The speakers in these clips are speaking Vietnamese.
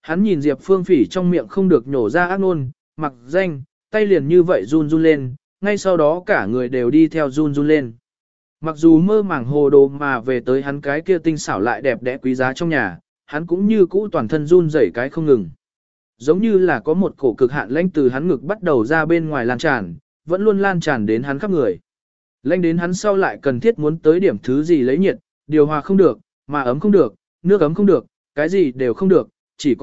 Hắn nhìn Diệp Phương Phỉ trong miệng không được nhổ ra ác ngôn, mặc danh, tay liền như vậy run run lên, ngay sau đó cả người đều đi theo run run lên. Mặc dù mơ màng hồ đồ mà về tới hắn cái kia tinh xảo lại đẹp đẽ quý giá trong nhà, hắn cũng như cũ toàn thân run rẩy cái không ngừng. Giống như là có một cổ cực hạn lãnh từ hắn ngực bắt đầu ra bên ngoài lan tràn, vẫn luôn lan tràn đến hắn khắp người. Lãnh đến hắn sau lại cần thiết muốn tới điểm thứ gì lấy nhiệt, điều hòa không được, mà ấm không được, nước ấm không được, cái gì đều không được, chỉ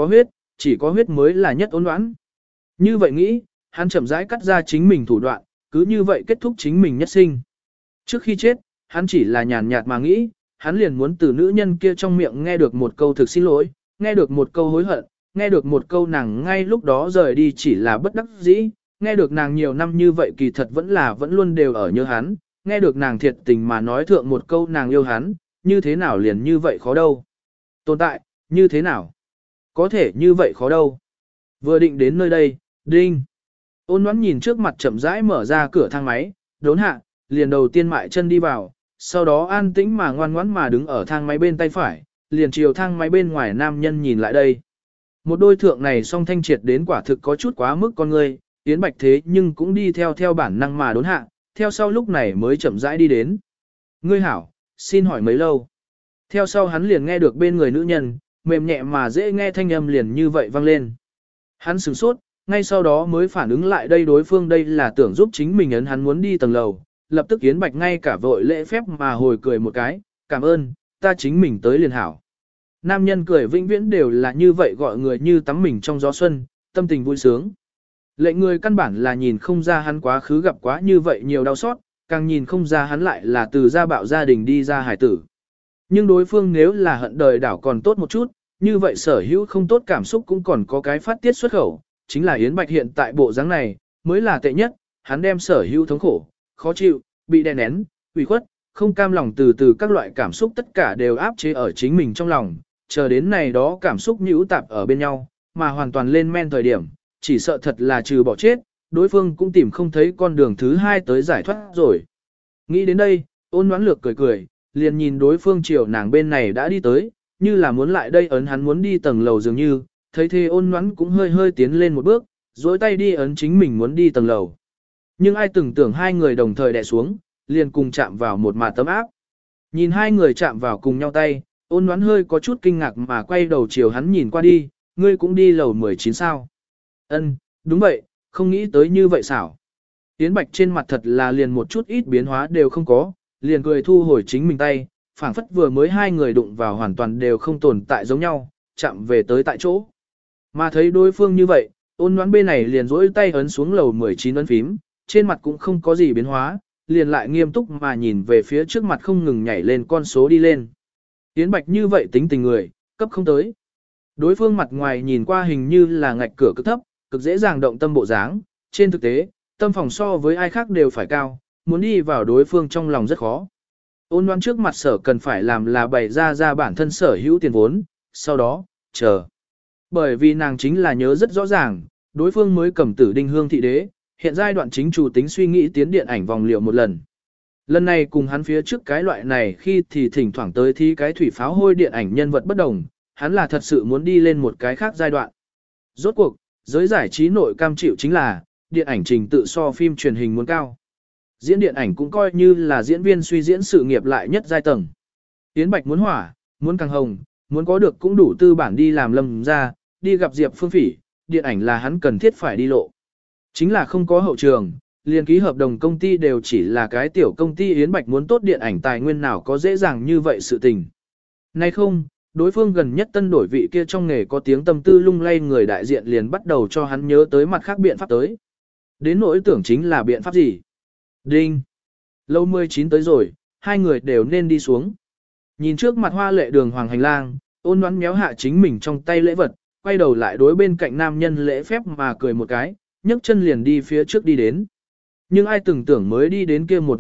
có huyết mới là nhất ôn đoán. Như vậy nghĩ, hắn chậm rãi cắt ra chính mình thủ đoạn, cứ như vậy kết thúc chính mình nhất sinh. Trước khi chết, hắn chỉ là nhàn nhạt mà nghĩ, hắn liền muốn từ nữ nhân kia trong miệng nghe được một câu thực xin lỗi, nghe được một câu hối hận, nghe được một câu nàng ngay lúc đó rời đi chỉ là bất đắc dĩ, nghe được nàng nhiều năm như vậy kỳ thật vẫn luôn đều ở nhớ hắn, nghe được nàng thiệt tình mà nói thượng một câu nàng yêu hắn, như thế nào liền như vậy khó đâu. Tồn tại, như thế nào? Có thể như vậy khó đâu. Vừa định đến nơi đây, đinh. Ôn Ngoãn nhìn trước mặt chậm rãi mở ra cửa thang máy, đốn hạ, liền đầu tiên mại chân đi vào, sau đó an tĩnh mà ngoan ngoãn mà đứng ở thang máy bên tay phải, liền chiều thang máy bên ngoài nam nhân nhìn lại đây. Một đôi thượng này song thanh triệt đến quả thực có chút quá mức con người, Yến Bạch thế nhưng cũng đi theo bản năng mà đốn hạ, theo sau lúc này mới chậm rãi đi đến. Ngươi hảo, xin hỏi mấy lâu. Theo sau hắn liền nghe được bên người nữ nhân, mềm nhẹ mà dễ nghe thanh âm liền như vậy vang lên. Hắn sửng sốt, ngay sau đó mới phản ứng lại đây đối phương đây là tưởng giúp chính mình ấn hắn muốn đi tầng lầu, lập tức Yến Bạch ngay cả vội lễ phép mà hồi cười một cái, cảm ơn, ta chính mình tới liền hảo. Nam nhân cười vĩnh viễn đều là như vậy gọi người như tắm mình trong gió xuân, tâm tình vui sướng. Lệnh người căn bản là nhìn không ra hắn quá khứ gặp quá như vậy nhiều đau xót, càng nhìn không ra hắn lại là từ gia bạo gia đình đi ra hải tử. Nhưng đối phương nếu là hận đời đảo còn tốt một chút, như vậy sở hữu không tốt cảm xúc cũng còn có cái phát tiết xuất khẩu, chính là Yến Bạch hiện tại bộ dáng này, mới là tệ nhất, hắn đem sở hữu thống khổ, khó chịu, bị đè nén, ủy khuất, không cam lòng từ các loại cảm xúc tất cả đều áp chế ở chính mình trong lòng, chờ đến này đó cảm xúc nhũ tạp ở bên nhau, mà hoàn toàn lên men thời điểm, chỉ sợ thật là trừ bỏ chết, đối phương cũng tìm không thấy con đường thứ hai tới giải thoát rồi. Nghĩ đến đây, Ôn Ngoãn lược cười cười, liền nhìn đối phương chiều nàng bên này đã đi tới, như là muốn lại đây ấn hắn muốn đi tầng lầu dường như, thấy thế Ôn Ngoãn cũng hơi tiến lên một bước, dối tay đi ấn chính mình muốn đi tầng lầu. Nhưng ai từng tưởng hai người đồng thời đè xuống, liền cùng chạm vào một mạt tấm áp. Nhìn hai người chạm vào cùng nhau tay, Ôn Ngoãn hơi có chút kinh ngạc mà quay đầu chiều hắn nhìn qua đi, ngươi cũng đi lầu 19 sao. Ân, đúng vậy, không nghĩ tới như vậy xảo. Yến Bạch trên mặt thật là liền một chút ít biến hóa đều không có, liền cười thu hồi chính mình tay, phảng phất vừa mới hai người đụng vào hoàn toàn đều không tồn tại giống nhau, chạm về tới tại chỗ. Mà thấy đối phương như vậy, Ôn Ngoãn bên này liền rỗi tay ấn xuống lầu 19 ấn phím, trên mặt cũng không có gì biến hóa, liền lại nghiêm túc mà nhìn về phía trước mặt không ngừng nhảy lên con số đi lên. Yến Bạch như vậy tính tình người, cấp không tới. Đối phương mặt ngoài nhìn qua hình như là ngạch cửa cực thấp, cực dễ dàng động tâm bộ dáng, trên thực tế, tâm phòng so với ai khác đều phải cao, muốn đi vào đối phương trong lòng rất khó. Ôn Ngoãn trước mặt sở cần phải làm là bày ra bản thân sở hữu tiền vốn, sau đó, chờ. Bởi vì nàng chính là nhớ rất rõ ràng, đối phương mới cầm tử đinh hương thị đế, hiện giai đoạn chính chủ tính suy nghĩ tiến điện ảnh vòng liệu một lần. Lần này cùng hắn phía trước cái loại này khi thì thỉnh thoảng tới thi cái thủy pháo hôi điện ảnh nhân vật bất đồng, hắn là thật sự muốn đi lên một cái khác giai đoạn. Rốt cuộc, giới giải trí nội cam chịu chính là, điện ảnh trình tự so phim truyền hình muốn cao. Diễn điện ảnh cũng coi như là diễn viên suy diễn sự nghiệp lại nhất giai tầng. Yến Bạch muốn hỏa, muốn càng hồng, muốn có được cũng đủ tư bản đi làm Lâm ra, đi gặp Diệp Phương Phỉ, điện ảnh là hắn cần thiết phải đi lộ. Chính là không có hậu trường, liền ký hợp đồng công ty đều chỉ là cái tiểu công ty Yến Bạch muốn tốt điện ảnh tài nguyên nào có dễ dàng như vậy sự tình. Nay không, đối phương gần nhất tân đổi vị kia trong nghề có tiếng tâm tư lung lay người đại diện liền bắt đầu cho hắn nhớ tới mặt khác biện pháp tới. Đến nỗi tưởng chính là biện pháp gì? Đinh! Lâu 19 tới rồi, hai người đều nên đi xuống. Nhìn trước mặt hoa lệ đường hoàng hành lang, Ôn Ngoãn méo hạ chính mình trong tay lễ vật, quay đầu lại đối bên cạnh nam nhân lễ phép mà cười một cái, nhấc chân liền đi phía trước đi đến. Nhưng ai từng tưởng mới đi đến kia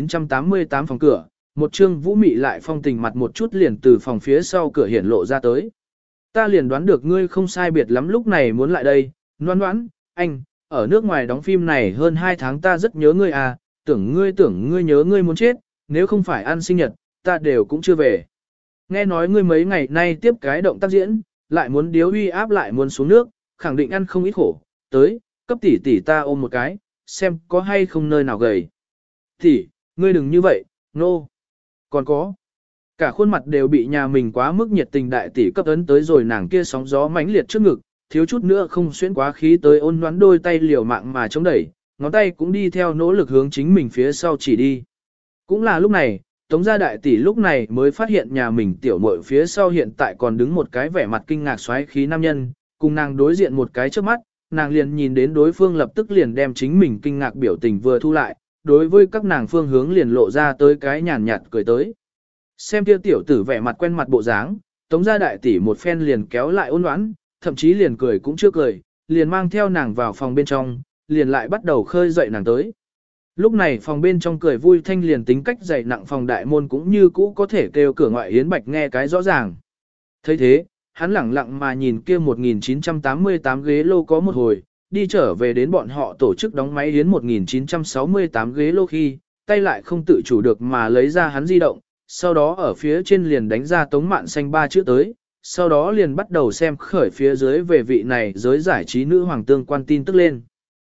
1988 phòng cửa, một trương vũ mị lại phong tình mặt một chút liền từ phòng phía sau cửa hiển lộ ra tới. Ta liền đoán được ngươi không sai biệt lắm lúc này muốn lại đây, Ngoãn Ngoãn, anh, ở nước ngoài đóng phim này hơn 2 tháng ta rất nhớ ngươi à, tưởng ngươi nhớ ngươi muốn chết, nếu không phải ăn sinh nhật, ta đều cũng chưa về. Nghe nói ngươi mấy ngày nay tiếp cái động tác diễn, lại muốn điếu uy áp lại muốn xuống nước, khẳng định ăn không ít khổ, tới, cấp tỷ tỷ ta ôm một cái, xem có hay không nơi nào gầy. Tỷ, ngươi đừng như vậy, nô. No. Còn có, cả khuôn mặt đều bị nhà mình quá mức nhiệt tình đại tỷ cấp ấn tới rồi nàng kia sóng gió mãnh liệt trước ngực, thiếu chút nữa không xuyên quá khí tới ôn nhoắn đôi tay liều mạng mà chống đẩy, ngón tay cũng đi theo nỗ lực hướng chính mình phía sau chỉ đi. Cũng là lúc này, Tống gia đại tỷ lúc này mới phát hiện nhà mình tiểu muội phía sau hiện tại còn đứng một cái vẻ mặt kinh ngạc xoáy khí nam nhân, cùng nàng đối diện một cái trước mắt, nàng liền nhìn đến đối phương lập tức liền đem chính mình kinh ngạc biểu tình vừa thu lại, đối với các nàng phương hướng liền lộ ra tới cái nhàn nhạt cười tới. Xem kia tiểu tử vẻ mặt quen mặt bộ dáng, Tống gia đại tỷ một phen liền kéo lại ôn oán, thậm chí liền cười cũng chưa cười, liền mang theo nàng vào phòng bên trong, liền lại bắt đầu khơi dậy nàng tới. Lúc này phòng bên trong cười vui thanh liền tính cách dày nặng phòng đại môn cũng như cũ có thể kêu cửa ngoại Yến Bạch nghe cái rõ ràng. thấy thế, hắn lẳng lặng mà nhìn kia 1988 ghế lô có một hồi, đi trở về đến bọn họ tổ chức đóng máy Yến 1968 ghế lô khi, tay lại không tự chủ được mà lấy ra hắn di động, sau đó ở phía trên liền đánh ra Tống Mạn Xanh 3 chữ tới, sau đó liền bắt đầu xem khởi phía dưới về vị này giới giải trí nữ hoàng tương quan tin tức lên.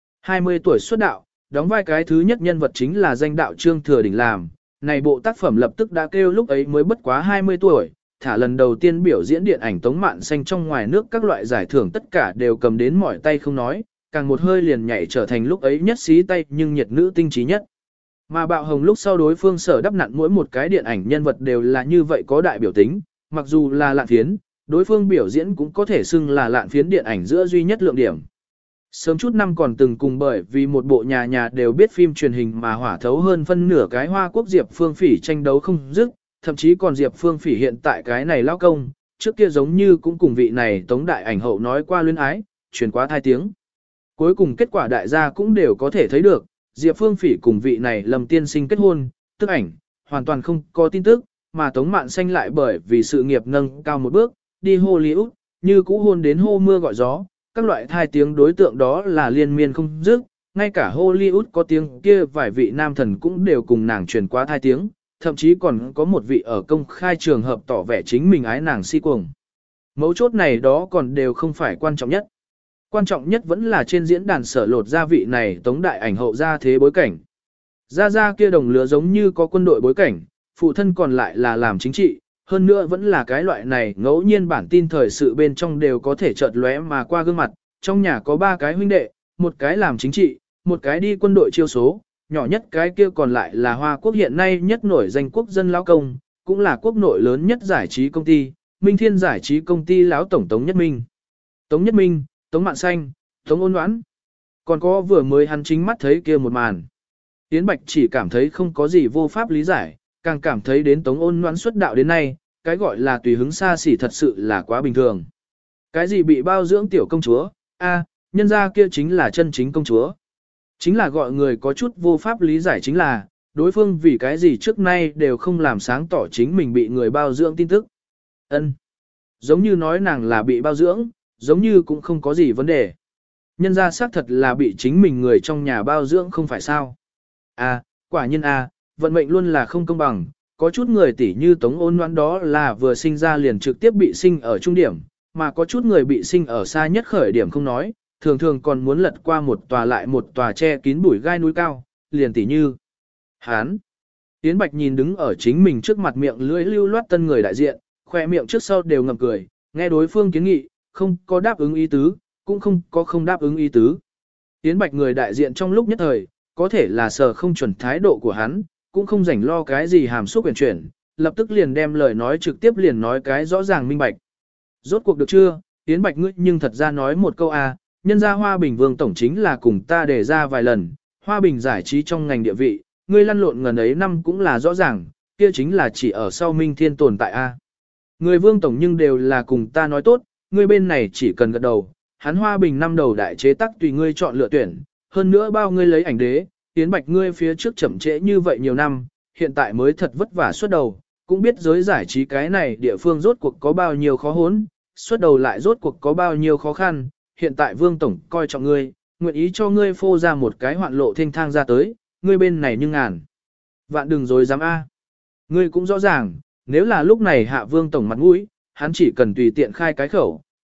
20 tuổi xuất đạo, đóng vai cái thứ nhất nhân vật chính là danh đạo Trương Thừa Đỉnh làm, này bộ tác phẩm lập tức đã kêu lúc ấy mới bất quá 20 tuổi, thả lần đầu tiên biểu diễn điện ảnh Tống Mạn Xanh trong ngoài nước các loại giải thưởng tất cả đều cầm đến mỏi tay không nói, càng một hơi liền nhảy trở thành lúc ấy nhất xí tay nhưng nhiệt nữ tinh trí nhất. Mà bạo hồng lúc sau đối phương sở đắp nặn mỗi một cái điện ảnh nhân vật đều là như vậy có đại biểu tính, mặc dù là lạn phiến, đối phương biểu diễn cũng có thể xưng là lạn phiến điện ảnh giữa duy nhất lượng điểm. Sớm chút năm còn từng cùng bởi vì một bộ nhà nhà đều biết phim truyền hình mà hỏa thấu hơn phân nửa cái Hoa Quốc Diệp Phương Phỉ tranh đấu không dứt, thậm chí còn Diệp Phương Phỉ hiện tại cái này lao công, trước kia giống như cũng cùng vị này Tống Đại Ảnh hậu nói qua luyến ái, truyền quá thai tiếng. Cuối cùng kết quả đại gia cũng đều có thể thấy được, Diệp Phương Phỉ cùng vị này Lâm tiên sinh kết hôn, tức ảnh, hoàn toàn không có tin tức, mà Tống Mạn Xanh lại bởi vì sự nghiệp nâng cao một bước, đi Hollywood, như cũ hôn đến hô mưa gọi gió, các loại thai tiếng đối tượng đó là liên miên không dứt, ngay cả Hollywood có tiếng kia vài vị nam thần cũng đều cùng nàng truyền qua thai tiếng, thậm chí còn có một vị ở công khai trường hợp tỏ vẻ chính mình ái nàng si cuồng. Mấu chốt này đó còn đều không phải quan trọng nhất. Quan trọng nhất vẫn là trên diễn đàn sở lột gia vị này Tống Đại Ảnh hậu ra thế bối cảnh. Gia kia đồng lứa giống như có quân đội bối cảnh, phụ thân còn lại là làm chính trị, hơn nữa vẫn là cái loại này ngẫu nhiên bản tin thời sự bên trong đều có thể chợt lóe mà qua gương mặt. Trong nhà có 3 cái huynh đệ, một cái làm chính trị, một cái đi quân đội chiêu số, nhỏ nhất cái kia còn lại là Hoa Quốc hiện nay nhất nổi danh quốc dân lão công, cũng là quốc nội lớn nhất giải trí công ty, Minh Thiên giải trí công ty lão tổng Tống Nhất Minh. Tống Nhất Minh, Tống Mạn Xanh, Tống Ôn Ngoãn. Còn có vừa mới hắn chính mắt thấy kia một màn. Yến Bạch chỉ cảm thấy không có gì vô pháp lý giải, càng cảm thấy đến Tống Ôn Ngoãn xuất đạo đến nay, cái gọi là tùy hứng xa xỉ thật sự là quá bình thường. Cái gì bị bao dưỡng tiểu công chúa, nhân gia kia chính là chân chính công chúa. Chính là gọi người có chút vô pháp lý giải chính là, đối phương vì cái gì trước nay đều không làm sáng tỏ chính mình bị người bao dưỡng tin tức. Ân, giống như nói nàng là bị bao dưỡng, giống như cũng không có gì vấn đề. Nhân gia xác thật là bị chính mình người trong nhà bao dưỡng không phải sao. Quả nhiên vận mệnh luôn là không công bằng, có chút người tỉ như Tống Ôn Ngoãn đó là vừa sinh ra liền trực tiếp bị sinh ở trung điểm, mà có chút người bị sinh ở xa nhất khởi điểm không nói, thường thường còn muốn lật qua một tòa lại một tòa che kín bụi gai núi cao, liền tỉ như hán. Yến Bạch nhìn đứng ở chính mình trước mặt miệng lưỡi lưu loát tân người đại diện, khoe miệng trước sau đều ngậm cười, nghe đối phương kiến nghị, không có đáp ứng ý tứ, cũng không có không đáp ứng ý tứ. Yến Bạch người đại diện trong lúc nhất thời, có thể là sở không chuẩn thái độ của hắn, cũng không rảnh lo cái gì hàm xúc quyền chuyển, lập tức liền đem lời nói trực tiếp liền nói cái rõ ràng minh bạch. Rốt cuộc được chưa, Yến Bạch ngươi nhưng thật ra nói một câu nhân gia Hoa Bình Vương tổng chính là cùng ta đề ra vài lần, Hoa Bình giải trí trong ngành địa vị, ngươi lăn lộn ngần ấy năm cũng là rõ ràng, kia chính là chỉ ở sau Minh Thiên tồn tại Người Vương tổng nhưng đều là cùng ta nói tốt, ngươi bên này chỉ cần gật đầu, hắn Hoa Bình năm đầu đại chế tác tùy ngươi chọn lựa tuyển, hơn nữa bao ngươi lấy ảnh đế, Yến Bạch ngươi phía trước chậm trễ như vậy nhiều năm, hiện tại mới thật vất vả xuất đầu, cũng biết giới giải trí cái này địa phương rốt cuộc có bao nhiêu khó hốn, xuất đầu lại rốt cuộc có bao nhiêu khó khăn, hiện tại Vương tổng coi trọng ngươi, nguyện ý cho ngươi phô ra một cái hoạn lộ thênh thang ra tới, ngươi bên này nhưng ngàn vạn đừng dối dám Ngươi cũng rõ ràng, nếu là lúc này hạ Vương tổng mặt mũi, hắn chỉ cần tùy tiện khai cái khẩu,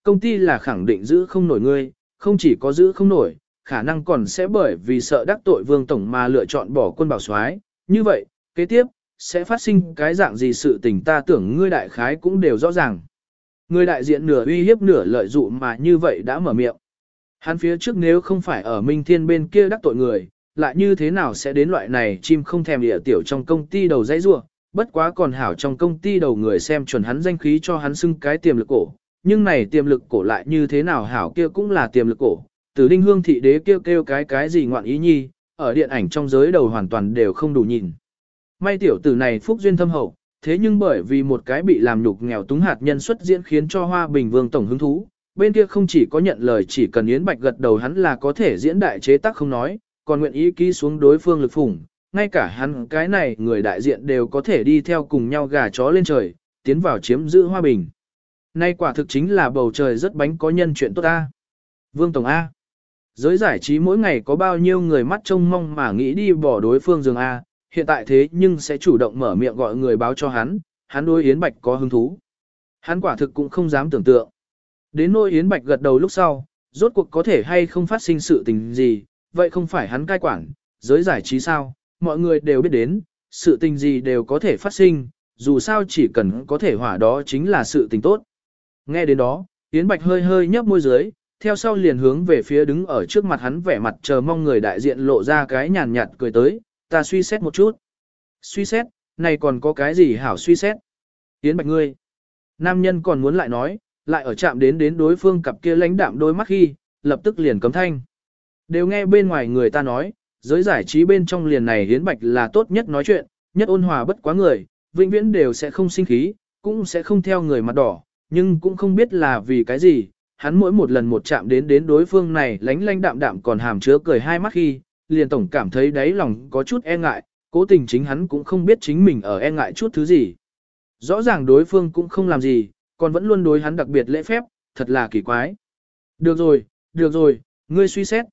công ty là khẳng định giữ không nổi ngươi, không chỉ có giữ không nổi, khả năng còn sẽ bởi vì sợ đắc tội Vương Tổng mà lựa chọn bỏ quân bảo soái. Như vậy, kế tiếp, sẽ phát sinh cái dạng gì sự tình ta tưởng ngươi đại khái cũng đều rõ ràng. Người đại diện nửa uy hiếp nửa lợi dụng mà như vậy đã mở miệng. Hắn phía trước nếu không phải ở Minh Thiên bên kia đắc tội người, lại như thế nào sẽ đến loại này chim không thèm địa tiểu trong công ty đầu dãy rua, bất quá còn hảo trong công ty đầu người xem chuẩn hắn danh khí cho hắn xưng cái tiềm lực cổ, nhưng này tiềm lực cổ lại như thế nào hảo kia cũng là tiềm lực cổ, từ Đinh Hương thị đế kêu cái gì ngoạn ý nhi, ở điện ảnh trong giới đầu hoàn toàn đều không đủ nhìn. May tiểu tử này phúc duyên thâm hậu, thế nhưng bởi vì một cái bị làm nhục nghèo túng hạt nhân xuất diễn khiến cho Hoa Bình Vương tổng hứng thú, bên kia không chỉ có nhận lời chỉ cần Yến Bạch gật đầu hắn là có thể diễn đại chế tác không nói, còn nguyện ý ký xuống đối phương lực phủng, ngay cả hắn cái này người đại diện đều có thể đi theo cùng nhau gà chó lên trời, tiến vào chiếm giữ Hoa Bình. Nay quả thực chính là bầu trời rất bánh có nhân chuyện tốt A. Vương Tổng A. Giới giải trí mỗi ngày có bao nhiêu người mắt trông mong mà nghĩ đi bỏ đối phương giường A, hiện tại thế nhưng sẽ chủ động mở miệng gọi người báo cho hắn đối Yến Bạch có hứng thú. Hắn quả thực cũng không dám tưởng tượng. Đến nỗi Yến Bạch gật đầu lúc sau, rốt cuộc có thể hay không phát sinh sự tình gì, vậy không phải hắn cai quản, giới giải trí sao, mọi người đều biết đến, sự tình gì đều có thể phát sinh, dù sao chỉ cần có thể hỏa đó chính là sự tình tốt. Nghe đến đó, Yến Bạch hơi hơi nhấp môi dưới, theo sau liền hướng về phía đứng ở trước mặt hắn vẻ mặt chờ mong người đại diện lộ ra cái nhàn nhạt cười tới, ta suy xét một chút. Suy xét, này còn có cái gì hảo suy xét? Yến Bạch ngươi. Nam nhân còn muốn lại nói, lại ở chạm đến đối phương cặp kia lãnh đạm đôi mắt khi, lập tức liền cấm thanh. Đều nghe bên ngoài người ta nói, giới giải trí bên trong liền này Yến Bạch là tốt nhất nói chuyện, nhất ôn hòa bất quá người, vĩnh viễn đều sẽ không sinh khí, cũng sẽ không theo người mặt đỏ, nhưng cũng không biết là vì cái gì, hắn mỗi một lần một chạm đến đối phương này lãnh đạm đạm còn hàm chứa cười hai mắt khi, liền tổng cảm thấy đáy lòng có chút e ngại, cố tình chính hắn cũng không biết chính mình ở e ngại chút thứ gì. Rõ ràng đối phương cũng không làm gì, còn vẫn luôn đối hắn đặc biệt lễ phép, thật là kỳ quái. Được rồi, ngươi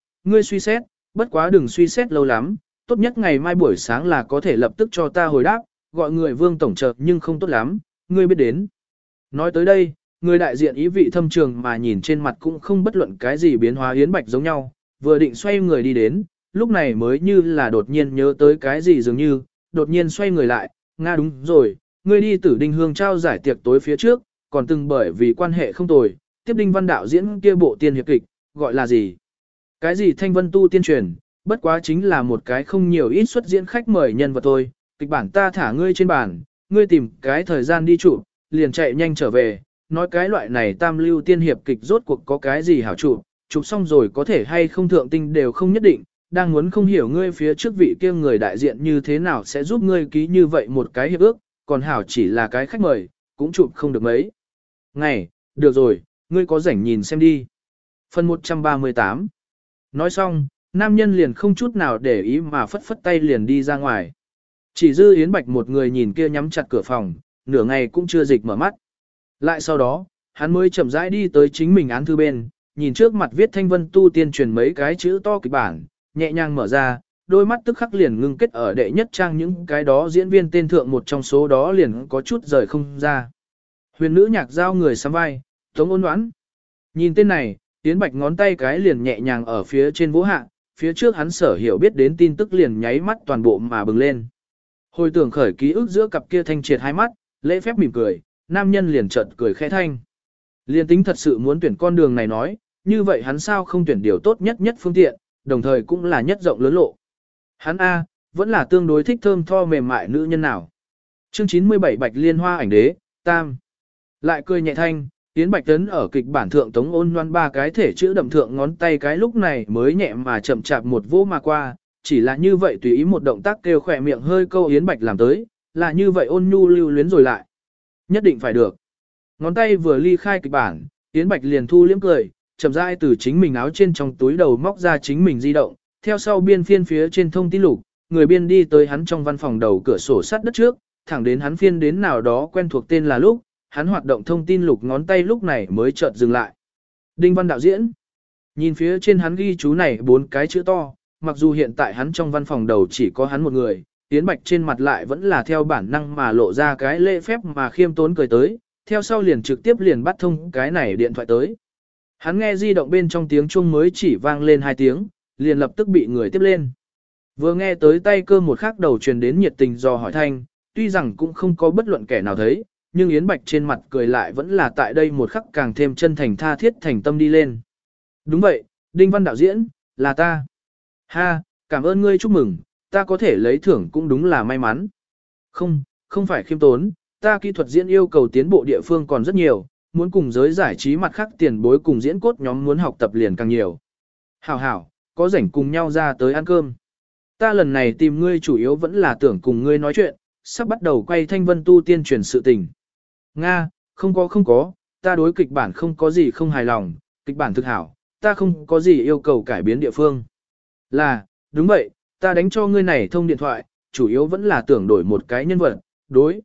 suy xét, bất quá đừng suy xét lâu lắm, tốt nhất ngày mai buổi sáng là có thể lập tức cho ta hồi đáp, gọi người Vương tổng chợt nhưng không tốt lắm, ngươi biết đến. Nói tới đây, người đại diện ý vị thâm trường mà nhìn trên mặt cũng không bất luận cái gì biến hóa Yến Bạch giống nhau, vừa định xoay người đi đến, lúc này mới như là đột nhiên nhớ tới cái gì dường như, đột nhiên xoay người lại, Nga đúng rồi, ngươi đi Tử Đinh Hương trao giải tiệc tối phía trước, còn từng bởi vì quan hệ không tồi, tiếp Đinh Văn đạo diễn kia bộ tiên hiệp kịch, gọi là gì? Cái gì Thanh Vân tu tiên truyền, bất quá chính là một cái không nhiều ít xuất diễn khách mời nhân vật thôi, kịch bản ta thả ngươi trên bàn, ngươi tìm cái thời gian đi chụp, liền chạy nhanh trở về, nói cái loại này tam lưu tiên hiệp kịch rốt cuộc có cái gì hảo chụp xong rồi có thể hay không thượng tinh đều không nhất định, đang muốn không hiểu ngươi phía trước vị kia người đại diện như thế nào sẽ giúp ngươi ký như vậy một cái hiệp ước, còn hảo chỉ là cái khách mời, cũng chụp không được mấy. Ngày, được rồi, ngươi có rảnh nhìn xem đi. Phần 138. Nói xong, nam nhân liền không chút nào để ý mà phất phất tay liền đi ra ngoài. Chỉ dư Yến Bạch một người nhìn kia nhắm chặt cửa phòng, nửa ngày cũng chưa dịch mở mắt. Lại sau đó, hắn mới chậm rãi đi tới chính mình án thư bên, nhìn trước mặt viết Thanh Vân tu tiên truyền mấy cái chữ to kịch bản, nhẹ nhàng mở ra, đôi mắt tức khắc liền ngưng kết ở đệ nhất trang những cái đó diễn viên tên thượng một trong số đó liền có chút rời không ra. Huyền nữ nhạc giao người sắm vai, Tống Ôn Ngoãn. Nhìn tên này, Yến Bạch ngón tay cái liền nhẹ nhàng ở phía trên vỗ hạ, phía trước hắn sở hiểu biết đến tin tức liền nháy mắt toàn bộ mà bừng lên. Hồi tưởng khởi ký ức giữa cặp kia thanh triệt hai mắt, lễ phép mỉm cười, nam nhân liền chợt cười khẽ thanh. Liên tính thật sự muốn tuyển con đường này nói, như vậy hắn sao không tuyển điều tốt nhất phương tiện, đồng thời cũng là nhất rộng lớn lộ. Hắn A, vẫn là tương đối thích thơm tho mềm mại nữ nhân nào. Chương 97 Bạch Liên Hoa ảnh đế, tam. Lại cười nhẹ thanh, Yến Bạch Tấn ở kịch bản thượng Tống Ôn Loan ba cái thể chữ đậm thượng ngón tay cái lúc này mới nhẹ mà chậm chạp một vỗ mà qua, chỉ là như vậy tùy ý một động tác kêu khỏe miệng hơi câu Yến Bạch làm tới, là như vậy ôn nhu lưu luyến rồi lại. Nhất định phải được. Ngón tay vừa ly khai kịch bản, Yến Bạch liền thu liếm cười, chậm rãi từ chính mình áo trên trong túi đầu móc ra chính mình di động, theo sau biên phiên phía trên thông tin lục, người biên đi tới hắn trong văn phòng đầu cửa sổ sắt đất trước, thẳng đến hắn phiên đến nào đó quen thuộc tên là lúc, hắn hoạt động thông tin lục ngón tay lúc này mới chợt dừng lại. Đinh Văn đạo diễn. Nhìn phía trên hắn ghi chú này 4 cái chữ to, mặc dù hiện tại hắn trong văn phòng đầu chỉ có hắn một người, Yến Bạch trên mặt lại vẫn là theo bản năng mà lộ ra cái lễ phép mà khiêm tốn cười tới, theo sau liền trực tiếp liền bắt thông cái này điện thoại tới. Hắn nghe di động bên trong tiếng chuông mới chỉ vang lên 2 tiếng, liền lập tức bị người tiếp lên. Vừa nghe tới tay cơ một khắc đầu truyền đến nhiệt tình dò hỏi thanh, tuy rằng cũng không có bất luận kẻ nào thấy, nhưng Yến Bạch trên mặt cười lại vẫn là tại đây một khắc càng thêm chân thành tha thiết thành tâm đi lên. Đúng vậy, Đinh Văn đạo diễn, là ta. Ha, cảm ơn ngươi chúc mừng, ta có thể lấy thưởng cũng đúng là may mắn. Không phải khiêm tốn, ta kỹ thuật diễn yêu cầu tiến bộ địa phương còn rất nhiều, muốn cùng giới giải trí mặt khác tiền bối cùng diễn cốt nhóm muốn học tập liền càng nhiều. Hảo hảo, có rảnh cùng nhau ra tới ăn cơm. Ta lần này tìm ngươi chủ yếu vẫn là tưởng cùng ngươi nói chuyện, sắp bắt đầu quay Thanh Vân tu tiên truyền sự tình. Nga, không có, ta đối kịch bản không có gì không hài lòng, kịch bản thực hảo, ta không có gì yêu cầu cải biến địa phương. Là, đúng vậy, ta đánh cho ngươi này thông điện thoại, chủ yếu vẫn là tưởng đổi một cái nhân vật, đối,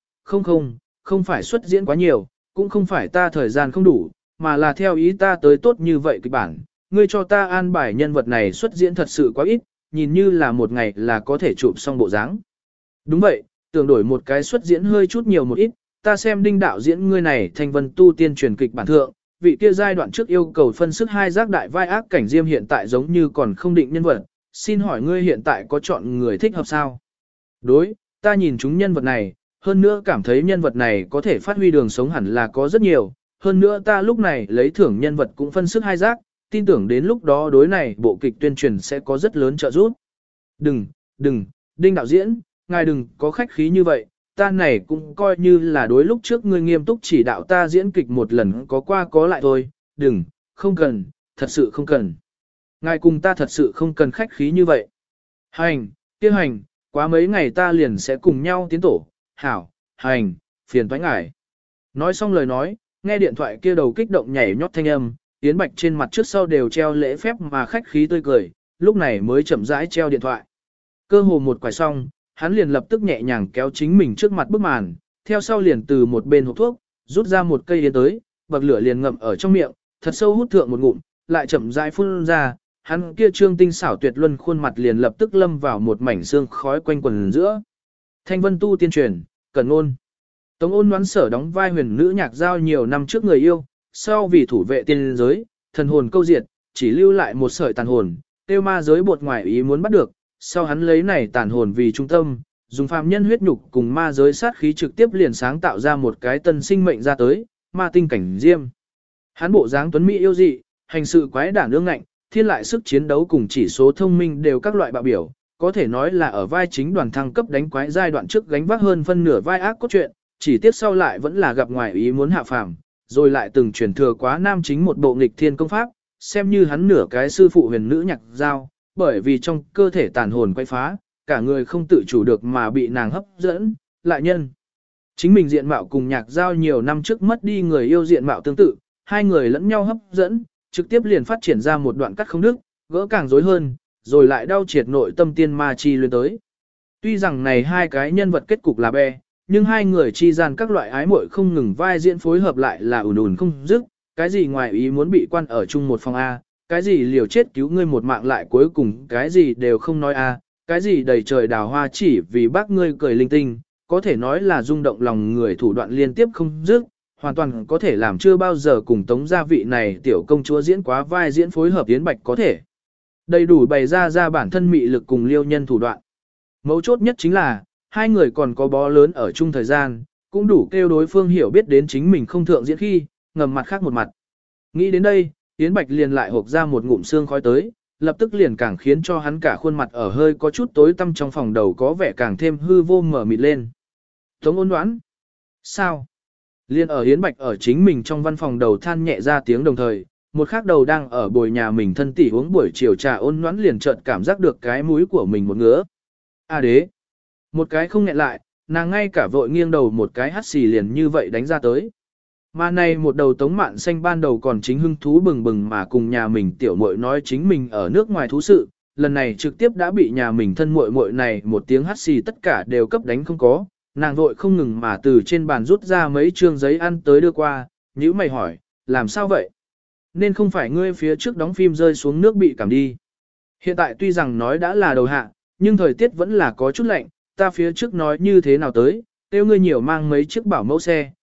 không phải xuất diễn quá nhiều, cũng không phải ta thời gian không đủ, mà là theo ý ta tới tốt như vậy kịch bản, ngươi cho ta an bài nhân vật này xuất diễn thật sự quá ít, nhìn như là một ngày là có thể chụp xong bộ dáng. Đúng vậy, tưởng đổi một cái xuất diễn hơi chút nhiều một ít, ta xem Đinh đạo diễn ngươi này Thanh Vân tu tiên truyền kịch bản thượng, vị kia giai đoạn trước yêu cầu phân sức hai giác đại vai ác cảnh diêm hiện tại giống như còn không định nhân vật, xin hỏi ngươi hiện tại có chọn người thích hợp sao? Đối, ta nhìn chúng nhân vật này, hơn nữa cảm thấy nhân vật này có thể phát huy đường sống hẳn là có rất nhiều, hơn nữa ta lúc này lấy thưởng nhân vật cũng phân sức hai giác, tin tưởng đến lúc đó đối này bộ kịch tuyên truyền sẽ có rất lớn trợ giúp. Đừng, Đinh đạo diễn, ngài đừng có khách khí như vậy, ta này cũng coi như là đối lúc trước ngươi nghiêm túc chỉ đạo ta diễn kịch một lần có qua có lại thôi, đừng, không cần, thật sự không cần. Ngài cùng ta thật sự không cần khách khí như vậy. Hành, kia hành, quá mấy ngày ta liền sẽ cùng nhau tiến tổ, hảo, hành, phiền toái ngài. Nói xong lời nói, nghe điện thoại kia đầu kích động nhảy nhót thanh âm, Yến Bạch trên mặt trước sau đều treo lễ phép mà khách khí tươi cười, lúc này mới chậm rãi treo điện thoại. Cơ hồ một quải xong, hắn liền lập tức nhẹ nhàng kéo chính mình trước mặt bức màn, theo sau liền từ một bên hộp thuốc, rút ra một cây yến tới, bậc lửa liền ngậm ở trong miệng, thật sâu hút thượng một ngụm, lại chậm rãi phun ra, hắn kia trương tinh xảo tuyệt luân khuôn mặt liền lập tức lâm vào một mảnh xương khói quanh quần giữa. Thanh Vân tu tiên truyền, Cẩn Ôn. Tống Ôn Ngoãn sở đóng vai huyền nữ nhạc giao nhiều năm trước người yêu, sau vì thủ vệ tiên giới, thần hồn câu diệt, chỉ lưu lại một sợi tàn hồn, tiêu ma giới bột ngoài ý muốn bắt được, sau hắn lấy này tàn hồn vì trung tâm, dùng phàm nhân huyết nhục cùng ma giới sát khí trực tiếp liền sáng tạo ra một cái tân sinh mệnh ra tới, ma tinh cảnh diêm. Hắn bộ dáng tuấn mỹ yêu dị, hành sự quái đản ương ngạnh, thiên lại sức chiến đấu cùng chỉ số thông minh đều các loại bạo biểu, có thể nói là ở vai chính đoàn thăng cấp đánh quái giai đoạn trước gánh vác hơn phân nửa vai ác cốt truyện, chỉ tiếp sau lại vẫn là gặp ngoài ý muốn hạ phàm, rồi lại từng truyền thừa quá nam chính một bộ nghịch thiên công pháp, xem như hắn nửa cái sư phụ huyền nữ nhạc giao, bởi vì trong cơ thể tàn hồn quay phá, cả người không tự chủ được mà bị nàng hấp dẫn, lại nhân. Chính mình diện mạo cùng nhạc giao nhiều năm trước mất đi người yêu diện mạo tương tự, hai người lẫn nhau hấp dẫn, trực tiếp liền phát triển ra một đoạn cắt không đứt, gỡ càng rối hơn, rồi lại đau triệt nội tâm tiên ma chi luyến tới. Tuy rằng này hai cái nhân vật kết cục là bè, nhưng hai người chi gian các loại ái muội không ngừng vai diễn phối hợp lại là ùn ùn không dứt, cái gì ngoài ý muốn bị quan ở chung một phòng A, cái gì liều chết cứu ngươi một mạng lại cuối cùng cái gì đều không nói A, cái gì đầy trời đào hoa chỉ vì bác ngươi cười linh tinh, có thể nói là rung động lòng người thủ đoạn liên tiếp không dứt, hoàn toàn có thể làm chưa bao giờ cùng tống gia vị này tiểu công chúa diễn quá vai diễn phối hợp Yến Bạch có thể. Đầy đủ bày ra bản thân mị lực cùng liêu nhân thủ đoạn. Mấu chốt nhất chính là, hai người còn có bó lớn ở chung thời gian, cũng đủ kêu đối phương hiểu biết đến chính mình không thượng diễn khi, ngầm mặt khác một mặt. Nghĩ đến đây, Yến Bạch liền lại hộp ra một ngụm xương khói tới, lập tức liền càng khiến cho hắn cả khuôn mặt ở hơi có chút tối tăm trong phòng đầu có vẻ càng thêm hư vô mở mịt lên. Tống Ôn Ngoãn. Sao? Liên ở Yến Bạch ở chính mình trong văn phòng đầu than nhẹ ra tiếng đồng thời, một khác đầu đang ở bồi nhà mình thân tỷ uống buổi chiều trà Ôn Ngoãn liền chợt cảm giác được cái mũi của mình một ngứa. A đế. Một cái không nghẹn lại, nàng ngay cả vội nghiêng đầu một cái hắt xì liền như vậy đánh ra tới. Mà này một đầu Tống Mạn Xanh ban đầu còn chính hưng thú bừng bừng mà cùng nhà mình tiểu muội nói chính mình ở nước ngoài thú sự, lần này trực tiếp đã bị nhà mình thân muội muội này một tiếng hắt xì tất cả đều cấp đánh không có, nàng vội không ngừng mà từ trên bàn rút ra mấy trương giấy ăn tới đưa qua, nhíu mày hỏi, làm sao vậy? Nên không phải ngươi phía trước đóng phim rơi xuống nước bị cảm đi. Hiện tại tuy rằng nói đã là đầu hạ, nhưng thời tiết vẫn là có chút lạnh, ta phía trước nói như thế nào tới, tiêu ngươi nhiều mang mấy chiếc bảo mẫu xe,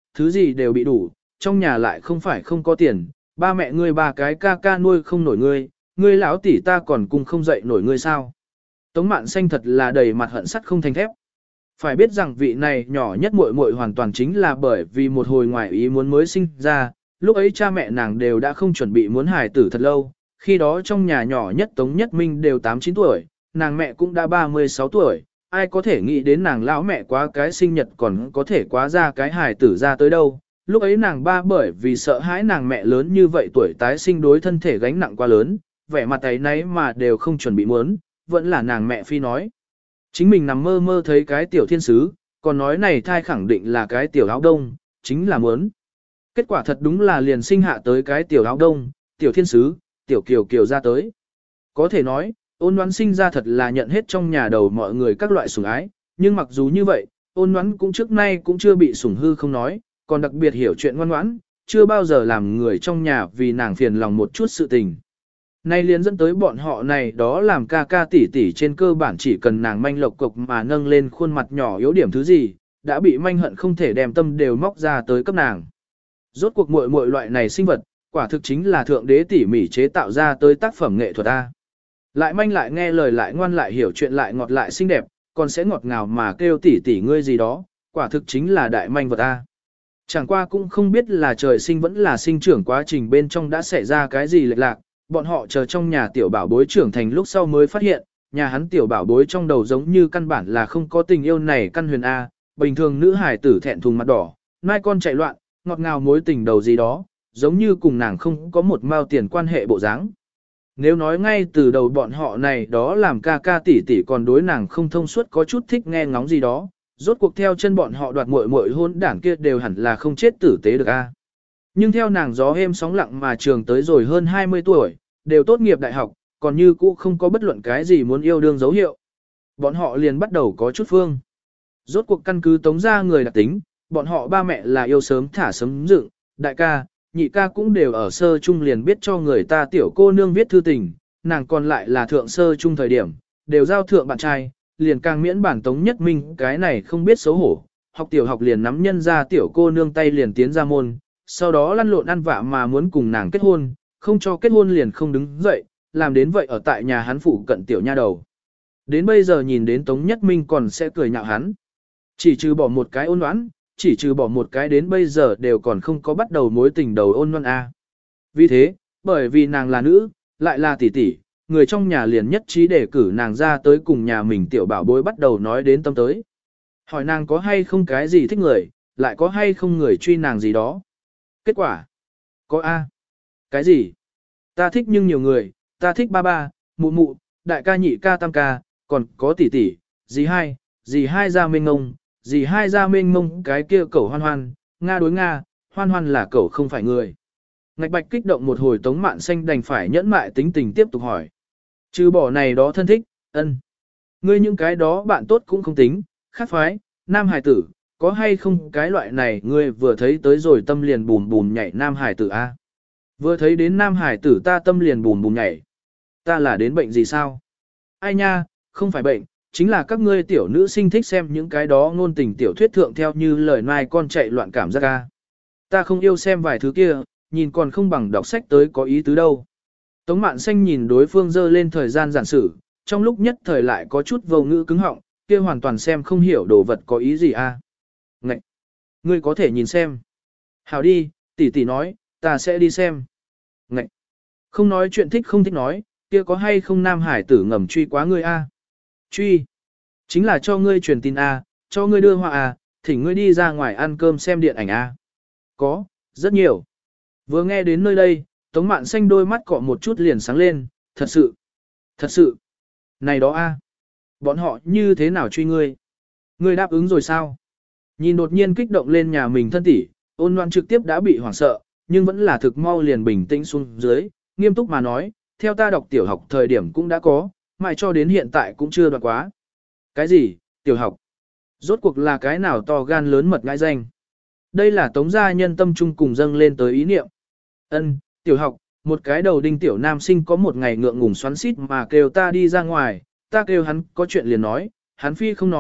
thứ gì đều bị đủ, trong nhà lại không phải không có tiền, ba mẹ ngươi ba cái ca ca nuôi không nổi ngươi lão tỷ ta còn cùng không dậy nổi ngươi sao. Tống Mạn Xanh thật là đầy mặt hận sắt không thành thép. Phải biết rằng vị này nhỏ nhất muội muội hoàn toàn chính là bởi vì một hồi ngoài ý muốn mới sinh ra, lúc ấy cha mẹ nàng đều đã không chuẩn bị muốn hài tử thật lâu, khi đó trong nhà nhỏ nhất Tống Nhất Minh đều 8-9 tuổi, nàng mẹ cũng đã 36 tuổi, ai có thể nghĩ đến nàng lão mẹ quá cái sinh nhật còn có thể quá ra cái hài tử ra tới đâu. Lúc ấy nàng ba bởi vì sợ hãi nàng mẹ lớn như vậy tuổi tái sinh đối thân thể gánh nặng quá lớn, vẻ mặt ấy nấy mà đều không chuẩn bị muốn, vẫn là nàng mẹ phi nói. Chính mình nằm mơ mơ thấy cái tiểu thiên sứ, còn nói này thai khẳng định là cái tiểu áo đông, chính là muốn. Kết quả thật đúng là liền sinh hạ tới cái tiểu áo đông, tiểu thiên sứ, tiểu kiều kiều ra tới. Có thể nói, Ôn Ngoãn sinh ra thật là nhận hết trong nhà đầu mọi người các loại sủng ái, nhưng mặc dù như vậy, Ôn Ngoãn cũng trước nay cũng chưa bị sủng hư không nói, còn đặc biệt hiểu chuyện ngoan ngoãn, chưa bao giờ làm người trong nhà vì nàng phiền lòng một chút sự tình. Nay liền dẫn tới bọn họ này đó làm ca ca tỷ tỷ trên cơ bản chỉ cần nàng manh lộc cục mà nâng lên khuôn mặt nhỏ yếu điểm thứ gì, đã bị manh hận không thể đem tâm đều móc ra tới cấp nàng. Rốt cuộc muội muội loại này sinh vật, quả thực chính là thượng đế tỉ mỉ chế tạo ra tới tác phẩm nghệ thuật A. Lại manh lại nghe lời lại ngoan lại hiểu chuyện lại ngọt lại xinh đẹp, còn sẽ ngọt ngào mà kêu tỷ tỷ ngươi gì đó, quả thực chính là đại manh vật A. Chẳng qua cũng không biết là trời sinh vẫn là sinh trưởng quá trình bên trong đã xảy ra cái gì lệch lạc, bọn họ chờ trong nhà tiểu bảo bối trưởng thành lúc sau mới phát hiện, nhà hắn tiểu bảo bối trong đầu giống như căn bản là không có tình yêu này căn huyền A, bình thường nữ hài tử thẹn thùng mặt đỏ, nai con chạy loạn, ngọt ngào mối tình đầu gì đó, giống như cùng nàng không có một mao tiền quan hệ bộ dáng. Nếu nói ngay từ đầu bọn họ này đó làm ca ca tỷ tỷ còn đối nàng không thông suốt có chút thích nghe ngóng gì đó, rốt cuộc theo chân bọn họ đoạt muội muội hôn đảng kia đều hẳn là không chết tử tế được a. Nhưng theo nàng gió êm sóng lặng mà trường tới rồi hơn 20 tuổi, đều tốt nghiệp đại học, còn như cũ không có bất luận cái gì muốn yêu đương dấu hiệu. Bọn họ liền bắt đầu có chút phương. Rốt cuộc căn cứ tống ra người đặc tính, bọn họ ba mẹ là yêu sớm thả sớm dựng, đại ca, nhị ca cũng đều ở sơ trung liền biết cho người ta tiểu cô nương viết thư tình, nàng còn lại là thượng sơ trung thời điểm, đều giao thượng bạn trai, liền càng miễn bản Tống Nhất Minh cái này không biết xấu hổ, học tiểu học liền nắm nhân ra tiểu cô nương tay liền tiến ra môn, sau đó lăn lộn ăn vạ mà muốn cùng nàng kết hôn, không cho kết hôn liền không đứng dậy, làm đến vậy ở tại nhà hắn phụ cận tiểu nha đầu. Đến bây giờ nhìn đến Tống Nhất Minh còn sẽ cười nhạo hắn. Chỉ trừ bỏ một cái Ôn Ngoãn, chỉ trừ bỏ một cái đến bây giờ đều còn không có bắt đầu mối tình đầu Ôn Ngoãn a. Vì thế, bởi vì nàng là nữ, lại là tỷ tỷ, người trong nhà liền nhất trí để cử nàng ra tới cùng nhà mình tiểu bảo bối bắt đầu nói đến tâm tới. Hỏi nàng có hay không cái gì thích người, lại có hay không người truy nàng gì đó. Kết quả? Có A. Cái gì? Ta thích nhưng nhiều người, ta thích ba ba, mụ mụ, đại ca nhị ca tam ca, còn có tỷ tỷ, dì hai ra mênh ngông, dì hai ra mênh ngông cái kia cẩu hoan hoan, Nga đối Nga, hoan hoan là cẩu không phải người. Ngạch Bạch kích động một hồi Tống Mạn Xanh đành phải nhẫn mại tính tình tiếp tục hỏi. Trừ bỏ này đó thân thích, ân. Ngươi những cái đó bạn tốt cũng không tính, khác phái, nam hải tử, có hay không cái loại này ngươi vừa thấy tới rồi tâm liền bùm bùm nhảy nam hải tử a? Vừa thấy đến nam hải tử ta tâm liền bùm bùm nhảy. Ta là đến bệnh gì sao? Ai nha, không phải bệnh, chính là các ngươi tiểu nữ sinh thích xem những cái đó ngôn tình tiểu thuyết thượng theo như lời mai con chạy loạn cảm giác a. Ta không yêu xem vài thứ kia, nhìn còn không bằng đọc sách tới có ý tứ đâu. Tống Mạn Xanh nhìn đối phương dơ lên thời gian giản sử, trong lúc nhất thời lại có chút vô ngữ cứng họng, kia hoàn toàn xem không hiểu đồ vật có ý gì a. Ngậy! Ngươi có thể nhìn xem. Hảo đi, tỷ tỷ nói, ta sẽ đi xem. Ngậy! Không nói chuyện thích không thích nói, kia có hay không nam hải tử ngầm truy quá ngươi a? Truy! Chính là cho ngươi truyền tin a, cho ngươi đưa hoa a, thỉnh ngươi đi ra ngoài ăn cơm xem điện ảnh a. Có, rất nhiều. Vừa nghe đến nơi đây, Tống Mạn Xanh đôi mắt cọ một chút liền sáng lên, thật sự, này đó a, bọn họ như thế nào truy ngươi? Ngươi đáp ứng rồi sao? Nhìn đột nhiên kích động lên nhà mình thân tỷ, Ôn Loan trực tiếp đã bị hoảng sợ, nhưng vẫn là thực mau liền bình tĩnh xuống dưới, nghiêm túc mà nói, theo ta đọc tiểu học thời điểm cũng đã có, mãi cho đến hiện tại cũng chưa đoạn quá. Cái gì, tiểu học? Rốt cuộc là cái nào to gan lớn mật ngại danh? Đây là Tống gia nhân tâm trung cùng dâng lên tới ý niệm. Ân, tiểu học, một cái đầu đinh tiểu nam sinh có một ngày ngượng ngùng xoắn xít mà kêu ta đi ra ngoài, ta kêu hắn có chuyện liền nói, hắn phi không nói,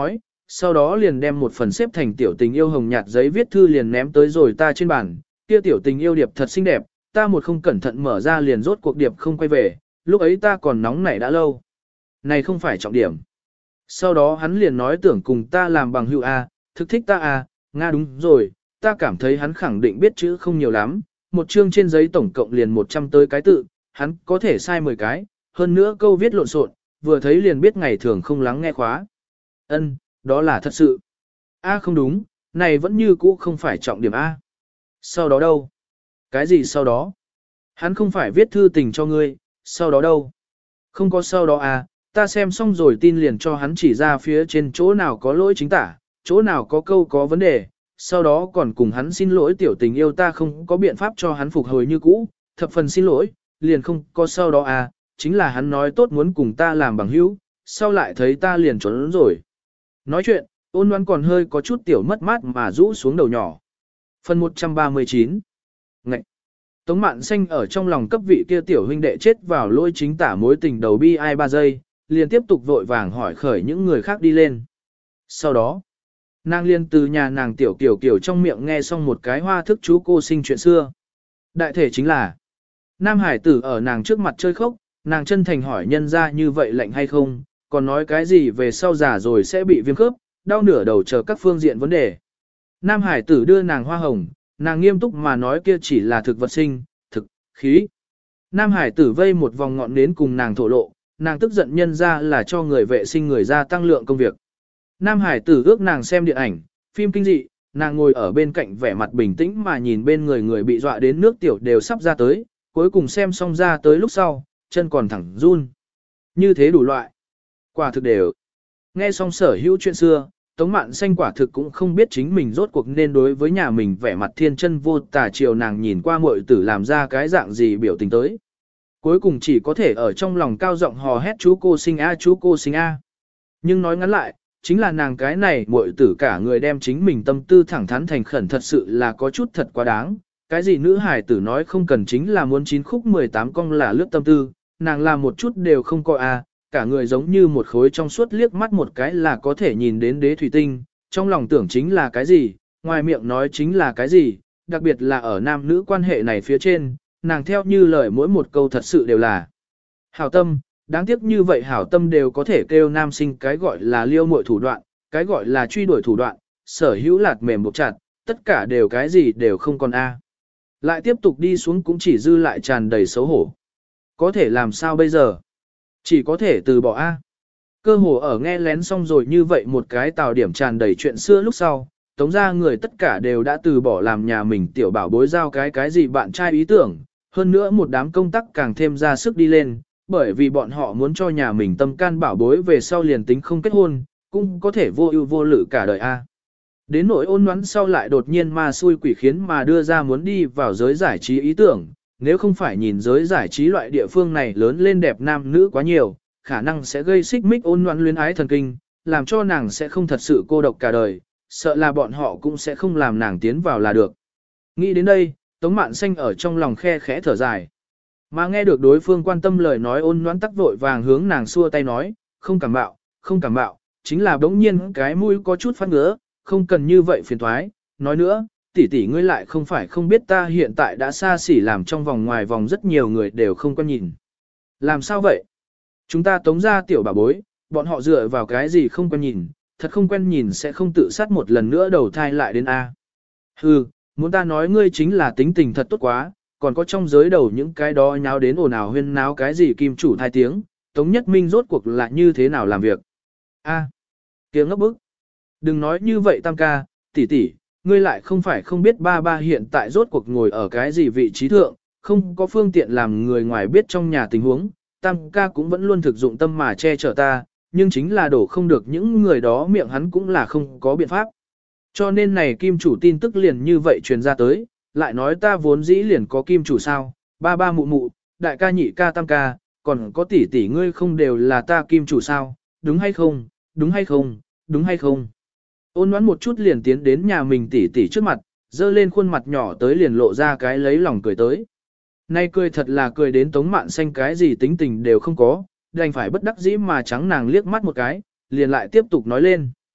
sau đó liền đem một phần xếp thành tiểu tình yêu hồng nhạt giấy viết thư liền ném tới rồi ta trên bàn, kia tiểu tình yêu điệp thật xinh đẹp, ta một không cẩn thận mở ra liền rốt cuộc điệp không quay về, lúc ấy ta còn nóng nảy đã lâu. Này không phải trọng điểm. Sau đó hắn liền nói tưởng cùng ta làm bằng hữu A, thực thích ta A, Nga đúng rồi, ta cảm thấy hắn khẳng định biết chữ không nhiều lắm, một chương trên giấy tổng cộng liền 100 tới cái tự, hắn có thể sai 10 cái, hơn nữa câu viết lộn xộn, vừa thấy liền biết ngày thường không lắng nghe khóa. Ân, đó là thật sự. A không đúng, này vẫn như cũ không phải trọng điểm A. Sau đó đâu? Cái gì sau đó? Hắn không phải viết thư tình cho ngươi, sau đó đâu? Không có sau đó à, ta xem xong rồi tin liền cho hắn chỉ ra phía trên chỗ nào có lỗi chính tả, chỗ nào có câu có vấn đề, sau đó còn cùng hắn xin lỗi tiểu tình yêu ta không có biện pháp cho hắn phục hồi như cũ, thập phần xin lỗi, liền không có sau đó à, chính là hắn nói tốt muốn cùng ta làm bằng hữu, sau lại thấy ta liền trốn rồi. Nói chuyện, Ôn Loan còn hơi có chút tiểu mất mát mà rũ xuống đầu nhỏ. Phần 139 Ngậy! Tống Mạn Xanh ở trong lòng cấp vị kia tiểu huynh đệ chết vào lỗi chính tả mối tình đầu bi ai 3 giây, liền tiếp tục vội vàng hỏi khởi những người khác đi lên. Sau đó, nàng liền từ nhà nàng tiểu kiểu trong miệng nghe xong một cái hoa thức chú cô sinh chuyện xưa. Đại thể chính là, Nam Hải tử ở nàng trước mặt chơi khóc, nàng chân thành hỏi nhân ra như vậy lạnh hay không, còn nói cái gì về sau già rồi sẽ bị viêm khớp, đau nửa đầu chờ các phương diện vấn đề. Nam Hải tử đưa nàng hoa hồng, nàng nghiêm túc mà nói kia chỉ là thực vật sinh, thực, khí. Nam Hải tử vây một vòng ngọn nến cùng nàng thổ lộ, nàng tức giận nhân ra là cho người vệ sinh người ra tăng lượng công việc. Nam Hải tử ước nàng xem điện ảnh, phim kinh dị, nàng ngồi ở bên cạnh vẻ mặt bình tĩnh mà nhìn bên người bị dọa đến nước tiểu đều sắp ra tới, cuối cùng xem xong ra tới lúc sau, chân còn thẳng run. Như thế đủ loại. Quả thực đều. Nghe xong sở hữu chuyện xưa, Tống Mạn Xanh quả thực cũng không biết chính mình rốt cuộc nên đối với nhà mình vẻ mặt thiên chân vô tà chiều nàng nhìn qua muội tử làm ra cái dạng gì biểu tình tới. Cuối cùng chỉ có thể ở trong lòng cao giọng hò hét chú cô sinh a chú cô sinh a. Nhưng nói ngắn lại, chính là nàng cái này muội tử cả người đem chính mình tâm tư thẳng thắn thành khẩn thật sự là có chút thật quá đáng. Cái gì nữ hài tử nói không cần chính là muốn 9 khúc 18 cong là lướt tâm tư, nàng làm một chút đều không có a, cả người giống như một khối trong suốt liếc mắt một cái là có thể nhìn đến đế thủy tinh, trong lòng tưởng chính là cái gì, ngoài miệng nói chính là cái gì, đặc biệt là ở nam nữ quan hệ này phía trên, nàng theo như lời mỗi một câu thật sự đều là hảo tâm, đáng tiếc như vậy hảo tâm đều có thể kêu nam sinh cái gọi là liêu muội thủ đoạn, cái gọi là truy đuổi thủ đoạn, sở hữu lạt mềm buộc chặt, tất cả đều cái gì đều không còn a. Lại tiếp tục đi xuống cũng chỉ dư lại tràn đầy xấu hổ. Có thể làm sao bây giờ? Chỉ có thể từ bỏ a. Cơ hồ ở nghe lén xong rồi như vậy một cái tào điểm tràn đầy chuyện xưa lúc sau, tống ra người tất cả đều đã từ bỏ làm nhà mình tiểu bảo bối giao cái gì bạn trai ý tưởng, hơn nữa một đám công tác càng thêm ra sức đi lên, bởi vì bọn họ muốn cho nhà mình tâm can bảo bối về sau liền tính không kết hôn, cũng có thể vô ưu vô lự cả đời a. Đến nỗi Ôn Ngoãn sau lại đột nhiên ma xui quỷ khiến mà đưa ra muốn đi vào giới giải trí ý tưởng, nếu không phải nhìn giới giải trí loại địa phương này lớn lên đẹp nam nữ quá nhiều, khả năng sẽ gây xích mích Ôn Ngoãn luyến ái thần kinh, làm cho nàng sẽ không thật sự cô độc cả đời, sợ là bọn họ cũng sẽ không làm nàng tiến vào là được. Nghĩ đến đây, Tống Mạn Xanh ở trong lòng khe khẽ thở dài. Mà nghe được đối phương quan tâm lời nói Ôn Ngoãn tắc vội vàng hướng nàng xua tay nói, không cảm bạo, chính là bỗng nhiên cái mũi có chút phát ngứa, không cần như vậy phiền thoái, nói nữa, tỷ ngươi lại không phải không biết ta hiện tại đã xa xỉ làm trong vòng ngoài vòng rất nhiều người đều không có nhìn. Làm sao vậy? Chúng ta tống ra tiểu bà bối, bọn họ dựa vào cái gì không quen nhìn, thật không quen nhìn sẽ không tự sát một lần nữa đầu thai lại đến A. Hừ, muốn ta nói ngươi chính là tính tình thật tốt quá, còn có trong giới đầu những cái đó nháo đến ồn ào huyên náo cái gì kim chủ thai tiếng, Tống Nhất Minh rốt cuộc là như thế nào làm việc. A, tiếng ngốc bức. Đừng nói như vậy tam ca, tỷ, ngươi lại không phải không biết ba hiện tại rốt cuộc ngồi ở cái gì vị trí thượng, không có phương tiện làm người ngoài biết trong nhà tình huống, tam ca cũng vẫn luôn thực dụng tâm mà che chở ta, nhưng chính là đổ không được những người đó miệng hắn cũng là không có biện pháp. Cho nên này kim chủ tin tức liền như vậy truyền ra tới, lại nói ta vốn dĩ liền có kim chủ sao, ba mụ, đại ca nhị ca tam ca, còn có tỷ ngươi không đều là ta kim chủ sao, đúng hay không, đúng hay không, đúng hay không. Ôn Ngoãn một chút liền tiến đến nhà mình tỷ trước mặt, dơ lên khuôn mặt nhỏ tới liền lộ ra cái lấy lòng cười tới. Nay cười thật là cười đến Tống Mạn Xanh cái gì tính tình đều không có, đành phải bất đắc dĩ mà trắng nàng liếc mắt một cái, liền lại tiếp tục nói lên.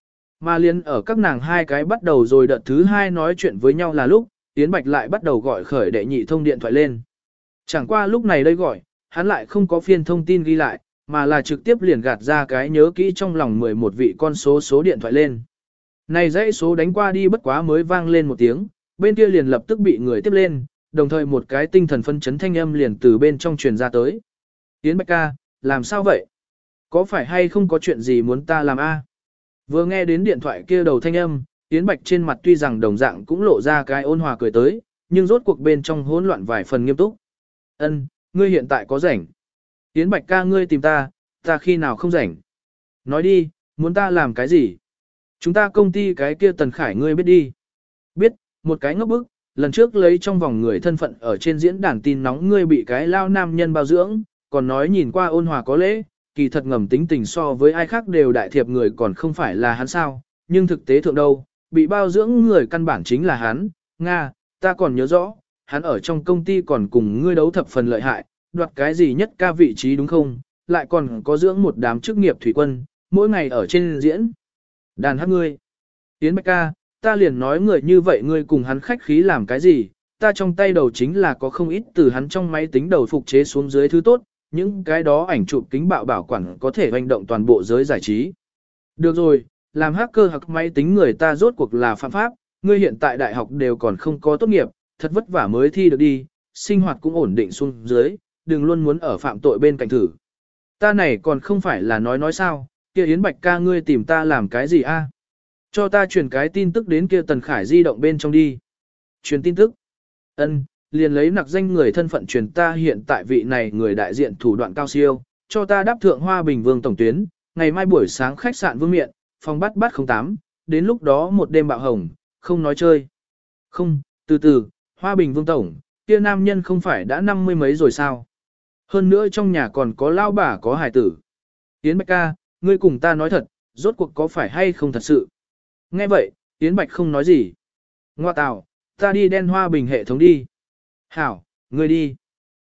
Mà liên ở các nàng hai cái bắt đầu rồi đợt thứ hai nói chuyện với nhau là lúc, Yến Bạch lại bắt đầu gọi khởi đệ nhị thông điện thoại lên. Chẳng qua lúc này đây gọi, hắn lại không có phiên thông tin ghi lại, mà là trực tiếp liền gạt ra cái nhớ kỹ trong lòng 11 vị con số điện thoại lên. Này dãy số đánh qua đi bất quá mới vang lên một tiếng, bên kia liền lập tức bị người tiếp lên, đồng thời một cái tinh thần phân chấn thanh âm liền từ bên trong truyền ra tới. Yến Bạch ca, làm sao vậy? Có phải hay không có chuyện gì muốn ta làm a? Vừa nghe đến điện thoại kia đầu thanh âm, Yến Bạch trên mặt tuy rằng đồng dạng cũng lộ ra cái ôn hòa cười tới, nhưng rốt cuộc bên trong hỗn loạn vài phần nghiêm túc. Ân, ngươi hiện tại có rảnh? Yến Bạch ca ngươi tìm ta khi nào không rảnh? Nói đi, muốn ta làm cái gì? Chúng ta công ty cái kia Tần Khải ngươi biết đi. Biết, một cái ngốc bức, lần trước lấy trong vòng người thân phận ở trên diễn đàn tin nóng ngươi bị cái lao nam nhân bao dưỡng, còn nói nhìn qua ôn hòa có lễ, kỳ thật ngầm tính tình so với ai khác đều đại thiệp người còn không phải là hắn sao, nhưng thực tế thượng đâu, bị bao dưỡng người căn bản chính là hắn, Nga, ta còn nhớ rõ, hắn ở trong công ty còn cùng ngươi đấu thập phần lợi hại, đoạt cái gì nhất ca vị trí đúng không, lại còn có dưỡng một đám chức nghiệp thủy quân, mỗi ngày ở trên diễn. Đàn hát ngươi. Yến Bạch ca, ta liền nói người như vậy ngươi cùng hắn khách khí làm cái gì, ta trong tay đầu chính là có không ít từ hắn trong máy tính đầu phục chế xuống dưới thứ tốt, những cái đó ảnh chụp kính bạo bảo quản có thể hoành động toàn bộ giới giải trí. Được rồi, làm hacker hoặc máy tính người ta rốt cuộc là phạm pháp, ngươi hiện tại đại học đều còn không có tốt nghiệp, thật vất vả mới thi được đi, sinh hoạt cũng ổn định xuống dưới, đừng luôn muốn ở phạm tội bên cạnh thử. Ta này còn không phải là nói sao, kia Yến Bạch ca ngươi tìm ta làm cái gì a? Cho ta truyền cái tin tức đến kia Tần Khải di động bên trong đi. Truyền tin tức. Ân, liền lấy nặc danh người thân phận truyền ta hiện tại vị này người đại diện thủ đoạn cao siêu, cho ta đáp thượng Hoa Bình Vương tổng tuyến, ngày mai buổi sáng khách sạn Vương Miện, phòng bắt 08, đến lúc đó một đêm bạo hồng, không nói chơi. Không, từ từ, Hoa Bình Vương tổng, kia nam nhân không phải đã 50 mấy rồi sao? Hơn nữa trong nhà còn có lao bà có hài tử. Yến Bạch ca, ngươi cùng ta nói thật, rốt cuộc có phải hay không thật sự? Nghe vậy, Yến Bạch không nói gì. Ngoa tào, ta đi đen Hoa Bình hệ thống đi. Hảo, ngươi đi.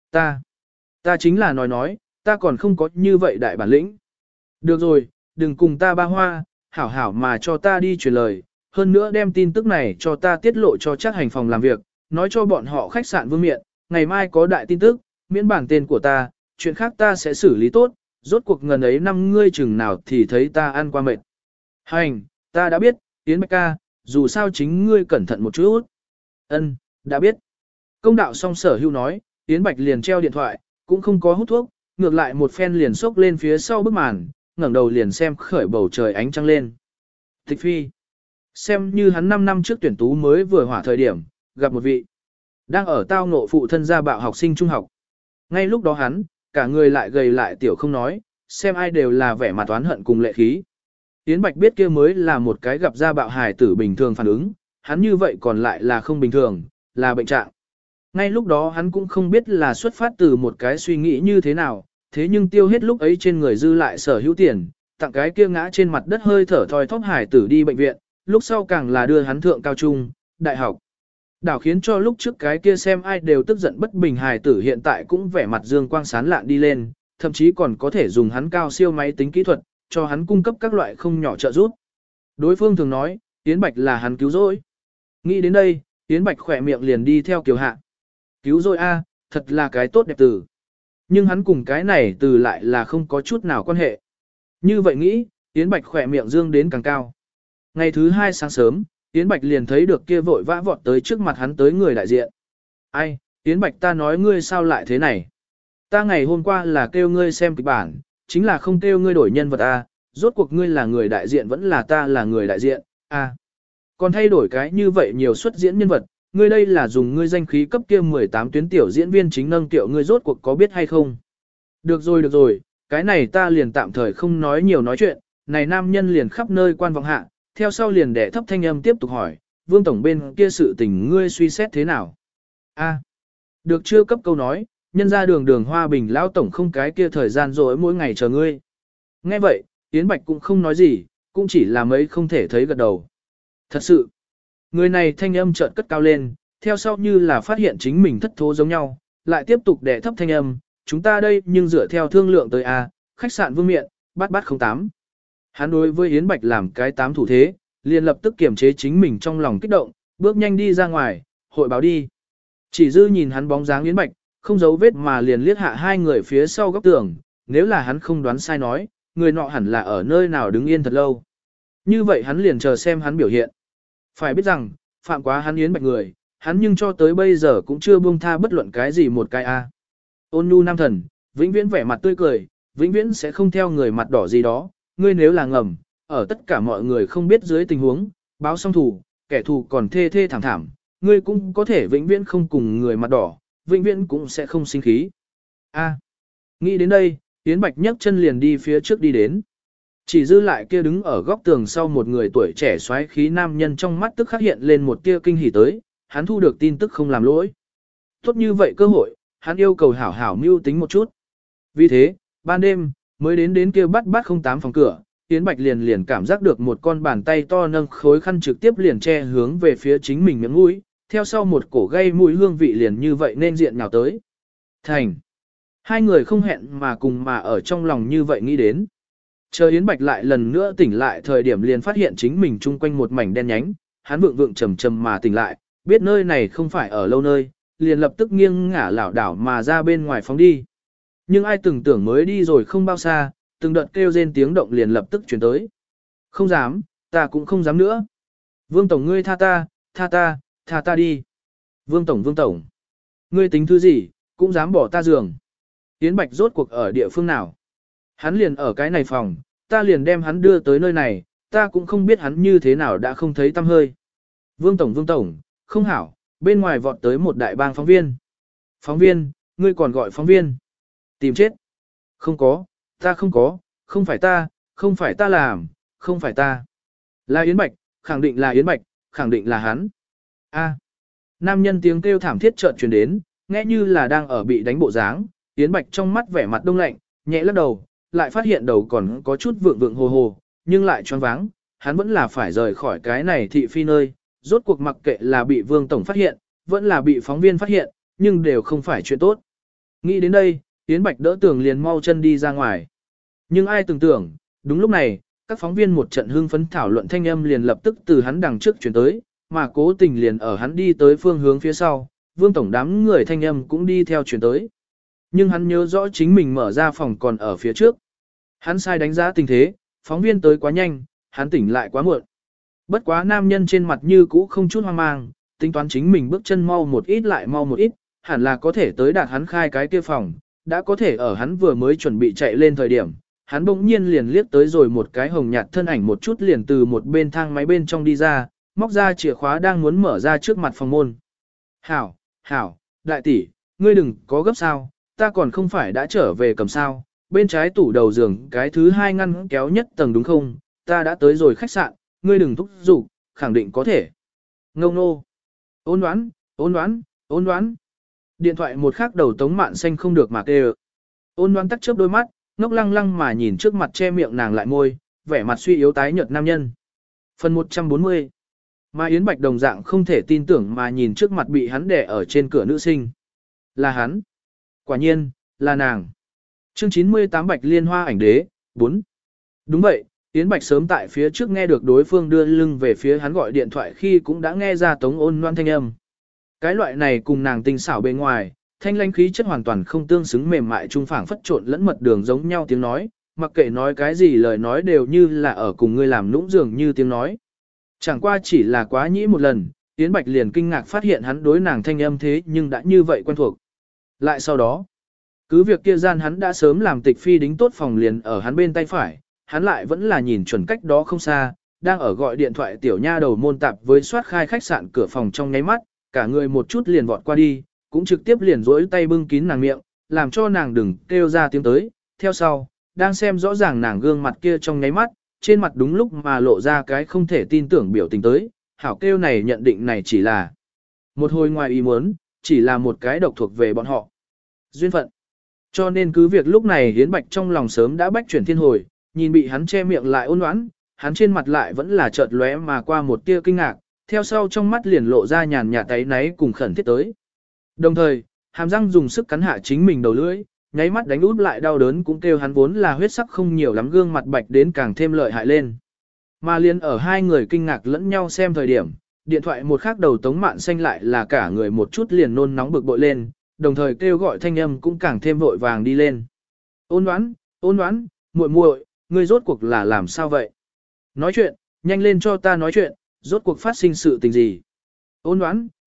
Ta chính là nói, ta còn không có như vậy đại bản lĩnh. Được rồi, đừng cùng ta ba hoa, hảo hảo mà cho ta đi truyền lời. Hơn nữa đem tin tức này cho ta tiết lộ cho chắc hành phòng làm việc, nói cho bọn họ khách sạn Vương Miện, ngày mai có đại tin tức, miễn bản tên của ta, chuyện khác ta sẽ xử lý tốt, rốt cuộc ngần ấy năm ngươi chừng nào thì thấy ta ăn qua mệt. Hành, ta đã biết, Yến Bạch ca, dù sao chính ngươi cẩn thận một chút. Ân, đã biết. Công đạo xong Sở Hưu nói, Yến Bạch liền treo điện thoại, cũng không có hút thuốc, ngược lại một phen liền xốc lên phía sau bức màn, ngẩng đầu liền xem khởi bầu trời ánh trăng lên. Tịch Phi. Xem như hắn 5 năm trước tuyển tú mới vừa hỏa thời điểm, gặp một vị. Đang ở tao ngộ phụ thân gia bạo học sinh trung học. Ngay lúc đó hắn, cả người lại gầy lại tiểu không nói, xem ai đều là vẻ mặt oán hận cùng lệ khí. Yến Bạch biết kia mới là một cái gặp gia bạo hài tử bình thường phản ứng, hắn như vậy còn lại là không bình thường, là bệnh trạng. Ngay lúc đó hắn cũng không biết là xuất phát từ một cái suy nghĩ như thế nào, thế nhưng tiêu hết lúc ấy trên người dư lại sở hữu tiền, tặng cái kia ngã trên mặt đất hơi thở thoi thóp hài tử đi bệnh viện, lúc sau càng là đưa hắn thượng cao trung, đại học. Đảo khiến cho lúc trước cái kia xem ai đều tức giận bất bình hài tử hiện tại cũng vẻ mặt dương quang sán lạn đi lên, thậm chí còn có thể dùng hắn cao siêu máy tính kỹ thuật, cho hắn cung cấp các loại không nhỏ trợ giúp. Đối phương thường nói, Yến Bạch là hắn cứu rỗi. Nghĩ đến đây, Yến Bạch khỏe miệng liền đi theo Kiều Hạ. Cứu rỗi a, thật là cái tốt đẹp từ. Nhưng hắn cùng cái này từ lại là không có chút nào quan hệ. Như vậy nghĩ, Yến Bạch khỏe miệng dương đến càng cao. Ngày thứ 2 sáng sớm, Yến Bạch liền thấy được kia vội vã vọt tới trước mặt hắn tới người đại diện. Ai, Yến Bạch ta nói ngươi sao lại thế này? Ta ngày hôm qua là kêu ngươi xem kịch bản, chính là không kêu ngươi đổi nhân vật a, rốt cuộc ngươi là người đại diện vẫn là ta là người đại diện, a. Còn thay đổi cái như vậy nhiều suất diễn nhân vật, ngươi đây là dùng ngươi danh khí cấp kia 18 tuyến tiểu diễn viên chính nâng tiệu ngươi rốt cuộc có biết hay không? Được rồi, cái này ta liền tạm thời không nói nhiều nói chuyện, này nam nhân liền khắp nơi quan vọng hạ, theo sau liền đẻ thấp thanh âm tiếp tục hỏi, Vương Tổng bên kia sự tình ngươi suy xét thế nào? A, được chưa cấp câu nói, nhân ra đường Hoa Bình lão Tổng không cái kia thời gian rồi mỗi ngày chờ ngươi. Nghe vậy, Yến Bạch cũng không nói gì, cũng chỉ là mấy không thể thấy gật đầu. Thật sự, người này thanh âm chợt cất cao lên, theo sau như là phát hiện chính mình thất thố giống nhau, lại tiếp tục đẻ thấp thanh âm, chúng ta đây nhưng dựa theo thương lượng tới A, khách sạn Vương Miện, bát 08. Hắn đối với Yến Bạch làm cái 8 thủ thế, liền lập tức kiềm chế chính mình trong lòng kích động, bước nhanh đi ra ngoài, hội báo đi. Chỉ dư nhìn hắn bóng dáng Yến Bạch, không giấu vết mà liền liếc hạ hai người phía sau góc tường, nếu là hắn không đoán sai nói, người nọ hẳn là ở nơi nào đứng yên thật lâu. Như vậy hắn liền chờ xem hắn biểu hiện. Phải biết rằng, phạm quá hắn Yến Bạch người, hắn nhưng cho tới bây giờ cũng chưa buông tha bất luận cái gì một cái a. Ôn nhu nam thần, vĩnh viễn vẻ mặt tươi cười, vĩnh viễn sẽ không theo người mặt đỏ gì đó, ngươi nếu là ngầm, ở tất cả mọi người không biết dưới tình huống, báo xong thủ, kẻ thù còn thê thê thảm thảm, ngươi cũng có thể vĩnh viễn không cùng người mặt đỏ, vĩnh viễn cũng sẽ không sinh khí. Nghĩ đến đây, Yến Bạch nhấc chân liền đi phía trước đi đến. Chỉ dư lại kia đứng ở góc tường sau một người tuổi trẻ xoáy khí nam nhân trong mắt tức khắc hiện lên một tia kinh hỉ tới, hắn thu được tin tức không làm lỗi. Tốt như vậy cơ hội, hắn yêu cầu hảo hảo mưu tính một chút. Vì thế, ban đêm, mới đến kia bắt 08 phòng cửa, Yến Bạch liền cảm giác được một con bàn tay to nâng khối khăn trực tiếp liền che hướng về phía chính mình miệng mũi, theo sau một cổ gây mùi hương vị liền như vậy nên diện nhào tới. Thành. Hai người không hẹn mà cùng mà ở trong lòng như vậy nghĩ đến. Chờ Yến Bạch lại lần nữa tỉnh lại thời điểm liền phát hiện chính mình chung quanh một mảnh đen nhánh, hắn vượng trầm mà tỉnh lại, biết nơi này không phải ở lâu nơi, liền lập tức nghiêng ngả lảo đảo mà ra bên ngoài phóng đi. Nhưng ai từng tưởng mới đi rồi không bao xa, từng đợt kêu rên tiếng động liền lập tức chuyển tới. Không dám, ta cũng không dám nữa. Vương Tổng ngươi tha ta đi. Vương Tổng. Ngươi tính thứ gì, cũng dám bỏ ta giường. Yến Bạch rốt cuộc ở địa phương nào? Hắn liền ở cái này phòng, ta liền đem hắn đưa tới nơi này, ta cũng không biết hắn như thế nào đã không thấy tăm hơi. Vương Tổng, không hảo, bên ngoài vọt tới một đại bang phóng viên. Phóng viên, ngươi còn gọi phóng viên. Tìm chết. Không có, ta không có, không phải ta làm, không phải ta. Là Yến Bạch, khẳng định là Yến Bạch, khẳng định là hắn. Nam nhân tiếng kêu thảm thiết chợt truyền đến, nghe như là đang ở bị đánh bộ dáng. Yến Bạch trong mắt vẻ mặt đông lạnh, nhẹ lắc đầu, lại phát hiện đầu còn có chút vượng hồ, nhưng lại choáng váng, hắn vẫn là phải rời khỏi cái này thị phi nơi, rốt cuộc mặc kệ là bị Vương Tổng phát hiện, vẫn là bị phóng viên phát hiện, nhưng đều không phải chuyện tốt. Nghĩ đến đây, Yến Bạch đỡ tường liền mau chân đi ra ngoài. Nhưng ai tưởng tượng, đúng lúc này, các phóng viên một trận hưng phấn thảo luận thanh âm liền lập tức từ hắn đằng trước chuyển tới, mà cố tình liền ở hắn đi tới phương hướng phía sau, Vương Tổng đám người thanh âm cũng đi theo chuyển tới. Nhưng hắn nhớ rõ chính mình mở ra phòng còn ở phía trước. Hắn sai đánh giá tình thế, phóng viên tới quá nhanh, hắn tỉnh lại quá muộn. Bất quá nam nhân trên mặt như cũ không chút hoang mang, tính toán chính mình bước chân mau một ít lại mau một ít, hẳn là có thể tới đạt hắn khai cái kia phòng, đã có thể ở hắn vừa mới chuẩn bị chạy lên thời điểm. Hắn bỗng nhiên liền liếc tới rồi một cái hồng nhạt thân ảnh một chút liền từ một bên thang máy bên trong đi ra, móc ra chìa khóa đang muốn mở ra trước mặt phòng môn. Hảo, đại tỷ, ngươi đừng có gấp sao, ta còn không phải đã trở về cầm sao, bên trái tủ đầu giường cái thứ hai ngăn kéo nhất tầng đúng không, ta đã tới rồi khách sạn, ngươi đừng thúc giục, khẳng định có thể. Ngông nô. Ôn đoán. Điện thoại một khắc đầu Tống Mạn Xanh không được mà kêu. Ôn đoán tắt chớp đôi mắt, ngốc lăng lăng mà nhìn trước mặt che miệng nàng lại môi, vẻ mặt suy yếu tái nhợt nam nhân. Phần 140. Mà Yến Bạch đồng dạng không thể tin tưởng mà nhìn trước mặt bị hắn đè ở trên cửa nữ sinh. Là hắn. Quả nhiên, là nàng. Chương 98 Bạch Liên Hoa ảnh đế, 4. Đúng vậy, Yến Bạch sớm tại phía trước nghe được đối phương đưa lưng về phía hắn gọi điện thoại khi cũng đã nghe ra Tống Ôn Loan thanh âm. Cái loại này cùng nàng tinh xảo bên ngoài, thanh lãnh khí chất hoàn toàn không tương xứng mềm mại trung phảng phất trộn lẫn mật đường giống nhau tiếng nói, mặc kệ nói cái gì lời nói đều như là ở cùng ngươi làm nũng dường như tiếng nói. Chẳng qua chỉ là quá nhĩ một lần, Yến Bạch liền kinh ngạc phát hiện hắn đối nàng thanh âm thế nhưng đã như vậy quen thuộc. Lại sau đó, cứ việc kia gian hắn đã sớm làm tịch phi đính tốt phòng liền ở hắn bên tay phải, hắn lại vẫn là nhìn chuẩn cách đó không xa, đang ở gọi điện thoại tiểu nha đầu môn tạp với soát khai khách sạn cửa phòng trong nháy mắt, cả người một chút liền vọt qua đi, cũng trực tiếp liền rỗi tay bưng kín nàng miệng, làm cho nàng đừng kêu ra tiếng tới. Theo sau, đang xem rõ ràng nàng gương mặt kia trong nháy mắt, trên mặt đúng lúc mà lộ ra cái không thể tin tưởng biểu tình tới, hảo kêu này nhận định này chỉ là một hồi ngoài ý muốn, chỉ là một cái độc thuộc về bọn họ. Duyên phận. Cho nên cứ việc lúc này Yến Bạch trong lòng sớm đã bách chuyển thiên hồi, nhìn bị hắn che miệng lại ôn oán, hắn trên mặt lại vẫn là chợt lóe mà qua một tia kinh ngạc, theo sau trong mắt liền lộ ra nhàn nhạt táy náy cùng khẩn thiết tới. Đồng thời, hàm răng dùng sức cắn hạ chính mình đầu lưỡi, nháy mắt đánh út lại đau đớn cũng kêu hắn vốn là huyết sắc không nhiều lắm gương mặt bạch đến càng thêm lợi hại lên. Mà liền ở hai người kinh ngạc lẫn nhau xem thời điểm, điện thoại một khắc đầu Tống Mạn Xanh lại là cả người một chút liền nôn nóng bực bội lên, đồng thời kêu gọi thanh âm cũng càng thêm vội vàng đi lên. Ôn đoán, muội muội, ngươi rốt cuộc là làm sao vậy? Nói chuyện, nhanh lên cho ta nói chuyện, rốt cuộc phát sinh sự tình gì? Ôn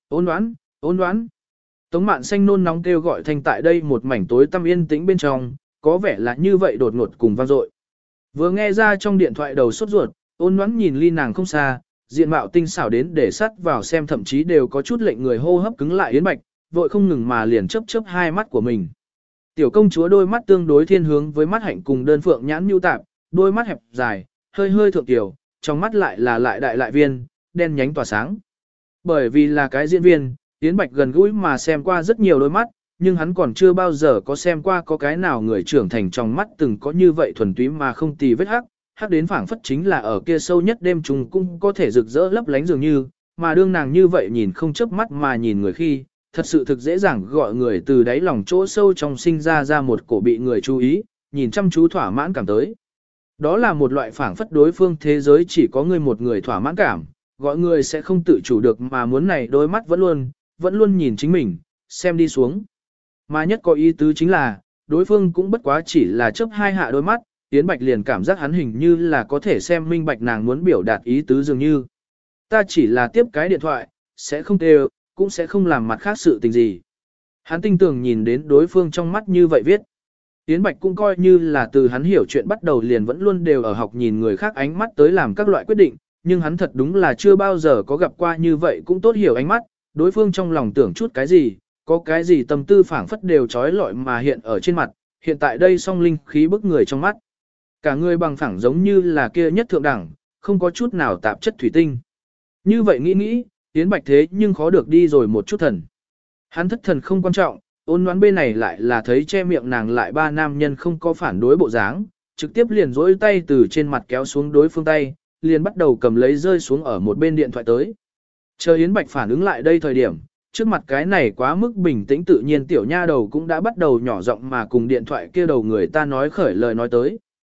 đoán. Tống Mạn Xanh nôn nóng kêu gọi thanh tại đây một mảnh tối tăm yên tĩnh bên trong, có vẻ là như vậy đột ngột cùng vang dội. Vừa nghe ra trong điện thoại đầu sốt ruột, ôn đoán nhìn ly nàng không xa, diện mạo tinh xảo đến để sắt vào xem thậm chí đều có chút lệnh người hô hấp cứng lại Yến Bạch, vội không ngừng mà liền chớp chớp hai mắt của mình. Tiểu công chúa đôi mắt tương đối thiên hướng với mắt hạnh cùng đơn phượng nhãn nhu tạp, đôi mắt hẹp dài, hơi hơi thượng tiểu, trong mắt lại là lại đại lại viên, đen nhánh tỏa sáng. Bởi vì là cái diễn viên, Yến Bạch gần gũi mà xem qua rất nhiều đôi mắt, nhưng hắn còn chưa bao giờ có xem qua có cái nào người trưởng thành trong mắt từng có như vậy thuần túy mà không tì vết hắc, hắc đến phảng phất chính là ở kia sâu nhất đêm trùng cũng có thể rực rỡ lấp lánh dường như, mà đương nàng như vậy nhìn không chớp mắt mà nhìn người khi, thật sự thực dễ dàng gọi người từ đáy lòng chỗ sâu trong sinh ra một cổ bị người chú ý, nhìn chăm chú thỏa mãn cảm tới. Đó là một loại phảng phất đối phương thế giới chỉ có người một người thỏa mãn cảm, gọi người sẽ không tự chủ được mà muốn này đôi mắt vẫn luôn nhìn chính mình, xem đi xuống. Mà nhất có ý tứ chính là, đối phương cũng bất quá chỉ là chớp hai hạ đôi mắt, Yến Bạch liền cảm giác hắn hình như là có thể xem minh bạch nàng muốn biểu đạt ý tứ dường như. Ta chỉ là tiếp cái điện thoại, sẽ không kêu, cũng sẽ không làm mặt khác sự tình gì. Hắn tinh tường nhìn đến đối phương trong mắt như vậy viết. Yến Bạch cũng coi như là từ hắn hiểu chuyện bắt đầu liền vẫn luôn đều ở học nhìn người khác ánh mắt tới làm các loại quyết định, nhưng hắn thật đúng là chưa bao giờ có gặp qua như vậy cũng tốt hiểu ánh mắt, đối phương trong lòng tưởng chút cái gì, có cái gì tâm tư phảng phất đều trói lọi mà hiện ở trên mặt, hiện tại đây song linh khí bức người trong mắt. Cả người bằng phẳng giống như là kia nhất thượng đẳng, không có chút nào tạp chất thủy tinh. Như vậy nghĩ, Yến Bạch thế nhưng khó được đi rồi một chút thần. Hắn thất thần không quan trọng, ôn đoán bên này lại là thấy che miệng nàng lại ba nam nhân không có phản đối bộ dáng, trực tiếp liền dỗi tay từ trên mặt kéo xuống đối phương tay, liền bắt đầu cầm lấy rơi xuống ở một bên điện thoại tới. Chờ Yến Bạch phản ứng lại đây thời điểm, trước mặt cái này quá mức bình tĩnh tự nhiên tiểu nha đầu cũng đã bắt đầu nhỏ giọng mà cùng điện thoại kia đầu người ta nói khởi lời nói tới.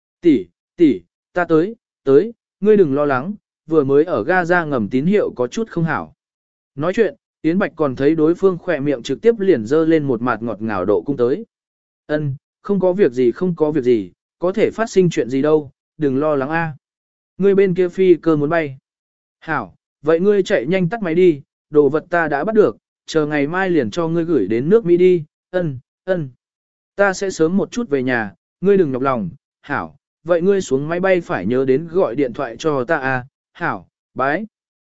Tỷ, ta tới, ngươi đừng lo lắng, vừa mới ở ga ra ngầm tín hiệu có chút không hảo. Nói chuyện, Yến Bạch còn thấy đối phương khỏe miệng trực tiếp liền dơ lên một mặt ngọt ngào độ cung tới. Ân, không có việc gì, có thể phát sinh chuyện gì đâu, đừng lo lắng a. Ngươi bên kia phi cơ muốn bay. Hảo, vậy ngươi chạy nhanh tắt máy đi, đồ vật ta đã bắt được, chờ ngày mai liền cho ngươi gửi đến nước Mỹ đi, ân. Ta sẽ sớm một chút về nhà, ngươi đừng nhọc lòng, hảo, vậy ngươi xuống máy bay phải nhớ đến gọi điện thoại cho ta a, hảo, bái.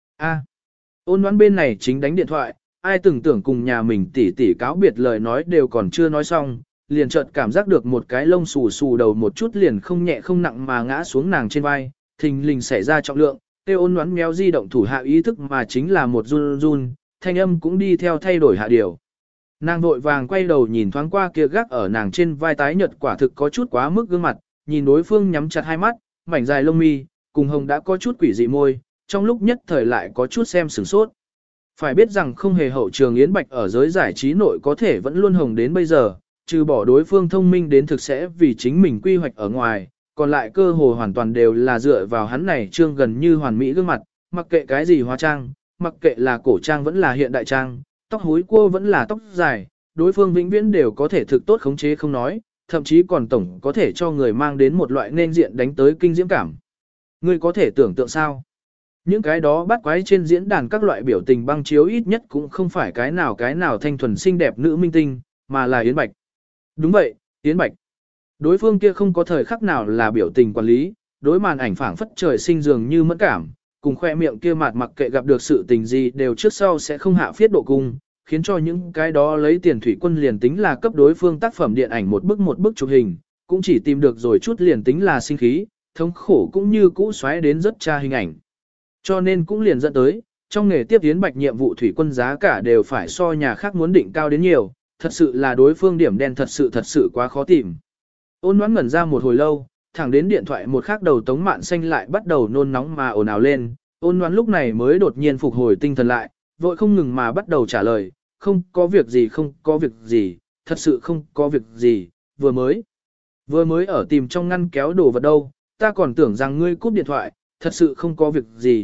Ôn đoán bên này chính đánh điện thoại, ai từng tưởng cùng nhà mình tỉ cáo biệt lời nói đều còn chưa nói xong, liền chợt cảm giác được một cái lông xù xù đầu một chút liền không nhẹ không nặng mà ngã xuống nàng trên vai, thình lình xảy ra trọng lượng, tiêu ôn đoán méo di động thủ hạ ý thức mà chính là một run, thanh âm cũng đi theo thay đổi hạ điều. Nàng vội vàng quay đầu nhìn thoáng qua kia gác ở nàng trên vai tái nhợt quả thực có chút quá mức gương mặt, nhìn đối phương nhắm chặt hai mắt, mảnh dài lông mi, cùng hồng đã có chút quỷ dị môi, trong lúc nhất thời lại có chút xem sửng sốt. Phải biết rằng không hề hậu trường Yến Bạch ở giới giải trí nội có thể vẫn luôn hồng đến bây giờ, trừ bỏ đối phương thông minh đến thực sẽ vì chính mình quy hoạch ở ngoài, còn lại cơ hồ hoàn toàn đều là dựa vào hắn này trương gần như hoàn mỹ gương mặt, mặc kệ cái gì hóa trang, mặc kệ là cổ trang vẫn là hiện đại trang, tóc húi cua vẫn là tóc dài, đối phương vĩnh viễn đều có thể thực tốt khống chế không nói, thậm chí còn tổng có thể cho người mang đến một loại nên diện đánh tới kinh diễm cảm. Ngươi có thể tưởng tượng sao? Những cái đó bắt quái trên diễn đàn các loại biểu tình băng chiếu ít nhất cũng không phải cái nào thanh thuần xinh đẹp nữ minh tinh, mà là Yến Bạch. Đúng vậy, Yến Bạch. Đối phương kia không có thời khắc nào là biểu tình quản lý, đối màn ảnh phảng phất trời sinh dường như mẫn cảm, cùng khoe miệng kia mặt mặc kệ gặp được sự tình gì đều trước sau sẽ không hạ phiết độ cung, khiến cho những cái đó lấy tiền thủy quân liền tính là cấp đối phương tác phẩm điện ảnh một bức chụp hình, cũng chỉ tìm được rồi chút liền tính là sinh khí, thống khổ cũng như cũ xoáy đến rất cha hình ảnh. Cho nên cũng liền dẫn tới, trong nghề tiếp Yến Bạch nhiệm vụ thủy quân giá cả đều phải so nhà khác muốn định cao đến nhiều, thật sự là đối phương điểm đen thật sự quá khó tìm. Ôn đoán ngẩn ra một hồi lâu, thẳng đến điện thoại một khắc đầu Tống Mạn Xanh lại bắt đầu nôn nóng mà ồn ào lên, ôn đoán lúc này mới đột nhiên phục hồi tinh thần lại, vội không ngừng mà bắt đầu trả lời, không có việc gì, thật sự không có việc gì, vừa mới ở tìm trong ngăn kéo đồ vật đâu, ta còn tưởng rằng ngươi cúp điện thoại, thật sự không có việc gì,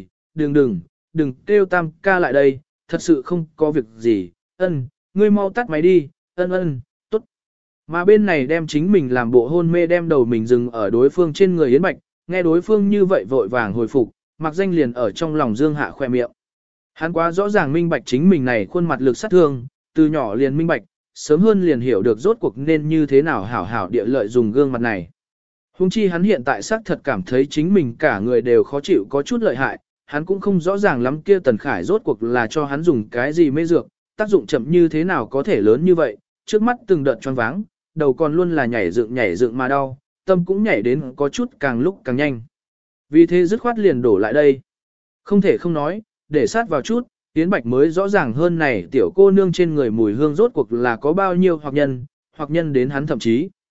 đừng kêu Tam ca lại đây, thật sự không có việc gì, ngươi mau tắt máy đi, tốt. Mà bên này đem chính mình làm bộ hôn mê đem đầu mình dừng ở đối phương trên người Yến Bạch, nghe đối phương như vậy vội vàng hồi phục, Mạc Danh liền ở trong lòng dương hạ khoe miệng. Hắn quá rõ ràng minh bạch chính mình này khuôn mặt lực sát thương, từ nhỏ liền minh bạch, sớm hơn liền hiểu được rốt cuộc nên như thế nào hảo hảo địa lợi dùng gương mặt này. Hùng chi hắn hiện tại xác thật cảm thấy chính mình cả người đều khó chịu có chút lợi hại, hắn cũng không rõ ràng lắm kia Tần Khải rốt cuộc là cho hắn dùng cái gì mê dược, tác dụng chậm như thế nào có thể lớn như vậy, trước mắt từng đợt choáng váng, đầu còn luôn là nhảy dựng mà đau, tâm cũng nhảy đến có chút càng lúc càng nhanh. Vì thế dứt khoát liền đổ lại đây. Không thể không nói, để sát vào chút, Yến Bạch mới rõ ràng hơn này tiểu cô nương trên người mùi hương rốt cuộc là có bao nhiêu hoặc nhân đến hắn thậm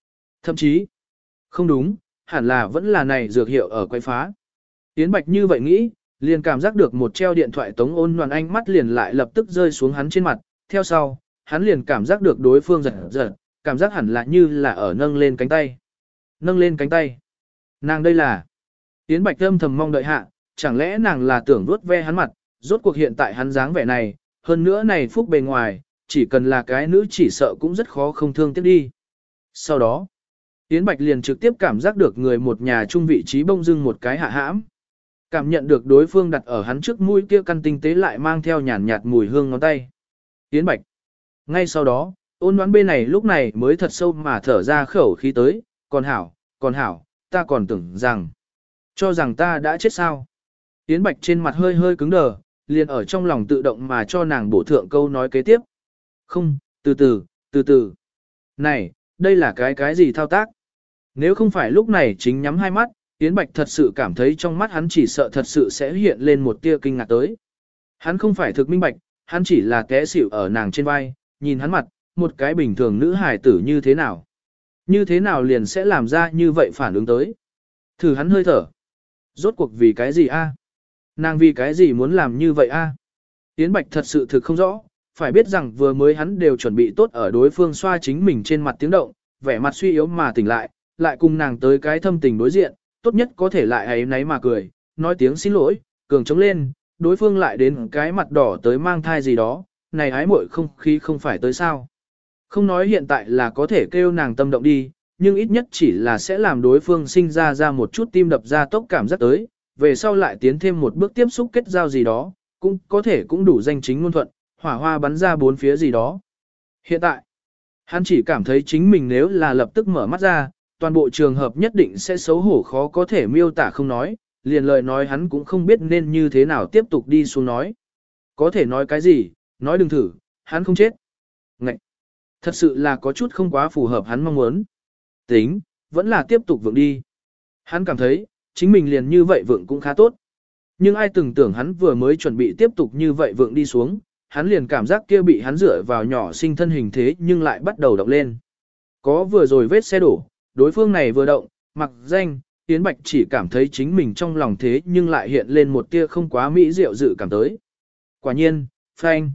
chí, không đúng, hẳn là vẫn là này dược hiệu ở quay phá. Yến Bạch như vậy nghĩ, liền cảm giác được một treo điện thoại Tống Ôn Loan ánh mắt liền lại lập tức rơi xuống hắn trên mặt, theo sau, hắn liền cảm giác được đối phương giật, cảm giác hẳn là như là ở nâng lên cánh tay. Nâng lên cánh tay. Nàng đây là. Yến Bạch âm thầm mong đợi hạ, chẳng lẽ nàng là tưởng vuốt ve hắn mặt, rốt cuộc hiện tại hắn dáng vẻ này, hơn nữa này phúc bề ngoài, chỉ cần là cái nữ chỉ sợ cũng rất khó không thương tiếc đi. Sau đó, Yến Bạch liền trực tiếp cảm giác được người một nhà chung vị trí bông dưng một cái hạ hãm. Cảm nhận được đối phương đặt ở hắn trước mũi kia căn tinh tế lại mang theo nhàn nhạt mùi hương ngón tay. Yến Bạch. Ngay sau đó, Ôn Đoán bên này lúc này mới thật sâu mà thở ra khẩu khí tới, còn hảo, ta còn tưởng rằng, cho rằng ta đã chết sao. Yến Bạch trên mặt hơi hơi cứng đờ, liền ở trong lòng tự động mà cho nàng bổ thượng câu nói kế tiếp. Không, từ từ. Này, đây là cái gì thao tác? Nếu không phải lúc này chính nhắm hai mắt, Yến Bạch thật sự cảm thấy trong mắt hắn chỉ sợ thật sự sẽ hiện lên một tia kinh ngạc tới. Hắn không phải thực minh bạch, hắn chỉ là té xỉu ở nàng trên vai, nhìn hắn mặt, một cái bình thường nữ hài tử như thế nào. Như thế nào liền sẽ làm ra như vậy phản ứng tới. Thử hắn hơi thở. Rốt cuộc vì cái gì a? Nàng vì cái gì muốn làm như vậy a? Yến Bạch thật sự thực không rõ, phải biết rằng vừa mới hắn đều chuẩn bị tốt ở đối phương xoa chính mình trên mặt tiếng động, vẻ mặt suy yếu mà tỉnh lại cùng nàng tới cái thâm tình đối diện, tốt nhất có thể lại ấy náy mà cười, nói tiếng xin lỗi, cường chống lên, đối phương lại đến cái mặt đỏ tới mang thai gì đó, này ái muội không khí không phải tới sao. Không nói hiện tại là có thể kêu nàng tâm động đi, nhưng ít nhất chỉ là sẽ làm đối phương sinh ra một chút tim đập ra tốc cảm giác tới, về sau lại tiến thêm một bước tiếp xúc kết giao gì đó, cũng có thể cũng đủ danh chính ngôn thuận, hỏa hoa bắn ra bốn phía gì đó. Hiện tại, hắn chỉ cảm thấy chính mình nếu là lập tức mở mắt ra, toàn bộ trường hợp nhất định sẽ xấu hổ khó có thể miêu tả không nói, liền lời nói hắn cũng không biết nên như thế nào tiếp tục đi xuống nói. Có thể nói cái gì, nói đừng thử, hắn không chết. Ngậy! Thật sự là có chút không quá phù hợp hắn mong muốn. Tính, vẫn là tiếp tục vượng đi. Hắn cảm thấy, chính mình liền như vậy vượng cũng khá tốt. Nhưng ai từng tưởng hắn vừa mới chuẩn bị tiếp tục như vậy vượng đi xuống, hắn liền cảm giác kia bị hắn dựa vào nhỏ sinh thân hình thế nhưng lại bắt đầu động lên. Có vừa rồi vết xe đổ, đối phương này vừa động, Mặc Danh, Yến Bạch chỉ cảm thấy chính mình trong lòng thế nhưng lại hiện lên một tia không quá mỹ diệu dự cảm tới. Quả nhiên, phanh.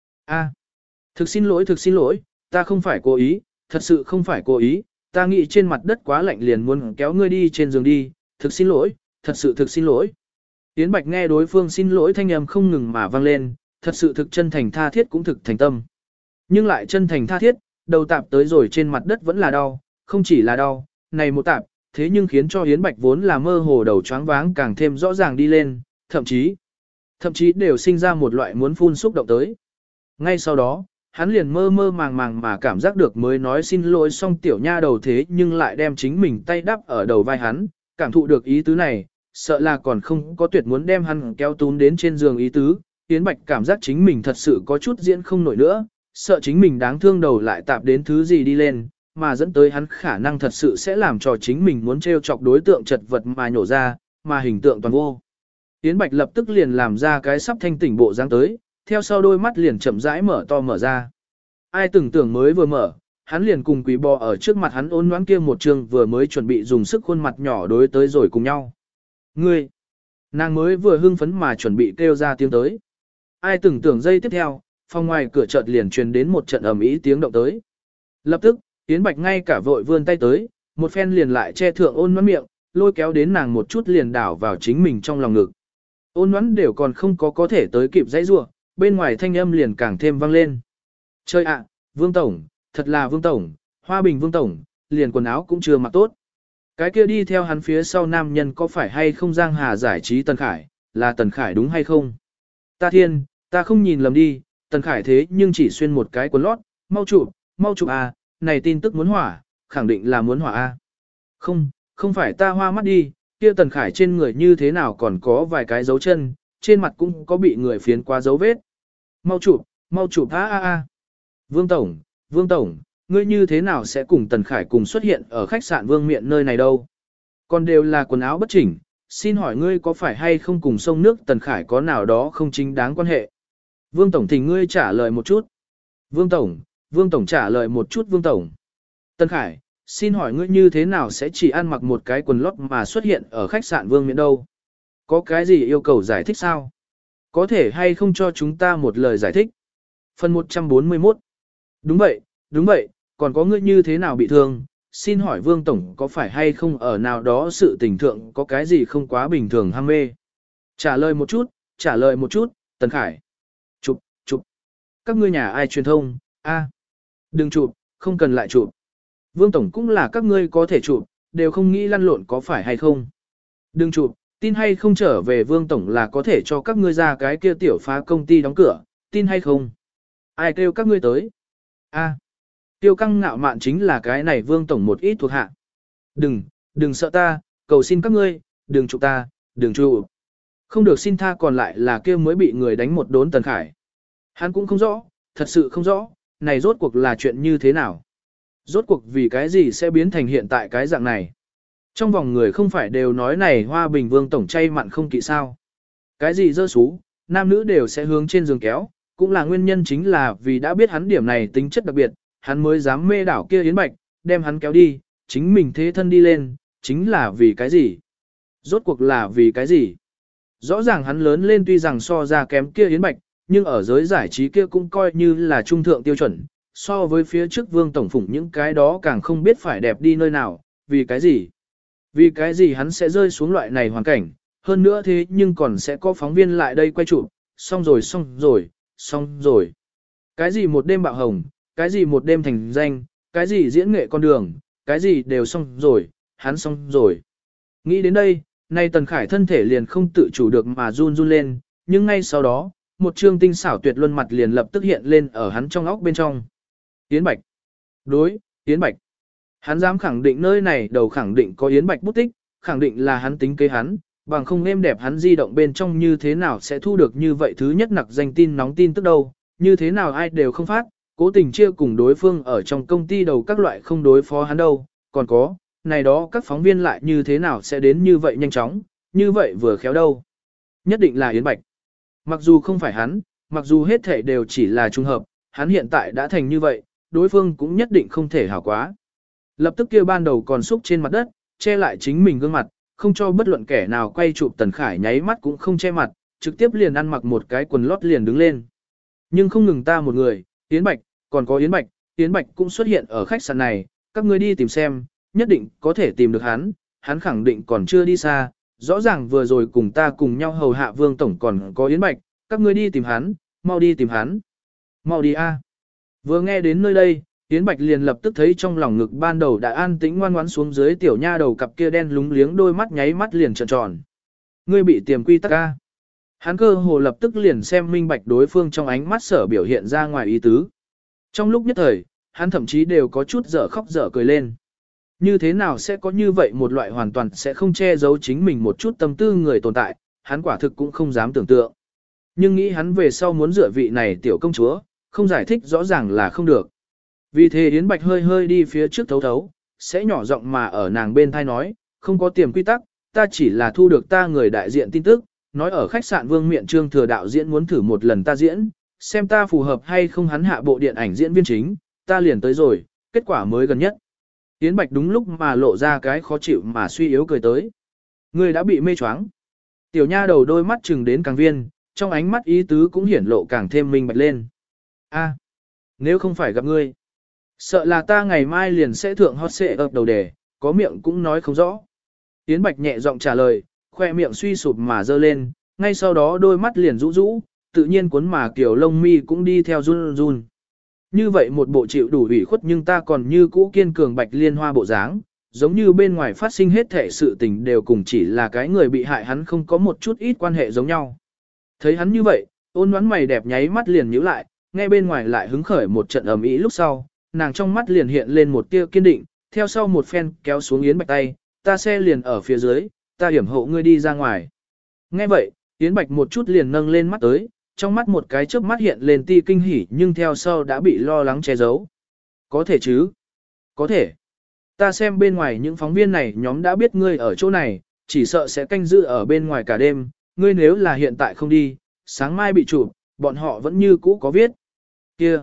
Thực xin lỗi, ta không phải cố ý, thật sự không phải cố ý, ta nghĩ trên mặt đất quá lạnh liền muốn kéo ngươi đi trên giường đi, thực xin lỗi, thật sự thực xin lỗi. Yến Bạch nghe đối phương xin lỗi thanh âm không ngừng mà vang lên, thật sự thực chân thành tha thiết cũng thực thành tâm. Nhưng lại chân thành tha thiết, đầu tạp tới rồi trên mặt đất vẫn là đau, không chỉ là đau, này một tạp, thế nhưng khiến cho Yến Bạch vốn là mơ hồ đầu choáng váng càng thêm rõ ràng đi lên, thậm chí đều sinh ra một loại muốn phun xúc động tới. Ngay sau đó, hắn liền mơ mơ màng mà cảm giác được mới nói xin lỗi xong tiểu nha đầu thế nhưng lại đem chính mình tay đắp ở đầu vai hắn, cảm thụ được ý tứ này, sợ là còn không có tuyệt muốn đem hắn kéo tún đến trên giường ý tứ, Yến Bạch cảm giác chính mình thật sự có chút diễn không nổi nữa, sợ chính mình đáng thương đầu lại tạp đến thứ gì đi lên, mà dẫn tới hắn khả năng thật sự sẽ làm cho chính mình muốn trêu chọc đối tượng chật vật mà nhổ ra, mà hình tượng toàn vô. Yến Bạch lập tức liền làm ra cái sắp thanh tỉnh bộ dáng tới, theo sau đôi mắt liền chậm rãi mở to mở ra. Ai từng tưởng mới vừa mở, hắn liền cùng Quý Bò ở trước mặt hắn ôn nhoãn kia một trường vừa mới chuẩn bị dùng sức khuôn mặt nhỏ đối tới rồi cùng nhau. Ngươi! Nàng mới vừa hưng phấn mà chuẩn bị kêu ra tiếng tới. Ai từng tưởng giây tiếp theo, phòng ngoài cửa chợt liền truyền đến một trận ầm ĩ tiếng động tới. Lập tức, Yến Bạch ngay cả vội vươn tay tới, một phen liền lại che thượng ôn nhoãn miệng, lôi kéo đến nàng một chút liền đảo vào chính mình trong lòng ngực. Ôn Ngoãn đều còn không có thể tới kịp dãy rủa, bên ngoài thanh âm liền càng thêm vang lên. Chơi ạ, Vương Tổng, thật là Vương Tổng, Hoa Bình Vương Tổng, liền quần áo cũng chưa mặc tốt. Cái kia đi theo hắn phía sau nam nhân có phải hay không Giang Hà giải trí Tần Khải, là Tần Khải đúng hay không? Ta thiên, ta không nhìn lầm đi, Tần Khải thế nhưng chỉ xuyên một cái quần lót, mau chụp à, này tin tức muốn hỏa, khẳng định là muốn hỏa a. Không phải ta hoa mắt đi, kia Tần Khải trên người như thế nào còn có vài cái dấu chân, trên mặt cũng có bị người phiến qua dấu vết. Mau chụp a. Vương Tổng, ngươi như thế nào sẽ cùng Tần Khải cùng xuất hiện ở khách sạn Vương Miện nơi này đâu? Còn đều là quần áo bất chỉnh, xin hỏi ngươi có phải hay không cùng sông nước Tần Khải có nào đó không chính đáng quan hệ? Vương Tổng thì ngươi trả lời một chút. Vương Tổng trả lời một chút Vương Tổng. Tần Khải, xin hỏi ngươi như thế nào sẽ chỉ ăn mặc một cái quần lót mà xuất hiện ở khách sạn Vương Miện đâu? Có cái gì yêu cầu giải thích sao? Có thể hay không cho chúng ta một lời giải thích? Phần 141. Đúng vậy, còn có ngươi như thế nào bị thương? Xin hỏi Vương Tổng có phải hay không ở nào đó sự tình thượng có cái gì không quá bình thường ham mê? Trả lời một chút, Tần Khải. Chụp. Các ngươi nhà ai truyền thông? Đừng chụp, không cần lại chụp. Vương Tổng cũng là các ngươi có thể chụp, đều không nghĩ lăn lộn có phải hay không? Đừng chụp, tin hay không trở về Vương Tổng là có thể cho các ngươi ra cái kia tiểu phá công ty đóng cửa, tin hay không? Ai kêu các ngươi tới? Tiêu Căng ngạo mạn chính là cái này Vương Tổng một ít thuộc hạ. Đừng sợ ta, cầu xin các ngươi, đừng chụp ta, đừng chụp. Không được xin tha còn lại là kia mới bị người đánh một đốn Tần Khải. Hắn cũng không rõ, thật sự không rõ, này rốt cuộc là chuyện như thế nào? Rốt cuộc vì cái gì sẽ biến thành hiện tại cái dạng này? Trong vòng người không phải đều nói này Hoa Bình Vương Tổng chay mặn không kỵ sao? Cái gì dơ xú, nam nữ đều sẽ hướng trên giường kéo, cũng là nguyên nhân chính là vì đã biết hắn điểm này tính chất đặc biệt, hắn mới dám mê đảo kia Yến Bạch, đem hắn kéo đi, chính mình thế thân đi lên, chính là vì cái gì? Rốt cuộc là vì cái gì? Rõ ràng hắn lớn lên tuy rằng so ra kém kia Yến Bạch, nhưng ở giới giải trí kia cũng coi như là trung thượng tiêu chuẩn, so với phía trước Vương Tổng phủng những cái đó càng không biết phải đẹp đi nơi nào, vì cái gì? Vì cái gì hắn sẽ rơi xuống loại này hoàn cảnh, hơn nữa thế nhưng còn sẽ có phóng viên lại đây quay chụp, xong rồi. Cái gì một đêm bạo hồng, cái gì một đêm thành danh, cái gì diễn nghệ con đường, cái gì đều xong rồi, hắn xong rồi. Nghĩ đến đây, nay Tần Khải thân thể liền không tự chủ được mà run lên, nhưng ngay sau đó, một trương tinh xảo tuyệt luân mặt liền lập tức hiện lên ở hắn trong óc bên trong. Yến Bạch. Đối, Yến Bạch. Hắn dám khẳng định nơi này đầu khẳng định có Yến Bạch bút tích, khẳng định là hắn tính kế hắn, bằng không êm đẹp hắn di động bên trong như thế nào sẽ thu được như vậy thứ nhất nặc danh tin nóng tin tức đâu, như thế nào ai đều không phát, cố tình chia cùng đối phương ở trong công ty đầu các loại không đối phó hắn đâu, còn có, này đó các phóng viên lại như thế nào sẽ đến như vậy nhanh chóng, như vậy vừa khéo đâu. Nhất định là Yến Bạch. Mặc dù không phải hắn, mặc dù hết thể đều chỉ là trùng hợp, hắn hiện tại đã thành như vậy, đối phương cũng nhất định không thể hảo quá. Lập tức kia ban đầu còn xúc trên mặt đất, che lại chính mình gương mặt, không cho bất luận kẻ nào quay chụp Tần Khải nháy mắt cũng không che mặt, trực tiếp liền ăn mặc một cái quần lót liền đứng lên. Nhưng không ngừng ta một người, Yến Bạch, còn có Yến Bạch cũng xuất hiện ở khách sạn này, các ngươi đi tìm xem, nhất định có thể tìm được hắn khẳng định còn chưa đi xa, rõ ràng vừa rồi cùng ta cùng nhau hầu hạ Vương Tổng còn có Yến Bạch, các ngươi đi tìm hắn, mau đi tìm hắn. Mau đi a. Vừa nghe đến nơi đây, Yến Bạch liền lập tức thấy trong lòng ngực ban đầu đã an tĩnh ngoan ngoãn xuống dưới tiểu nha đầu cặp kia đen lúng liếng đôi mắt nháy mắt liền tròn tròn. Ngươi bị tiềm quy tắc a. Hắn cơ hồ lập tức liền xem minh bạch đối phương trong ánh mắt sở biểu hiện ra ngoài ý tứ. Trong lúc nhất thời, hắn thậm chí đều có chút dở khóc dở cười lên. Như thế nào sẽ có như vậy một loại hoàn toàn sẽ không che giấu chính mình một chút tâm tư người tồn tại, hắn quả thực cũng không dám tưởng tượng. Nhưng nghĩ hắn về sau muốn rửa vị này tiểu công chúa, không giải thích rõ ràng là không được. Vì thế Yến Bạch hơi hơi đi phía trước thấu thấu, sẽ nhỏ giọng mà ở nàng bên thai nói, không có tiềm quy tắc, ta chỉ là thu được ta người đại diện tin tức, nói ở khách sạn Vương Miện Trương thừa đạo diễn muốn thử một lần ta diễn, xem ta phù hợp hay không hắn hạ bộ điện ảnh diễn viên chính, ta liền tới rồi, kết quả mới gần nhất. Yến Bạch đúng lúc mà lộ ra cái khó chịu mà suy yếu cười tới. Ngươi đã bị mê choáng. Tiểu nha đầu đôi mắt chừng đến càng viên, trong ánh mắt ý tứ cũng hiển lộ càng thêm minh bạch lên. A, nếu không phải gặp ngươi, sợ là ta ngày mai liền sẽ thượng hot xệ ập đầu đề, có miệng cũng nói không rõ. Yến Bạch nhẹ giọng trả lời, khoe miệng suy sụp mà dơ lên, ngay sau đó đôi mắt liền rũ rũ, tự nhiên cuốn mà kiểu lông mi cũng đi theo run run. Như vậy một bộ chịu đủ ủy khuất nhưng ta còn như cũ kiên cường Bạch Liên Hoa bộ dáng, giống như bên ngoài phát sinh hết thể sự tình đều cùng chỉ là cái người bị hại hắn không có một chút ít quan hệ giống nhau. Thấy hắn như vậy, Ôn Ngoãn mày đẹp nháy mắt liền nhíu lại, nghe bên ngoài lại hứng khởi một trận ầm ĩ lúc sau, nàng trong mắt liền hiện lên một tia kiên định, theo sau một phen kéo xuống Yến Bạch tay, ta xe liền ở phía dưới, ta hiểm hộ ngươi đi ra ngoài. Nghe vậy, Yến Bạch một chút liền nâng lên mắt tới, trong mắt một cái chớp mắt hiện lên ti kinh hỉ nhưng theo sau đã bị lo lắng che giấu. Có thể chứ? Có thể. Ta xem bên ngoài những phóng viên này nhóm đã biết ngươi ở chỗ này, chỉ sợ sẽ canh giữ ở bên ngoài cả đêm, ngươi nếu là hiện tại không đi, sáng mai bị chụp, bọn họ vẫn như cũ có viết. Kia,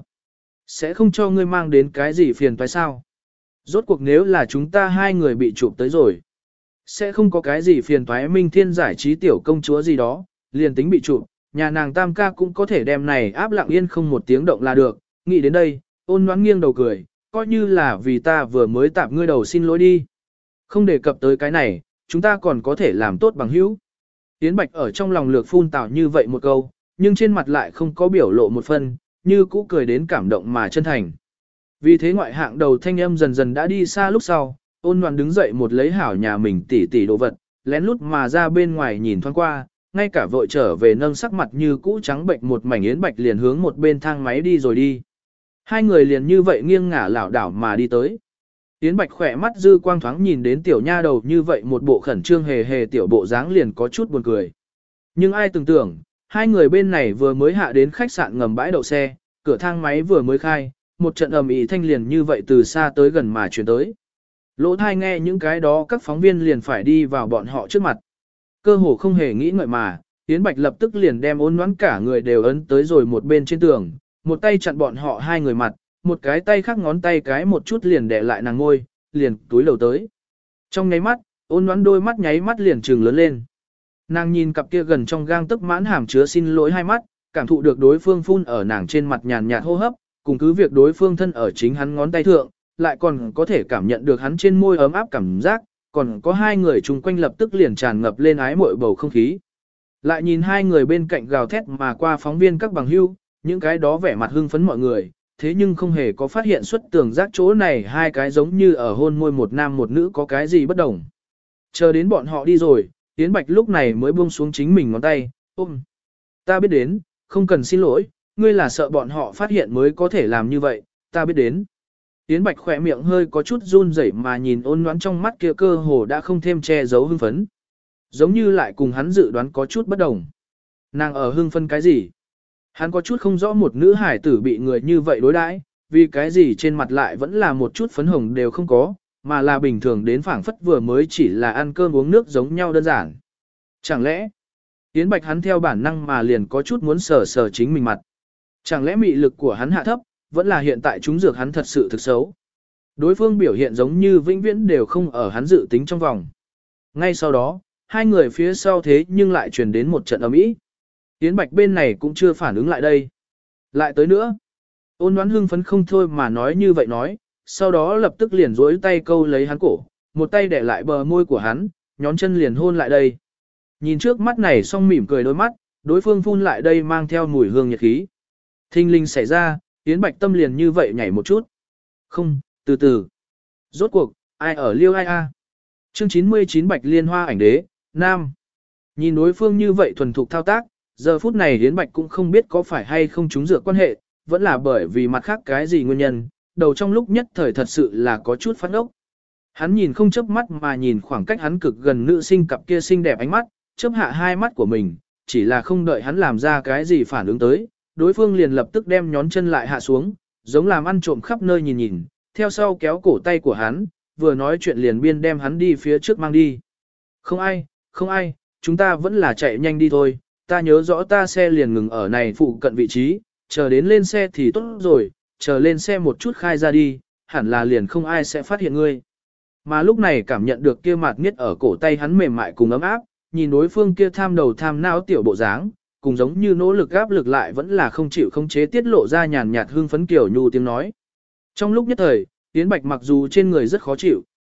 sẽ không cho ngươi mang đến cái gì phiền toái sao? Rốt cuộc nếu là chúng ta hai người bị chụp tới rồi, sẽ không có cái gì phiền toái Minh Thiên giải trí tiểu công chúa gì đó, liền tính bị chụp, nhà nàng Tam ca cũng có thể đem này áp lặng yên không một tiếng động là được. Nghĩ đến đây, Ôn Ngoãn nghiêng đầu cười, coi như là vì ta vừa mới tạp ngươi đầu xin lỗi đi. Không đề cập tới cái này, chúng ta còn có thể làm tốt bằng hữu. Yến Bạch ở trong lòng lược phun tào như vậy một câu, nhưng trên mặt lại không có biểu lộ một phân, như cũ cười đến cảm động mà chân thành. Vì thế ngoại hạng đầu thanh âm dần dần đã đi xa lúc sau, Ôn Ngoãn đứng dậy một lấy hảo nhà mình tỉ tỉ đồ vật, lén lút mà ra bên ngoài nhìn thoáng qua, ngay cả vội trở về nâng sắc mặt như cũ trắng bệnh một mảnh. Yến Bạch liền hướng một bên thang máy đi rồi đi. Hai người liền như vậy nghiêng ngả lảo đảo mà đi tới. Yến Bạch khỏe mắt dư quang thoáng nhìn đến tiểu nha đầu như vậy một bộ khẩn trương hề hề tiểu bộ dáng liền có chút buồn cười. Nhưng ai tưởng tượng, hai người bên này vừa mới hạ đến khách sạn ngầm bãi đậu xe, cửa thang máy vừa mới khai, một trận ầm ĩ thanh liền như vậy từ xa tới gần mà chuyển tới. Lỗ thai nghe những cái đó các phóng viên liền phải đi vào bọn họ trước mặt. Cơ hồ không hề nghĩ ngợi mà, Yến Bạch lập tức liền đem Ôn Ngoãn cả người đều ấn tới rồi một bên trên tường, một tay chặn bọn họ hai người mặt, một cái tay khác ngón tay cái một chút liền đè lại nàng ngôi, liền túi lầu tới. Trong nháy mắt, Ôn Ngoãn đôi mắt nháy mắt liền trừng lớn lên. Nàng nhìn cặp kia gần trong gang tấc mãn hàm chứa xin lỗi hai mắt, cảm thụ được đối phương phun ở nàng trên mặt nhàn nhạt hô hấp, cùng cứ việc đối phương thân ở chính hắn ngón tay thượng, lại còn có thể cảm nhận được hắn trên môi ấm áp cảm giác, còn có hai người chung quanh lập tức liền tràn ngập lên ái muội bầu không khí. Lại nhìn hai người bên cạnh gào thét mà qua phóng viên các bằng hữu, những cái đó vẻ mặt hưng phấn mọi người, thế nhưng không hề có phát hiện xuất tường giác chỗ này hai cái giống như ở hôn môi một nam một nữ có cái gì bất đồng. Chờ đến bọn họ đi rồi, Yến Bạch lúc này mới buông xuống chính mình ngón tay, ôm. Ta biết đến, không cần xin lỗi, ngươi là sợ bọn họ phát hiện mới có thể làm như vậy, ta biết đến. Yến Bạch khỏe miệng hơi có chút run rẩy mà nhìn Ôn Ngoãn trong mắt kia cơ hồ đã không thêm che giấu hưng phấn. Giống như lại cùng hắn dự đoán có chút bất đồng. Nàng ở hưng phấn cái gì? Hắn có chút không rõ một nữ hải tử bị người như vậy đối đãi, vì cái gì trên mặt lại vẫn là một chút phấn hồng đều không có, mà là bình thường đến phảng phất vừa mới chỉ là ăn cơm uống nước giống nhau đơn giản. Chẳng lẽ, Yến Bạch hắn theo bản năng mà liền có chút muốn sờ sờ chính mình mặt. Chẳng lẽ mị lực của hắn hạ thấp, vẫn là hiện tại chúng dược hắn thật sự thực xấu. Đối phương biểu hiện giống như vĩnh viễn đều không ở hắn dự tính trong vòng. Ngay sau đó, hai người phía sau thế nhưng lại truyền đến một trận ầm ĩ. Yến Bạch bên này cũng chưa phản ứng lại đây. Lại tới nữa. Ôn Ngoãn hưng phấn không thôi mà nói như vậy nói, sau đó lập tức liền duỗi tay câu lấy hắn cổ, một tay để lại bờ môi của hắn, nhón chân liền hôn lại đây. Nhìn trước mắt này xong mỉm cười đôi mắt, đối phương phun lại đây mang theo mùi hương nhiệt khí. Thinh linh xảy ra, Yến Bạch tâm liền như vậy nhảy một chút. Không, từ từ. Rốt cuộc, ai ở liêu ai a? Chương 99 Bạch Liên Hoa ảnh đế, Nam. Nhìn đối phương như vậy thuần thục thao tác, giờ phút này Yến Bạch cũng không biết có phải hay không trúng dược quan hệ, vẫn là bởi vì mặt khác cái gì nguyên nhân, đầu trong lúc nhất thời thật sự là có chút phát ốc. Hắn nhìn không chớp mắt mà nhìn khoảng cách hắn cực gần nữ sinh cặp kia xinh đẹp ánh mắt, chớp hạ hai mắt của mình, chỉ là không đợi hắn làm ra cái gì phản ứng tới, đối phương liền lập tức đem nhón chân lại hạ xuống, giống làm ăn trộm khắp nơi nhìn nhìn, theo sau kéo cổ tay của hắn, vừa nói chuyện liền biên đem hắn đi phía trước mang đi. Không ai, không ai, chúng ta vẫn là chạy nhanh đi thôi, ta nhớ rõ ta xe liền ngừng ở này phụ cận vị trí, chờ đến lên xe thì tốt rồi, chờ lên xe một chút khai ra đi, hẳn là liền không ai sẽ phát hiện ngươi. Mà lúc này cảm nhận được kia mạt miết ở cổ tay hắn mềm mại cùng ấm áp, nhìn đối phương kia tham đầu tham não tiểu bộ dáng, cùng giống như nỗ lực áp lực lại vẫn là không chịu không chế tiết lộ ra nhàn nhạt hương phấn kiểu nhu tiếng nói. Trong lúc nhất thời, Yến Bạch mặc dù trên người rất khó chịu,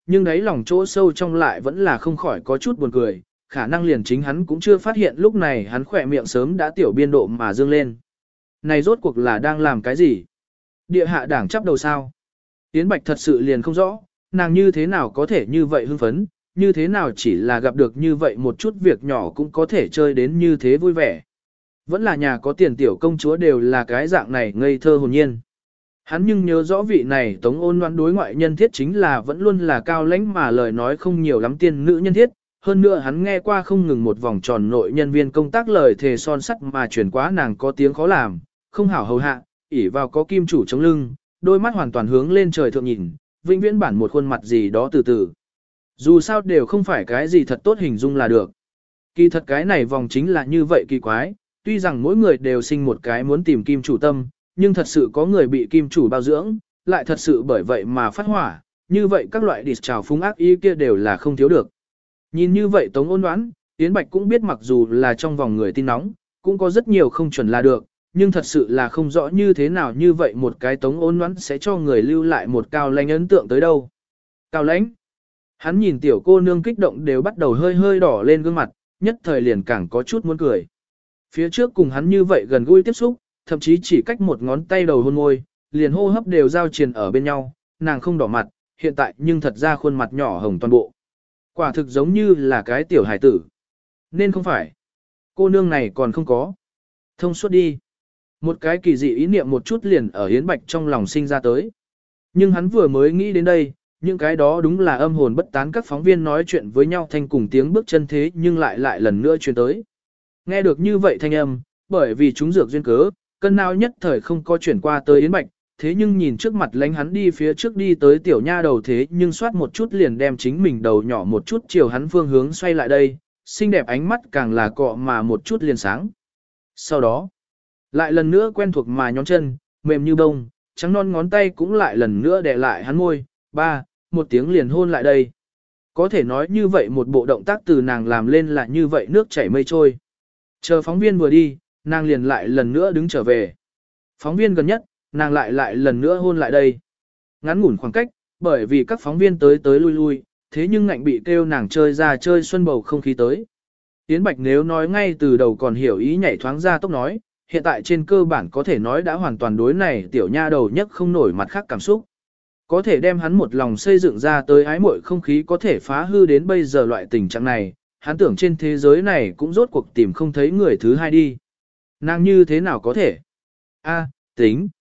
nhưng đấy lòng chỗ sâu trong lại vẫn là không khỏi có chút buồn cười, khả năng liền chính hắn cũng chưa phát hiện lúc này hắn khỏe miệng sớm đã tiểu biên độ mà dương lên. Này rốt cuộc là đang làm cái gì? Địa hạ đảng chắp đầu sao? Yến Bạch thật sự liền không rõ, nàng như thế nào có thể như vậy hưng phấn, như thế nào chỉ là gặp được như vậy một chút việc nhỏ cũng có thể chơi đến như thế vui vẻ. Vẫn là nhà có tiền tiểu công chúa đều là cái dạng này ngây thơ hồn nhiên. Hắn nhưng nhớ rõ vị này Tống Ôn Loan đối ngoại nhân thiết chính là vẫn luôn là cao lãnh mà lời nói không nhiều lắm tiên nữ nhân thiết. Hơn nữa hắn nghe qua không ngừng một vòng tròn nội nhân viên công tác lời thề son sắt mà truyền quá nàng có tiếng khó làm, không hảo hầu hạ, ỉ vào có kim chủ chống lưng, đôi mắt hoàn toàn hướng lên trời thượng nhìn, vĩnh viễn bản một khuôn mặt gì đó từ từ. Dù sao đều không phải cái gì thật tốt hình dung là được. Kỳ thật cái này vòng chính là như vậy kỳ quái, tuy rằng mỗi người đều sinh một cái muốn tìm kim chủ tâm, nhưng thật sự có người bị kim chủ bao dưỡng, lại thật sự bởi vậy mà phát hỏa, như vậy các loại địch trào phúng ác ý kia đều là không thiếu được. Nhìn như vậy Tống Ôn Đoán, Yến Bạch cũng biết mặc dù là trong vòng người tin nóng, cũng có rất nhiều không chuẩn là được, nhưng thật sự là không rõ như thế nào như vậy một cái Tống Ôn Đoán sẽ cho người lưu lại một cao lãnh ấn tượng tới đâu. Cao lãnh. Hắn nhìn tiểu cô nương kích động đều bắt đầu hơi hơi đỏ lên gương mặt, nhất thời liền càng có chút muốn cười. Phía trước cùng hắn như vậy gần gũi tiếp xúc, thậm chí chỉ cách một ngón tay đầu hôn môi, liền hô hấp đều giao triền ở bên nhau, nàng không đỏ mặt, hiện tại nhưng thật ra khuôn mặt nhỏ hồng toàn bộ. Quả thực giống như là cái tiểu hải tử. Nên không phải. Cô nương này còn không có. Thông suốt đi. Một cái kỳ dị ý niệm một chút liền ở Yến Bạch trong lòng sinh ra tới. Nhưng hắn vừa mới nghĩ đến đây, những cái đó đúng là âm hồn bất tán các phóng viên nói chuyện với nhau thanh cùng tiếng bước chân thế nhưng lại lần nữa truyền tới. Nghe được như vậy thanh âm, bởi vì chúng dược duyên cớ, cân não nhất thời không có chuyển qua tới Yến Bạch, thế nhưng nhìn trước mặt lánh hắn đi phía trước đi tới tiểu nha đầu thế nhưng soát một chút liền đem chính mình đầu nhỏ một chút chiều hắn phương hướng xoay lại đây, xinh đẹp ánh mắt càng là cọ mà một chút liền sáng. Sau đó, lại lần nữa quen thuộc mà nhón chân, mềm như bông, trắng non ngón tay cũng lại lần nữa đè lại hắn môi, một tiếng liền hôn lại đây. Có thể nói như vậy một bộ động tác từ nàng làm lên là như vậy nước chảy mây trôi. Chờ phóng viên vừa đi, nàng liền lại lần nữa đứng trở về. Phóng viên gần nhất, nàng lại lần nữa hôn lại đây. Ngắn ngủn khoảng cách, bởi vì các phóng viên tới lui lui, thế nhưng ngạnh bị kêu nàng chơi ra chơi xuân bầu không khí tới. Yến Bạch nếu nói ngay từ đầu còn hiểu ý nhảy thoáng ra tốc nói, hiện tại trên cơ bản có thể nói đã hoàn toàn đối này tiểu nha đầu nhất không nổi mặt khác cảm xúc. Có thể đem hắn một lòng xây dựng ra tới ái muội không khí có thể phá hư đến bây giờ loại tình trạng này, hắn tưởng trên thế giới này cũng rốt cuộc tìm không thấy người thứ hai đi. Nàng như thế nào có thể? Tính.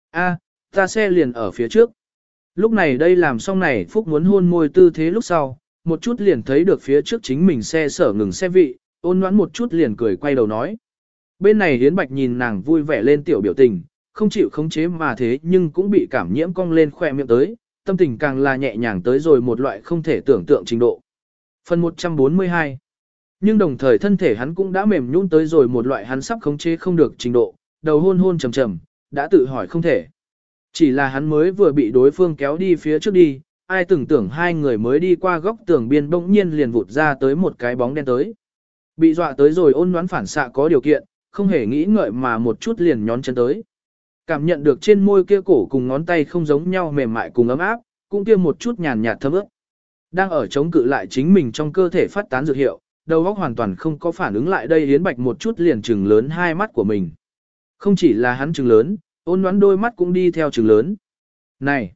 Ta xe liền ở phía trước. Lúc này đây làm xong này Phúc muốn hôn môi tư thế lúc sau, một chút liền thấy được phía trước chính mình xe sở ngừng xe vị, ôn nhoãn một chút liền cười quay đầu nói. Bên này Hiến Bạch nhìn nàng vui vẻ lên tiểu biểu tình, không chịu khống chế mà thế nhưng cũng bị cảm nhiễm cong lên khoe miệng tới, tâm tình càng là nhẹ nhàng tới rồi một loại không thể tưởng tượng trình độ. Phần 142. Nhưng đồng thời thân thể hắn cũng đã mềm nhũn tới rồi một loại hắn sắp khống chế không được trình độ, đầu hôn hôn trầm trầm, đã tự hỏi không thể. Chỉ là hắn mới vừa bị đối phương kéo đi phía trước đi, ai tưởng tưởng hai người mới đi qua góc tường biên bỗng nhiên liền vụt ra tới một cái bóng đen tới. Bị dọa tới rồi ôn đoán phản xạ có điều kiện, không hề nghĩ ngợi mà một chút liền nhón chân tới. Cảm nhận được trên môi kia cổ cùng ngón tay không giống nhau mềm mại cùng ấm áp, cũng kia một chút nhàn nhạt thấm ướt. Đang ở chống cự lại chính mình trong cơ thể phát tán dược hiệu, đầu óc hoàn toàn không có phản ứng lại đây Yến Bạch một chút liền trừng lớn hai mắt của mình. Không chỉ là hắn trừng lớn, ôn đoán đôi mắt cũng đi theo trừng lớn. Này!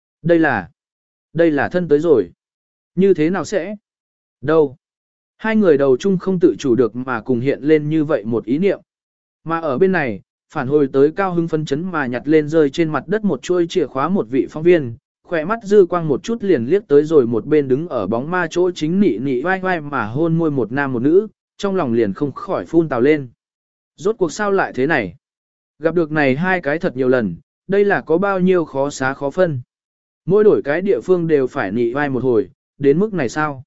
Đây là thân tới rồi. Như thế nào sẽ? Đâu? Hai người đầu chung không tự chủ được mà cùng hiện lên như vậy một ý niệm. Mà ở bên này, phản hồi tới cao hưng phân chấn mà nhặt lên rơi trên mặt đất một chuôi chìa khóa một vị phóng viên, khỏe mắt dư quang một chút liền liếc tới rồi một bên đứng ở bóng ma chỗ chính nị nị vai vai mà hôn môi một nam một nữ, trong lòng liền không khỏi phun tào lên. Rốt cuộc sao lại thế này? Gặp được này hai cái thật nhiều lần, đây là có bao nhiêu khó xá khó phân. Mỗi đổi cái địa phương đều phải nị vai một hồi, đến mức này sao?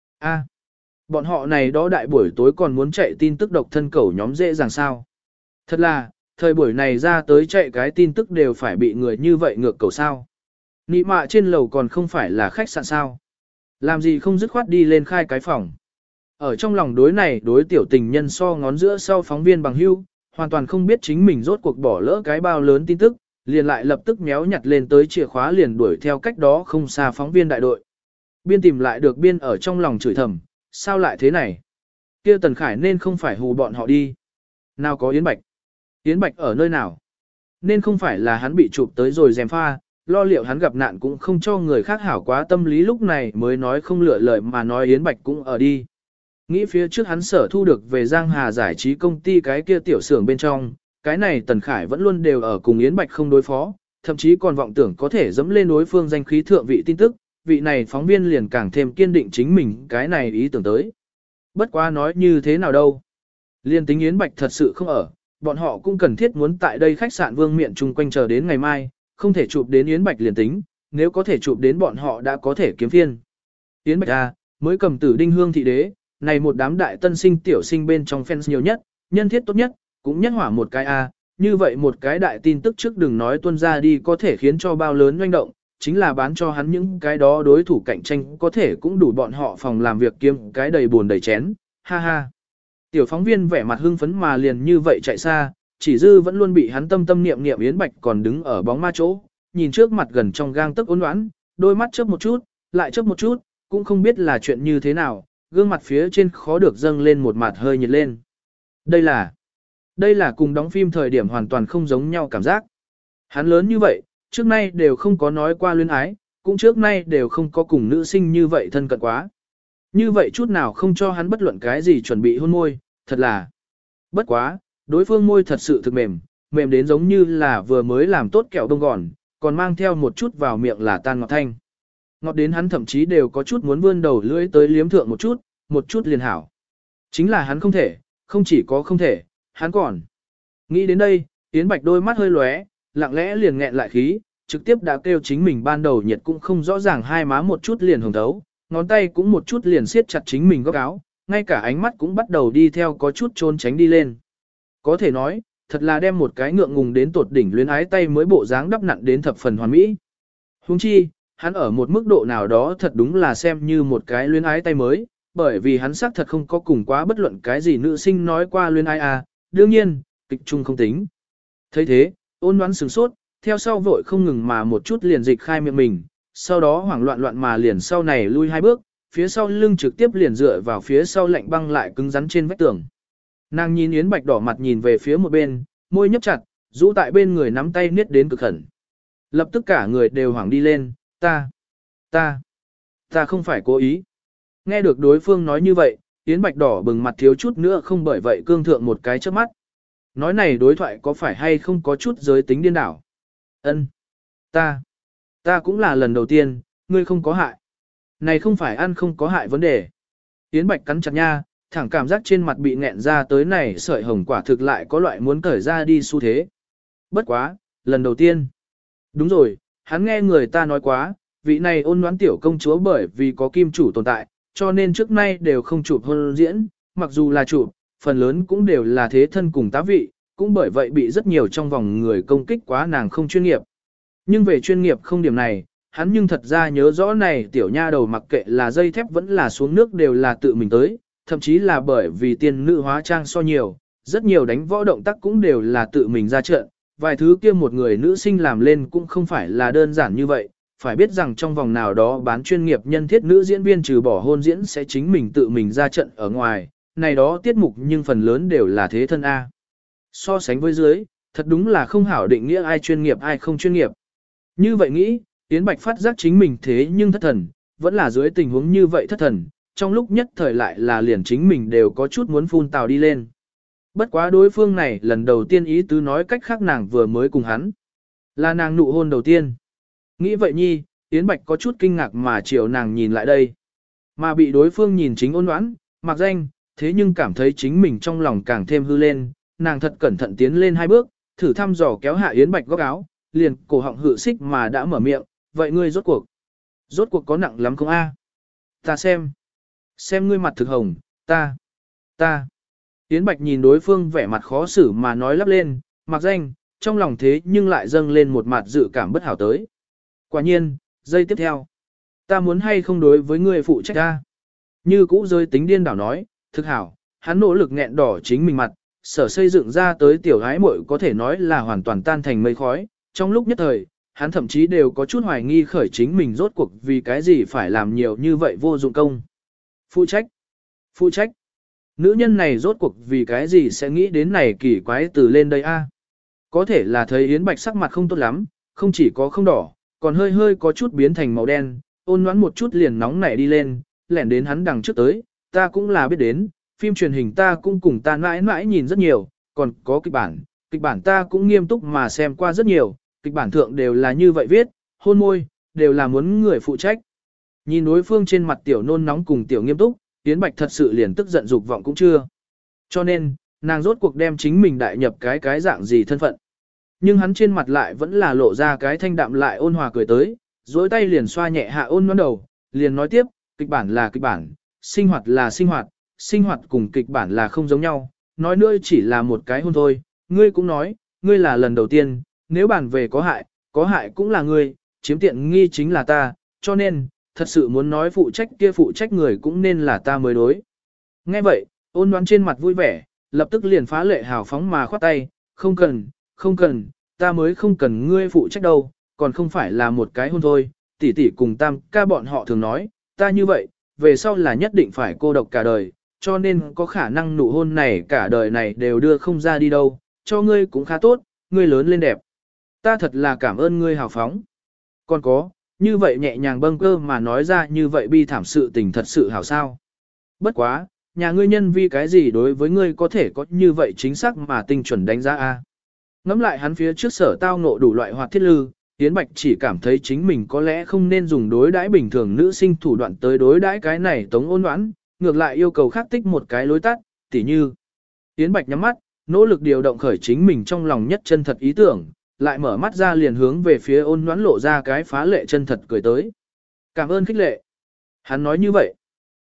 Bọn họ này đó đại buổi tối còn muốn chạy tin tức độc thân cẩu nhóm dễ dàng sao? Thật là, thời buổi này ra tới chạy cái tin tức đều phải bị người như vậy ngược cầu sao? Nị mạ trên lầu còn không phải là khách sạn sao? Làm gì không dứt khoát đi lên khai cái phòng? Ở trong lòng đối này đối tiểu tình nhân so ngón giữa sau phóng viên bằng hưu, hoàn toàn không biết chính mình rốt cuộc bỏ lỡ cái bao lớn tin tức, liền lại lập tức méo nhặt lên tới chìa khóa liền đuổi theo cách đó không xa phóng viên đại đội. biên tìm lại được biên ở trong lòng chửi thầm, sao lại thế này? Kia Tần Khải nên không phải hù bọn họ đi. Nào có Yến Bạch? Yến Bạch ở nơi nào? Nên không phải là hắn bị chụp tới rồi dèm pha, lo liệu hắn gặp nạn cũng không cho người khác hảo quá tâm lý lúc này mới nói không lựa lời mà nói Yến Bạch cũng ở đi. Nghĩ phía trước hắn sở thu được về Giang Hà giải trí công ty cái kia tiểu xưởng bên trong, cái này Tần Khải vẫn luôn đều ở cùng Yến Bạch không đối phó, thậm chí còn vọng tưởng có thể dẫm lên đối phương danh khí thượng vị tin tức, vị này phóng viên liền càng thêm kiên định chính mình cái này ý tưởng tới. Bất quá nói như thế nào đâu. Liên tính Yến Bạch thật sự không ở, bọn họ cũng cần thiết muốn tại đây khách sạn Vương Miện chung quanh chờ đến ngày mai, không thể chụp đến Yến Bạch liền tính, nếu có thể chụp đến bọn họ đã có thể kiếm phiên. Yến Bạch A, mới cầm tử đinh hương thị đế, này một đám đại tân sinh tiểu sinh bên trong fans nhiều nhất, nhân thiết tốt nhất, cũng nhất hỏa một cái A, như vậy một cái đại tin tức trước đừng nói tuân ra đi có thể khiến cho bao lớn doanh động, chính là bán cho hắn những cái đó đối thủ cạnh tranh có thể cũng đủ bọn họ phòng làm việc kiếm cái đầy buồn đầy chén, ha ha. Tiểu phóng viên vẻ mặt hưng phấn mà liền như vậy chạy xa, chỉ dư vẫn luôn bị hắn tâm tâm niệm niệm Yến Bạch còn đứng ở bóng ma chỗ, nhìn trước mặt gần trong gang tấc ốn đoán, đôi mắt chớp một chút, lại chớp một chút, cũng không biết là chuyện như thế nào, gương mặt phía trên khó được dâng lên một mặt hơi nhiệt lên. Đây là cùng đóng phim thời điểm hoàn toàn không giống nhau cảm giác. Hắn lớn như vậy, trước nay đều không có nói qua luyến ái, cũng trước nay đều không có cùng nữ sinh như vậy thân cận quá. Như vậy chút nào không cho hắn bất luận cái gì chuẩn bị hôn môi, thật là. Bất quá, đối phương môi thật sự thực mềm, mềm đến giống như là vừa mới làm tốt kẹo đông gòn, còn mang theo một chút vào miệng là tan ngọt thanh. Ngọt đến hắn thậm chí đều có chút muốn vươn đầu lưỡi tới liếm thượng một chút liền hảo. Chính là hắn không thể, không chỉ có không thể, hắn còn. Nghĩ đến đây, Yến Bạch đôi mắt hơi lóe, lặng lẽ liền nghẹn lại khí, trực tiếp đã kêu chính mình ban đầu nhiệt cũng không rõ ràng hai má một chút liền hồng thấu, ngón tay cũng một chút liền siết chặt chính mình góc áo, ngay cả ánh mắt cũng bắt đầu đi theo có chút trốn tránh đi lên. Có thể nói, thật là đem một cái ngượng ngùng đến tột đỉnh luyến ái tay mới bộ dáng đắp nặn đến thập phần hoàn mỹ. Huống chi, hắn ở một mức độ nào đó thật đúng là xem như một cái luyến ái tay mới, bởi vì hắn xác thật không có cùng quá bất luận cái gì nữ sinh nói qua luyến ái à, đương nhiên, kịch chung không tính. Thấy thế, ôn đoán sửng sốt, theo sau vội không ngừng mà một chút liền dịch khai miệng mình, sau đó hoảng loạn loạn mà liền sau này lui hai bước, phía sau lưng trực tiếp liền dựa vào phía sau lạnh băng lại cứng rắn trên vách tường. Nàng nhìn Yến Bạch đỏ mặt nhìn về phía một bên, môi nhấp chặt, rũ tại bên người nắm tay niết đến cực khẩn. Lập tức cả người đều hoảng đi lên, ta không phải cố ý. Nghe được đối phương nói như vậy, Yến Bạch đỏ bừng mặt thiếu chút nữa không bởi vậy cương thượng một cái chớp mắt. Nói này đối thoại có phải hay không có chút giới tính điên đảo? Ân, ta cũng là lần đầu tiên, ngươi không có hại. Này không phải ăn không có hại vấn đề. Yến Bạch cắn chặt nha, thẳng cảm giác trên mặt bị nghẹn ra tới này sợi hồng quả thực lại có loại muốn cởi ra đi xu thế. Bất quá, lần đầu tiên. Đúng rồi, hắn nghe người ta nói quá, vị này ôn đoán tiểu công chúa bởi vì có kim chủ tồn tại, cho nên trước nay đều không chụp hôn diễn, mặc dù là chụp, phần lớn cũng đều là thế thân cùng tá vị, cũng bởi vậy bị rất nhiều trong vòng người công kích quá nàng không chuyên nghiệp. Nhưng về chuyên nghiệp không điểm này, hắn nhưng thật ra nhớ rõ này tiểu nha đầu mặc kệ là dây thép vẫn là xuống nước đều là tự mình tới, thậm chí là bởi vì tiên nữ hóa trang so nhiều, rất nhiều đánh võ động tác cũng đều là tự mình ra trận, vài thứ kia một người nữ sinh làm lên cũng không phải là đơn giản như vậy, phải biết rằng trong vòng nào đó bán chuyên nghiệp nhân thiết nữ diễn viên trừ bỏ hôn diễn sẽ chính mình tự mình ra trận ở ngoài, này đó tiết mục nhưng phần lớn đều là thế thân A. So sánh với dưới, thật đúng là không hảo định nghĩa ai chuyên nghiệp ai không chuyên nghiệp. Như vậy nghĩ, Yến Bạch phát giác chính mình thế nhưng thất thần, vẫn là dưới tình huống như vậy thất thần, trong lúc nhất thời lại là liền chính mình đều có chút muốn phun tào đi lên. Bất quá đối phương này lần đầu tiên ý tứ nói cách khác nàng vừa mới cùng hắn. Là nàng nụ hôn đầu tiên. Nghĩ vậy nhi, Yến Bạch có chút kinh ngạc mà chiều nàng nhìn lại đây. Mà bị đối phương nhìn chính ôn đoán, mặc danh, thế nhưng cảm thấy chính mình trong lòng càng thêm hư lên, nàng thật cẩn thận tiến lên hai bước, thử thăm dò kéo hạ Yến Bạch góc áo, liền cổ họng hự xích mà đã mở miệng, vậy ngươi rốt cuộc có nặng lắm không a? Ta xem ngươi mặt thực hồng, ta. Yến Bạch nhìn đối phương vẻ mặt khó xử mà nói lắp lên, mặc danh, trong lòng thế nhưng lại dâng lên một mặt dự cảm bất hảo tới. Quả nhiên, giây tiếp theo, ta muốn hay không đối với ngươi phụ trách ta. Như cũ rơi tính điên đảo nói, thực hảo, hắn nỗ lực nghẹn đỏ chính mình mặt, sở xây dựng ra tới tiểu gái muội có thể nói là hoàn toàn tan thành mây khói, trong lúc nhất thời, hắn thậm chí đều có chút hoài nghi khởi chính mình rốt cuộc vì cái gì phải làm nhiều như vậy vô dụng công. Phụ trách, phụ trách. Nữ nhân này rốt cuộc vì cái gì sẽ nghĩ đến này kỳ quái từ lên đây a? Có thể là thấy Yến Bạch sắc mặt không tốt lắm, không chỉ có không đỏ, còn hơi hơi có chút biến thành màu đen, ôn nhoãn một chút liền nóng nảy đi lên, lẻn đến hắn đằng trước tới, ta cũng là biết đến, phim truyền hình ta cũng cùng ta mãi mãi nhìn rất nhiều, còn có kịch bản ta cũng nghiêm túc mà xem qua rất nhiều, kịch bản thượng đều là như vậy viết, hôn môi, đều là muốn người phụ trách. Nhìn đối phương trên mặt tiểu nôn nóng cùng tiểu nghiêm túc, Yến Bạch thật sự liền tức giận dục vọng cũng chưa. Cho nên, nàng rốt cuộc đem chính mình đại nhập cái dạng gì thân phận. Nhưng hắn trên mặt lại vẫn là lộ ra cái thanh đạm lại ôn hòa cười tới, dối tay liền xoa nhẹ hạ ôn nhoãn đầu, liền nói tiếp, kịch bản là kịch bản, sinh hoạt là sinh hoạt cùng kịch bản là không giống nhau, nói nữa chỉ là một cái hôn thôi, ngươi cũng nói, ngươi là lần đầu tiên, nếu bản về có hại cũng là ngươi, chiếm tiện nghi chính là ta, cho nên, thật sự muốn nói phụ trách người cũng nên là ta mới đối. Nghe vậy, ôn nhoãn trên mặt vui vẻ, lập tức liền phá lệ hào phóng mà khoát tay, không cần, ta mới không cần ngươi phụ trách đâu, còn không phải là một cái hôn thôi, tỷ tỷ cùng tam ca bọn họ thường nói, ta như vậy, về sau là nhất định phải cô độc cả đời, cho nên có khả năng nụ hôn này cả đời này đều đưa không ra đi đâu, cho ngươi cũng khá tốt, ngươi lớn lên đẹp. Ta thật là cảm ơn ngươi hào phóng. Còn có, như vậy nhẹ nhàng bâng cơ mà nói ra như vậy bi thảm sự tình thật sự hảo sao. Bất quá, nhà ngươi nhân vi cái gì đối với ngươi có thể có như vậy chính xác mà tinh chuẩn đánh giá a. Ngắm lại hắn phía trước sở tao ngộ đủ loại hoạt thiết lư, Yến Bạch chỉ cảm thấy chính mình có lẽ không nên dùng đối đãi bình thường nữ sinh thủ đoạn tới đối đãi cái này tống ôn đoán, ngược lại yêu cầu khắc tích một cái lối tắt, tỉ như. Yến Bạch nhắm mắt, nỗ lực điều động khởi chính mình trong lòng nhất chân thật ý tưởng, lại mở mắt ra liền hướng về phía ôn đoán lộ ra cái phá lệ chân thật cười tới. Cảm ơn khích lệ. Hắn nói như vậy.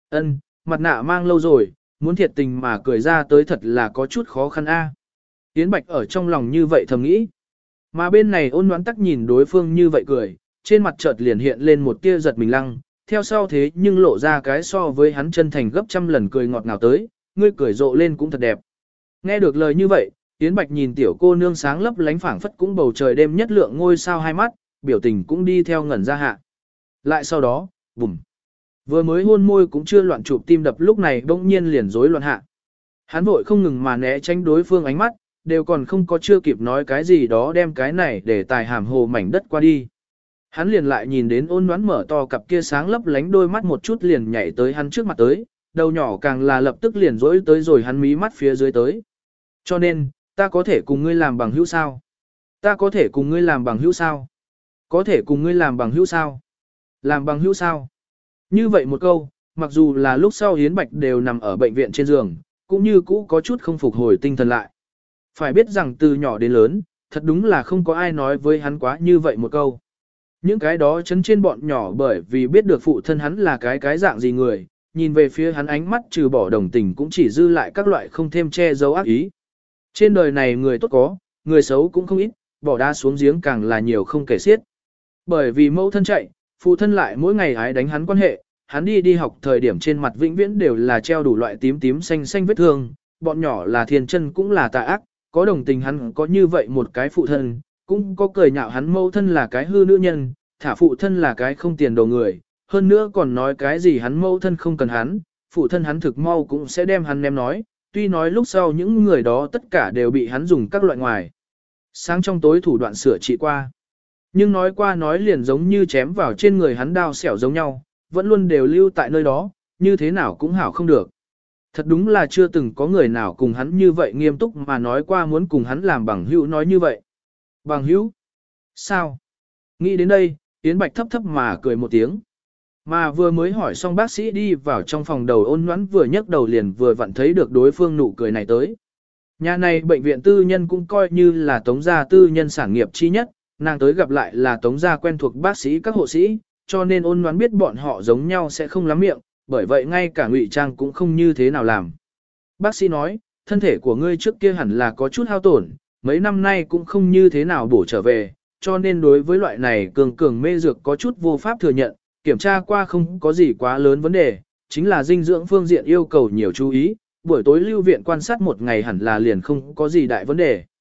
Mặt nạ mang lâu rồi, muốn thiệt tình mà cười ra tới thật là có chút khó khăn a. Yến Bạch ở trong lòng như vậy thầm nghĩ. Mà bên này ôn đoán tắc nhìn đối phương như vậy cười, trên mặt chợt liền hiện lên một tia giật mình lăng, theo sau thế nhưng lộ ra cái so với hắn chân thành gấp trăm lần cười ngọt ngào tới, ngươi cười rộ lên cũng thật đẹp. Nghe được lời như vậy, Yến Bạch nhìn tiểu cô nương sáng lấp lánh phảng phất cũng bầu trời đêm nhất lượng ngôi sao hai mắt, biểu tình cũng đi theo ngẩn ra hạ. Lại sau đó, bùm. Vừa mới hôn môi cũng chưa loạn chụp tim đập lúc này bỗng nhiên liền rối loạn hạ. Hắn vội không ngừng mà né tránh đối phương ánh mắt, đều còn không có chưa kịp nói cái gì đó đem cái này để tài hàm hồ mảnh đất qua đi. Hắn liền lại nhìn đến ôn đoán mở to cặp kia sáng lấp lánh đôi mắt một chút liền nhảy tới hắn trước mặt tới, đầu nhỏ càng là lập tức liền rối tới rồi hắn mí mắt phía dưới tới. Cho nên, ta có thể cùng ngươi làm bằng hữu sao? Ta có thể cùng ngươi làm bằng hữu sao? Có thể cùng ngươi làm bằng hữu sao? Làm bằng hữu sao? Như vậy một câu, mặc dù là lúc sau Yến Bạch đều nằm ở bệnh viện trên giường, cũng như cũ có chút không phục hồi tinh thần lại. Phải biết rằng từ nhỏ đến lớn, thật đúng là không có ai nói với hắn quá như vậy một câu. Những cái đó chấn trên bọn nhỏ bởi vì biết được phụ thân hắn là cái dạng gì người, nhìn về phía hắn ánh mắt trừ bỏ đồng tình cũng chỉ dư lại các loại không thêm che giấu ác ý. Trên đời này người tốt có, người xấu cũng không ít, bỏ đá xuống giếng càng là nhiều không kể xiết. Bởi vì mẫu thân chạy, phụ thân lại mỗi ngày hái đánh hắn quan hệ, hắn đi học thời điểm trên mặt vĩnh viễn đều là treo đủ loại tím tím xanh xanh vết thương, bọn nhỏ là thiên chân cũng là tà ác, có đồng tình hắn có như vậy một cái phụ thân, cũng có cười nhạo hắn mẫu thân là cái hư nữ nhân, thả phụ thân là cái không tiền đồ người, hơn nữa còn nói cái gì hắn mẫu thân không cần hắn, phụ thân hắn thực mau cũng sẽ đem hắn ném nói, tuy nói lúc sau những người đó tất cả đều bị hắn dùng các loại ngoài. Sáng trong tối thủ đoạn sửa trị qua. Nhưng nói qua nói liền giống như chém vào trên người hắn đao xẻo giống nhau, vẫn luôn đều lưu tại nơi đó, như thế nào cũng hảo không được. Thật đúng là chưa từng có người nào cùng hắn như vậy nghiêm túc mà nói qua muốn cùng hắn làm bằng hữu nói như vậy. Bằng hữu? Sao? Nghĩ đến đây, Yến Bạch thấp thấp mà cười một tiếng. Mà vừa mới hỏi xong bác sĩ đi vào trong phòng đầu ôn nhoãn vừa nhấc đầu liền vừa vặn thấy được đối phương nụ cười này tới. Nhà này bệnh viện tư nhân cũng coi như là tống gia tư nhân sản nghiệp chi nhất, nàng tới gặp lại là tống gia quen thuộc bác sĩ các hộ sĩ, cho nên ôn nhoãn biết bọn họ giống nhau sẽ không lắm miệng, bởi vậy ngay cả ngụy trang cũng không như thế nào làm. Bác sĩ nói, thân thể của ngươi trước kia hẳn là có chút hao tổn, mấy năm nay cũng không như thế nào bổ trở về, cho nên đối với loại này cường mê dược có chút vô pháp thừa nhận, kiểm tra qua không có gì quá lớn vấn đề, chính là dinh dưỡng phương diện yêu cầu nhiều chú ý, buổi tối lưu viện quan sát một ngày hẳn là liền không có gì đại vấn đề.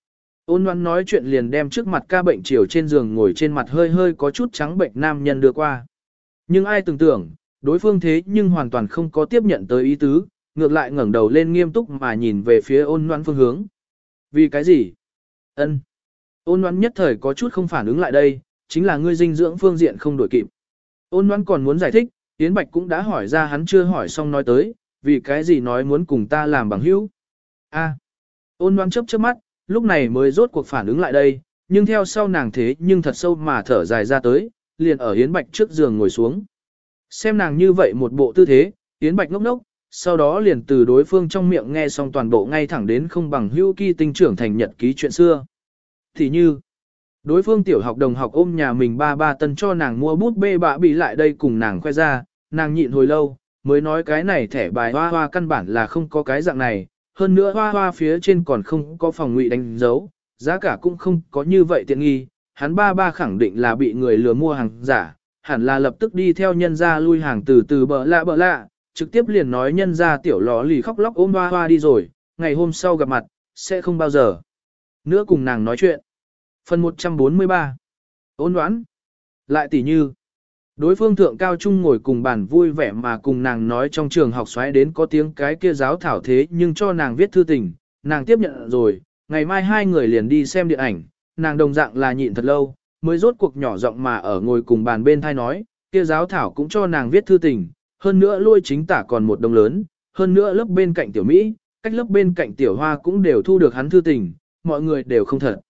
Ôn Loan nói chuyện liền đem trước mặt ca bệnh chiều trên giường ngồi trên mặt hơi hơi có chút trắng bệnh nam nhân đưa qua. Nhưng ai tưởng tưởng, đối phương thế nhưng hoàn toàn không có tiếp nhận tới ý tứ, ngược lại ngẩng đầu lên nghiêm túc mà nhìn về phía Ôn Loan phương hướng. Vì cái gì? Ân. Ôn Loan nhất thời có chút không phản ứng lại đây, chính là ngươi dinh dưỡng phương diện không đổi kịp. Ôn Loan còn muốn giải thích, Yến Bạch cũng đã hỏi ra hắn chưa hỏi xong nói tới, vì cái gì nói muốn cùng ta làm bằng hữu. A. Ôn Loan chớp chớp mắt, lúc này mới rốt cuộc phản ứng lại đây, nhưng theo sau nàng thế nhưng thật sâu mà thở dài ra tới, liền ở Yến Bạch trước giường ngồi xuống. Xem nàng như vậy một bộ tư thế, Yến Bạch ngốc ngốc, sau đó liền từ đối phương trong miệng nghe xong toàn bộ ngay thẳng đến không bằng hữu kỳ tinh trưởng thành nhật ký chuyện xưa. Thì như, đối phương tiểu học đồng học ôm nhà mình ba tân cho nàng mua bút bê bạ bị lại đây cùng nàng khoe ra, nàng nhịn hồi lâu, mới nói cái này thẻ bài hoa hoa căn bản là không có cái dạng này, hơn nữa hoa hoa phía trên còn không có phòng ngụy đánh dấu, giá cả cũng không có như vậy tiện nghi, hắn ba khẳng định là bị người lừa mua hàng giả, hẳn là lập tức đi theo nhân ra lui hàng từ từ bợ lạ, trực tiếp liền nói nhân ra tiểu lò lì khóc lóc ôm hoa hoa đi rồi, ngày hôm sau gặp mặt, sẽ không bao giờ nữa cùng nàng nói chuyện. Phần 143 Ôn đoán lại tỉ như đối phương thượng cao trung ngồi cùng bàn vui vẻ mà cùng nàng nói trong trường học xoáy đến có tiếng cái kia giáo thảo thế nhưng cho nàng viết thư tình, nàng tiếp nhận rồi, ngày mai hai người liền đi xem điện ảnh, nàng đồng dạng là nhịn thật lâu, mới rốt cuộc nhỏ giọng mà ở ngồi cùng bàn bên thai nói, kia giáo thảo cũng cho nàng viết thư tình, hơn nữa lôi chính tả còn một đồng lớn, hơn nữa lớp bên cạnh tiểu Mỹ, cách lớp bên cạnh tiểu Hoa cũng đều thu được hắn thư tình, mọi người đều không thật.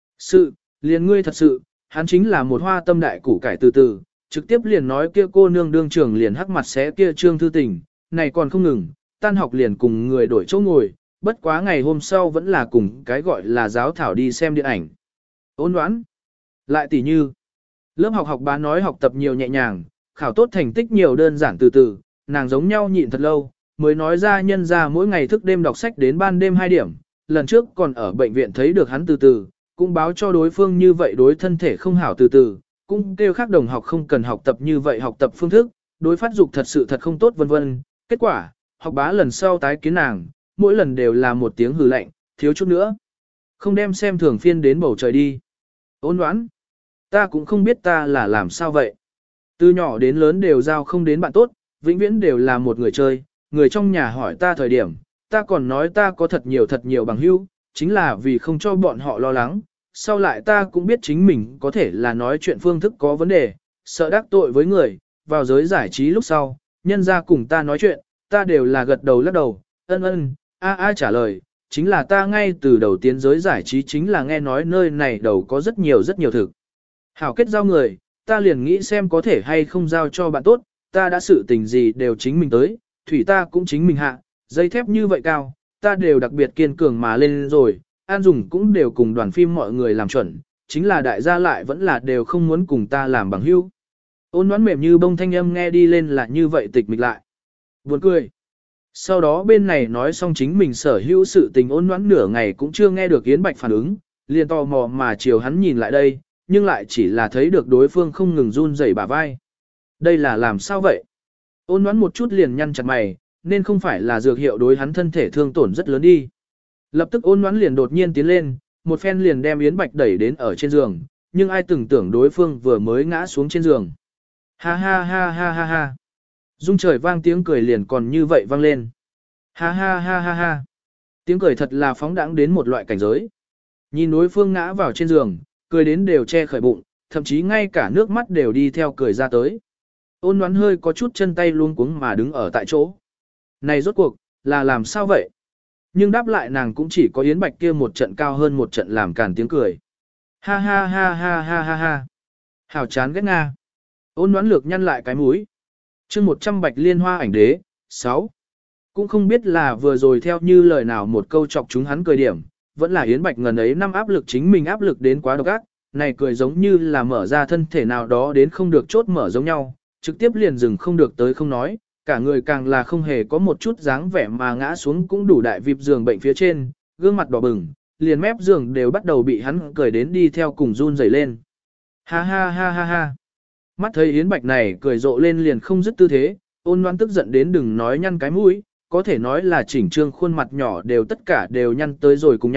Liền ngươi thật sự, hắn chính là một hoa tâm đại củ cải từ từ, trực tiếp liền nói kia cô nương đương trường liền hắc mặt xé kia trương thư tình, này còn không ngừng, tan học liền cùng người đổi chỗ ngồi, bất quá ngày hôm sau vẫn là cùng cái gọi là giáo thảo đi xem điện ảnh. Ôn đoán. Lại tỉ như, lớp học bá nói học tập nhiều nhẹ nhàng, khảo tốt thành tích nhiều đơn giản từ từ, nàng giống nhau nhịn thật lâu, mới nói ra nhân ra mỗi ngày thức đêm đọc sách đến ban đêm 2 điểm, lần trước còn ở bệnh viện thấy được hắn từ từ, cũng báo cho đối phương như vậy đối thân thể không hảo từ từ, cũng kêu khác đồng học không cần học tập như vậy học tập phương thức, đối phát dục thật sự thật không tốt vân vân. Kết quả, học bá lần sau tái kiến nàng, mỗi lần đều là một tiếng hừ lạnh, thiếu chút nữa. Không đem xem thường phiên đến bầu trời đi. Ôn đoán. Ta cũng không biết ta là làm sao vậy. Từ nhỏ đến lớn đều giao không đến bạn tốt, vĩnh viễn đều là một người chơi, người trong nhà hỏi ta thời điểm, ta còn nói ta có thật nhiều bằng hữu, chính là vì không cho bọn họ lo lắng. Sau lại ta cũng biết chính mình có thể là nói chuyện phương thức có vấn đề, sợ đắc tội với người, vào giới giải trí lúc sau, nhân ra cùng ta nói chuyện, ta đều là gật đầu lắc đầu, ân, a trả lời, chính là ta ngay từ đầu tiến giới giải trí chính là nghe nói nơi này đầu có rất nhiều thực. Hảo kết giao người, ta liền nghĩ xem có thể hay không giao cho bạn tốt, ta đã sự tình gì đều chính mình tới, thủy ta cũng chính mình hạ, dây thép như vậy cao, ta đều đặc biệt kiên cường mà lên rồi, an dùng cũng đều cùng đoàn phim mọi người làm chuẩn, chính là đại gia lại vẫn là đều không muốn cùng ta làm bằng hữu. Ôn đoán mềm như bông thanh âm nghe đi lên là như vậy tịch mịch lại. Buồn cười. Sau đó bên này nói xong chính mình sở hữu sự tình ôn đoán nửa ngày cũng chưa nghe được Yến Bạch phản ứng, liền tò mò mà chiều hắn nhìn lại đây, nhưng lại chỉ là thấy được đối phương không ngừng run rẩy bả vai. Đây là làm sao vậy? Ôn đoán một chút liền nhăn chặt mày, nên không phải là dược hiệu đối hắn thân thể thương tổn rất lớn đi. Lập tức ôn đoán liền đột nhiên tiến lên, một phen liền đem Yến Bạch đẩy đến ở trên giường, nhưng ai từng tưởng đối phương vừa mới ngã xuống trên giường. Ha ha ha ha ha ha. Dung trời vang tiếng cười liền còn như vậy vang lên. Ha ha ha ha ha. Tiếng cười thật là phóng đãng đến một loại cảnh giới. Nhìn đối phương ngã vào trên giường, cười đến đều che khởi bụng, thậm chí ngay cả nước mắt đều đi theo cười ra tới. Ôn đoán hơi có chút chân tay luống cuống mà đứng ở tại chỗ. Này rốt cuộc, là làm sao vậy? Nhưng đáp lại nàng cũng chỉ có Yến Bạch kia một trận cao hơn một trận làm cản tiếng cười. Ha ha ha ha ha ha ha. Hảo chán ghét Nga. Ôn đoán lược nhăn lại cái mũi. chương 100 Bạch Liên Hoa ảnh đế, 6. Cũng không biết là vừa rồi theo như lời nào một câu chọc chúng hắn cười điểm, vẫn là Yến Bạch ngần ấy năm áp lực chính mình áp lực đến quá độc ác, này cười giống như là mở ra thân thể nào đó đến không được chốt mở giống nhau, trực tiếp liền dừng không được tới không nói, cả người càng là không hề có một chút dáng vẻ mà ngã xuống cũng đủ đại vịp giường bệnh phía trên, gương mặt đỏ bừng, liền mép giường đều bắt đầu bị hắn cười đến đi theo cùng run rẩy lên. Ha ha ha ha ha. Mắt thấy Yến Bạch này cười rộ lên liền không dứt tư thế, ôn đoán tức giận đến đừng nói nhăn cái mũi, có thể nói là chỉnh trương khuôn mặt nhỏ đều tất cả đều nhăn tới rồi cùng nhau,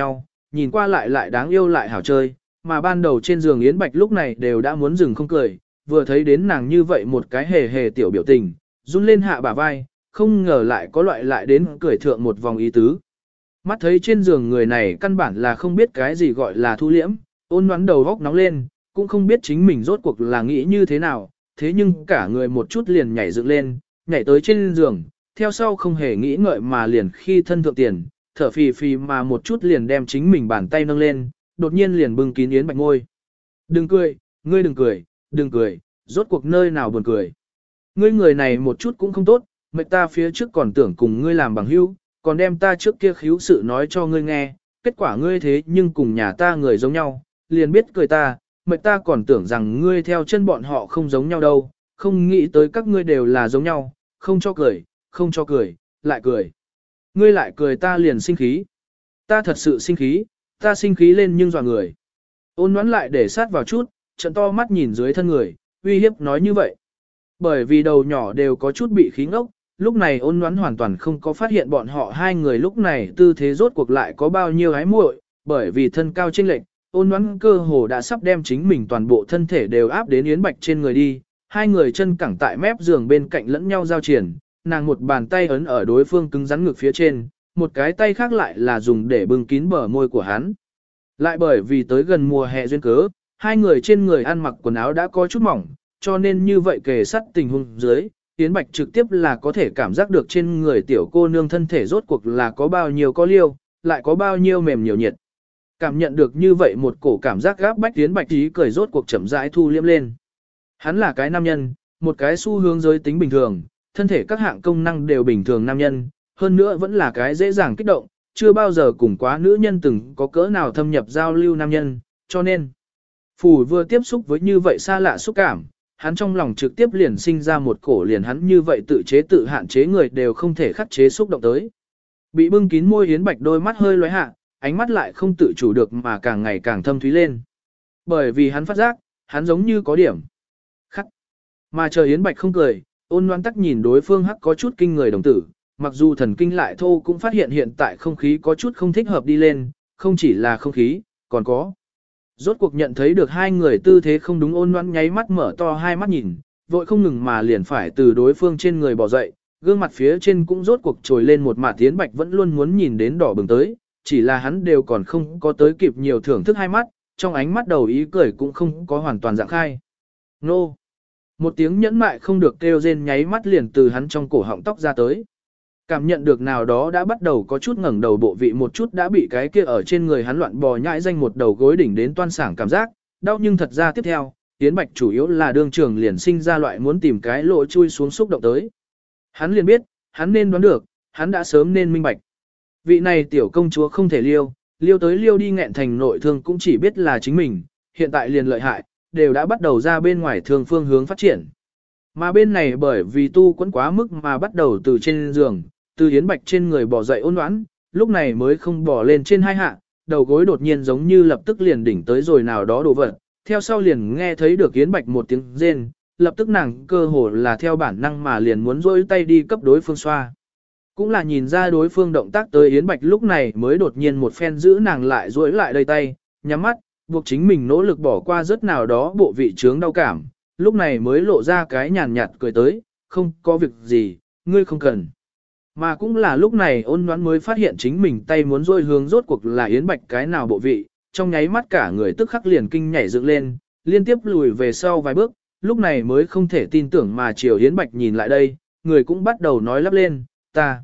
nhìn qua lại đáng yêu lại hảo chơi, mà ban đầu trên giường Yến Bạch lúc này đều đã muốn dừng không cười, vừa thấy đến nàng như vậy một cái hề hề tiểu biểu tình, run lên hạ bả vai, không ngờ lại có loại lại đến cười thượng một vòng ý tứ. Mắt thấy trên giường người này căn bản là không biết cái gì gọi là thu liễm, ôn nhoắn đầu góc nóng lên, cũng không biết chính mình rốt cuộc là nghĩ như thế nào, thế nhưng cả người một chút liền nhảy dựng lên, nhảy tới trên giường, theo sau không hề nghĩ ngợi mà liền khi thân thượng tiền, thở phì phì mà một chút liền đem chính mình bàn tay nâng lên, đột nhiên liền bưng kín Yến Bạch ngôi. Đừng cười, ngươi đừng cười, rốt cuộc nơi nào buồn cười. Ngươi người này một chút cũng không tốt, mệt ta phía trước còn tưởng cùng ngươi làm bằng hữu, còn đem ta trước kia khíu sự nói cho ngươi nghe, kết quả ngươi thế nhưng cùng nhà ta người giống nhau, liền biết cười ta, mệt ta còn tưởng rằng ngươi theo chân bọn họ không giống nhau đâu, không nghĩ tới các ngươi đều là giống nhau, không cho cười, lại cười. Ngươi lại cười ta liền sinh khí. Ta thật sự sinh khí, ta sinh khí lên nhưng dọa người. Ôn nhoắn lại để sát vào chút, trận to mắt nhìn dưới thân người, uy hiếp nói như vậy. Bởi vì đầu nhỏ đều có chút bị khí ngốc, lúc này ôn nhoắn hoàn toàn không có phát hiện bọn họ hai người lúc này tư thế rốt cuộc lại có bao nhiêu hái muội, bởi vì thân cao chênh lệch, ôn nhoắn cơ hồ đã sắp đem chính mình toàn bộ thân thể đều áp đến Yến Bạch trên người đi, hai người chân cẳng tại mép giường bên cạnh lẫn nhau giao triển, nàng một bàn tay ấn ở đối phương cứng rắn ngực phía trên, một cái tay khác lại là dùng để bưng kín bờ môi của hắn. Lại bởi vì tới gần mùa hè duyên cớ, hai người trên người ăn mặc quần áo đã có chút mỏng, cho nên như vậy kề sát tình huống dưới, Yến Bạch trực tiếp là có thể cảm giác được trên người tiểu cô nương thân thể rốt cuộc là có bao nhiêu có liêu, lại có bao nhiêu mềm nhiều nhiệt. Cảm nhận được như vậy một cổ cảm giác gáp bách Yến Bạch ý cười rốt cuộc chậm rãi thu liễm lên. Hắn là cái nam nhân, một cái xu hướng giới tính bình thường, thân thể các hạng công năng đều bình thường nam nhân, hơn nữa vẫn là cái dễ dàng kích động, chưa bao giờ cùng quá nữ nhân từng có cỡ nào thâm nhập giao lưu nam nhân, cho nên Phủ vừa tiếp xúc với như vậy xa lạ xúc cảm, hắn trong lòng trực tiếp liền sinh ra một cổ liền hắn như vậy tự chế tự hạn chế người đều không thể khắc chế xúc động tới. Bị bưng kín môi Yến Bạch đôi mắt hơi lóe hạ, ánh mắt lại không tự chủ được mà càng ngày càng thâm thúy lên. Bởi vì hắn phát giác, hắn giống như có điểm khắc. Mà chờ Yến Bạch không cười, ôn loan tắc nhìn đối phương hắc có chút kinh người đồng tử, mặc dù thần kinh lại thô cũng phát hiện hiện tại không khí có chút không thích hợp đi lên, không chỉ là không khí, còn có. Rốt cuộc nhận thấy được hai người tư thế không đúng ôn loan nháy mắt mở to hai mắt nhìn, vội không ngừng mà liền phải từ đối phương trên người bỏ dậy, gương mặt phía trên cũng rốt cuộc trồi lên một mạt Yến Bạch vẫn luôn muốn nhìn đến đỏ bừng tới, chỉ là hắn đều còn không có tới kịp nhiều thưởng thức hai mắt, trong ánh mắt đầu ý cười cũng không có hoàn toàn dạng khai. Nô! Một tiếng nhẫn mại không được kêu rên nháy mắt liền từ hắn trong cổ họng tóc ra tới. Cảm nhận được nào đó đã bắt đầu có chút ngẩng đầu bộ vị một chút đã bị cái kia ở trên người hắn loạn bò nhãi danh một đầu gối đỉnh đến toan sảng cảm giác, đau nhưng thật ra tiếp theo, Yến Bạch chủ yếu là đương trường liền sinh ra loại muốn tìm cái lỗ chui xuống xúc động tới. Hắn liền biết, hắn nên đoán được, hắn đã sớm nên minh bạch. Vị này tiểu công chúa không thể liêu tới liêu đi nghẹn thành nội thương cũng chỉ biết là chính mình, hiện tại liền lợi hại, đều đã bắt đầu ra bên ngoài thương phương hướng phát triển. Mà bên này bởi vì tu quẫn quá mức mà bắt đầu từ trên giường, từ Yến Bạch trên người bỏ dậy ôn đoán, lúc này mới không bỏ lên trên hai hạ, đầu gối đột nhiên giống như lập tức liền đỉnh tới rồi nào đó đổ vật, theo sau liền nghe thấy được Yến Bạch một tiếng rên, lập tức nàng cơ hồ là theo bản năng mà liền muốn rôi tay đi cấp đối phương xoa. Cũng là nhìn ra đối phương động tác tới Yến Bạch lúc này mới đột nhiên một phen giữ nàng lại rối lại đầy tay, nhắm mắt, buộc chính mình nỗ lực bỏ qua rất nào đó bộ vị trướng đau cảm, lúc này mới lộ ra cái nhàn nhạt cười tới, không có việc gì, ngươi không cần. Mà cũng là lúc này ôn đoán mới phát hiện chính mình tay muốn rôi hướng rốt cuộc là Yến Bạch cái nào bộ vị, trong nháy mắt cả người tức khắc liền kinh nhảy dựng lên, liên tiếp lùi về sau vài bước, lúc này mới không thể tin tưởng mà chiều Yến Bạch nhìn lại đây, người cũng bắt đầu nói lắp lên, ta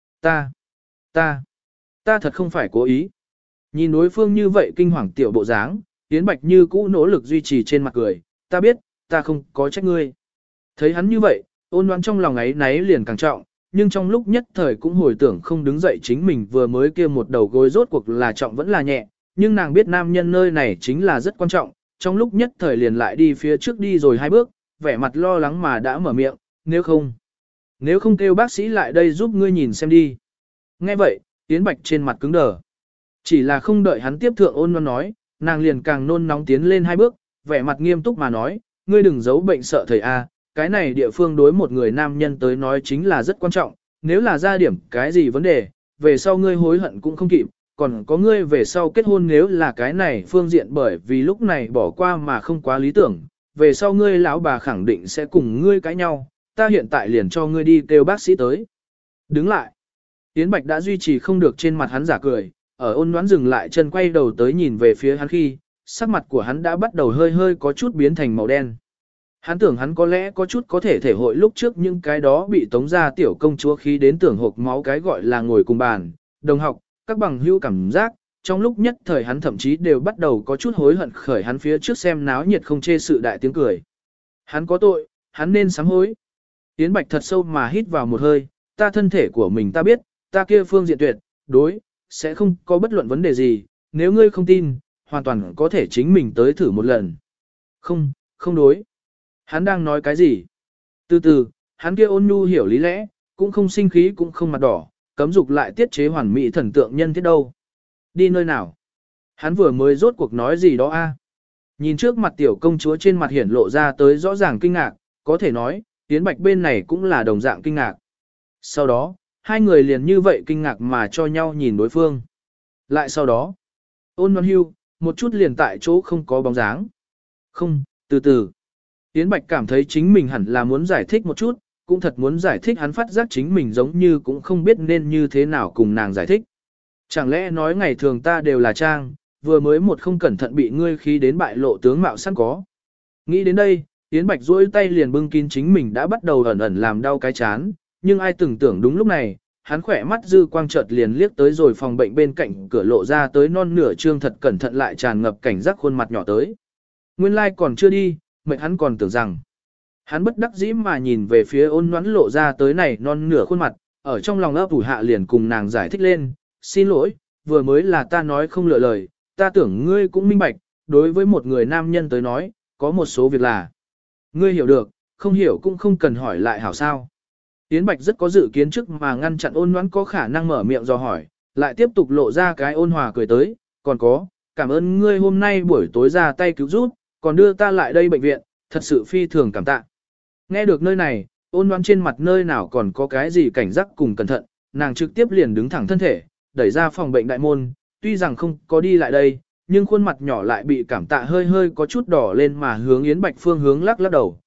thật không phải cố ý. Nhìn đối phương như vậy kinh hoàng tiểu bộ dáng, Yến Bạch như cũ nỗ lực duy trì trên mặt cười, ta biết, ta không có trách ngươi. Thấy hắn như vậy, ôn đoán trong lòng ấy náy liền càng trọng, nhưng trong lúc nhất thời cũng hồi tưởng không đứng dậy chính mình vừa mới kia một đầu gối rốt cuộc là trọng vẫn là nhẹ, nhưng nàng biết nam nhân nơi này chính là rất quan trọng, trong lúc nhất thời liền lại đi phía trước đi rồi hai bước, vẻ mặt lo lắng mà đã mở miệng, nếu không kêu bác sĩ lại đây giúp ngươi nhìn xem đi. Nghe vậy, Yến Bạch trên mặt cứng đờ. Chỉ là không đợi hắn tiếp thượng ôn nôn nói, nàng liền càng nôn nóng tiến lên hai bước, vẻ mặt nghiêm túc mà nói, ngươi đừng giấu bệnh sợ thầy A, cái này địa phương đối một người nam nhân tới nói chính là rất quan trọng, nếu là ra điểm cái gì vấn đề, về sau ngươi hối hận cũng không kịp, còn có ngươi về sau kết hôn nếu là cái này phương diện bởi vì lúc này bỏ qua mà không quá lý tưởng, về sau ngươi lão bà khẳng định sẽ cùng ngươi cãi nhau, ta hiện tại liền cho ngươi đi kêu bác sĩ tới. Đứng lại. Yến Bạch đã duy trì không được trên mặt hắn giả cười, ở ôn đoán dừng lại chân quay đầu tới nhìn về phía hắn khi, sắc mặt của hắn đã bắt đầu hơi hơi có chút biến thành màu đen. Hắn tưởng hắn có lẽ có chút có thể thể hội lúc trước những cái đó bị tống ra tiểu công chúa khí đến tưởng hộp máu cái gọi là ngồi cùng bàn, đồng học, các bằng hữu cảm giác, trong lúc nhất thời hắn thậm chí đều bắt đầu có chút hối hận khởi hắn phía trước xem náo nhiệt không chê sự đại tiếng cười. Hắn có tội, hắn nên sám hối. Yến Bạch thật sâu mà hít vào một hơi, ta thân thể của mình ta biết, ta kia phương diện tuyệt, đối, sẽ không có bất luận vấn đề gì, nếu ngươi không tin, hoàn toàn có thể chính mình tới thử một lần. Không, không đối. Hắn đang nói cái gì? Từ từ, hắn kia ôn nhu hiểu lý lẽ, cũng không sinh khí cũng không mặt đỏ, cấm dục lại tiết chế hoàn mỹ thần tượng nhân thiết đâu. Đi nơi nào? Hắn vừa mới rốt cuộc nói gì đó a? Nhìn trước mặt tiểu công chúa trên mặt hiển lộ ra tới rõ ràng kinh ngạc, có thể nói, Yến Bạch bên này cũng là đồng dạng kinh ngạc. Sau đó, hai người liền như vậy kinh ngạc mà cho nhau nhìn đối phương. Lại sau đó, ôn nhuận hưu, một chút liền tại chỗ không có bóng dáng. Không, từ từ. Yến Bạch cảm thấy chính mình hẳn là muốn giải thích một chút, cũng thật muốn giải thích hắn phát giác chính mình giống như cũng không biết nên như thế nào cùng nàng giải thích. Chẳng lẽ nói ngày thường ta đều là trang, vừa mới một không cẩn thận bị ngươi khí đến bại lộ tướng mạo sẵn có. Nghĩ đến đây, Yến Bạch duỗi tay liền bưng kín chính mình đã bắt đầu ẩn ẩn làm đau cái chán, nhưng ai từng tưởng đúng lúc này, hắn khỏe mắt dư quang chợt liền liếc tới rồi phòng bệnh bên cạnh cửa lộ ra tới non nửa trương thật cẩn thận lại tràn ngập cảnh giác khuôn mặt nhỏ tới. Nguyên lai còn chưa đi, mệnh hắn còn tưởng rằng. Hắn bất đắc dĩ mà nhìn về phía ôn nhoắn lộ ra tới này non nửa khuôn mặt, ở trong lòng ấp ủ hạ liền cùng nàng giải thích lên, xin lỗi, vừa mới là ta nói không lựa lời, ta tưởng ngươi cũng minh bạch, đối với một người nam nhân tới nói, có một số việc là, ngươi hiểu được, không hiểu cũng không cần hỏi lại hảo sao. Yến Bạch rất có dự kiến trước mà ngăn chặn ôn nhoắn có khả năng mở miệng do hỏi, lại tiếp tục lộ ra cái ôn hòa cười tới, còn có, cảm ơn ngươi hôm nay buổi tối ra tay cứu giúp, còn đưa ta lại đây bệnh viện, thật sự phi thường cảm tạ. Nghe được nơi này, ôn nhoắn trên mặt nơi nào còn có cái gì cảnh giác cùng cẩn thận, nàng trực tiếp liền đứng thẳng thân thể, đẩy ra phòng bệnh đại môn, tuy rằng không có đi lại đây, nhưng khuôn mặt nhỏ lại bị cảm tạ hơi hơi có chút đỏ lên mà hướng Yến Bạch phương hướng lắc lắc đầu,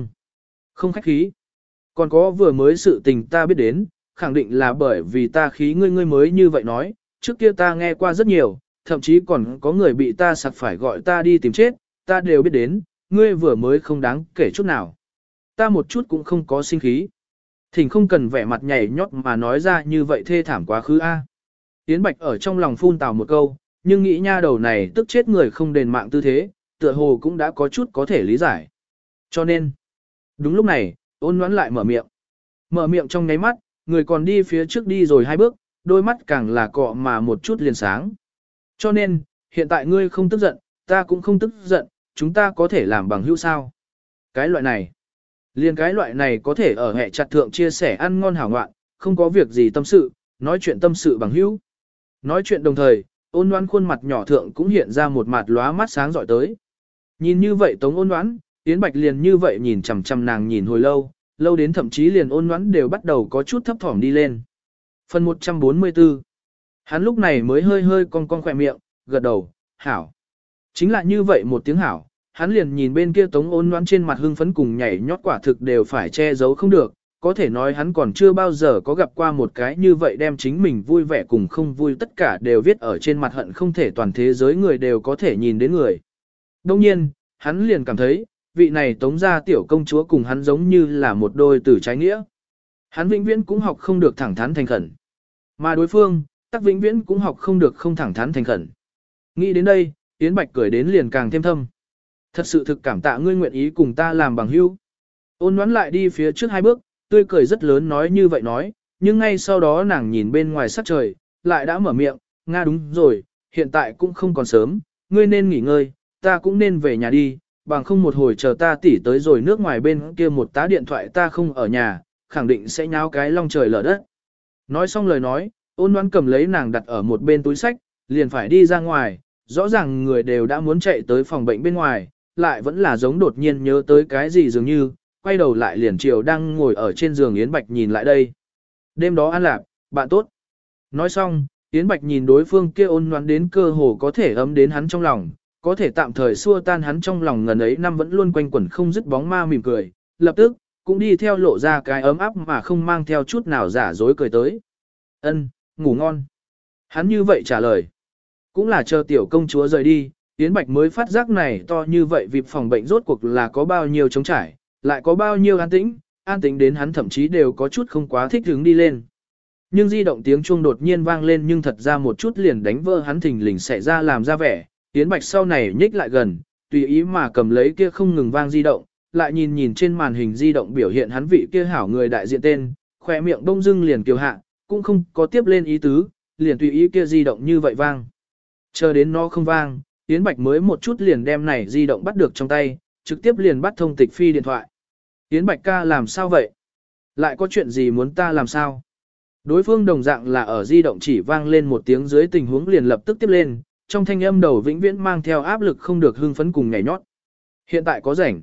không khách khí. Còn có vừa mới sự tình ta biết đến, khẳng định là bởi vì ta khí ngươi mới như vậy nói, trước kia ta nghe qua rất nhiều, thậm chí còn có người bị ta sặc phải gọi ta đi tìm chết, ta đều biết đến, ngươi vừa mới không đáng kể chút nào. Ta một chút cũng không có sinh khí. Thỉnh không cần vẻ mặt nhảy nhót mà nói ra như vậy thê thảm quá khứ a. Yến Bạch ở trong lòng phun tào một câu, nhưng nghĩ nha đầu này tức chết người không đền mạng tư thế, tựa hồ cũng đã có chút có thể lý giải. Cho nên, đúng lúc này, ôn nhoắn lại mở miệng. Mở miệng trong nháy mắt, người còn đi phía trước đi rồi hai bước, đôi mắt càng là cọ mà một chút liền sáng. Cho nên, hiện tại ngươi không tức giận, ta cũng không tức giận, chúng ta có thể làm bằng hữu sao. Cái loại này, liền cái loại này có thể ở hệ chặt thượng chia sẻ ăn ngon hảo ngoạn, không có việc gì tâm sự, nói chuyện tâm sự bằng hữu. Nói chuyện đồng thời, ôn nhoắn khuôn mặt nhỏ thượng cũng hiện ra một mặt lóa mắt sáng rọi tới. Nhìn như vậy tống ôn nhoắn, Yến Bạch liền như vậy nhìn chằm chằm nàng nhìn hồi lâu, lâu đến thậm chí liền ôn nhoắn đều bắt đầu có chút thấp thỏm đi lên. Phần 144. Hắn lúc này mới hơi hơi cong cong khỏe miệng, gật đầu, hảo. Chính là như vậy một tiếng hảo, hắn liền nhìn bên kia tống ôn nhoắn trên mặt hưng phấn cùng nhảy nhót quả thực đều phải che giấu không được, có thể nói hắn còn chưa bao giờ có gặp qua một cái như vậy đem chính mình vui vẻ cùng không vui tất cả đều viết ở trên mặt hận không thể toàn thế giới người đều có thể nhìn đến người. Đông nhiên, hắn liền cảm thấy, vị này tống gia tiểu công chúa cùng hắn giống như là một đôi tử trái nghĩa. Hắn vĩnh viễn cũng học không được thẳng thắn thành khẩn. Mà đối phương, tắc vĩnh viễn cũng học không được không thẳng thắn thành khẩn. Nghĩ đến đây, Yến Bạch cười đến liền càng thêm thâm. Thật sự thực cảm tạ ngươi nguyện ý cùng ta làm bằng hữu. Ôn nhoắn lại đi phía trước hai bước, tươi cười rất lớn nói như vậy nói, nhưng ngay sau đó nàng nhìn bên ngoài sắc trời, lại đã mở miệng, Nga đúng rồi, hiện tại cũng không còn sớm, ngươi nên nghỉ ngơi, ta cũng nên về nhà đi, bằng không một hồi chờ ta tỉ tới rồi nước ngoài bên kia một tá điện thoại ta không ở nhà, khẳng định sẽ nháo cái long trời lở đất. Nói xong lời nói, ôn nhoắn cầm lấy nàng đặt ở một bên túi sách, liền phải đi ra ngoài, rõ ràng người đều đã muốn chạy tới phòng bệnh bên ngoài, lại vẫn là giống đột nhiên nhớ tới cái gì dường như, quay đầu lại liền chiều đang ngồi ở trên giường Yến Bạch nhìn lại đây. Đêm đó ăn lạp, bạn tốt. Nói xong, Yến Bạch nhìn đối phương kia ôn nhoắn đến cơ hồ có thể ấm đến hắn trong lòng, có thể tạm thời xua tan hắn trong lòng ngần ấy năm vẫn luôn quanh quẩn không dứt bóng ma mỉm cười, lập tức, cũng đi theo lộ ra cái ấm áp mà không mang theo chút nào giả dối cười tới. Ân, ngủ ngon. Hắn như vậy trả lời. Cũng là chờ tiểu công chúa rời đi, Yến Bạch mới phát giác này to như vậy vì phòng bệnh rốt cuộc là có bao nhiêu trống trải, lại có bao nhiêu an tĩnh đến hắn thậm chí đều có chút không quá thích hứng đi lên. Nhưng di động tiếng chuông đột nhiên vang lên nhưng thật ra một chút liền đánh vỡ hắn thình lình xảy ra làm ra vẻ, Yến Bạch sau này nhích lại gần, tùy ý mà cầm lấy kia không ngừng vang di động, lại nhìn nhìn trên màn hình di động biểu hiện hắn vị kia hảo người đại diện tên, khỏe miệng đông dưng liền kiều hạ, cũng không có tiếp lên ý tứ, liền tùy ý kia di động như vậy vang. Chờ đến nó không vang, Yến Bạch mới một chút liền đem này di động bắt được trong tay, trực tiếp liền bắt thông Tịch Phi điện thoại. Yến Bạch ca làm sao vậy? Lại có chuyện gì muốn ta làm sao? Đối phương đồng dạng là ở di động chỉ vang lên một tiếng dưới tình huống liền lập tức tiếp lên, trong thanh âm đầu vĩnh viễn mang theo áp lực không được hưng phấn cùng nhảy nhót. Hiện tại có rảnh.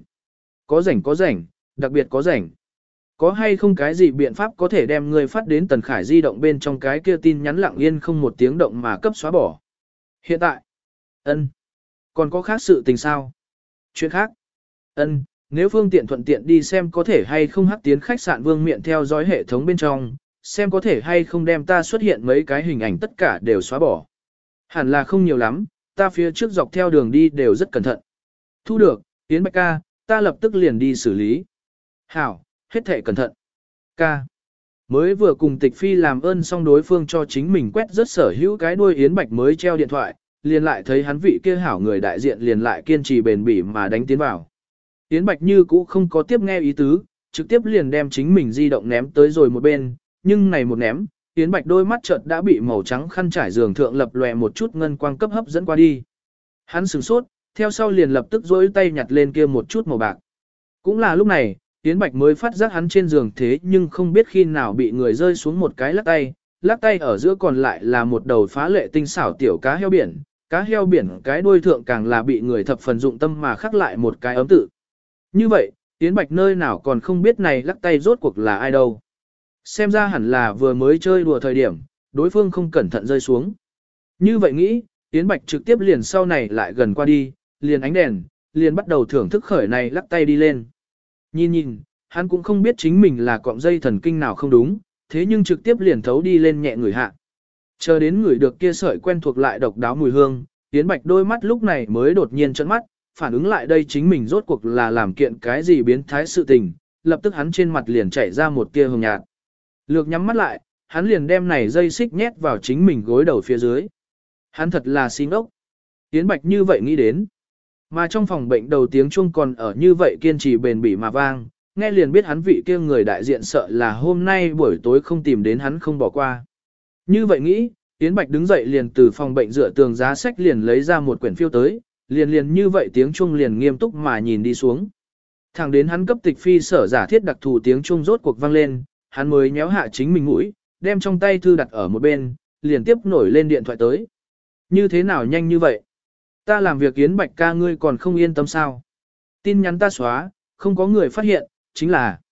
Có rảnh, đặc biệt có rảnh. Có hay không cái gì biện pháp có thể đem người phát đến Tần Khải di động bên trong cái kia tin nhắn lặng yên không một tiếng động mà cấp xóa bỏ. Hiện tại. Ân. Còn có khác sự tình sao? Chuyện khác. Ân, nếu phương tiện thuận tiện đi xem có thể hay không hắc tiến khách sạn Vương Miện theo dõi hệ thống bên trong, xem có thể hay không đem ta xuất hiện mấy cái hình ảnh tất cả đều xóa bỏ. Hẳn là không nhiều lắm, ta phía trước dọc theo đường đi đều rất cẩn thận. Thu được, Yến Bạch ca, ta lập tức liền đi xử lý. Hảo, hết thể cẩn thận. Ca. Mới vừa cùng Tịch Phi làm ơn xong đối phương cho chính mình quét rất sở hữu cái đuôi Yến Bạch mới treo điện thoại, liền lại thấy hắn vị kia hảo người đại diện liền lại kiên trì bền bỉ mà đánh tiến vào. Yến Bạch như cũ không có tiếp nghe ý tứ, trực tiếp liền đem chính mình di động ném tới rồi một bên, nhưng này một ném, Yến Bạch đôi mắt chợt đã bị màu trắng khăn trải giường thượng lập lòe một chút ngân quang cấp hấp dẫn qua đi. Hắn sửng sốt, theo sau liền lập tức duỗi tay nhặt lên kia một chút màu bạc. Cũng là lúc này, Yến Bạch mới phát giác hắn trên giường thế nhưng không biết khi nào bị người rơi xuống một cái lắc tay ở giữa còn lại là một đầu phá lệ tinh xảo tiểu cá heo biển cái đuôi thượng càng là bị người thập phần dụng tâm mà khắc lại một cái ấm tự. Như vậy, Yến Bạch nơi nào còn không biết này lắc tay rốt cuộc là ai đâu. Xem ra hẳn là vừa mới chơi đùa thời điểm, đối phương không cẩn thận rơi xuống. Như vậy nghĩ, Yến Bạch trực tiếp liền sau này lại gần qua đi, liền ánh đèn, liền bắt đầu thưởng thức khởi này lắc tay đi lên. Nhìn, hắn cũng không biết chính mình là cọng dây thần kinh nào không đúng, thế nhưng trực tiếp liền thấu đi lên nhẹ người hạ. Chờ đến người được kia sợi quen thuộc lại độc đáo mùi hương, Yến Bạch đôi mắt lúc này mới đột nhiên trợn mắt, phản ứng lại đây chính mình rốt cuộc là làm kiện cái gì biến thái sự tình, lập tức hắn trên mặt liền chảy ra một tia hồng nhạt. Lược nhắm mắt lại, hắn liền đem này dây xích nhét vào chính mình gối đầu phía dưới. Hắn thật là xin ốc. Yến Bạch như vậy nghĩ đến. Mà trong phòng bệnh đầu tiếng chuông còn ở như vậy kiên trì bền bỉ mà vang, nghe liền biết hắn vị kia người đại diện sợ là hôm nay buổi tối không tìm đến hắn không bỏ qua. Như vậy nghĩ, Yến Bạch đứng dậy liền từ phòng bệnh dựa tường giá sách liền lấy ra một quyển phiêu tới, liền như vậy tiếng chuông liền nghiêm túc mà nhìn đi xuống. Thẳng đến hắn cấp Tịch Phi sở giả thiết đặc thù tiếng chuông rốt cuộc vang lên, hắn mới nhéo hạ chính mình mũi, đem trong tay thư đặt ở một bên, liền tiếp nổi lên điện thoại tới. Như thế nào nhanh như vậy? Ta làm việc Yến Bạch ca ngươi còn không yên tâm sao? Tin nhắn ta xóa, không có người phát hiện, chính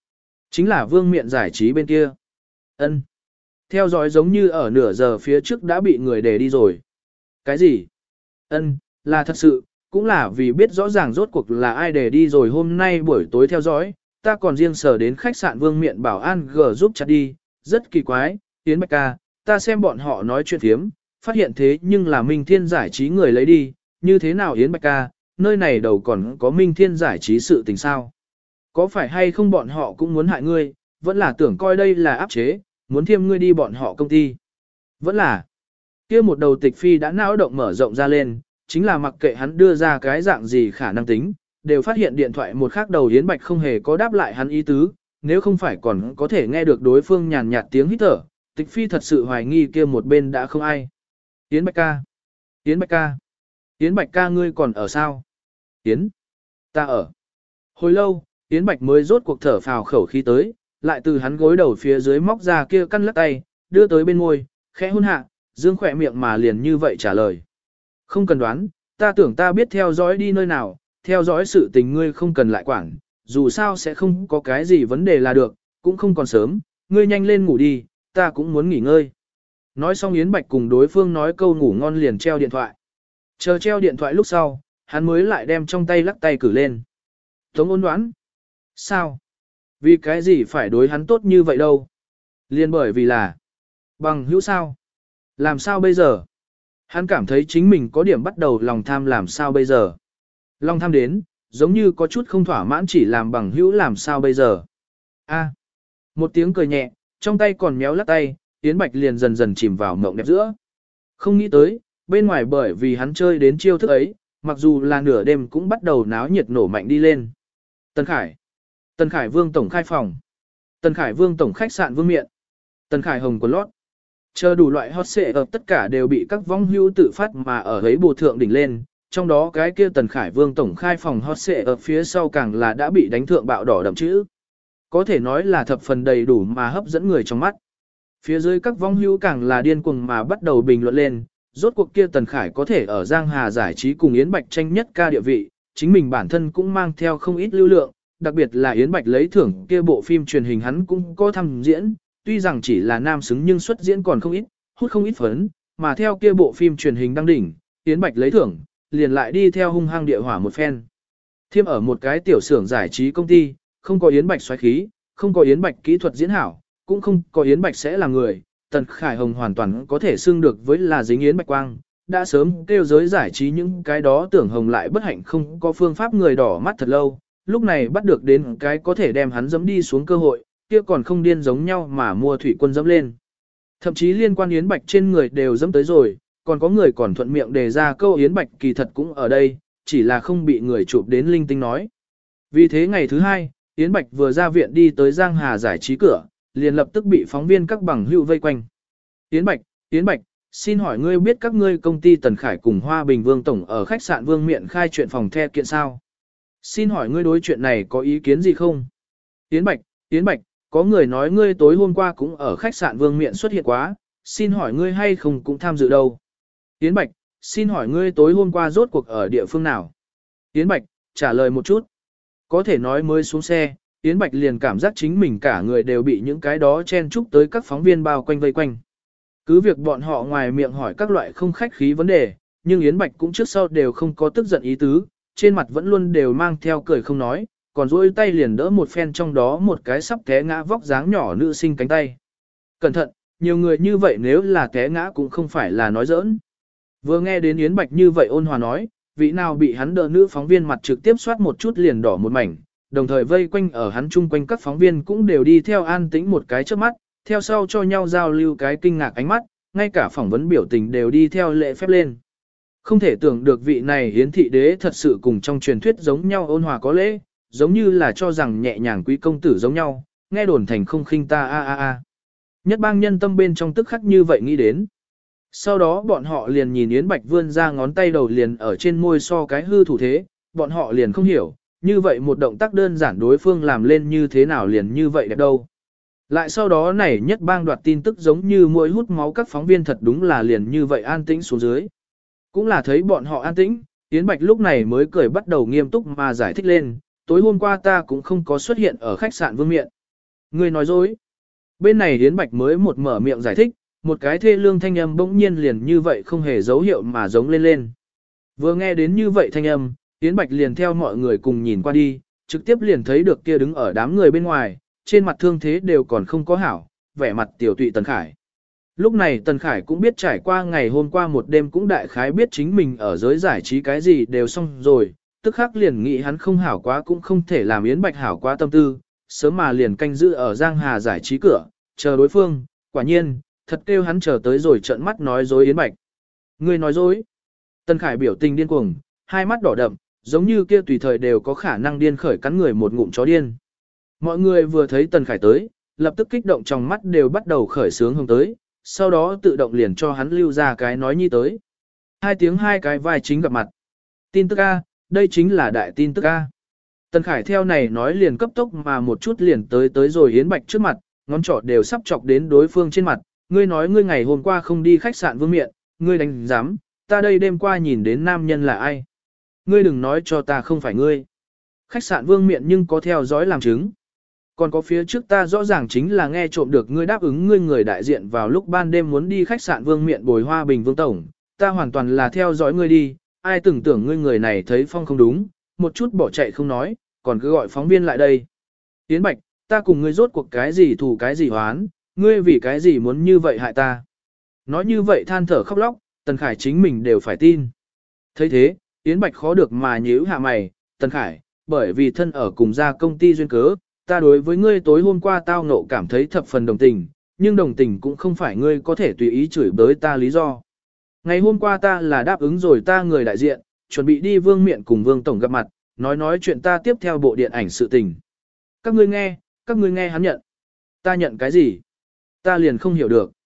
là Vương Miện giải trí bên kia. Ân. Theo dõi giống như ở nửa giờ phía trước đã bị người để đi rồi. Cái gì? Ân, là thật sự, cũng là vì biết rõ ràng rốt cuộc là ai để đi rồi hôm nay buổi tối theo dõi, ta còn riêng sở đến khách sạn Vương Miện bảo an G giúp chặt đi, rất kỳ quái, Yến Bạch ca, ta xem bọn họ nói chuyện thiếm, phát hiện thế nhưng là Minh Thiên giải trí người lấy đi, như thế nào Yến Bạch ca, nơi này đầu còn có Minh Thiên giải trí sự tình sao? Có phải hay không bọn họ cũng muốn hại ngươi, vẫn là tưởng coi đây là áp chế, muốn thiêm ngươi đi bọn họ công ty. Vẫn là, kia một đầu Tịch Phi đã não động mở rộng ra lên, chính là mặc kệ hắn đưa ra cái dạng gì khả năng tính, đều phát hiện điện thoại một khắc đầu Yến Bạch không hề có đáp lại hắn ý tứ, nếu không phải còn có thể nghe được đối phương nhàn nhạt tiếng hít thở, Tịch Phi thật sự hoài nghi kia một bên đã không ai. Yến Bạch ca, Yến Bạch ca, Yến Bạch ca ngươi còn ở sao? Yến, ta ở. Hồi lâu, Yến Bạch mới rốt cuộc thở phào khẩu khí tới, lại từ hắn gối đầu phía dưới móc ra kia căn lắc tay, đưa tới bên môi, khẽ hôn hạ, dương khỏe miệng mà liền như vậy trả lời. Không cần đoán, ta tưởng ta biết theo dõi đi nơi nào, theo dõi sự tình ngươi không cần lại quản, dù sao sẽ không có cái gì vấn đề là được, cũng không còn sớm, ngươi nhanh lên ngủ đi, ta cũng muốn nghỉ ngơi. Nói xong Yến Bạch cùng đối phương nói câu ngủ ngon liền treo điện thoại. Chờ treo điện thoại lúc sau, hắn mới lại đem trong tay lắc tay cử lên. Tống Ôn đoán. Sao? Vì cái gì phải đối hắn tốt như vậy đâu? Liên bởi vì là bằng hữu sao? Làm sao bây giờ? Hắn cảm thấy chính mình có điểm bắt đầu lòng tham làm sao bây giờ? Lòng tham đến, giống như có chút không thỏa mãn chỉ làm bằng hữu làm sao bây giờ? A. Một tiếng cười nhẹ, trong tay còn méo lắc tay, Yến Bạch liền dần dần chìm vào mộng đẹp giữa. Không nghĩ tới, bên ngoài bởi vì hắn chơi đến chiêu thức ấy, mặc dù là nửa đêm cũng bắt đầu náo nhiệt nổ mạnh đi lên. Tần Khải Vương tổng khai phòng. Tần Khải Vương tổng khách sạn Vương Miện. Tần Khải Hồng quần lót. Chờ đủ loại hot xệ ập tất cả đều bị các vong hưu tự phát mà ở ấy bồ thượng đỉnh lên, trong đó cái kia Tần Khải Vương tổng khai phòng hot xệ ập phía sau càng là đã bị đánh thượng bạo đỏ đậm chữ. Có thể nói là thập phần đầy đủ mà hấp dẫn người trong mắt. Phía dưới các vong hưu càng là điên cuồng mà bắt đầu bình luận lên, rốt cuộc kia Tần Khải có thể ở Giang Hà giải trí cùng Yến Bạch tranh nhất ca địa vị, chính mình bản thân cũng mang theo không ít lưu lượng, đặc biệt là Yến Bạch lấy thưởng kia bộ phim truyền hình hắn cũng có tham diễn, tuy rằng chỉ là nam xứng nhưng xuất diễn còn không ít, hút không ít phấn, mà theo kia bộ phim truyền hình đăng đỉnh, Yến Bạch lấy thưởng, liền lại đi theo hung hăng địa hỏa một phen. Thiêm ở một cái tiểu xưởng giải trí công ty, không có Yến Bạch xoáy khí, không có Yến Bạch kỹ thuật diễn hảo, cũng không có Yến Bạch sẽ là người, Tần Khải Hồng hoàn toàn có thể xưng được với là dính Yến Bạch quang, đã sớm kêu giới giải trí những cái đó tưởng hồng lại bất hạnh không có phương pháp người đỏ mắt thật lâu, lúc này bắt được đến cái có thể đem hắn dẫm đi xuống cơ hội, kia còn không điên giống nhau mà mua thủy quân dẫm lên. Thậm chí liên quan Yến Bạch trên người đều dẫm tới rồi, còn có người còn thuận miệng đề ra câu Yến Bạch kỳ thật cũng ở đây, chỉ là không bị người chụp đến linh tinh nói. Vì thế ngày thứ hai, Yến Bạch vừa ra viện đi tới Giang Hà giải trí cửa, liền lập tức bị phóng viên các bằng hữu vây quanh. Yến Bạch, xin hỏi ngươi biết các ngươi công ty Tần Khải cùng Hoa Bình Vương Tổng ở khách sạn Vương Miện khai chuyện phòng the kiện sao? Xin hỏi ngươi đối chuyện này có ý kiến gì không? Yến Bạch, có người nói ngươi tối hôm qua cũng ở khách sạn Vương Miện xuất hiện quá, xin hỏi ngươi hay không cũng tham dự đâu? Yến Bạch, xin hỏi ngươi tối hôm qua rốt cuộc ở địa phương nào? Yến Bạch, trả lời một chút. Có thể nói mới xuống xe, Yến Bạch liền cảm giác chính mình cả người đều bị những cái đó chen chúc tới các phóng viên bao quanh vây quanh. Cứ việc bọn họ ngoài miệng hỏi các loại không khách khí vấn đề, nhưng Yến Bạch cũng trước sau đều không có tức giận ý tứ, trên mặt vẫn luôn đều mang theo cười không nói, còn duỗi tay liền đỡ một phen trong đó một cái sắp té ngã vóc dáng nhỏ nữ sinh cánh tay. Cẩn thận, nhiều người như vậy nếu là té ngã cũng không phải là nói giỡn. Vừa nghe đến Yến Bạch như vậy ôn hòa nói, vị nào bị hắn đỡ nữ phóng viên mặt trực tiếp soát một chút liền đỏ một mảnh, đồng thời vây quanh ở hắn chung quanh các phóng viên cũng đều đi theo an tĩnh một cái trước mắt, theo sau cho nhau giao lưu cái kinh ngạc ánh mắt, ngay cả phỏng vấn biểu tình đều đi theo lệ phép lên. Không thể tưởng được vị này Yến thị đế thật sự cùng trong truyền thuyết giống nhau ôn hòa có lễ, giống như là cho rằng nhẹ nhàng quý công tử giống nhau, nghe đồn thành không khinh ta a a a. Nhất bang nhân tâm bên trong tức khắc như vậy nghĩ đến. Sau đó bọn họ liền nhìn Yến Bạch vươn ra ngón tay đầu liền ở trên môi so cái hư thủ thế, bọn họ liền không hiểu, như vậy một động tác đơn giản đối phương làm lên như thế nào liền như vậy đẹp đâu. Lại sau đó này nhất bang đoạt tin tức giống như mũi hút máu các phóng viên thật đúng là liền như vậy an tĩnh xuống dưới. Cũng là thấy bọn họ an tĩnh, Yến Bạch lúc này mới cười bắt đầu nghiêm túc mà giải thích lên, tối hôm qua ta cũng không có xuất hiện ở khách sạn Vương Miện. Người nói dối. Bên này Yến Bạch mới một mở miệng giải thích, một cái thê lương thanh âm bỗng nhiên liền như vậy không hề dấu hiệu mà giống lên lên. Vừa nghe đến như vậy thanh âm, Yến Bạch liền theo mọi người cùng nhìn qua đi, trực tiếp liền thấy được kia đứng ở đám người bên ngoài, trên mặt thương thế đều còn không có hảo, vẻ mặt tiểu tụy Tần Khải. Lúc này Tần Khải cũng biết trải qua ngày hôm qua một đêm cũng đại khái biết chính mình ở giới giải trí cái gì đều xong rồi, tức khắc liền nghĩ hắn không hảo quá cũng không thể làm Yến Bạch hảo quá tâm tư, sớm mà liền canh giữ ở Giang Hà giải trí cửa, chờ đối phương, quả nhiên, thật kêu hắn chờ tới rồi trợn mắt nói dối Yến Bạch. Ngươi nói dối. Tần Khải biểu tình điên cuồng, hai mắt đỏ đậm, giống như kia tùy thời đều có khả năng điên khởi cắn người một ngụm chó điên. Mọi người vừa thấy Tần Khải tới, lập tức kích động trong mắt đều bắt đầu khởi sướng hướng tới, sau đó tự động liền cho hắn lưu ra cái nói nhi tới. Hai tiếng hai cái vai chính gặp mặt. Tin tức A, đây chính là đại tin tức A. Tần Khải theo này nói liền cấp tốc mà một chút liền tới rồi Yến Bạch trước mặt, ngón trỏ đều sắp chọc đến đối phương trên mặt. Ngươi nói ngươi ngày hôm qua không đi khách sạn Vương Miện, ngươi đánh giám, ta đây đêm qua nhìn đến nam nhân là ai. Ngươi đừng nói cho ta không phải ngươi. Khách sạn Vương Miện nhưng có theo dõi làm chứng. Còn có phía trước ta rõ ràng chính là nghe trộm được ngươi đáp ứng ngươi người đại diện vào lúc ban đêm muốn đi khách sạn Vương Miện bồi Hoa Bình Vương Tổng, ta hoàn toàn là theo dõi ngươi đi, ai tưởng tưởng ngươi người này thấy phong không đúng, một chút bỏ chạy không nói, còn cứ gọi phóng viên lại đây. Yến Bạch, ta cùng ngươi rốt cuộc cái gì thù cái gì hoán, ngươi vì cái gì muốn như vậy hại ta. Nói như vậy than thở khóc lóc, Tần Khải chính mình đều phải tin. Thấy thế, Yến Bạch khó được mà nhíu hạ mày, Tần Khải, bởi vì thân ở cùng gia công ty duyên cớ, ta đối với ngươi tối hôm qua tao ngộ cảm thấy thập phần đồng tình, nhưng đồng tình cũng không phải ngươi có thể tùy ý chửi bới ta lý do. Ngày hôm qua ta là đáp ứng rồi ta người đại diện, chuẩn bị đi Vương Miện cùng Vương Tổng gặp mặt, nói chuyện ta tiếp theo bộ điện ảnh sự tình. Các ngươi nghe hắn nhận. Ta nhận cái gì? Ta liền không hiểu được.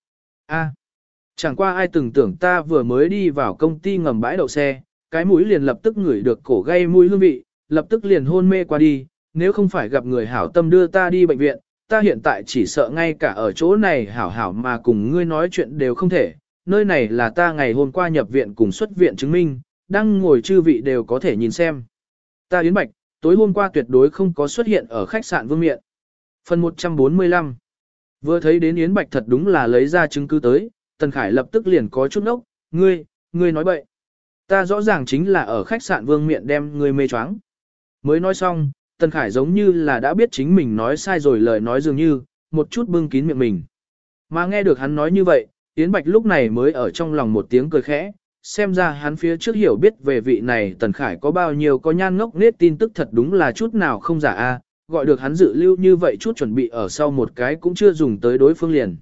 Chẳng qua ai từng tưởng ta vừa mới đi vào công ty ngầm bãi đậu xe, cái mũi liền lập tức ngửi được cổ gây mùi hương vị, lập tức liền hôn mê qua đi, nếu không phải gặp người hảo tâm đưa ta đi bệnh viện, ta hiện tại chỉ sợ ngay cả ở chỗ này hảo hảo mà cùng ngươi nói chuyện đều không thể, nơi này là ta ngày hôm qua nhập viện cùng xuất viện chứng minh, đang ngồi chư vị đều có thể nhìn xem. Ta Yến Bạch, tối hôm qua tuyệt đối không có xuất hiện ở khách sạn Vương Miện. Phần 145. Vừa thấy đến Yến Bạch thật đúng là lấy ra chứng cứ tới, Tần Khải lập tức liền có chút ốc, ngươi nói bậy. Ta rõ ràng chính là ở khách sạn Vương Miện đem ngươi mê choáng. Mới nói xong, Tần Khải giống như là đã biết chính mình nói sai rồi lời nói dường như, một chút bưng kín miệng mình. Mà nghe được hắn nói như vậy, Yến Bạch lúc này mới ở trong lòng một tiếng cười khẽ, xem ra hắn phía trước hiểu biết về vị này Tần Khải có bao nhiêu có nhan ngốc nết tin tức thật đúng là chút nào không giả a, gọi được hắn dự lưu như vậy chút chuẩn bị ở sau một cái cũng chưa dùng tới đối phương liền.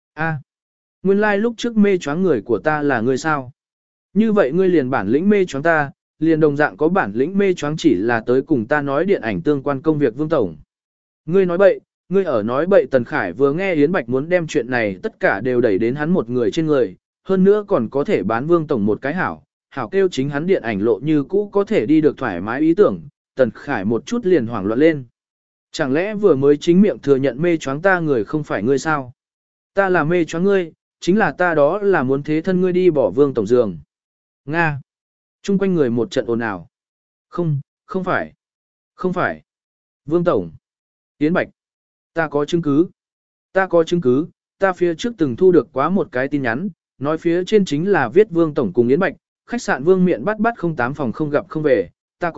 Nguyên lai like lúc trước mê choáng người của ta là ngươi sao? Như vậy ngươi liền bản lĩnh mê choáng ta, liền đồng dạng có bản lĩnh mê choáng chỉ là tới cùng ta nói điện ảnh tương quan công việc Vương Tổng. Ngươi nói bậy, ngươi ở nói bậy. Tần Khải vừa nghe Yến Bạch muốn đem chuyện này tất cả đều đẩy đến hắn một người trên người, hơn nữa còn có thể bán Vương Tổng một cái hảo kêu chính hắn điện ảnh lộ như cũ có thể đi được thoải mái ý tưởng, Tần Khải một chút liền hoảng loạn lên. Chẳng lẽ vừa mới chính miệng thừa nhận mê choáng ta người không phải ngươi sao? Ta là mê choáng ngươi, chính là ta đó là muốn thế thân ngươi đi bỏ Vương Tổng giường. Nga. Trung quanh người một trận ồn ào. Không phải. Vương Tổng. Yến Bạch. Ta có chứng cứ. Ta phía trước từng thu được quá một cái tin nhắn, nói phía trên chính là viết Vương Tổng cùng Yến Bạch, khách sạn Vương Miện bắt 08 phòng không gặp không về. Ta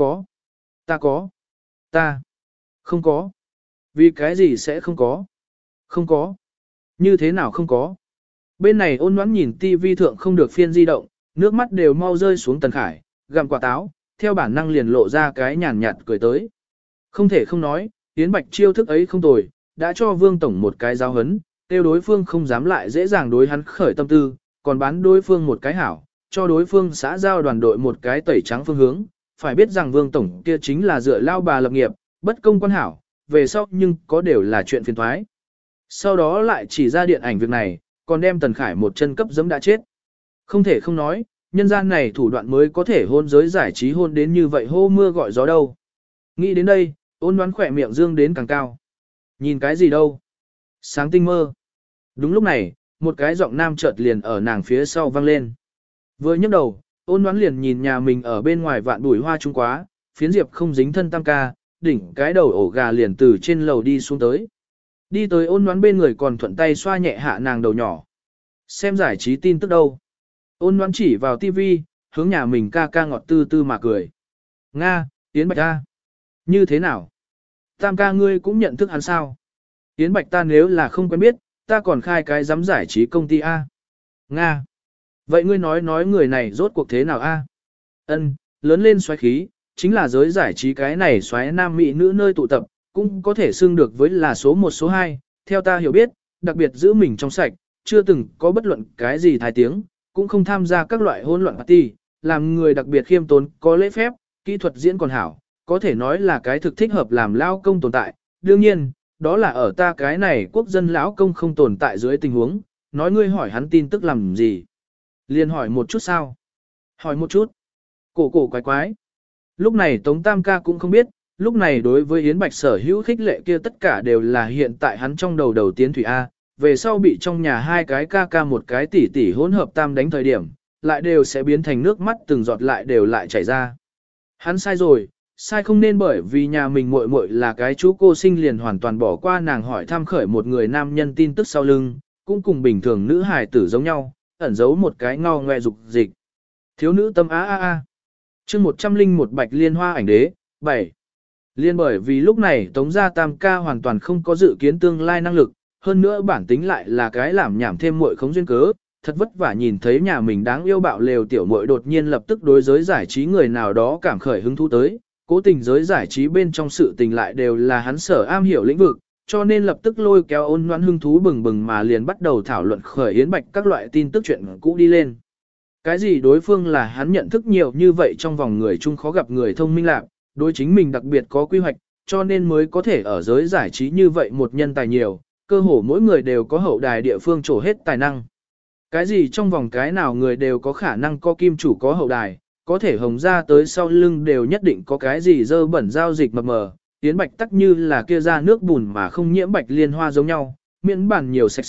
không có. Vì cái gì sẽ không có? Không có. Như thế nào không có? Bên này Ôn Ngoãn nhìn tivi thượng không được phiên di động, nước mắt đều mau rơi xuống Tần Khải, gặm quả táo, theo bản năng liền lộ ra cái nhàn nhạt cười tới. Không thể không nói, Yến Bạch chiêu thức ấy không tồi, đã cho Vương Tổng một cái giáo hấn, tiêu đối phương không dám lại dễ dàng đối hắn khởi tâm tư, còn bán đối phương một cái hảo, cho đối phương xã giao đoàn đội một cái tẩy trắng phương hướng, phải biết rằng Vương Tổng kia chính là dựa lao bà lập nghiệp, bất công quan hảo, về sau nhưng có đều là chuyện phiền thoái. Sau đó lại chỉ ra điện ảnh việc này, còn đem Tần Khải một chân cấp giẫm đã chết. Không thể không nói, nhân gian này thủ đoạn mới có thể hôn giới giải trí hôn đến như vậy hô mưa gọi gió đâu. Nghĩ đến đây, Ôn Ngoãn khỏe miệng dương đến càng cao. Nhìn cái gì đâu? Sáng tinh mơ. Đúng lúc này, một cái giọng nam chợt liền ở nàng phía sau vang lên. Vừa nhấc đầu, Ôn Ngoãn liền nhìn nhà mình ở bên ngoài vạn bùi hoa trung quá, phiến diệp không dính thân tam ca, đỉnh cái đầu ổ gà liền từ trên lầu đi xuống tới. Đi tới Ôn Ngoãn bên người còn thuận tay xoa nhẹ hạ nàng đầu nhỏ. Xem giải trí tin tức đâu. Ôn Ngoãn chỉ vào tivi, hướng nhà mình ca ca ngọt tư tư mà cười. Nga, Yến Bạch ta. Như thế nào? Tam ca ngươi cũng nhận thức hắn sao? Yến Bạch ta nếu là không quen biết, ta còn khai cái giám giải trí công ty A. Nga. Vậy ngươi nói người này rốt cuộc thế nào A? Ân, lớn lên xoáy khí, chính là giới giải trí cái này xoáy nam mỹ nữ nơi tụ tập, cũng có thể xưng được với là số 1 số 2. Theo ta hiểu biết, đặc biệt giữ mình trong sạch, chưa từng có bất luận cái gì thái tiếng, cũng không tham gia các loại hỗn loạn party, làm người đặc biệt khiêm tốn, có lễ phép, kỹ thuật diễn còn hảo, có thể nói là cái thực thích hợp làm lao công tồn tại. Đương nhiên, đó là ở ta cái này quốc dân lão công không tồn tại dưới tình huống, nói ngươi hỏi hắn tin tức làm gì. Liền hỏi một chút sao? Hỏi một chút. Cổ quái quái. Lúc này Tống Tam ca cũng không biết, lúc này đối với Yến Bạch sở hữu khích lệ kia tất cả đều là hiện tại hắn trong đầu tiến thủy A, về sau bị trong nhà hai cái ca ca một cái tỷ tỷ hỗn hợp tam đánh thời điểm, lại đều sẽ biến thành nước mắt từng giọt lại đều lại chảy ra. Hắn sai rồi, sai không nên bởi vì nhà mình muội muội là cái chú cô sinh liền hoàn toàn bỏ qua nàng hỏi thăm khởi một người nam nhân tin tức sau lưng, cũng cùng bình thường nữ hài tử giống nhau, ẩn giấu một cái ngao ngoe dục dịch. Thiếu nữ tâm á á á. Chương 101 Bạch Liên Hoa ảnh đế, 7. Liên bởi vì lúc này Tống gia Tam ca hoàn toàn không có dự kiến tương lai năng lực, hơn nữa bản tính lại là cái làm nhảm thêm muội không duyên cớ, thật vất vả nhìn thấy nhà mình đáng yêu bạo lều tiểu muội đột nhiên lập tức đối giới giải trí người nào đó cảm khởi hứng thú tới, cố tình giới giải trí bên trong sự tình lại đều là hắn sở am hiểu lĩnh vực, cho nên lập tức lôi kéo Ôn Loan hứng thú bừng bừng mà liền bắt đầu thảo luận khởi Yến Bạch các loại tin tức chuyện cũ đi lên. Cái gì đối phương là hắn nhận thức nhiều như vậy trong vòng người chung khó gặp người thông minh lạc, đối chính mình đặc biệt có quy hoạch, cho nên mới có thể ở giới giải trí như vậy một nhân tài nhiều, cơ hồ mỗi người đều có hậu đài địa phương trổ hết tài năng. Cái gì trong vòng cái nào người đều có khả năng có kim chủ có hậu đài, có thể hồng ra tới sau lưng đều nhất định có cái gì dơ bẩn giao dịch mập mờ, Yến Bạch tắc như là kia ra nước bùn mà không nhiễm Bạch Liên Hoa giống nhau, miễn bản nhiều sạch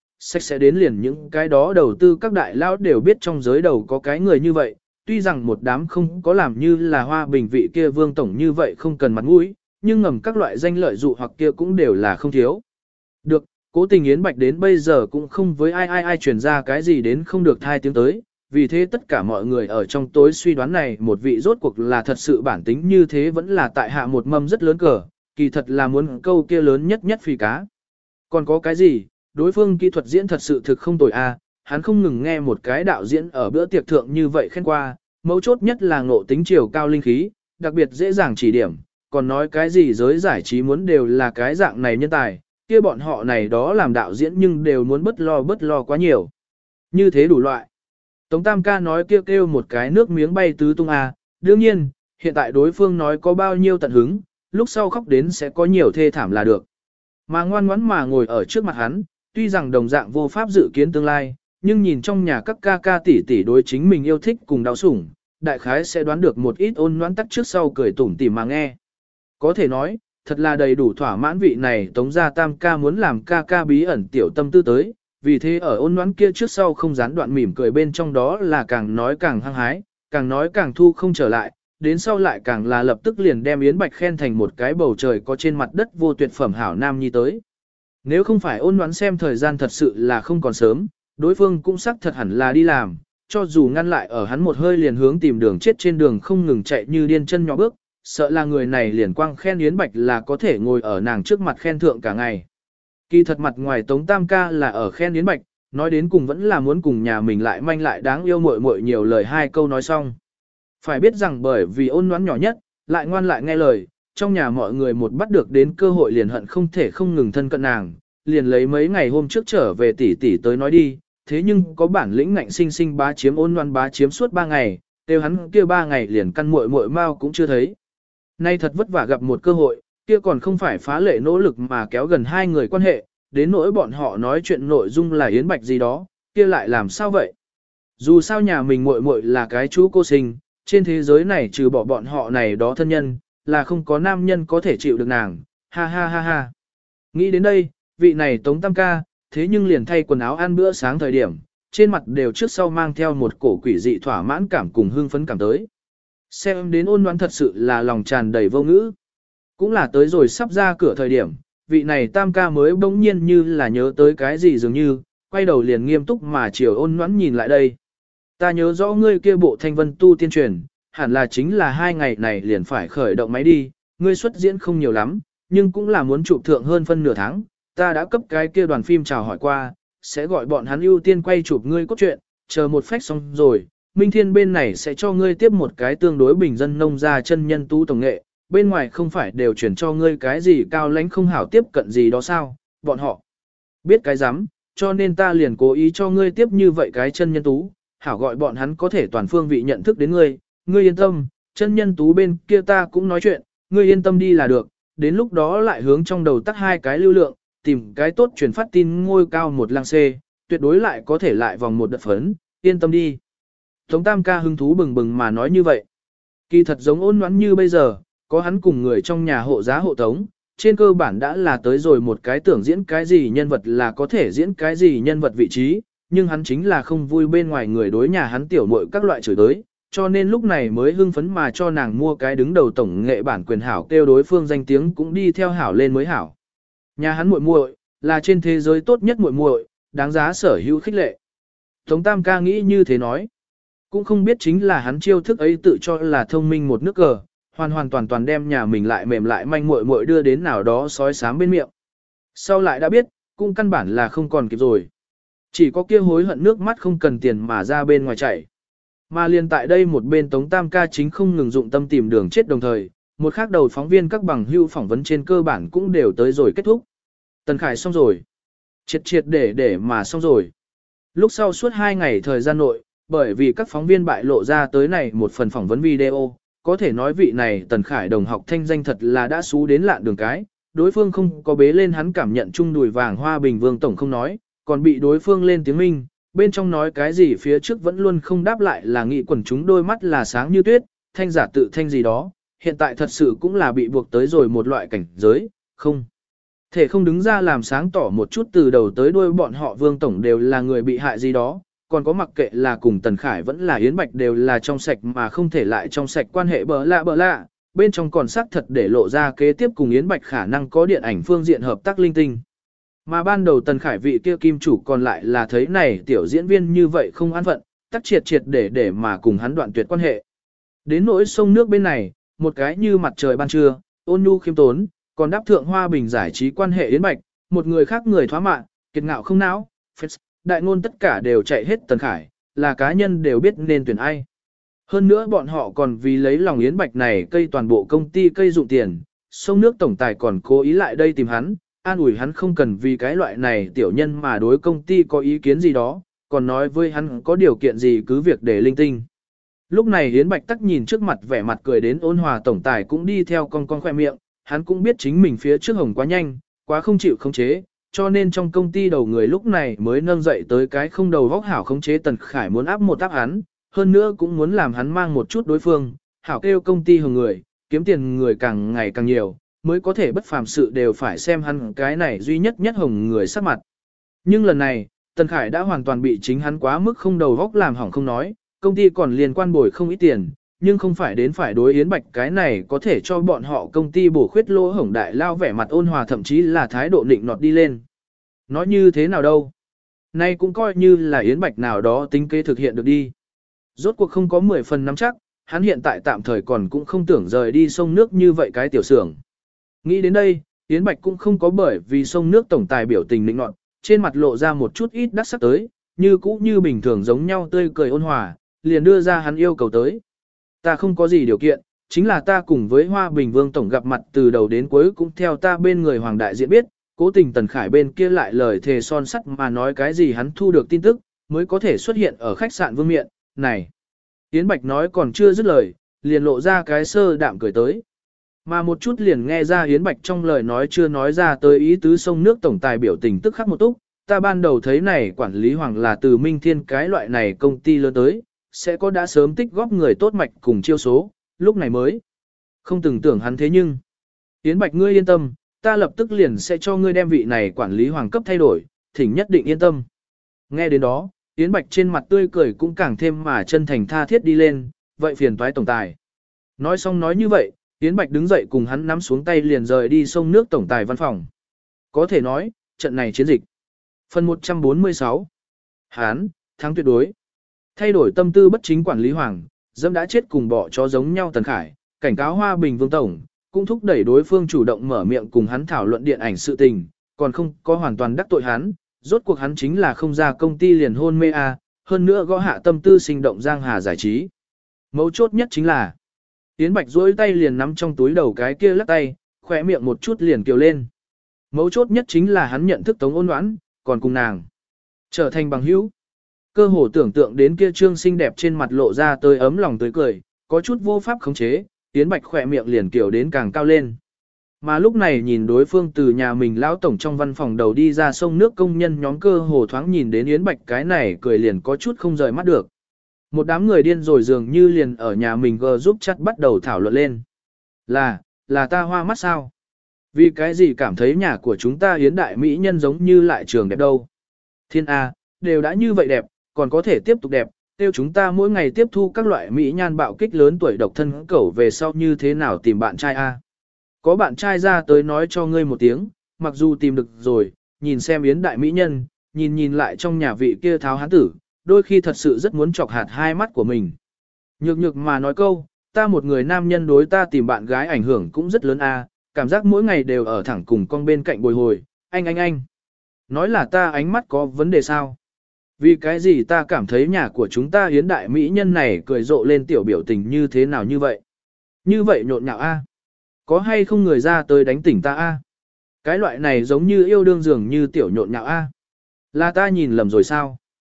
sẽ đến liền những cái đó đầu tư các đại lão đều biết trong giới đầu có cái người như vậy, tuy rằng một đám không có làm như là Hoa Bình vị kia Vương Tổng như vậy không cần mặt mũi, nhưng ngầm các loại danh lợi dụ hoặc kia cũng đều là không thiếu. Được, cố tình Yến Bạch đến bây giờ cũng không với ai truyền ra cái gì đến không được thai tiếng tới, vì thế tất cả mọi người ở trong tối suy đoán này một vị rốt cuộc là thật sự bản tính như thế vẫn là tại hạ một mâm rất lớn cờ, kỳ thật là muốn câu kia lớn nhất phi cá. Còn có cái gì, đối phương kỹ thuật diễn thật sự thực không tồi a, hắn không ngừng nghe một cái đạo diễn ở bữa tiệc thượng như vậy khen qua, mấu chốt nhất là ngộ tính chiều cao linh khí, đặc biệt dễ dàng chỉ điểm, còn nói cái gì giới giải trí muốn đều là cái dạng này nhân tài, kia bọn họ này đó làm đạo diễn nhưng đều muốn bất lo quá nhiều. Như thế đủ loại. Tống Tam ca nói kêu một cái nước miếng bay tứ tung a, đương nhiên, hiện tại đối phương nói có bao nhiêu tận hứng, lúc sau khóc đến sẽ có nhiều thê thảm là được. Mà ngoan ngoãn mà ngồi ở trước mặt hắn, tuy rằng đồng dạng vô pháp dự kiến tương lai, nhưng nhìn trong nhà các ca ca tỷ tỷ đối chính mình yêu thích cùng đau sủng, đại khái sẽ đoán được một ít ôn noãn tắc trước sau cười tủm tỉm mà nghe. Có thể nói, thật là đầy đủ thỏa mãn vị này Tống gia Tam ca muốn làm ca ca bí ẩn tiểu tâm tư tới, vì thế ở ôn noãn kia trước sau không gián đoạn mỉm cười bên trong đó là càng nói càng hăng hái, càng nói càng thu không trở lại, đến sau lại càng là lập tức liền đem Yến Bạch khen thành một cái bầu trời có trên mặt đất vô tuyệt phẩm hảo nam nhi tới. Nếu không phải ôn noãn xem thời gian thật sự là không còn sớm, đối phương cũng xác thật hẳn là đi làm, cho dù ngăn lại ở hắn một hơi liền hướng tìm đường chết trên đường không ngừng chạy như điên chân nhỏ bước, sợ là người này liền quang khen Yến Bạch là có thể ngồi ở nàng trước mặt khen thượng cả ngày. Kỳ thật mặt ngoài Tống Tam ca là ở khen Yến Bạch, nói đến cùng vẫn là muốn cùng nhà mình lại manh lại đáng yêu muội muội nhiều lời hai câu nói xong. Phải biết rằng bởi vì ôn noãn nhỏ nhất, lại ngoan lại nghe lời, trong nhà mọi người một bắt được đến cơ hội liền hận không thể không ngừng thân cận nàng, liền lấy mấy ngày hôm trước trở về tỷ tỷ tới nói đi, thế nhưng có bản lĩnh ngạnh sinh sinh bá chiếm ôn noãn bá chiếm suốt 3 ngày, tiêu hắn kia 3 ngày liền căn muội muội mau cũng chưa thấy. Nay thật vất vả gặp một cơ hội, kia còn không phải phá lệ nỗ lực mà kéo gần hai người quan hệ, đến nỗi bọn họ nói chuyện nội dung là Yến Bạch gì đó, kia lại làm sao vậy? Dù sao nhà mình muội muội là cái chú cô sinh, trên thế giới này trừ bỏ bọn họ này đó thân nhân, là không có nam nhân có thể chịu được nàng, ha ha ha ha. Nghĩ đến đây, vị này Tống Tam ca, thế nhưng liền thay quần áo ăn bữa sáng thời điểm, trên mặt đều trước sau mang theo một cổ quỷ dị thỏa mãn cảm cùng hưng phấn cảm tới. Xem đến ôn đoán thật sự là lòng tràn đầy vô ngữ. Cũng là tới rồi sắp ra cửa thời điểm, vị này Tam ca mới bỗng nhiên như là nhớ tới cái gì dường như, quay đầu liền nghiêm túc mà chiều ôn đoán nhìn lại đây. Ta nhớ rõ ngươi kia bộ thanh vân tu tiên truyền, hẳn là chính là 2 ngày này liền phải khởi động máy đi, ngươi xuất diễn không nhiều lắm, nhưng cũng là muốn chụp thượng hơn phân nửa tháng, ta đã cấp cái kia đoàn phim chào hỏi qua, sẽ gọi bọn hắn ưu tiên quay chụp ngươi cốt truyện, chờ một phách xong rồi, Minh Thiên bên này sẽ cho ngươi tiếp một cái tương đối bình dân nông gia chân nhân tú tổng nghệ, bên ngoài không phải đều chuyển cho ngươi cái gì cao lãnh không hảo tiếp cận gì đó sao, bọn họ biết cái rắm cho nên ta liền cố ý cho ngươi tiếp như vậy cái chân nhân tú, hảo gọi bọn hắn có thể toàn phương vị nhận thức đến ngươi, ngươi yên tâm, chân nhân tú bên kia ta cũng nói chuyện, ngươi yên tâm đi là được, đến lúc đó lại hướng trong đầu tắt 2 cái lưu lượng, tìm cái tốt truyền phát tin ngôi cao một lang xê, tuyệt đối lại có thể lại vòng một đợt phấn, yên tâm đi. Tống Tam ca hứng thú bừng bừng mà nói như vậy. Kỳ thật giống ôn ngoãn như bây giờ, có hắn cùng người trong nhà hộ giá hộ tống, trên cơ bản đã là tới rồi một cái tưởng diễn cái gì nhân vật là có thể diễn cái gì nhân vật vị trí, nhưng hắn chính là không vui bên ngoài người đối nhà hắn tiểu muội các loại chửi tới, cho nên lúc này mới hưng phấn mà cho nàng mua cái đứng đầu tổng nghệ bản quyền hảo kêu đối phương danh tiếng cũng đi theo hảo lên mới hảo. Nhà hắn muội muội là trên thế giới tốt nhất muội muội, đáng giá sở hữu khích lệ. Tống Tam ca nghĩ như thế nói. Cũng không biết chính là hắn chiêu thức ấy tự cho là thông minh một nước cờ, hoàn hoàn toàn toàn đem nhà mình lại mềm lại manh muội muội đưa đến nào đó sói sám bên miệng. Sau lại đã biết, cũng căn bản là không còn kịp rồi. Chỉ có kia hối hận nước mắt không cần tiền mà ra bên ngoài chảy. Mà liền tại đây một bên Tống Tam ca chính không ngừng dụng tâm tìm đường chết đồng thời, một khác đầu phóng viên các bằng hưu phỏng vấn trên cơ bản cũng đều tới rồi kết thúc. Tần Khải xong rồi. Triệt triệt để mà xong rồi. Lúc sau suốt 2 ngày thời gian nội, bởi vì các phóng viên bại lộ ra tới này một phần phỏng vấn video, có thể nói vị này Tần Khải đồng học thanh danh thật là đã xú đến lạn đường cái, đối phương không có bế lên hắn cảm nhận chung đùi vàng Hoa Bình Vương tổng không nói, còn bị đối phương lên tiếng minh, bên trong nói cái gì phía trước vẫn luôn không đáp lại là nghị quần chúng đôi mắt là sáng như tuyết, thanh giả tự thanh gì đó, hiện tại thật sự cũng là bị buộc tới rồi một loại cảnh giới, không. Thể không đứng ra làm sáng tỏ một chút từ đầu tới đuôi bọn họ Vương tổng đều là người bị hại gì đó, còn có mặc kệ là cùng Tần Khải vẫn là Yến Bạch đều là trong sạch mà không thể lại trong sạch quan hệ bỡ lạ, bên trong còn xác thật để lộ ra kế tiếp cùng Yến Bạch khả năng có điện ảnh phương diện hợp tác linh tinh. Mà ban đầu Tần Khải vị kia kim chủ còn lại là thấy này tiểu diễn viên như vậy không an phận, tắc triệt để mà cùng hắn đoạn tuyệt quan hệ. Đến nỗi sông nước bên này, một cái như mặt trời ban trưa, ôn nhu khiêm tốn, còn đáp thượng Hoa Bình giải trí quan hệ Yến Bạch, một người khác người thoá mạn, kiệt ngạo không não, đại ngôn tất cả đều chạy hết Tần Khải, là cá nhân đều biết nên tuyển ai. Hơn nữa bọn họ còn vì lấy lòng Yến Bạch này cây toàn bộ công ty cây dụng tiền, sông nước tổng tài còn cố ý lại đây tìm hắn, an ủi hắn không cần vì cái loại này tiểu nhân mà đối công ty có ý kiến gì đó, còn nói với hắn có điều kiện gì cứ việc để linh tinh. Lúc này Yến Bạch tắc nhìn trước mặt vẻ mặt cười đến ôn hòa tổng tài cũng đi theo con khoe miệng, hắn cũng biết chính mình phía trước hồng quá nhanh, quá không chịu khống chế, cho nên trong công ty đầu người lúc này mới nâng dậy tới cái không đầu vóc hảo khống chế Tần Khải muốn áp một áp hắn, hơn nữa cũng muốn làm hắn mang một chút đối phương, hảo kêu công ty hồng người, kiếm tiền người càng ngày càng nhiều, mới có thể bất phàm sự đều phải xem hắn cái này duy nhất nhất hồng người sắc mặt. Nhưng lần này, Tần Khải đã hoàn toàn bị chính hắn quá mức không đầu vóc làm hỏng không nói, công ty còn liên quan bồi không ít tiền, nhưng không phải đến phải đối Yến Bạch cái này có thể cho bọn họ công ty bổ khuyết lỗ hổng đại lao vẻ mặt ôn hòa thậm chí là thái độ nịnh nọt đi lên. Nói như thế nào đâu? Nay cũng coi như là Yến Bạch nào đó tính kế thực hiện được đi. Rốt cuộc không có 10 phần nắm chắc, hắn hiện tại tạm thời còn cũng không tưởng rời đi sông nước như vậy cái tiểu xưởng. Nghĩ đến đây, Yến Bạch cũng không có bởi vì sông nước tổng tài biểu tình nịnh nọt, trên mặt lộ ra một chút ít đắc sắc tới, như cũ như bình thường giống nhau tươi cười ôn hòa, liền đưa ra hắn yêu cầu tới. Ta không có gì điều kiện, chính là ta cùng với Hoa Bình Vương tổng gặp mặt từ đầu đến cuối cũng theo ta bên người hoàng đại diện biết, cố tình Tần Khải bên kia lại lời thề son sắt mà nói cái gì hắn thu được tin tức, mới có thể xuất hiện ở khách sạn Vương Miện, này. Yến Bạch nói còn chưa dứt lời, liền lộ ra cái sơ đạm cười tới. Mà một chút liền nghe ra Yến Bạch trong lời nói chưa nói ra tới ý tứ sông nước tổng tài biểu tình tức khắc một túc, ta ban đầu thấy này quản lý hoàng là từ Minh Thiên cái loại này công ty lớn tới, sẽ có đã sớm tích góp người tốt mạch cùng chiêu số, lúc này mới. Không từng tưởng hắn thế nhưng. Yến Bạch ngươi yên tâm, ta lập tức liền sẽ cho ngươi đem vị này quản lý hoàng cấp thay đổi, thỉnh nhất định yên tâm. Nghe đến đó, Yến Bạch trên mặt tươi cười cũng càng thêm mà chân thành tha thiết đi lên, vậy phiền toái tổng tài. Nói xong nói như vậy, Yến Bạch đứng dậy cùng hắn nắm xuống tay liền rời đi sông nước tổng tài văn phòng. Có thể nói, trận này chiến dịch. Phần 146. Hán, thắng tuyệt đối. Thay đổi tâm tư bất chính quản lý hoàng, dẫm đã chết cùng bỏ chó giống nhau Tần Khải, cảnh cáo Hoa Bình Vương tổng, cũng thúc đẩy đối phương chủ động mở miệng cùng hắn thảo luận điện ảnh sự tình, còn không có hoàn toàn đắc tội hắn, rốt cuộc hắn chính là không ra công ty liền hôn mê hơn nữa gõ hạ tâm tư sinh động giang hà giải trí. Mấu chốt nhất chính là, Yến Bạch duỗi tay liền nắm trong túi đầu cái kia lắc tay, khỏe miệng một chút liền kiều lên. Mấu chốt nhất chính là hắn nhận thức Tống Ôn Ngoãn, còn cùng nàng trở thành bằng hữu. Cơ hồ tưởng tượng đến kia trương xinh đẹp trên mặt lộ ra tới ấm lòng tươi cười, có chút vô pháp khống chế, Yến Bạch khỏe miệng liền kiều đến càng cao lên. Mà lúc này nhìn đối phương từ nhà mình lão tổng trong văn phòng đầu đi ra sông nước công nhân nhóm cơ hồ thoáng nhìn đến Yến Bạch cái này cười liền có chút không rời mắt được. Một đám người điên rồi dường như liền ở nhà mình giúp chat bắt đầu thảo luận lên. Là ta hoa mắt sao? Vì cái gì cảm thấy nhà của chúng ta Yến đại mỹ nhân giống như lại trường đẹp đâu? Thiên A, đều đã như vậy đẹp, còn có thể tiếp tục đẹp, tiêu chúng ta mỗi ngày tiếp thu các loại mỹ nhan bạo kích lớn tuổi độc thân cẩu về sau như thế nào tìm bạn trai a? Có bạn trai ra tới nói cho ngươi một tiếng, mặc dù tìm được rồi, nhìn xem yến đại mỹ nhân, nhìn lại trong nhà vị kia tháo hán tử, đôi khi thật sự rất muốn chọc hạt hai mắt của mình. Nhược nhược mà nói câu, ta một người nam nhân đối ta tìm bạn gái ảnh hưởng cũng rất lớn a, cảm giác mỗi ngày đều ở thẳng cùng con bên cạnh bồi hồi, anh. Nói là ta ánh mắt có vấn đề sao? Vì cái gì ta cảm thấy nhà của chúng ta hiến đại mỹ nhân này cười rộ lên tiểu biểu tình như thế nào như vậy? Như vậy nhộn nhạo a? Có hay không người ra tới đánh tỉnh ta a? Cái loại này giống như yêu đương dường như tiểu nhộn nhạo a? Là ta nhìn lầm rồi sao?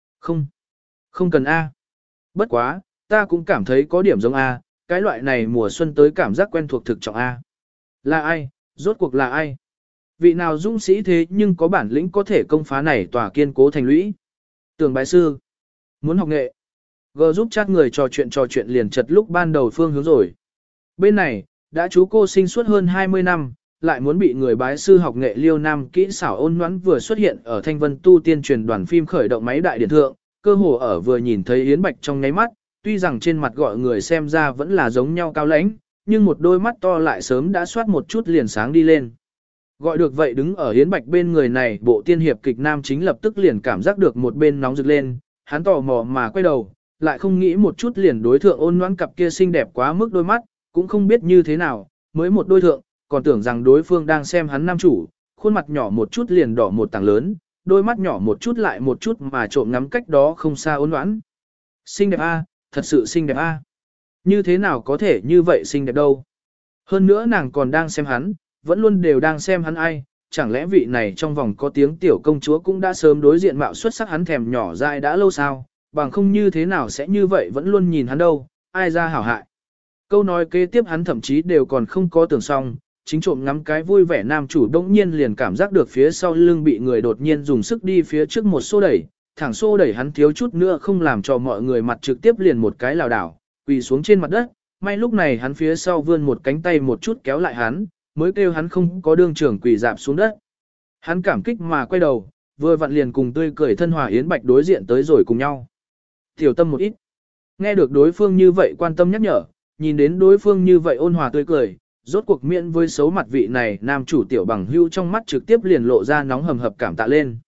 Không cần a. Bất quá, ta cũng cảm thấy có điểm giống a, cái loại này mùa xuân tới cảm giác quen thuộc thực trọng a. Là ai? Rốt cuộc là ai? Vị nào dũng sĩ thế nhưng có bản lĩnh có thể công phá này tòa kiên cố thành lũy? Tưởng bái sư, muốn học nghệ. G giúp chat người trò chuyện liền chật lúc ban đầu phương hướng rồi. Bên này, đã chú cô sinh suốt hơn 20 năm, lại muốn bị người bái sư học nghệ liêu nam kỹ xảo ôn nhoãn vừa xuất hiện ở Thanh Vân tu tiên truyền đoàn phim khởi động máy đại điển thượng, cơ hồ ở vừa nhìn thấy Yến Bạch trong nháy mắt, tuy rằng trên mặt gọi người xem ra vẫn là giống nhau cao lãnh, nhưng một đôi mắt to lại sớm đã soát một chút liền sáng đi lên. Gọi được vậy đứng ở Yến Bạch bên người này bộ tiên hiệp kịch nam chính lập tức liền cảm giác được một bên nóng rực lên, hắn tò mò mà quay đầu, lại không nghĩ một chút liền đối thượng ôn nhoãn cặp kia xinh đẹp quá mức đôi mắt, cũng không biết như thế nào, mới một đôi thượng, còn tưởng rằng đối phương đang xem hắn nam chủ, khuôn mặt nhỏ một chút liền đỏ một tảng lớn, đôi mắt nhỏ một chút lại một chút mà trộm ngắm cách đó không xa ôn nhoãn. Xinh đẹp a, thật sự xinh đẹp a. Như thế nào có thể như vậy xinh đẹp đâu. Hơn nữa nàng còn đang xem hắn, vẫn luôn đều đang xem hắn ai, chẳng lẽ vị này trong vòng có tiếng tiểu công chúa cũng đã sớm đối diện mạo xuất sắc hắn thèm nhỏ dại đã lâu sao, bằng không như thế nào sẽ như vậy vẫn luôn nhìn hắn đâu, ai ra hảo hại. Câu nói kế tiếp hắn thậm chí đều còn không có tưởng xong, chính trộm ngắm cái vui vẻ nam chủ đông nhiên liền cảm giác được phía sau lưng bị người đột nhiên dùng sức đi phía trước một xô đẩy, thẳng xô đẩy hắn thiếu chút nữa không làm cho mọi người mặt trực tiếp liền một cái lảo đảo, quỳ xuống trên mặt đất, may lúc này hắn phía sau vươn một cánh tay một chút kéo lại hắn, mới kêu hắn không có đương trưởng quỳ dạp xuống đất. Hắn cảm kích mà quay đầu, vừa vặn liền cùng tươi cười thân hòa Yến Bạch đối diện tới rồi cùng nhau. Tiểu tâm một ít. Nghe được đối phương như vậy quan tâm nhắc nhở, nhìn đến đối phương như vậy ôn hòa tươi cười, rốt cuộc miễn với xấu mặt vị này nam chủ tiểu bằng hưu trong mắt trực tiếp liền lộ ra nóng hầm hập cảm tạ lên.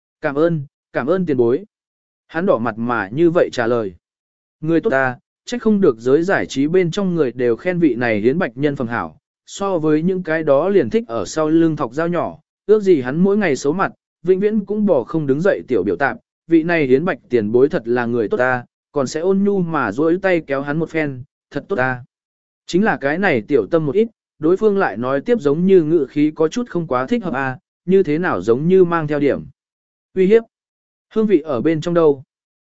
Cảm ơn tiền bối. Hắn đỏ mặt mà như vậy trả lời. Người tốt ta, trách không được giới giải trí bên trong người đều khen vị này Yến Bạch nhân phẩm hảo, so với những cái đó liền thích ở sau lưng thọc dao nhỏ, ước gì hắn mỗi ngày xấu mặt, vĩnh viễn cũng bỏ không đứng dậy tiểu biểu tạp, vị này Yến Bạch tiền bối thật là người tốt ta, còn sẽ ôn nhu mà duỗi tay kéo hắn một phen, thật tốt ta. Chính là cái này tiểu tâm một ít, đối phương lại nói tiếp giống như ngữ khí có chút không quá thích hợp à, như thế nào giống như mang theo điểm uy hiếp. Hương vị ở bên trong đâu?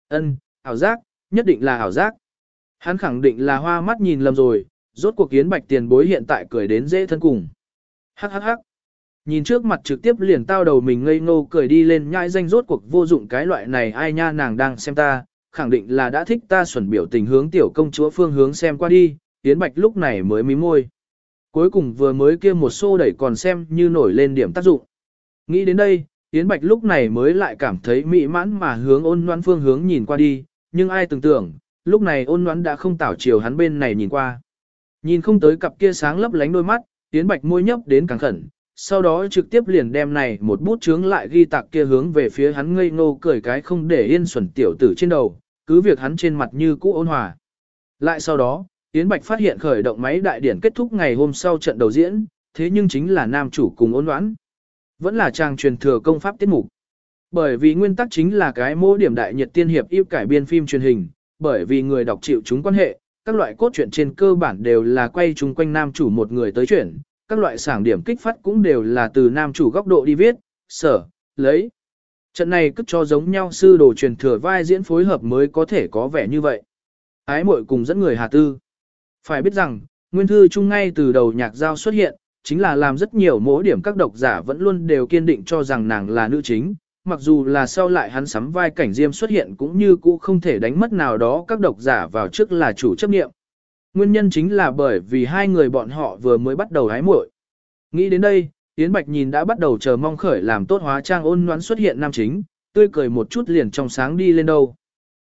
Ảo giác, nhất định là ảo giác. Hắn khẳng định là hoa mắt nhìn lầm rồi, rốt cuộc Yến Bạch tiền bối hiện tại cười đến dễ thân cùng. Hắc hắc hắc. Nhìn trước mặt trực tiếp liền tao đầu mình ngây ngô cười đi lên nhãi danh rốt cuộc vô dụng cái loại này ai nha nàng đang xem ta, khẳng định là đã thích ta xuẩn biểu tình hướng tiểu công chúa phương hướng xem qua đi, Yến Bạch lúc này mới mím môi. Cuối cùng vừa mới kia một xô đẩy còn xem như nổi lên điểm tác dụng. Nghĩ đến đây, Yến Bạch lúc này mới lại cảm thấy mỹ mãn mà hướng ôn noãn phương hướng nhìn qua đi, nhưng ai tưởng tượng, lúc này ôn noãn đã không tảo chiều hắn bên này nhìn qua. Nhìn không tới cặp kia sáng lấp lánh đôi mắt, Yến Bạch môi nhấp đến càng khẩn, sau đó trực tiếp liền đem này một bút chướng lại ghi tạc kia hướng về phía hắn ngây ngô cười cái không để yên xuẩn tiểu tử trên đầu, cứ việc hắn trên mặt như cũ ôn hòa. Lại sau đó, Yến Bạch phát hiện khởi động máy đại điển kết thúc ngày hôm sau trận đầu diễn, thế nhưng chính là nam chủ cùng ôn đoán. Vẫn là trang truyền thừa công pháp tiết mục. Bởi vì nguyên tắc chính là cái mô điểm đại nhiệt tiên hiệp yêu cải biên phim truyền hình, bởi vì người đọc chịu chúng quan hệ, các loại cốt truyện trên cơ bản đều là quay chung quanh nam chủ một người tới chuyển, các loại sảng điểm kích phát cũng đều là từ nam chủ góc độ đi viết, sở, lấy. Trận này cứ cho giống nhau sư đồ truyền thừa vai diễn phối hợp mới có thể có vẻ như vậy. Ái muội cùng dẫn người Hà Tư. Phải biết rằng, nguyên thư chung ngay từ đầu nhạc giao xuất hiện, chính là làm rất nhiều mỗ điểm các độc giả vẫn luôn đều kiên định cho rằng nàng là nữ chính, mặc dù là sau lại hắn sắm vai cảnh diêm xuất hiện cũng như cũ không thể đánh mất nào đó các độc giả vào trước là chủ chấp nghiệm. Nguyên nhân chính là bởi vì hai người bọn họ vừa mới bắt đầu ái muội. Nghĩ đến đây, Yến Bạch nhìn đã bắt đầu chờ mong khởi làm tốt hóa trang ôn noãn xuất hiện nam chính, tươi cười một chút liền trong sáng đi lên đâu.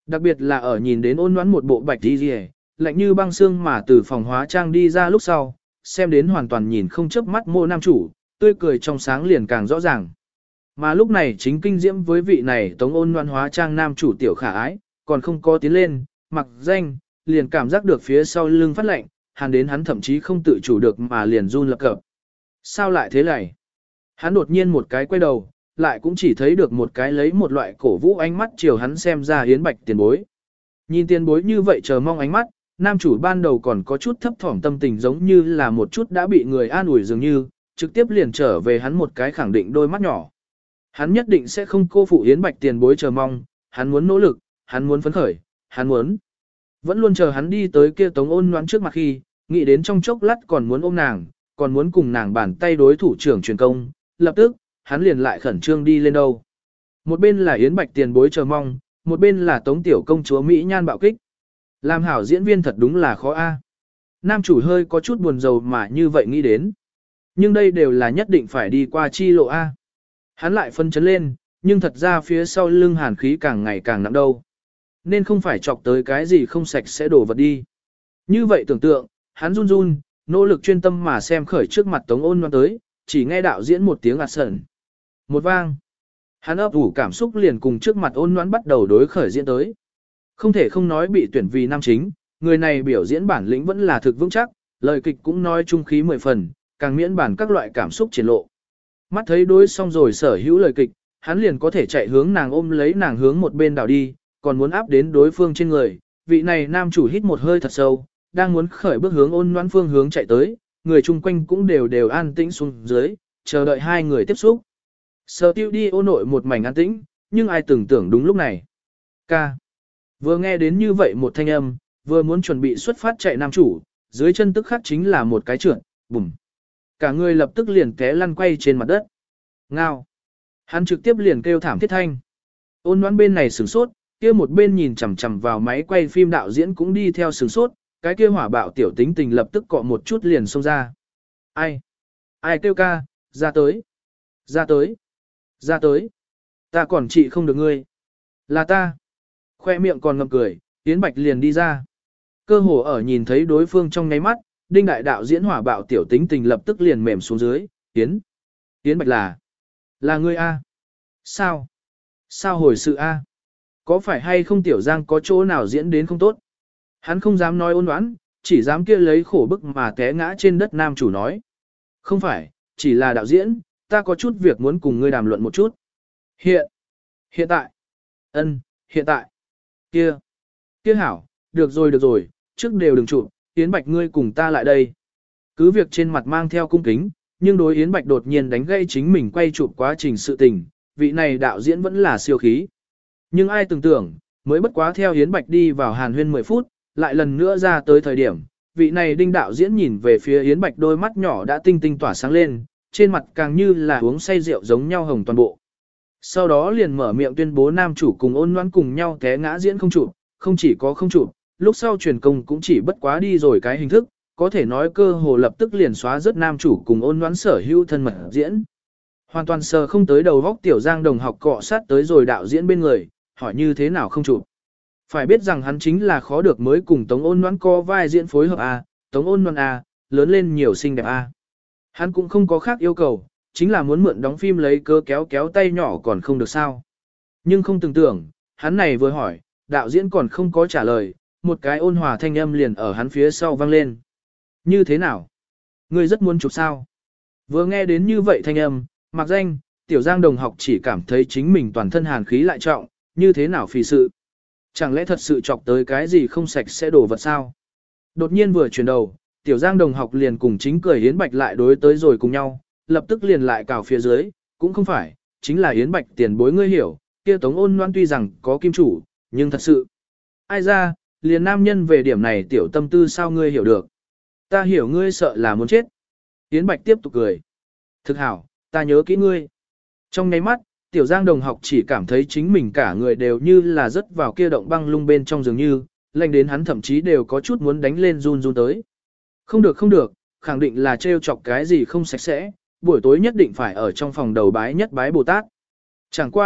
Đặc biệt là ở nhìn đến ôn nhoãn một bộ bạch đi rìa, lạnh như băng xương mà từ phòng hóa trang đi ra lúc sau, xem đến hoàn toàn nhìn không chớp mắt mô nam chủ, tươi cười trong sáng liền càng rõ ràng. Mà lúc này chính kinh diễm với vị này tống ôn nhoãn hóa trang nam chủ tiểu khả ái, còn không có tiến lên, mặc danh, liền cảm giác được phía sau lưng phát lạnh, hàn đến hắn thậm chí không tự chủ được mà liền run lập cập. Sao lại thế này? Hắn đột nhiên một cái quay đầu, lại cũng chỉ thấy được một cái lấy một loại cổ vũ ánh mắt chiều hắn xem ra Yến Bạch tiền bối. Nhìn tiền bối như vậy chờ mong ánh mắt, nam chủ ban đầu còn có chút thấp thỏm tâm tình giống như là một chút đã bị người an ủi dường như, trực tiếp liền trở về hắn một cái khẳng định đôi mắt nhỏ. Hắn nhất định sẽ không cô phụ Yến Bạch tiền bối chờ mong, hắn muốn nỗ lực, hắn muốn phấn khởi, hắn muốn. Vẫn luôn chờ hắn đi tới kia Tống Ôn Ngoãn trước mặt khi, nghĩ đến trong chốc lát còn muốn ôm nàng, còn muốn cùng nàng bàn tay đối thủ trưởng truyền công, lập tức, hắn liền lại khẩn trương đi lên đâu. Một bên là Yến Bạch tiền bối chờ mong, một bên là Tống tiểu công chúa Mỹ nhan bạo kích. Làm hảo diễn viên thật đúng là khó a. Nam chủ hơi có chút buồn rầu mà như vậy nghĩ đến. Nhưng đây đều là nhất định phải đi qua chi lộ a. Hắn lại phân chấn lên, nhưng thật ra phía sau lưng hàn khí càng ngày càng nặng đâu. Nên không phải chọc tới cái gì không sạch sẽ đổ vật đi. Như vậy tưởng tượng, hắn run run, nỗ lực chuyên tâm mà xem khởi trước mặt Tống Ôn Ngoãn tới, chỉ nghe đạo diễn một tiếng ạt sẩn. Một vang. Hắn ấp ủ cảm xúc liền cùng trước mặt Ôn Ngoãn bắt đầu đối khởi diễn tới. Không thể không nói bị tuyển vì nam chính, người này biểu diễn bản lĩnh vẫn là thực vững chắc, lời kịch cũng nói trung khí 10 phần, càng miễn bản các loại cảm xúc triển lộ. Mắt thấy đối xong rồi sở hữu lời kịch, hắn liền có thể chạy hướng nàng ôm lấy nàng hướng một bên đảo đi, còn muốn áp đến đối phương trên người. Vị này nam chủ hít một hơi thật sâu, đang muốn khởi bước hướng Ôn Ngoãn phương hướng chạy tới, người chung quanh cũng đều an tĩnh xuống dưới, chờ đợi hai người tiếp xúc. Sở tiêu đi ô nội một mảnh an tĩnh, nhưng ai tưởng tưởng đúng lúc này. Ca. Vừa nghe đến như vậy một thanh âm, vừa muốn chuẩn bị xuất phát chạy nam chủ, dưới chân tức khắc chính là một cái trượt, bùm. Cả người lập tức liền té lăn quay trên mặt đất. Ngao. Hắn trực tiếp liền kêu thảm thiết thanh. Ôn Ngoãn bên này sửng sốt, kia một bên nhìn chằm chằm vào máy quay phim đạo diễn cũng đi theo sửng sốt, cái kia hỏa bạo tiểu tính tình lập tức cọ một chút liền xông ra. Ai? Ai kêu ca, ra tới. Ra tới. Ra tới. Ta còn trị không được ngươi. Là ta. Khoe miệng còn ngậm cười, Yến Bạch liền đi ra. Cơ hồ ở nhìn thấy đối phương trong nháy mắt, đinh đại đạo diễn hỏa bạo tiểu tính tình lập tức liền mềm xuống dưới. Yến Bạch là ngươi A. Sao? Sao hồi sự A? Có phải hay không tiểu giang có chỗ nào diễn đến không tốt? Hắn không dám nói Ôn Ngoãn, chỉ dám kia lấy khổ bức mà té ngã trên đất nam chủ nói. Không phải, chỉ là đạo diễn, ta có chút việc muốn cùng ngươi đàm luận một chút. Hiện tại. Hiện tại. Kia hảo, được rồi, trước đều đừng chụp, Yến Bạch ngươi cùng ta lại đây. Cứ việc trên mặt mang theo cung kính, nhưng đối Yến Bạch đột nhiên đánh gây chính mình quay chụp quá trình sự tình, vị này đạo diễn vẫn là siêu khí. Nhưng ai tưởng tượng, mới bất quá theo Yến Bạch đi vào hàn huyên 10 phút, lại lần nữa ra tới thời điểm, vị này đinh đạo diễn nhìn về phía Yến Bạch đôi mắt nhỏ đã tinh tinh tỏa sáng lên, trên mặt càng như là uống say rượu giống nhau hồng toàn bộ. Sau đó liền mở miệng tuyên bố nam chủ cùng Ôn Ngoãn cùng nhau té ngã diễn không chụp, không chỉ có không chụp, lúc sau truyền công cũng chỉ bất quá đi rồi cái hình thức, có thể nói cơ hồ lập tức liền xóa rớt nam chủ cùng Ôn Ngoãn sở hữu thân mật diễn. Hoàn toàn sờ không tới đầu góc tiểu giang đồng học cọ sát tới rồi đạo diễn bên người, hỏi như thế nào không chụp. Phải biết rằng hắn chính là khó được mới cùng Tống Ôn Ngoãn co vai diễn phối hợp A, Tống Ôn Ngoãn A, lớn lên nhiều xinh đẹp A. Hắn cũng không có khác yêu cầu, chính là muốn mượn đóng phim lấy cơ kéo tay nhỏ còn không được sao. Nhưng không tưởng tượng, hắn này vừa hỏi, đạo diễn còn không có trả lời, một cái ôn hòa thanh âm liền ở hắn phía sau vang lên. Như thế nào? Ngươi rất muốn chụp sao? Vừa nghe đến như vậy thanh âm, mặc danh, tiểu giang đồng học chỉ cảm thấy chính mình toàn thân hàn khí lại trọng, như thế nào phì sự? Chẳng lẽ thật sự chọc tới cái gì không sạch sẽ đổ vật sao? Đột nhiên vừa chuyển đầu, tiểu giang đồng học liền cùng chính cười Yến Bạch lại đối tới rồi cùng nhau, lập tức liền lại cào phía dưới, cũng không phải, chính là Yến Bạch tiền bối ngươi hiểu, kia Tống Ôn Ngoãn tuy rằng có kim chủ, nhưng thật sự. Ai ra, liền nam nhân về điểm này tiểu tâm tư sao ngươi hiểu được. Ta hiểu ngươi sợ là muốn chết. Yến Bạch tiếp tục cười. Thực hảo, ta nhớ kỹ ngươi. Trong nháy mắt, tiểu giang đồng học chỉ cảm thấy chính mình cả người đều như là rớt vào kia động băng lung bên trong dường như, lạnh đến hắn thậm chí đều có chút muốn đánh lên run tới. Không được, khẳng định là trêu chọc cái gì không sạch sẽ, buổi tối nhất định phải ở trong phòng đầu bái nhất bái Bồ Tát. Chẳng qua,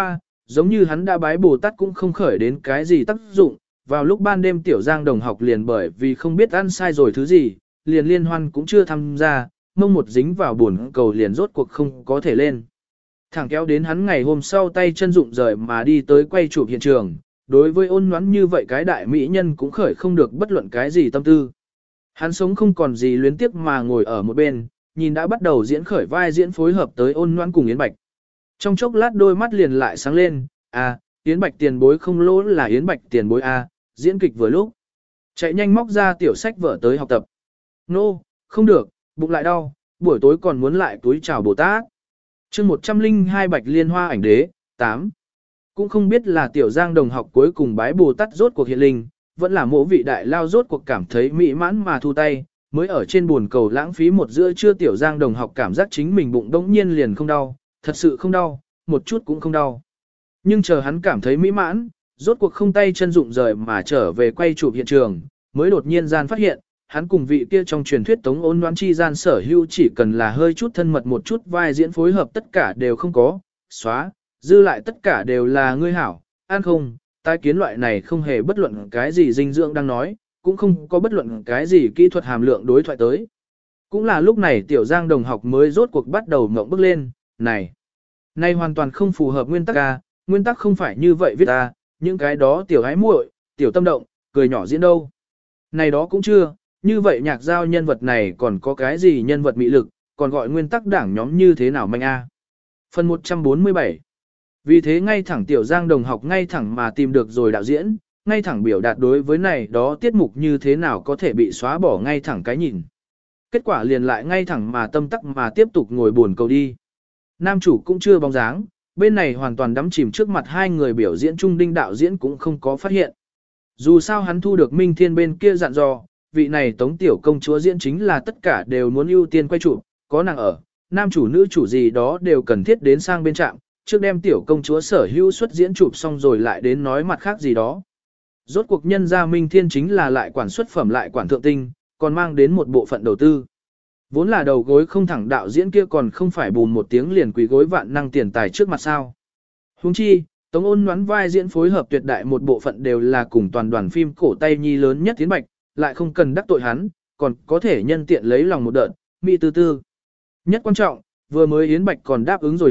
Giống như hắn đã bái Bồ Tát cũng không khởi đến cái gì tác dụng, vào lúc ban đêm Tiểu Giang đồng học liền bởi vì không biết ăn sai rồi thứ gì, liền liên hoan cũng chưa tham gia, mông một dính vào buồn cầu liền rốt cuộc không có thể lên. Thẳng kéo đến hắn ngày hôm sau tay chân rụng rời mà đi tới quay chụp hiện trường, đối với Ôn Ngoãn như vậy cái đại mỹ nhân cũng khởi không được bất luận cái gì tâm tư. Hắn sống không còn gì luyến tiếc mà ngồi ở một bên, nhìn đã bắt đầu diễn khởi vai diễn phối hợp tới Ôn Ngoãn cùng Yến Bạch. Trong chốc lát đôi mắt liền lại sáng lên, Yến Bạch tiền bối không lỗ là Yến Bạch tiền bối diễn kịch vừa lúc. Chạy nhanh móc ra tiểu sách vở tới học tập. Nô, không được, bụng lại đau, buổi tối còn muốn lại túi chào Bồ Tát. chương 102 Bạch Liên Hoa ảnh đế, 8. Cũng không biết là Tiểu Giang đồng học cuối cùng bái Bồ Tát rốt cuộc hiện linh, vẫn là mỗ vị đại lao rốt cuộc cảm thấy mỹ mãn mà thu tay, mới ở trên buồn cầu lãng phí một giữa trưa Tiểu Giang đồng học cảm giác chính mình bụng đống nhiên liền không đau, thật sự không đau, một chút cũng không đau. Nhưng chờ hắn cảm thấy mỹ mãn, rốt cuộc không tay chân rụng rời mà trở về quay chụp hiện trường, mới đột nhiên gian phát hiện, hắn cùng vị kia trong truyền thuyết Tống Ôn Ngoãn chi gian sở hữu chỉ cần là hơi chút thân mật một chút vai diễn phối hợp tất cả đều không có, xóa, dư lại tất cả đều là ngươi hảo, ăn không, tái kiến loại này không hề bất luận cái gì dinh dưỡng đang nói, cũng không có bất luận cái gì kỹ thuật hàm lượng đối thoại tới. Cũng là lúc này Tiểu Giang đồng học mới rốt cuộc bắt đầu mộng bước lên, này hoàn toàn không phù hợp nguyên tắc nguyên tắc không phải như vậy viết những cái đó tiểu ái muội, tiểu tâm động, cười nhỏ diễn đâu. Này đó cũng chưa, như vậy nhạc giao nhân vật này còn có cái gì nhân vật mị lực, còn gọi nguyên tắc đảng nhóm như thế nào manh Phần 147. Vì thế ngay thẳng Tiểu Giang đồng học ngay thẳng mà tìm được rồi đạo diễn, ngay thẳng biểu đạt đối với này đó tiết mục như thế nào có thể bị xóa bỏ ngay thẳng cái nhìn. Kết quả liền lại ngay thẳng mà tâm tắc mà tiếp tục ngồi buồn cầu đi. Nam chủ cũng chưa bóng dáng, bên này hoàn toàn đắm chìm trước mặt hai người biểu diễn trung đinh đạo diễn cũng không có phát hiện. Dù sao hắn thu được Minh Thiên bên kia dặn dò, vị này Tống tiểu công chúa diễn chính là tất cả đều muốn ưu tiên quay chụp, có nàng ở, nam chủ nữ chủ gì đó đều cần thiết đến sang bên trạm, trước đem tiểu công chúa sở hữu xuất diễn chụp xong rồi lại đến nói mặt khác gì đó. Rốt cuộc nhân gia Minh Thiên chính là lại quản xuất phẩm lại quản thượng tinh, còn mang đến một bộ phận đầu tư. Vốn là đầu gối không thẳng đạo diễn kia còn không phải bùn một tiếng liền quỳ gối vạn năng tiền tài trước mặt sao. Huống chi, Tống Ôn Ngoãn vai diễn phối hợp tuyệt đại một bộ phận đều là cùng toàn đoàn phim cổ tay nhi lớn nhất Yến Bạch, lại không cần đắc tội hắn, còn có thể nhân tiện lấy lòng một đợt, mỹ tư tư. Nhất quan trọng, vừa mới Yến Bạch còn đáp ứng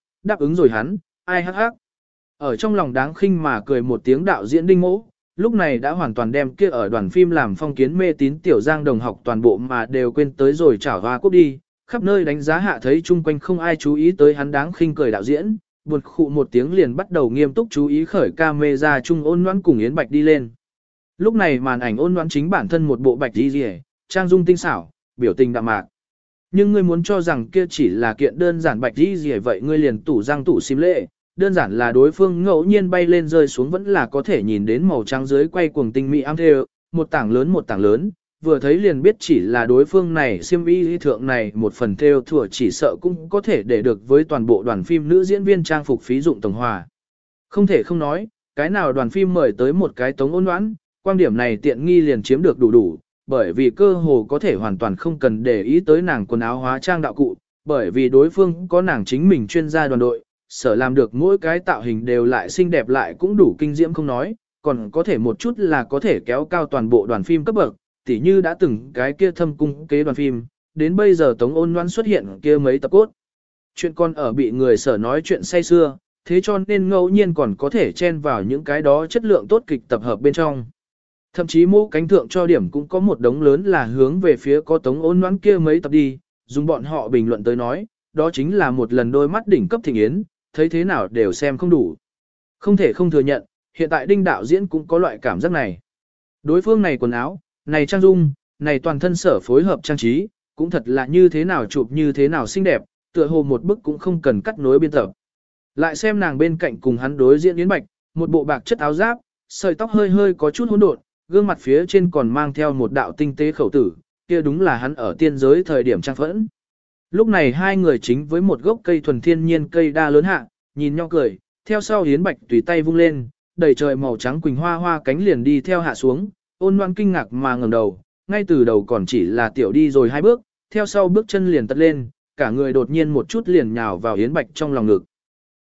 rồi hắn, ai hắc hắc. Ở trong lòng đáng khinh mà cười một tiếng đạo diễn Đinh Mỗ, lúc này đã hoàn toàn đem kia ở đoàn phim làm phong kiến mê tín Tiểu Giang đồng học toàn bộ mà đều quên tới rồi chảo hoa quốc đi, khắp nơi đánh giá hạ thấy chung quanh không ai chú ý tới hắn đáng khinh cười đạo diễn, buồn khụ một tiếng liền bắt đầu nghiêm túc chú ý khởi camera chung Ôn Ngoãn cùng Yến Bạch đi lên. Lúc này màn ảnh Ôn Ngoãn chính bản thân một bộ bạch y liễu, trang dung tinh xảo, biểu tình đạm mạc. Nhưng ngươi muốn cho rằng kia chỉ là kiện đơn giản bạch y liễu vậy ngươi liền tủ răng tủ sim lệ, đơn giản là đối phương ngẫu nhiên bay lên rơi xuống vẫn là có thể nhìn đến màu trắng dưới quay cuồng tinh mỹ am thêu, một tảng lớn, vừa thấy liền biết chỉ là đối phương này xiêm y thượng này một phần thêu thủa chỉ sợ cũng có thể để được với toàn bộ đoàn phim nữ diễn viên trang phục phí dụng tổng hòa. Không thể không nói, cái nào đoàn phim mời tới một cái Tống Ôn Ngoãn, quan điểm này tiện nghi liền chiếm được đủ, bởi vì cơ hồ có thể hoàn toàn không cần để ý tới nàng quần áo hóa trang đạo cụ, bởi vì đối phương có nàng chính mình chuyên gia đoàn đội, sở làm được mỗi cái tạo hình đều lại xinh đẹp lại cũng đủ kinh diễm không nói, còn có thể một chút là có thể kéo cao toàn bộ đoàn phim cấp bậc, tỉ như đã từng cái kia thâm cung kế đoàn phim, đến bây giờ Tống Ôn Ngoãn xuất hiện kia mấy tập cốt. Chuyện con ở bị người sở nói chuyện say xưa, thế cho nên ngẫu nhiên còn có thể chen vào những cái đó chất lượng tốt kịch tập hợp bên trong. Thậm chí mô cánh thượng cho điểm cũng có một đống lớn là hướng về phía có Tống Ôn Ngoãn kia mấy tập đi, dùng bọn họ bình luận tới nói, đó chính là một lần đôi mắt đỉnh cấp thịnh yến, thấy thế nào đều xem không đủ. Không thể không thừa nhận, hiện tại Đinh đạo diễn cũng có loại cảm giác này. Đối phương này quần áo, này trang dung, này toàn thân sở phối hợp trang trí, cũng thật là như thế nào chụp như thế nào xinh đẹp, tựa hồ một bức cũng không cần cắt nối biên tập. Lại xem nàng bên cạnh cùng hắn đối diễn Yến Bạch, một bộ bạc chất áo giáp, sợi tóc hơi hơi có chút hỗn độn, gương mặt phía trên còn mang theo một đạo tinh tế khẩu tử, kia đúng là hắn ở tiên giới thời điểm trang phẫn. Lúc này hai người chính với một gốc cây thuần thiên nhiên cây đa lớn hạ, nhìn nhau cười, theo sau Yến Bạch tùy tay vung lên, đầy trời màu trắng quỳnh hoa hoa cánh liền đi theo hạ xuống, Ôn Ngoãn kinh ngạc mà ngẩng đầu, ngay từ đầu còn chỉ là tiểu đi rồi hai bước, theo sau bước chân liền tật lên, cả người đột nhiên một chút liền nhào vào Yến Bạch trong lòng ngực.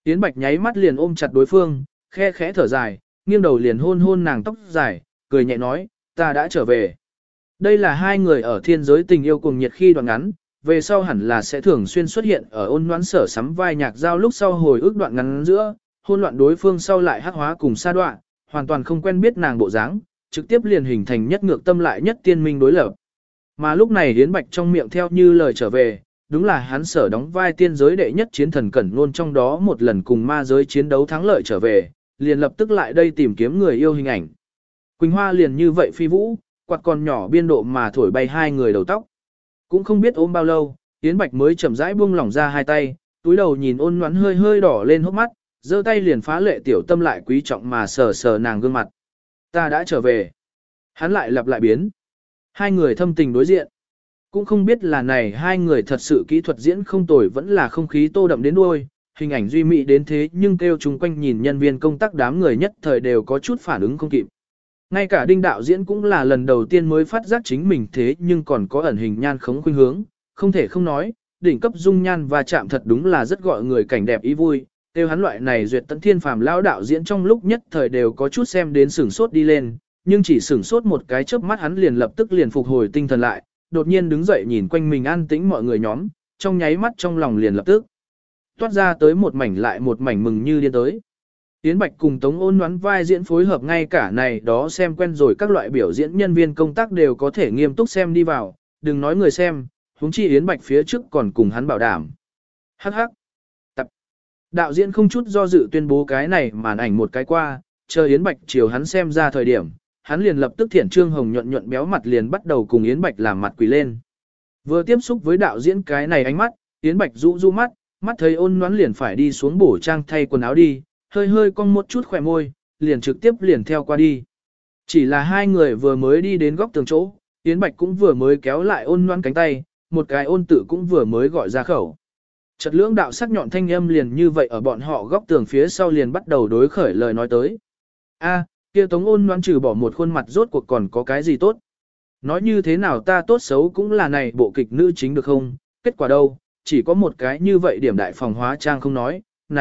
Yến Bạch nháy mắt liền ôm chặt đối phương, khe khẽ thở dài, nghiêng đầu liền hôn hôn nàng tóc dài, cười nhẹ nói, ta đã trở về. Đây là hai người ở thiên giới tình yêu cùng nhiệt khi đoạn ngắn, về sau hẳn là sẽ thường xuyên xuất hiện ở ôn noãn sở sắm vai nhạc giao lúc sau hồi ức đoạn ngắn giữa, hôn loạn đối phương sau lại hắc hóa cùng sa đoạn, hoàn toàn không quen biết nàng bộ dáng, trực tiếp liền hình thành nhất ngược tâm lại nhất tiên minh đối lập. Mà lúc này Yến Bạch trong miệng theo như lời trở về, đúng là hắn sở đóng vai tiên giới đệ nhất chiến thần cẩn luôn trong đó một lần cùng ma giới chiến đấu thắng lợi trở về, liền lập tức lại đây tìm kiếm người yêu hình ảnh. Quỳnh Hoa liền như vậy phi vũ, quạt còn nhỏ biên độ mà thổi bay hai người đầu tóc. Cũng không biết ôm bao lâu, Yến Bạch mới chậm rãi buông lỏng ra hai tay, túi đầu nhìn ôn nhoắn hơi hơi đỏ lên hốc mắt, giơ tay liền phá lệ tiểu tâm lại quý trọng mà sờ sờ nàng gương mặt. Ta đã trở về. Hắn lại lặp lại biến. Hai người thâm tình đối diện. Cũng không biết là này hai người thật sự kỹ thuật diễn không tồi vẫn là không khí tô đậm đến đuôi, hình ảnh duy mỹ đến thế nhưng kêu chung quanh nhìn nhân viên công tác đám người nhất thời đều có chút phản ứng không kịp. Ngay cả đinh đạo diễn cũng là lần đầu tiên mới phát giác chính mình thế nhưng còn có ẩn hình nhan khống khuynh hướng, không thể không nói, đỉnh cấp dung nhan và chạm thật đúng là rất gọi người cảnh đẹp ý vui, tiêu hắn loại này duyệt tận thiên phàm lão đạo diễn trong lúc nhất thời đều có chút xem đến sửng sốt đi lên, nhưng chỉ sửng sốt một cái chớp mắt hắn liền lập tức liền phục hồi tinh thần lại, đột nhiên đứng dậy nhìn quanh mình an tĩnh mọi người nhóm, trong nháy mắt trong lòng liền lập tức toát ra tới một mảnh lại một mảnh mừng như điên tới. Yến Bạch cùng Tống Ôn Ngoãn vai diễn phối hợp ngay cả này đó xem quen rồi các loại biểu diễn nhân viên công tác đều có thể nghiêm túc xem đi vào, đừng nói người xem, huống chi Yến Bạch phía trước còn cùng hắn bảo đảm. Hắc hắc. Tập. Đạo diễn không chút do dự tuyên bố cái này màn ảnh một cái qua, chờ Yến Bạch chiều hắn xem ra thời điểm, hắn liền lập tức thiển trương hồng nhuận nhuận béo mặt liền bắt đầu cùng Yến Bạch làm mặt quỳ lên. Vừa tiếp xúc với đạo diễn cái này ánh mắt, Yến Bạch rũ rũ mắt, mắt thấy Ôn Ngoãn liền phải đi xuống bổ trang thay quần áo đi, hơi hơi cong một chút khỏe môi, liền trực tiếp liền theo qua đi. Chỉ là hai người vừa mới đi đến góc tường chỗ, Yến Bạch cũng vừa mới kéo lại Ôn Ngoãn cánh tay, một cái ôn tự cũng vừa mới gọi ra khẩu. Chợt lưỡng đạo sắc nhọn thanh âm liền như vậy ở bọn họ góc tường phía sau liền bắt đầu đối khởi lời nói tới. A, kia Tống Ôn Ngoãn trừ bỏ một khuôn mặt rốt cuộc còn có cái gì tốt? Nói như thế nào ta tốt xấu cũng là này bộ kịch nữ chính được không? Kết quả đâu, chỉ có một cái như vậy điểm đại phòng hóa trang không nói,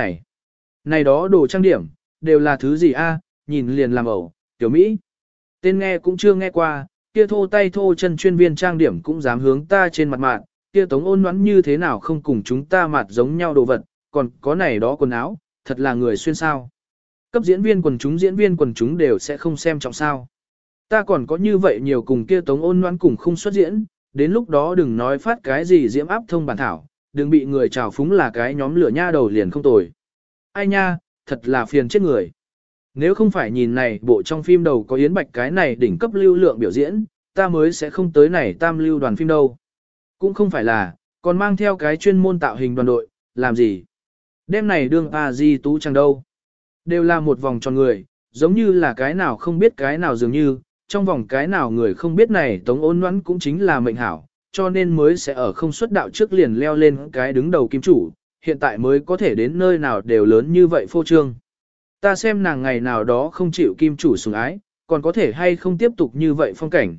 này đó đồ trang điểm, đều là thứ gì a? Nhìn liền làm ẩu, tiểu Mỹ. Tên nghe cũng chưa nghe qua, kia thô tay thô chân chuyên viên trang điểm cũng dám hướng ta trên mặt mạng, kia Tống Ôn Ngoãn như thế nào không cùng chúng ta mặt giống nhau đồ vật, còn có này đó quần áo, thật là người xuyên sao. Cấp diễn viên quần chúng đều sẽ không xem trọng sao. Ta còn có như vậy nhiều cùng kia Tống Ôn Ngoãn cùng không xuất diễn, đến lúc đó đừng nói phát cái gì diễm áp thông bản thảo, đừng bị người trào phúng là cái nhóm lửa nha đầu liền không tồi. Ai nha, thật là phiền chết người. Nếu không phải nhìn này bộ trong phim đầu có Yến Bạch cái này đỉnh cấp lưu lượng biểu diễn, ta mới sẽ không tới này tam lưu đoàn phim đâu. Cũng không phải là, còn mang theo cái chuyên môn tạo hình đoàn đội, làm gì? Đêm này đương di tú chẳng đâu. Đều là một vòng tròn người, giống như là cái nào không biết cái nào dường như, trong vòng cái nào người không biết này Tống Ôn Ngoãn cũng chính là mệnh hảo, cho nên mới sẽ ở không xuất đạo trước liền leo lên cái đứng đầu kim chủ, hiện tại mới có thể đến nơi nào đều lớn như vậy phô trương. Ta xem nàng ngày nào đó không chịu kim chủ sủng ái, còn có thể hay không tiếp tục như vậy phong cảnh,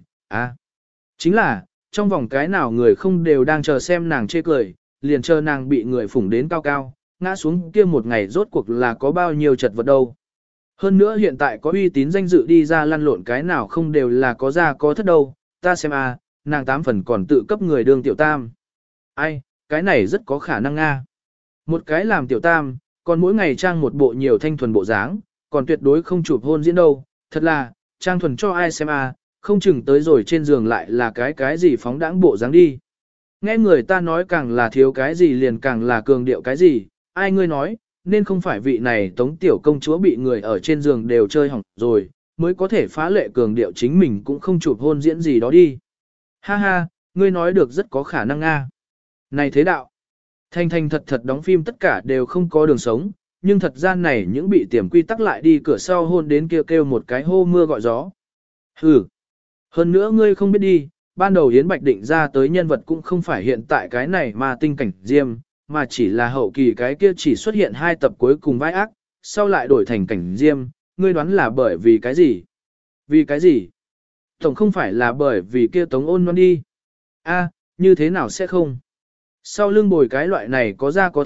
chính là, trong vòng cái nào người không đều đang chờ xem nàng chê cười, liền chờ nàng bị người phủng đến cao cao, ngã xuống kia một ngày rốt cuộc là có bao nhiêu chật vật đâu. Hơn nữa hiện tại có uy tín danh dự đi ra lăn lộn cái nào không đều là có ra có thất đâu, ta xem nàng 8 phần còn tự cấp người đương tiểu tam. Ai, cái này rất có khả năng nga. Một cái làm tiểu tam, còn mỗi ngày trang một bộ nhiều thanh thuần bộ dáng, còn tuyệt đối không chụp hôn diễn đâu, thật là, trang thuần cho ai xem không chừng tới rồi trên giường lại là cái gì phóng đãng bộ dáng đi. Nghe người ta nói càng là thiếu cái gì liền càng là cường điệu cái gì, ai ngươi nói, nên không phải vị này Tống tiểu công chúa bị người ở trên giường đều chơi hỏng rồi, mới có thể phá lệ cường điệu chính mình cũng không chụp hôn diễn gì đó đi. Ha ha, ngươi nói được rất có khả năng nga. Này thế đạo, thành thành thật thật đóng phim tất cả đều không có đường sống, nhưng thật ra này những bị tiềm quy tắc lại đi cửa sau hôn đến kêu một cái hô mưa gọi gió. Hừ, hơn nữa ngươi không biết đi, ban đầu Yến Bạch định ra tới nhân vật cũng không phải hiện tại cái này mà tinh cảnh diêm, mà chỉ là hậu kỳ cái kia chỉ xuất hiện 2 tập cuối cùng vai ác, sau lại đổi thành cảnh diêm, ngươi đoán là bởi vì cái gì? Vì cái gì? Tổng không phải là bởi vì kia Tống Ôn Ngoãn đi. Như thế nào sẽ không? Sau lưng bồi cái loại này có ra có thất,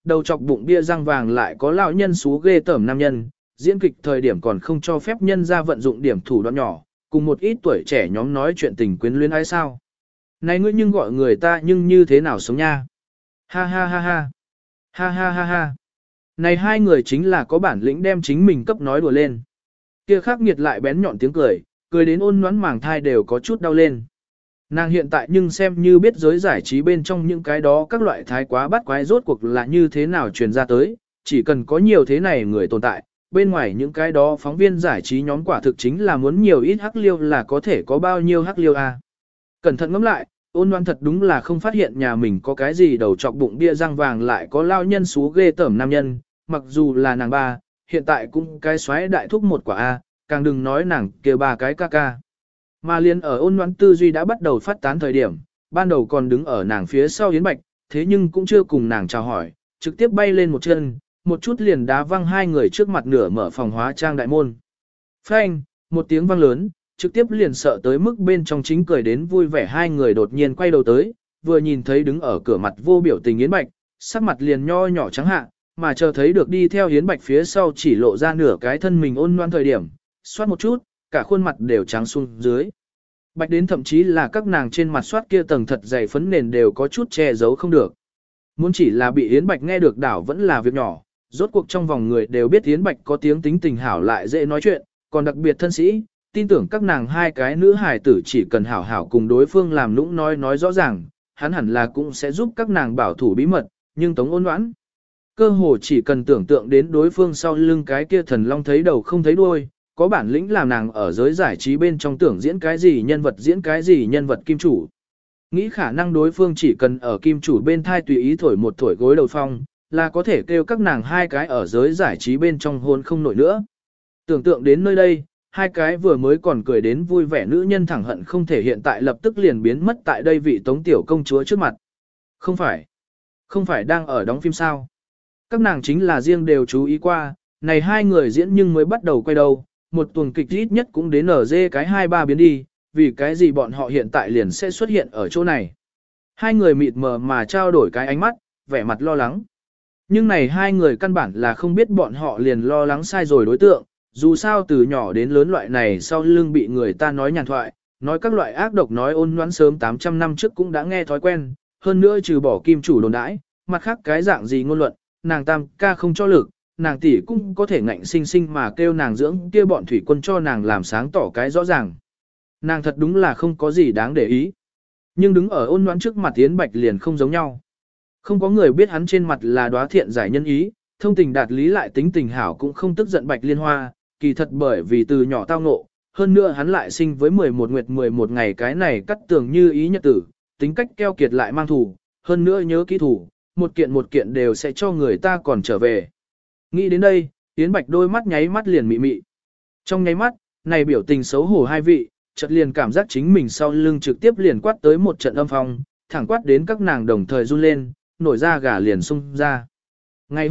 đầu chọc bụng bia răng vàng lại có lão nhân xú ghê tởm nam nhân, diễn kịch thời điểm còn không cho phép nhân ra vận dụng điểm thủ đoạn nhỏ, cùng một ít tuổi trẻ nhóm nói chuyện tình quyến luyến ai sao. Này ngươi nhưng gọi người ta nhưng như thế nào sống nha. Ha ha ha ha. Ha ha ha ha. Này hai người chính là có bản lĩnh đem chính mình cấp nói đùa lên. Kia khắc nghiệt lại bén nhọn tiếng cười, cười đến ôn nhoắn màng thai đều có chút đau lên. Nàng hiện tại nhưng xem như biết giới giải trí bên trong những cái đó các loại thái quá bắt quái rốt cuộc là như thế nào truyền ra tới, chỉ cần có nhiều thế này người tồn tại, bên ngoài những cái đó phóng viên giải trí nhóm quả thực chính là muốn nhiều ít hắc liêu là có thể có bao nhiêu hắc liêu a. Cẩn thận ngẫm lại, ôn loan thật đúng là không phát hiện nhà mình có cái gì đầu chọc bụng bia răng vàng lại có lao nhân xú ghê tởm nam nhân, mặc dù là nàng ba, hiện tại cũng cái xoáy đại thúc một quả a, càng đừng nói nàng kia ba cái ca ca. Mà liền ở ôn loan tư duy đã bắt đầu phát tán thời điểm, ban đầu còn đứng ở nàng phía sau Yến Bạch, thế nhưng cũng chưa cùng nàng chào hỏi, trực tiếp bay lên một chân, một chút liền đá văng hai người trước mặt nửa mở phòng hóa trang đại môn. Phanh, một tiếng vang lớn, trực tiếp liền sợ tới mức bên trong chính cười đến vui vẻ hai người đột nhiên quay đầu tới, vừa nhìn thấy đứng ở cửa mặt vô biểu tình Yến Bạch, sắc mặt liền nho nhỏ trắng hạ, mà chờ thấy được đi theo Yến Bạch phía sau chỉ lộ ra nửa cái thân mình ôn loan thời điểm, xoát một chút, cả khuôn mặt đều trắng xuống dưới. Bạch đến thậm chí là các nàng trên mặt soát kia tầng thật dày phấn nền đều có chút che giấu không được. Muốn chỉ là bị Yến Bạch nghe được đảo vẫn là việc nhỏ, rốt cuộc trong vòng người đều biết Yến Bạch có tiếng tính tình hảo lại dễ nói chuyện, còn đặc biệt thân sĩ, tin tưởng các nàng hai cái nữ hài tử chỉ cần hảo hảo cùng đối phương làm nũng nói rõ ràng, hắn hẳn là cũng sẽ giúp các nàng bảo thủ bí mật, nhưng Tống Ôn Ngoãn, cơ hồ chỉ cần tưởng tượng đến đối phương sau lưng cái kia thần long thấy đầu không thấy đuôi, có bản lĩnh làm nàng ở giới giải trí bên trong tưởng diễn cái gì nhân vật kim chủ. Nghĩ khả năng đối phương chỉ cần ở kim chủ bên thai tùy ý thổi một thổi gối đầu phong, là có thể kêu các nàng hai cái ở giới giải trí bên trong hôn không nổi nữa. Tưởng tượng đến nơi đây, hai cái vừa mới còn cười đến vui vẻ nữ nhân thẳng hận không thể hiện tại lập tức liền biến mất tại đây vị Tống tiểu công chúa trước mặt. Không phải đang ở đóng phim sao. Các nàng chính là riêng đều chú ý qua, này hai người diễn nhưng mới bắt đầu quay đầu, một tuần kịch ít nhất cũng đến ở dê cái 2-3 biến đi, vì cái gì bọn họ hiện tại liền sẽ xuất hiện ở chỗ này. Hai người mịt mờ mà trao đổi cái ánh mắt, vẻ mặt lo lắng. Nhưng này hai người căn bản là không biết bọn họ liền lo lắng sai rồi đối tượng, dù sao từ nhỏ đến lớn loại này sau lưng bị người ta nói nhàn thoại, nói các loại ác độc nói ôn nhoãn sớm 800 năm trước cũng đã nghe thói quen, hơn nữa trừ bỏ kim chủ đồn đãi, mặt khác cái dạng gì ngôn luận, nàng tam ca không cho lực, nàng tỷ cũng có thể ngạnh sinh sinh mà kêu nàng dưỡng kia bọn thủy quân cho nàng làm sáng tỏ cái rõ ràng. Nàng thật đúng là không có gì đáng để ý. Nhưng đứng ở ôn nhoãn trước mặt Yến Bạch liền không giống nhau. Không có người biết hắn trên mặt là đóa thiện giải nhân ý, thông tình đạt lý lại tính tình hảo cũng không tức giận Bạch Liên Hoa, kỳ thật bởi vì từ nhỏ tao ngộ, hơn nữa hắn lại sinh với 11 nguyệt 11 ngày cái này cắt tường như ý nhật tử, tính cách keo kiệt lại mang thủ, hơn nữa nhớ kỹ thủ, một kiện đều sẽ cho người ta còn trở về. Nghĩ đến đây, Yến Bạch đôi mắt nháy mắt liền mị mị. Trong nháy mắt, này biểu tình xấu hổ hai vị, chợt liền cảm giác chính mình sau lưng trực tiếp liền quát tới một trận âm phong, thẳng quát đến các nàng đồng thời run lên, nổi da gà liền sung ra. Ngày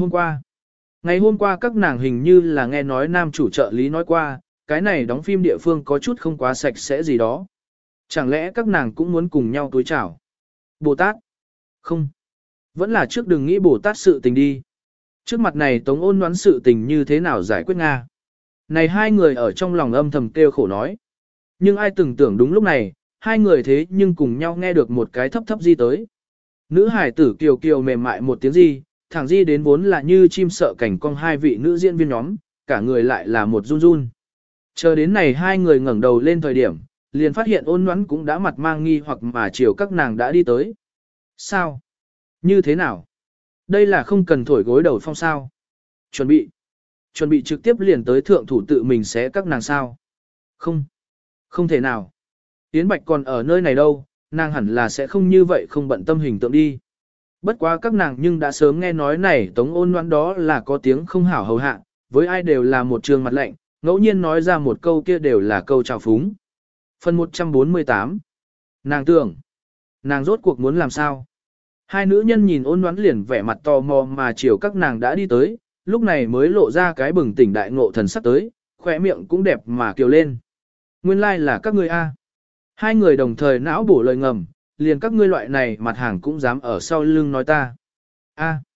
hôm qua các nàng hình như là nghe nói nam chủ trợ lý nói qua, cái này đóng phim địa phương có chút không quá sạch sẽ gì đó. Chẳng lẽ các nàng cũng muốn cùng nhau túi chảo? Bồ Tát? Không. Vẫn là trước đừng nghĩ Bồ Tát sự tình đi. Trước mặt này Tống Ôn Ngoãn sự tình như thế nào giải quyết Nga? Này hai người ở trong lòng âm thầm kêu khổ nói. Nhưng ai từng tưởng đúng lúc này, hai người thế nhưng cùng nhau nghe được một cái thấp thấp di tới. Nữ hải tử kiều kiều mềm mại một tiếng di, thẳng di đến vốn là như chim sợ cảnh cong hai vị nữ diễn viên nhóm, cả người lại là một run run. Chờ đến này hai người ngẩng đầu lên thời điểm, liền phát hiện Ôn Ngoãn cũng đã mặt mang nghi hoặc mà chiều các nàng đã đi tới. Sao? Như thế nào? Đây là không cần thổi gối đầu phong sao? Chuẩn bị trực tiếp liền tới thượng thủ tự mình sẽ các nàng sao? Không thể nào. Yến Bạch còn ở nơi này đâu, nàng hẳn là sẽ không như vậy không bận tâm hình tượng đi. Bất quá các nàng nhưng đã sớm nghe nói này Tống Ôn Ngoãn đó là có tiếng không hảo hầu hạ, với ai đều là một trường mặt lạnh, ngẫu nhiên nói ra một câu kia đều là câu trào phúng. Phần 148. Nàng tưởng, nàng rốt cuộc muốn làm sao? Hai nữ nhân nhìn Ôn Ngoãn liền vẻ mặt tò mò mà chiều các nàng đã đi tới, lúc này mới lộ ra cái bừng tỉnh đại ngộ thần sắc tới, khỏe miệng cũng đẹp mà kiều lên. Nguyên lai là các ngươi a. Hai người đồng thời não bổ lời ngầm, liền các ngươi loại này mặt hàng cũng dám ở sau lưng nói ta. A.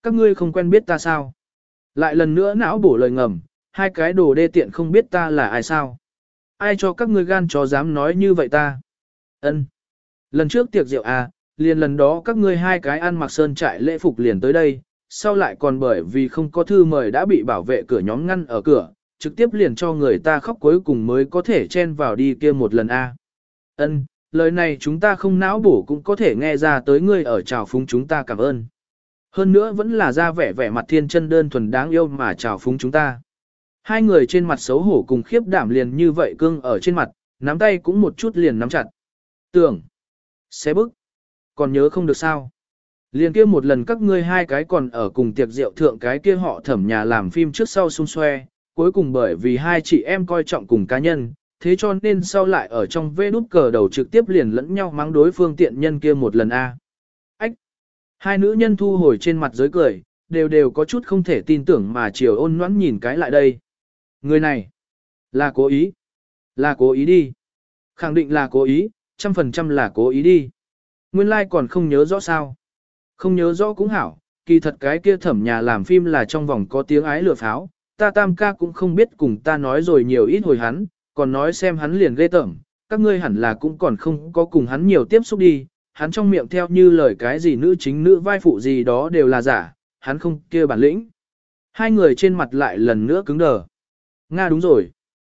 các ngươi không quen biết ta sao? Lại lần nữa não bổ lời ngầm, hai cái đồ đê tiện không biết ta là ai sao? Ai cho các ngươi gan chó dám nói như vậy ta? Ân. Lần trước tiệc rượu à, liền lần đó các ngươi hai cái ăn mặc sơn trại lễ phục liền tới đây, sau lại còn bởi vì không có thư mời đã bị bảo vệ cửa nhóm ngăn ở cửa, trực tiếp liền cho người ta khóc cuối cùng mới có thể chen vào đi kia một lần a. Ân, lời này chúng ta không não bổ cũng có thể nghe ra tới ngươi ở chào phúng chúng ta cảm ơn. Hơn nữa vẫn là ra vẻ vẻ mặt thiên chân đơn thuần đáng yêu mà chào phúng chúng ta. Hai người trên mặt xấu hổ cùng khiếp đảm liền như vậy cương ở trên mặt, nắm tay cũng một chút liền nắm chặt. Tưởng, xé bức, còn nhớ không được sao. Liền kia một lần các ngươi hai cái còn ở cùng tiệc rượu thượng cái kia họ Thẩm nhà làm phim trước sau xung xoe, cuối cùng bởi vì hai chị em coi trọng cùng cá nhân, thế cho nên sau lại ở trong vê đút cờ đầu trực tiếp liền lẫn nhau mắng đối phương tiện nhân kia một lần a. Ách! Hai nữ nhân thu hồi trên mặt giới cười, đều có chút không thể tin tưởng mà chiều Ôn Ngoãn nhìn cái lại đây. Người này, là cố ý. Là cố ý đi. Khẳng định là cố ý, 100% là cố ý đi. Nguyên lai like còn không nhớ rõ sao. Không nhớ rõ cũng hảo, kỳ thật cái kia Thẩm nhà làm phim là trong vòng có tiếng ái lừa pháo, ta tam ca cũng không biết cùng ta nói rồi nhiều ít hồi hắn, còn nói xem hắn liền ghê tởm, các ngươi hẳn là cũng còn không có cùng hắn nhiều tiếp xúc đi, hắn trong miệng theo như lời cái gì nữ chính nữ vai phụ gì đó đều là giả, hắn không kia bản lĩnh. Hai người trên mặt lại lần nữa cứng đờ. Nga đúng rồi.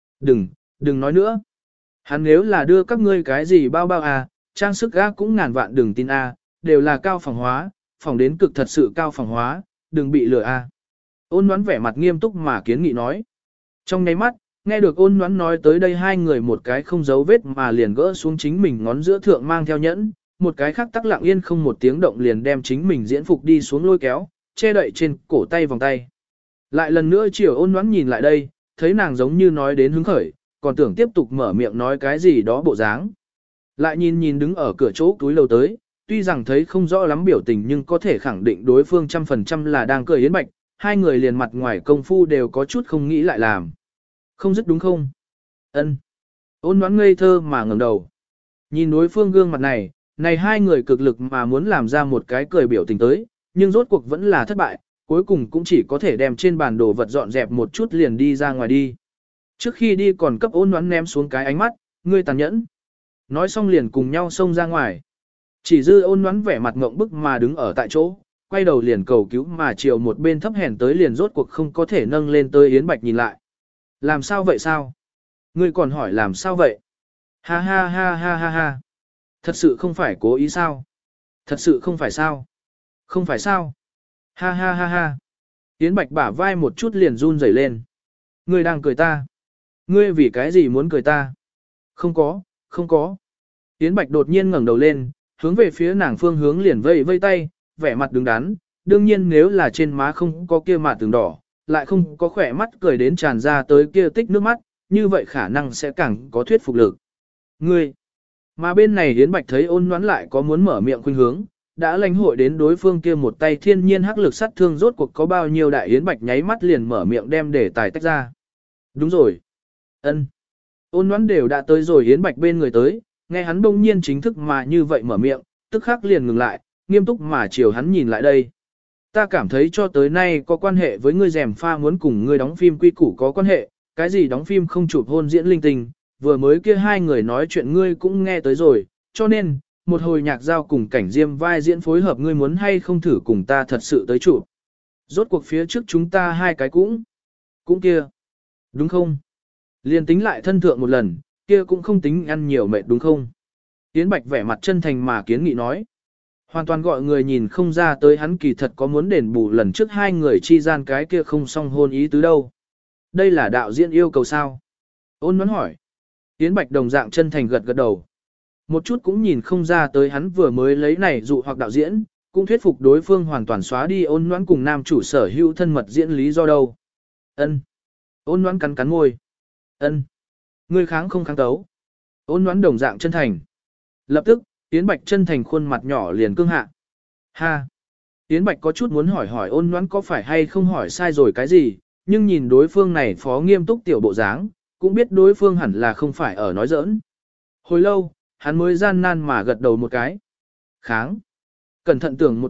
Đừng nói nữa. Hắn nếu là đưa các ngươi cái gì bao à, trang sức ga cũng ngàn vạn đừng tin a, đều là cao phẳng hóa, phỏng đến cực thật sự cao phẳng hóa, đừng bị lừa a. Ôn Ngoãn vẻ mặt nghiêm túc mà kiến nghị nói. Trong nháy mắt, nghe được Ôn Ngoãn nói tới đây hai người một cái không giấu vết mà liền gỡ xuống chính mình ngón giữa thượng mang theo nhẫn, một cái khác tắc lặng yên không một tiếng động liền đem chính mình diễn phục đi xuống lôi kéo, che đậy trên cổ tay vòng tay. Lại lần nữa chiều Ôn Ngoãn nhìn lại đây, thấy nàng giống như nói đến hứng khởi, còn tưởng tiếp tục mở miệng nói cái gì đó bộ dáng. Lại nhìn đứng ở cửa chỗ túi lầu tới, tuy rằng thấy không rõ lắm biểu tình nhưng có thể khẳng định đối phương 100% là đang cười Yến Bạch, hai người liền mặt ngoài công phu đều có chút không nghĩ lại làm. Không dứt đúng không? Ân. Ôn Ngoãn ngây thơ mà ngẩng đầu. Nhìn đối phương gương mặt này, này hai người cực lực mà muốn làm ra một cái cười biểu tình tới, nhưng rốt cuộc vẫn là thất bại, cuối cùng cũng chỉ có thể đem trên bàn đồ vật dọn dẹp một chút liền đi ra ngoài đi. Trước khi đi còn cấp Ôn Ngoãn ném xuống cái ánh mắt, ngươi tàn nhẫn. Nói xong liền cùng nhau xông ra ngoài. Chỉ dư Ôn Ngoãn vẻ mặt ngộng bức mà đứng ở tại chỗ, quay đầu liền cầu cứu mà chiều một bên thấp hèn tới liền rốt cuộc không có thể nâng lên tới Yến Bạch nhìn lại. Làm sao vậy sao? Ngươi còn hỏi làm sao vậy? Ha ha ha ha ha ha. Thật sự không phải cố ý sao? Thật sự không phải sao? Không phải sao? Ha ha ha ha. Yến Bạch bả vai một chút liền run rẩy lên. Ngươi đang cười ta. Ngươi vì cái gì muốn cười ta? Không có, không có. Yến Bạch đột nhiên ngẩng đầu lên, hướng về phía nàng phương hướng liền vây vây tay, vẻ mặt đứng đắn. Đương nhiên nếu là trên má không có kia mạt tường đỏ, lại không có khỏe mắt cười đến tràn ra tới kia tích nước mắt, như vậy khả năng sẽ càng có thuyết phục lực. Ngươi, mà bên này Yến Bạch thấy Ôn Ngoãn lại có muốn mở miệng khuynh hướng, đã lãnh hội đến đối phương kia một tay thiên nhiên hắc lực sát thương rốt cuộc có bao nhiêu đại. Yến Bạch nháy mắt liền mở miệng đem để tài tách ra. Đúng rồi. Ân. Ôn Ngoãn đều đã tới rồi Yến Bạch bên người tới, nghe hắn bỗng nhiên chính thức mà như vậy mở miệng, tức khắc liền ngừng lại, nghiêm túc mà chiều hắn nhìn lại đây. Ta cảm thấy cho tới nay có quan hệ với ngươi rèm pha muốn cùng ngươi đóng phim quy củ có quan hệ, cái gì đóng phim không chụp hôn diễn linh tinh, vừa mới kia hai người nói chuyện ngươi cũng nghe tới rồi, cho nên, một hồi nhạc giao cùng cảnh diêm vai diễn phối hợp ngươi muốn hay không thử cùng ta thật sự tới chụp. Rốt cuộc phía trước chúng ta hai cái cũng kia. Đúng không? Liên tính lại thân thượng một lần, kia cũng không tính ăn nhiều mệt đúng không? Yến Bạch vẻ mặt chân thành mà kiến nghị nói. Hoàn toàn gọi người nhìn không ra tới hắn kỳ thật có muốn đền bù lần trước hai người chi gian cái kia không song hôn ý tứ đâu. Đây là đạo diễn yêu cầu sao? Ôn Ngoãn hỏi. Yến Bạch đồng dạng chân thành gật gật đầu. Một chút cũng nhìn không ra tới hắn vừa mới lấy này dụ hoặc đạo diễn, cũng thuyết phục đối phương hoàn toàn xóa đi Ôn Ngoãn cùng nam chủ sở hữu thân mật diễn lý do đâu. Ân. Ôn Ngoãn cắn môi. Ân. Ngươi kháng không kháng tấu. Ôn Ngoãn đồng dạng chân thành. Lập tức, Yến Bạch chân thành khuôn mặt nhỏ liền cương hạ. Ha! Yến Bạch có chút muốn hỏi Ôn Ngoãn có phải hay không hỏi sai rồi cái gì, nhưng nhìn đối phương này phó nghiêm túc tiểu bộ dáng, cũng biết đối phương hẳn là không phải ở nói giỡn. Hồi lâu, hắn mới gian nan mà gật đầu một cái. Kháng! Cẩn thận tưởng một chút,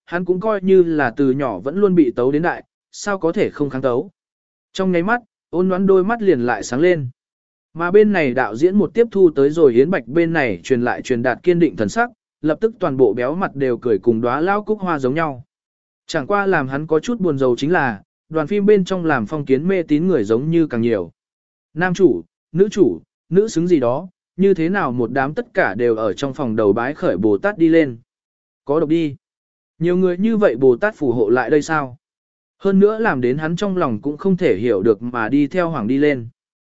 hắn cũng coi như là từ nhỏ vẫn luôn bị tấu đến đại, sao có thể không kháng tấu. Trong nháy mắt, ôn nhoắn đôi mắt liền lại sáng lên. Mà bên này đạo diễn một tiếp thu tới rồi Yến Bạch bên này truyền đạt kiên định thần sắc, lập tức toàn bộ béo mặt đều cười cùng đóa lao cúc hoa giống nhau. Chẳng qua làm hắn có chút buồn rầu chính là, đoàn phim bên trong làm phong kiến mê tín người giống như càng nhiều. Nam chủ, nữ xứng gì đó, như thế nào một đám tất cả đều ở trong phòng đầu bái khởi Bồ Tát đi lên. Có độc đi. Nhiều người như vậy Bồ Tát phù hộ lại đây sao? Hơn nữa làm đến hắn trong lòng cũng không thể hiểu được mà đi theo hoàng đi lên.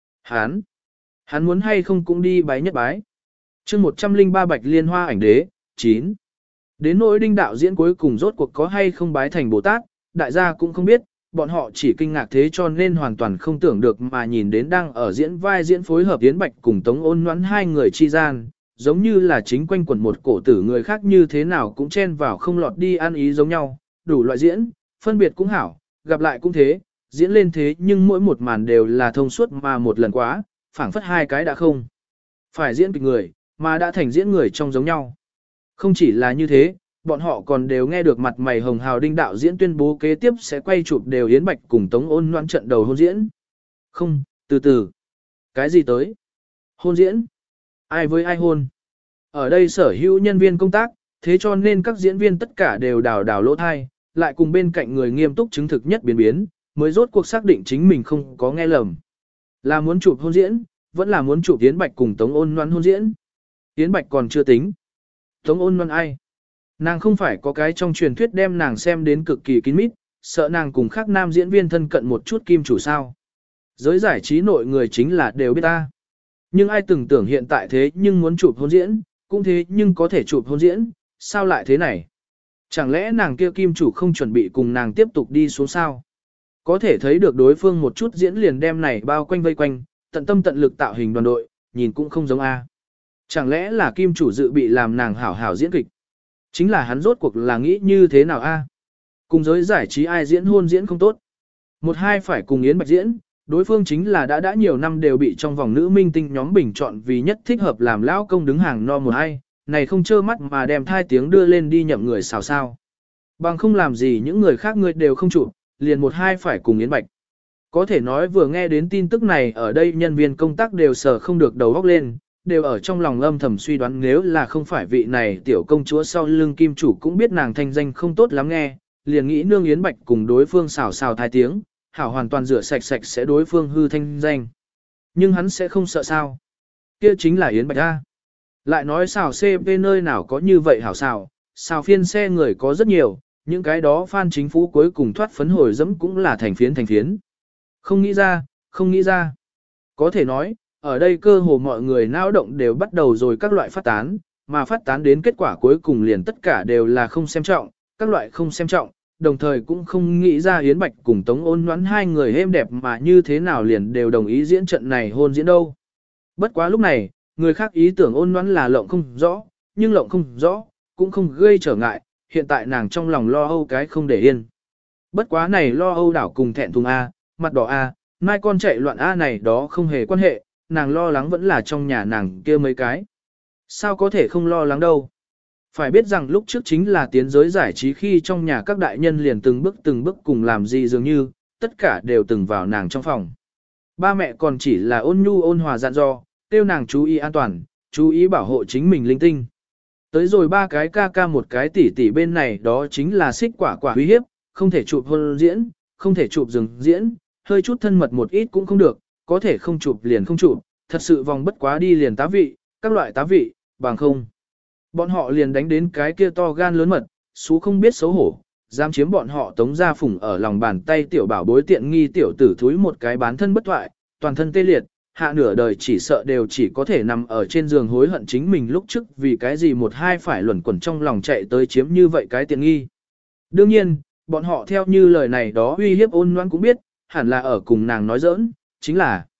Hắn muốn hay không cũng đi bái nhất bái. chương 103 Bạch Liên Hoa ảnh đế, 9. Đến nỗi Đinh đạo diễn cuối cùng rốt cuộc có hay không bái thành Bồ Tát, đại gia cũng không biết, bọn họ chỉ kinh ngạc thế cho nên hoàn toàn không tưởng được mà nhìn đến đang ở diễn vai diễn phối hợp Yến Bạch cùng Tống Ôn Ngoãn hai người chi gian, giống như là chính quanh quẩn một cổ tử người khác như thế nào cũng chen vào không lọt đi ăn ý giống nhau, đủ loại diễn, phân biệt cũng hảo, gặp lại cũng thế, diễn lên thế nhưng mỗi một màn đều là thông suốt mà một lần quá, phảng phất hai cái đã không. Phải diễn kịch người, mà đã thành diễn người trong giống nhau. Không chỉ là như thế, bọn họ còn đều nghe được mặt mày hồng hào Đinh đạo diễn tuyên bố kế tiếp sẽ quay chụp đều Yến Bạch cùng Tống Ôn Ngoãn trận đầu hôn diễn. Không, từ từ. Cái gì tới? Hôn diễn? Ai với ai hôn? Ở đây sở hữu nhân viên công tác, thế cho nên các diễn viên tất cả đều đào lỗ thai, lại cùng bên cạnh người nghiêm túc chứng thực nhất biến, mới rốt cuộc xác định chính mình không có nghe lầm. Là muốn chụp hôn diễn, vẫn là muốn chụp Yến Bạch cùng Tống Ôn Ngoãn hôn diễn. Yến Bạch còn chưa tính. Tống Ôn Ngoãn ai? Nàng không phải có cái trong truyền thuyết đem nàng xem đến cực kỳ kín mít, sợ nàng cùng khác nam diễn viên thân cận một chút kim chủ sao. Giới giải trí nội người chính là đều biết ta. Nhưng ai từng tưởng hiện tại thế nhưng muốn chụp hôn diễn, cũng thế nhưng có thể chụp hôn diễn, sao lại thế này? Chẳng lẽ nàng kia kim chủ không chuẩn bị cùng nàng tiếp tục đi xuống sao? Có thể thấy được đối phương một chút diễn liền đem này bao quanh vây quanh, tận tâm tận lực tạo hình đoàn đội, nhìn cũng không giống A. Chẳng lẽ là kim chủ dự bị làm nàng hảo hảo diễn kịch? Chính là hắn rốt cuộc là nghĩ như thế nào A? Cùng giới giải trí ai diễn hôn diễn không tốt. Một hai phải cùng Yến Bạch diễn, đối phương chính là đã nhiều năm đều bị trong vòng nữ minh tinh nhóm bình chọn vì nhất thích hợp làm lão công đứng hàng no một hai, này không trơ mắt mà đem thai tiếng đưa lên đi nhậm người xào sao. Bằng không làm gì những người khác người đều không chụp, liền một hai phải cùng Yến Bạch. Có thể nói vừa nghe đến tin tức này ở đây nhân viên công tác đều sờ không được đầu óc lên, đều ở trong lòng âm thầm suy đoán nếu là không phải vị này tiểu công chúa sau lưng kim chủ cũng biết nàng thanh danh không tốt lắm nghe, liền nghĩ nương Yến Bạch cùng đối phương xào thai tiếng, hảo hoàn toàn rửa sạch sẽ đối phương hư thanh danh. Nhưng hắn sẽ không sợ sao. Kia chính là Yến Bạch A. Lại nói xào CP nơi nào có như vậy hảo xào phiên xe người có rất nhiều, những cái đó fan chính phủ cuối cùng thoát phấn hồi dẫm cũng là thành phiến. Không nghĩ ra. Có thể nói, ở đây cơ hồ mọi người nao động đều bắt đầu rồi các loại phát tán, mà phát tán đến kết quả cuối cùng liền tất cả đều là không xem trọng, các loại không xem trọng, đồng thời cũng không nghĩ ra Yến Bạch cùng Tống Ôn Ngoãn hai người êm đẹp mà như thế nào liền đều đồng ý diễn trận này hôn diễn đâu. Bất quá lúc này, người khác ý tưởng Ôn Ngoãn là lộng không rõ, nhưng lộng không rõ, cũng không gây trở ngại, hiện tại nàng trong lòng lo âu cái không để yên. Bất quá này lo âu đảo cùng thẹn thùng A, mặt đỏ A, mai con chạy loạn A này đó không hề quan hệ, nàng lo lắng vẫn là trong nhà nàng kia mấy cái. Sao có thể không lo lắng đâu. Phải biết rằng lúc trước chính là tiến giới giải trí khi trong nhà các đại nhân liền từng bước cùng làm gì dường như, tất cả đều từng vào nàng trong phòng. Ba mẹ còn chỉ là ôn nhu ôn hòa dặn dò, kêu nàng chú ý an toàn, chú ý bảo hộ chính mình linh tinh. Tới rồi ba cái ca một cái tỷ tỷ bên này đó chính là xích quả uy hiếp, không thể chụp hôn diễn, không thể chụp rừng diễn, hơi chút thân mật một ít cũng không được, có thể không chụp liền không chụp, thật sự vòng bất quá đi liền tá vị, các loại tá vị, bằng không. Bọn họ liền đánh đến cái kia to gan lớn mật, xú không biết xấu hổ, dám chiếm bọn họ Tống Gia Phùng ở lòng bàn tay tiểu bảo bối tiện nghi tiểu tử thúi một cái bán thân bất thoại, toàn thân tê liệt, hạ nửa đời chỉ sợ đều chỉ có thể nằm ở trên giường hối hận chính mình lúc trước vì cái gì một hai phải luẩn quẩn trong lòng chạy tới chiếm như vậy cái tiện nghi. Đương nhiên, bọn họ theo như lời này đó uy hiếp Ôn Ngoãn cũng biết, hẳn là ở cùng nàng nói giỡn, chính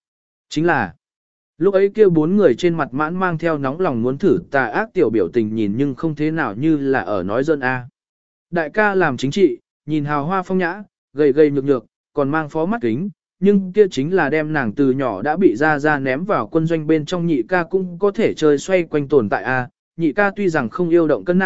là lúc ấy kia bốn người trên mặt mãn mang theo nóng lòng muốn thử tà ác tiểu biểu tình nhìn nhưng không thế nào như là ở nói giỡn a. Đại ca làm chính trị, nhìn hào hoa phong nhã, gầy nhược, còn mang phó mắt kính, nhưng kia chính là đem nàng từ nhỏ đã bị ra ném vào quân doanh bên trong nhị ca cũng có thể chơi xoay quanh tồn tại a. Nhị ca tuy rằng không yêu động cân não,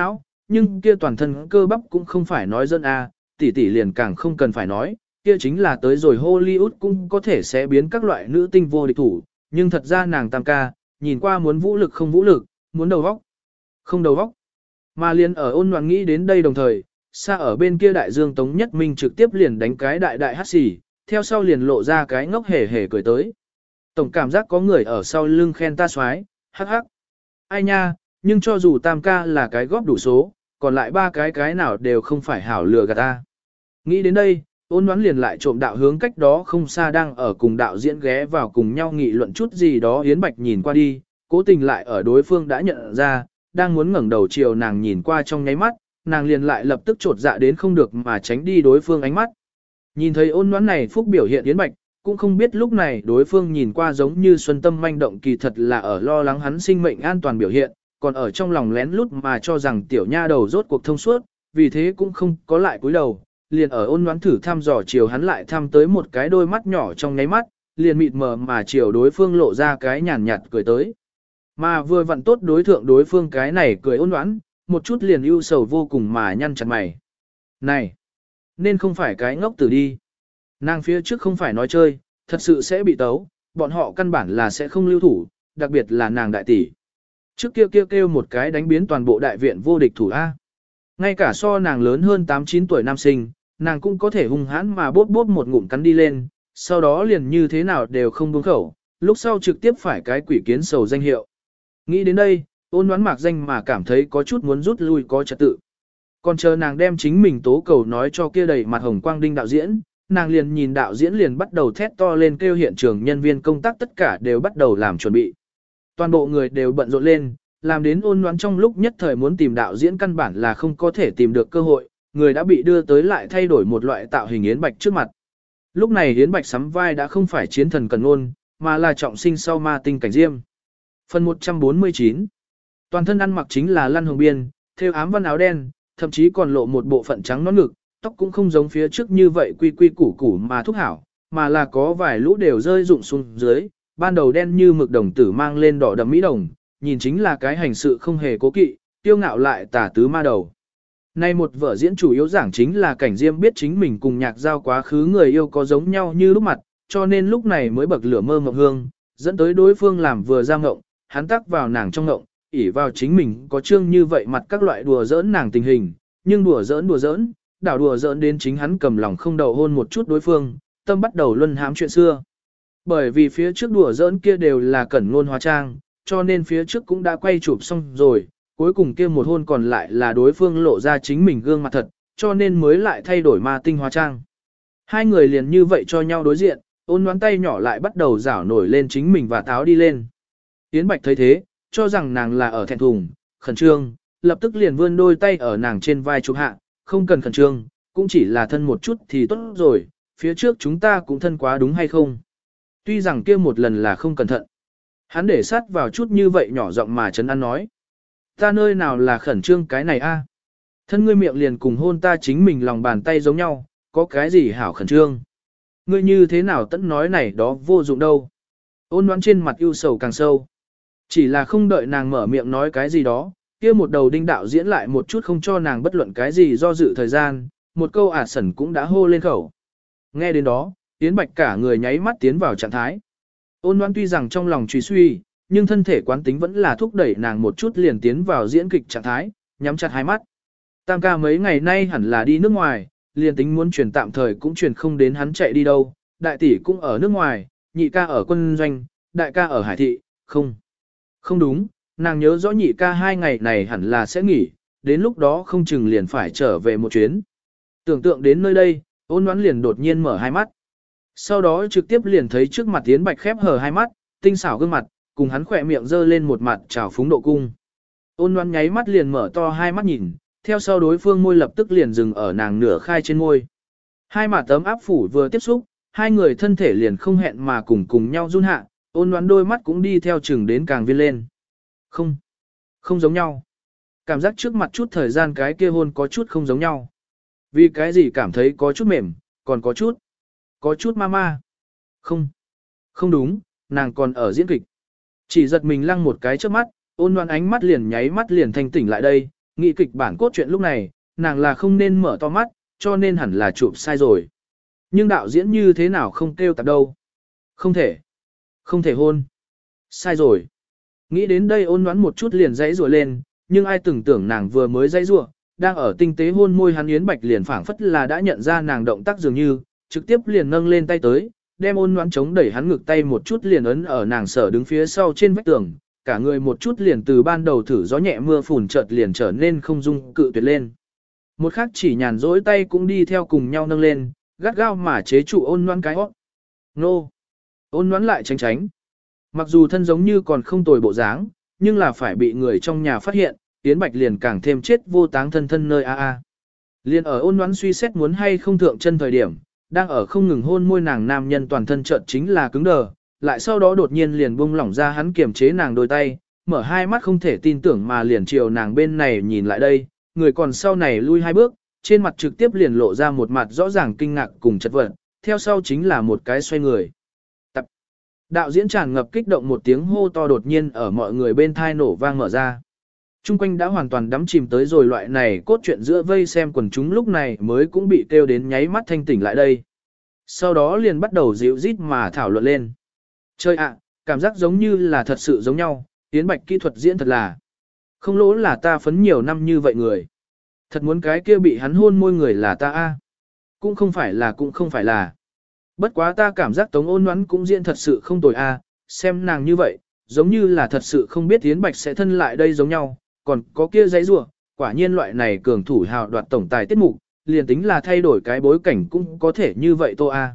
nhưng kia toàn thân cơ bắp cũng không phải nói dân a, tỷ tỷ liền càng không cần phải nói, kia chính là tới rồi Hollywood cũng có thể sẽ biến các loại nữ tinh vô địch thủ, nhưng thật ra nàng tam ca, nhìn qua muốn vũ lực không vũ lực, muốn đầu vóc, không đầu vóc. Mà liền ở ôn loạn nghĩ đến đây đồng thời, xa ở bên kia đại dương Tống Nhất Minh trực tiếp liền đánh cái đại đại hát xì, theo sau liền lộ ra cái ngốc hề hề cười tới. Tổng cảm giác có người ở sau lưng khen ta xoái, hắc hắc. Ai nha, nhưng cho dù tam ca là cái góp đủ số, còn lại ba cái nào đều không phải hảo lừa gạt ta. Nghĩ đến đây, ôn đoán liền lại trộm đạo hướng cách đó không xa đang ở cùng đạo diễn ghé vào cùng nhau nghị luận chút gì đó. Yến Bạch nhìn qua đi, cố tình lại ở đối phương đã nhận ra, đang muốn ngẩng đầu chiều nàng nhìn qua trong nháy mắt, nàng liền lại lập tức trột dạ đến không được mà tránh đi đối phương ánh mắt. Nhìn thấy ôn đoán này phúc biểu hiện Yến Bạch, cũng không biết lúc này đối phương nhìn qua giống như xuân tâm manh động kỳ thật là ở lo lắng hắn sinh mệnh an toàn biểu hiện, còn ở trong lòng lén lút mà cho rằng tiểu nha đầu rốt cuộc thông suốt, vì thế cũng không có lại cúi đầu, liền ở ôn đoán thử thăm dò chiều hắn lại thăm tới một cái đôi mắt nhỏ trong nháy mắt, liền mịt mờ mà chiều đối phương lộ ra cái nhàn nhạt cười tới. Mà vừa vặn tốt đối thượng đối phương cái này cười ôn đoán, một chút liền ưu sầu vô cùng mà nhăn chặt mày. Này, nên không phải cái ngốc tử đi. Nàng phía trước không phải nói chơi, thật sự sẽ bị tấu, bọn họ căn bản là sẽ không lưu thủ, đặc biệt là nàng đại tỷ. Trước kia kêu một cái đánh biến toàn bộ đại viện vô địch thủ A. Ngay cả so nàng lớn hơn 8-9 tuổi nam sinh, nàng cũng có thể hung hãn mà bốp bốp một ngụm cắn đi lên, sau đó liền như thế nào đều không buông khẩu, lúc sau trực tiếp phải cái quỷ kiến sầu danh hiệu. Nghĩ đến đây, ôn đoán mạc danh mà cảm thấy có chút muốn rút lui có trật tự. Còn chờ nàng đem chính mình tố cầu nói cho kia đầy mặt hồng quang đinh đạo diễn, nàng liền nhìn đạo diễn liền bắt đầu thét to lên kêu hiện trường nhân viên công tác tất cả đều bắt đầu làm chuẩn bị. Toàn bộ người đều bận rộn lên, làm đến ôn đoán trong lúc nhất thời muốn tìm đạo diễn căn bản là không có thể tìm được cơ hội, người đã bị đưa tới lại thay đổi một loại tạo hình Yến Bạch trước mặt. Lúc này Yến Bạch sắm vai đã không phải chiến thần Cần Ôn, mà là trọng sinh sau ma tinh Cảnh Diêm. Phần 149. Toàn thân ăn mặc chính là lăn hồng biên, thêu ám văn áo đen, thậm chí còn lộ một bộ phận trắng nõn ngực, tóc cũng không giống phía trước như vậy quy quy củ củ mà thúc hảo, mà là có vài lũ đều rơi rụng xuống dưới, ban đầu đen như mực đồng tử mang lên đỏ đậm mỹ đồng, nhìn chính là cái hành sự không hề cố kỵ, tiêu ngạo lại tả tứ ma đầu. Nay một vở diễn chủ yếu giảng chính là Cảnh Diêm biết chính mình cùng Nhạc Giao quá khứ người yêu có giống nhau như lúc mặt, cho nên lúc này mới bậc lửa mơ mộng hương, dẫn tới đối phương làm vừa ra ngộng, hắn tắc vào nàng trong ngộng, ỷ vào chính mình có trương như vậy mặt các loại đùa giỡn nàng tình hình, nhưng đùa giỡn, đảo đùa giỡn đến chính hắn cầm lòng không đầu hôn một chút đối phương, tâm bắt đầu luân hãm chuyện xưa. Bởi vì phía trước đùa giỡn kia đều là cẩn ngôn hóa trang, cho nên phía trước cũng đã quay chụp xong rồi, cuối cùng kia một hôn còn lại là đối phương lộ ra chính mình gương mặt thật, cho nên mới lại thay đổi ma tinh hóa trang. Hai người liền như vậy cho nhau đối diện, ôn đoán tay nhỏ lại bắt đầu rảo nổi lên chính mình và táo đi lên. Yến Bạch thấy thế, cho rằng nàng là ở thẹn thùng, khẩn trương, lập tức liền vươn đôi tay ở nàng trên vai chụp hạ, không cần khẩn trương, cũng chỉ là thân một chút thì tốt rồi, phía trước chúng ta cũng thân quá đúng hay không. Tuy rằng kia một lần là không cẩn thận. Hắn để sát vào chút như vậy nhỏ giọng mà trấn an nói. Ta nơi nào là khẩn trương cái này a? Thân ngươi miệng liền cùng hôn ta chính mình lòng bàn tay giống nhau, có cái gì hảo khẩn trương. Ngươi như thế nào tẫn nói này đó vô dụng đâu. Ôn đoán trên mặt ưu sầu càng sâu. Chỉ là không đợi nàng mở miệng nói cái gì đó, kia một đầu đinh đạo diễn lại một chút không cho nàng bất luận cái gì do dự thời gian, một câu ả sẩn cũng đã hô lên khẩu. Nghe đến đó, Yến Bạch cả người nháy mắt tiến vào trạng thái. Ôn đoán tuy rằng trong lòng truy suy, nhưng thân thể quán tính vẫn là thúc đẩy nàng một chút liền tiến vào diễn kịch trạng thái, nhắm chặt hai mắt. Tam ca mấy ngày nay hẳn là đi nước ngoài, liền tính muốn chuyển tạm thời cũng chuyển không đến hắn chạy đi đâu, đại tỷ cũng ở nước ngoài, nhị ca ở quân doanh, đại ca ở hải thị, không đúng, nàng nhớ rõ nhị ca 2 ngày này hẳn là sẽ nghỉ, đến lúc đó không chừng liền phải trở về một chuyến. Tưởng tượng đến nơi đây, ôn đoán liền đột nhiên mở hai mắt. Sau đó trực tiếp liền thấy trước mặt Yến Bạch khép hờ hai mắt, tinh xảo gương mặt, cùng hắn khỏe miệng dơ lên một mặt trào phúng độ cung. Ôn đoán nháy mắt liền mở to hai mắt nhìn, theo sau đối phương môi lập tức liền dừng ở nàng nửa khai trên môi. Hai mặt tấm áp phủ vừa tiếp xúc, hai người thân thể liền không hẹn mà cùng nhau run hạ, ôn đoán đôi mắt cũng đi theo chừng đến càng viên lên. Không giống nhau. Cảm giác trước mặt chút thời gian cái kia hôn có chút không giống nhau. Vì cái gì cảm thấy có chút mềm, còn có chút ma. Không đúng, nàng còn ở diễn kịch. Chỉ giật mình lăng một cái trước mắt, ôn đoán ánh mắt liền nháy mắt liền thanh tỉnh lại đây, Nghị kịch bản cốt truyện lúc này, nàng là không nên mở to mắt, cho nên hẳn là chụp sai rồi. Nhưng đạo diễn như thế nào không kêu tạp đâu. Không thể. Không thể hôn. Sai rồi. Nghĩ đến đây Ôn Ngoãn một chút liền dãy rủa lên, nhưng ai từng tưởng nàng vừa mới dãy rủa, đang ở tinh tế hôn môi hắn Yến Bạch liền phảng phất là đã nhận ra nàng động tác dường như, trực tiếp liền nâng lên tay tới, đem Ôn Ngoãn chống đẩy hắn ngực tay một chút liền ấn ở nàng sở đứng phía sau trên vách tường, cả người một chút liền từ ban đầu thử gió nhẹ mưa phùn chợt liền trở nên không dung cự tuyệt lên. Một khắc chỉ nhàn rỗi tay cũng đi theo cùng nhau nâng lên, gắt gao mà chế trụ Ôn Ngoãn cái hót. Nô! Ôn Ngoãn lại tránh tránh. Mặc dù thân giống như còn không tồi bộ dáng, nhưng là phải bị người trong nhà phát hiện, Yến Bạch liền càng thêm chết vô táng thân thân nơi a. Liền ở Ôn Ngoãn suy xét muốn hay không thượng chân thời điểm, đang ở không ngừng hôn môi nàng nam nhân toàn thân chợt chính là cứng đờ, lại sau đó đột nhiên liền buông lỏng ra hắn kiềm chế nàng đôi tay, mở hai mắt không thể tin tưởng mà liền chiều nàng bên này nhìn lại đây, người còn sau này lui hai bước, trên mặt trực tiếp liền lộ ra một mặt rõ ràng kinh ngạc cùng chật vật, theo sau chính là một cái xoay người. Đạo diễn tràn ngập kích động một tiếng hô to đột nhiên ở mọi người bên thai nổ vang mở ra. Trung quanh đã hoàn toàn đắm chìm tới rồi loại này cốt truyện giữa vây xem quần chúng lúc này mới cũng bị kêu đến nháy mắt thanh tỉnh lại đây. Sau đó liền bắt đầu dịu rít mà thảo luận lên. Chơi ạ, cảm giác giống như là thật sự giống nhau, Yến Bạch kỹ thuật diễn thật là. Không lỗ là ta phấn nhiều năm như vậy người. Thật muốn cái kia bị hắn hôn môi người là ta a. Cũng không phải là. Bất quá ta cảm giác Tống Ôn Ngoãn cũng diễn thật sự không tồi a, xem nàng như vậy, giống như là thật sự không biết Yến Bạch sẽ thân lại đây giống nhau, còn có kia giấy rủa, quả nhiên loại này cường thủ hào đoạt tổng tài tiết mục, liền tính là thay đổi cái bối cảnh cũng có thể như vậy tô a.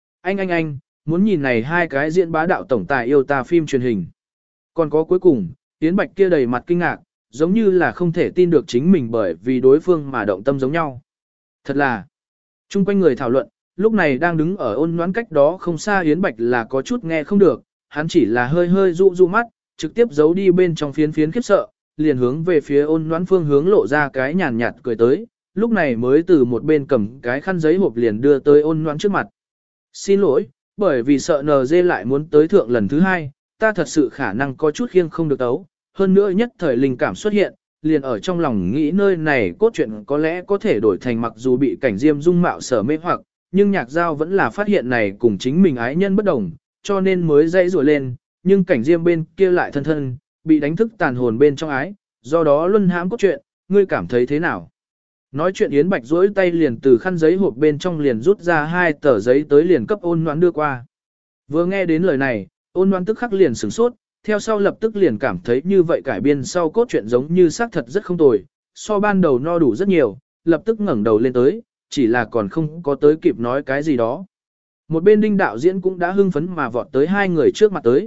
Anh, muốn nhìn này hai cái diễn bá đạo tổng tài yêu ta phim truyền hình. Còn có cuối cùng, Yến Bạch kia đầy mặt kinh ngạc, giống như là không thể tin được chính mình bởi vì đối phương mà động tâm giống nhau. Thật là, chung quanh người thảo luận, lúc này đang đứng ở Ôn Ngoãn cách đó không xa Yến Bạch là có chút nghe không được, hắn chỉ là hơi dụ mắt, trực tiếp giấu đi bên trong phiến khiếp sợ, liền hướng về phía Ôn Ngoãn phương hướng lộ ra cái nhàn nhạt cười tới, lúc này mới từ một bên cầm cái khăn giấy hộp liền đưa tới Ôn Ngoãn trước mặt. Xin lỗi, bởi vì sợ NG lại muốn tới thượng lần thứ hai, ta thật sự khả năng có chút khiêng không được tấu, hơn nữa nhất thời linh cảm xuất hiện, liền ở trong lòng nghĩ nơi này cốt truyện có lẽ có thể đổi thành mặc dù bị cảnh diêm dung mạo sở mê hoặc, nhưng nhạc giao vẫn là phát hiện này cùng chính mình ái nhân bất đồng, cho nên mới dãy rủa lên, nhưng cảnh diêm bên kia lại thân, bị đánh thức tàn hồn bên trong ái, do đó luân hãm cốt truyện, ngươi cảm thấy thế nào? Nói chuyện Yến Bạch duỗi tay liền từ khăn giấy hộp bên trong liền rút ra hai tờ giấy tới liền cấp Ôn Ngoãn đưa qua. Vừa nghe đến lời này, Ôn Ngoãn tức khắc liền sửng sốt, theo sau lập tức liền cảm thấy như vậy cải biên sau cốt truyện giống như xác thật rất không tồi, so ban đầu no đủ rất nhiều, lập tức ngẩng đầu lên tới, chỉ là còn không có tới kịp nói cái gì đó. Một bên Đinh đạo diễn cũng đã hưng phấn mà vọt tới hai người trước mặt tới,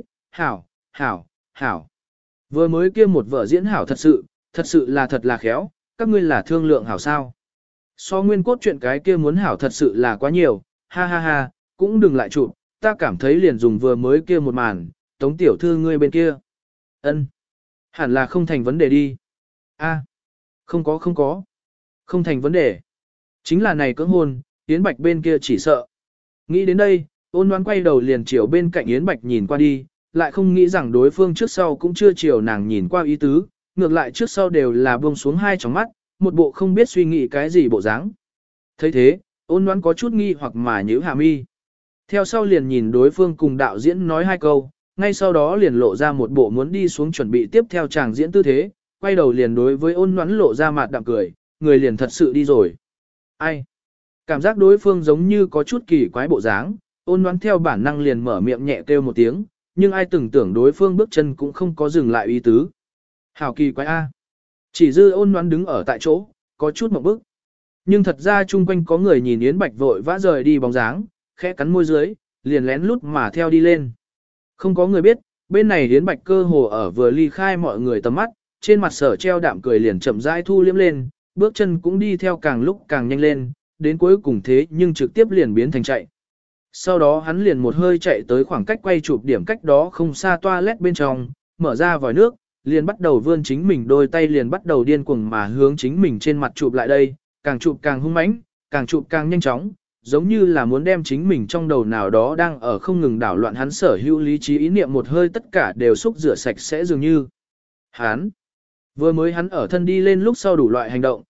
hảo. Vừa mới kia một vở diễn hảo thật sự là thật là khéo, các ngươi là thương lượng hảo sao. So nguyên cốt chuyện cái kia muốn hảo thật sự là quá nhiều, ha, cũng đừng lại chụp, ta cảm thấy liền dùng vừa mới kia một màn, Tống tiểu thư ngươi bên kia. Ân, hẳn là không thành vấn đề đi. A, không có. Không thành vấn đề. Chính là này cưỡng hôn, Yến Bạch bên kia chỉ sợ. Nghĩ đến đây, Ôn Ngoãn quay đầu liền chiều bên cạnh Yến Bạch nhìn qua đi, lại không nghĩ rằng đối phương trước sau cũng chưa chiều nàng nhìn qua ý tứ, ngược lại trước sau đều là buông xuống hai tròng mắt, một bộ không biết suy nghĩ cái gì bộ dáng. Thấy thế, Ôn Ngoãn có chút nghi hoặc mà nhíu hạ mi. Theo sau liền nhìn đối phương cùng đạo diễn nói hai câu, ngay sau đó liền lộ ra một bộ muốn đi xuống chuẩn bị tiếp theo chàng diễn tư thế, quay đầu liền đối với Ôn Ngoãn lộ ra mặt đạm cười, người liền thật sự đi rồi. Ai? Cảm giác đối phương giống như có chút kỳ quái bộ dáng, Ôn Ngoãn theo bản năng liền mở miệng nhẹ kêu một tiếng, nhưng ai từng tưởng đối phương bước chân cũng không có dừng lại ý tứ. Hảo kỳ quái a. Chỉ dư Ôn Ngoãn đứng ở tại chỗ, có chút một bức. Nhưng thật ra chung quanh có người nhìn Yến Bạch vội vã rời đi bóng dáng, khẽ cắn môi dưới, liền lén lút mà theo đi lên. Không có người biết, bên này Yến Bạch cơ hồ ở vừa ly khai mọi người tầm mắt, trên mặt sở treo đạm cười liền chậm rãi thu liếm lên, bước chân cũng đi theo càng lúc càng nhanh lên, đến cuối cùng thế nhưng trực tiếp liền biến thành chạy. Sau đó hắn liền một hơi chạy tới khoảng cách quay chụp điểm cách đó không xa toilet bên trong, mở ra vòi nước, liền bắt đầu vươn chính mình đôi tay liền bắt đầu điên cuồng mà hướng chính mình trên mặt chụp lại đây, càng chụp càng hung mãnh, càng chụp càng nhanh chóng, giống như là muốn đem chính mình trong đầu nào đó đang ở không ngừng đảo loạn hắn sở hữu lý trí ý niệm một hơi tất cả đều xúc rửa sạch sẽ dường như. Hắn Vừa mới hắn ở thân đi lên lúc sau đủ loại hành động,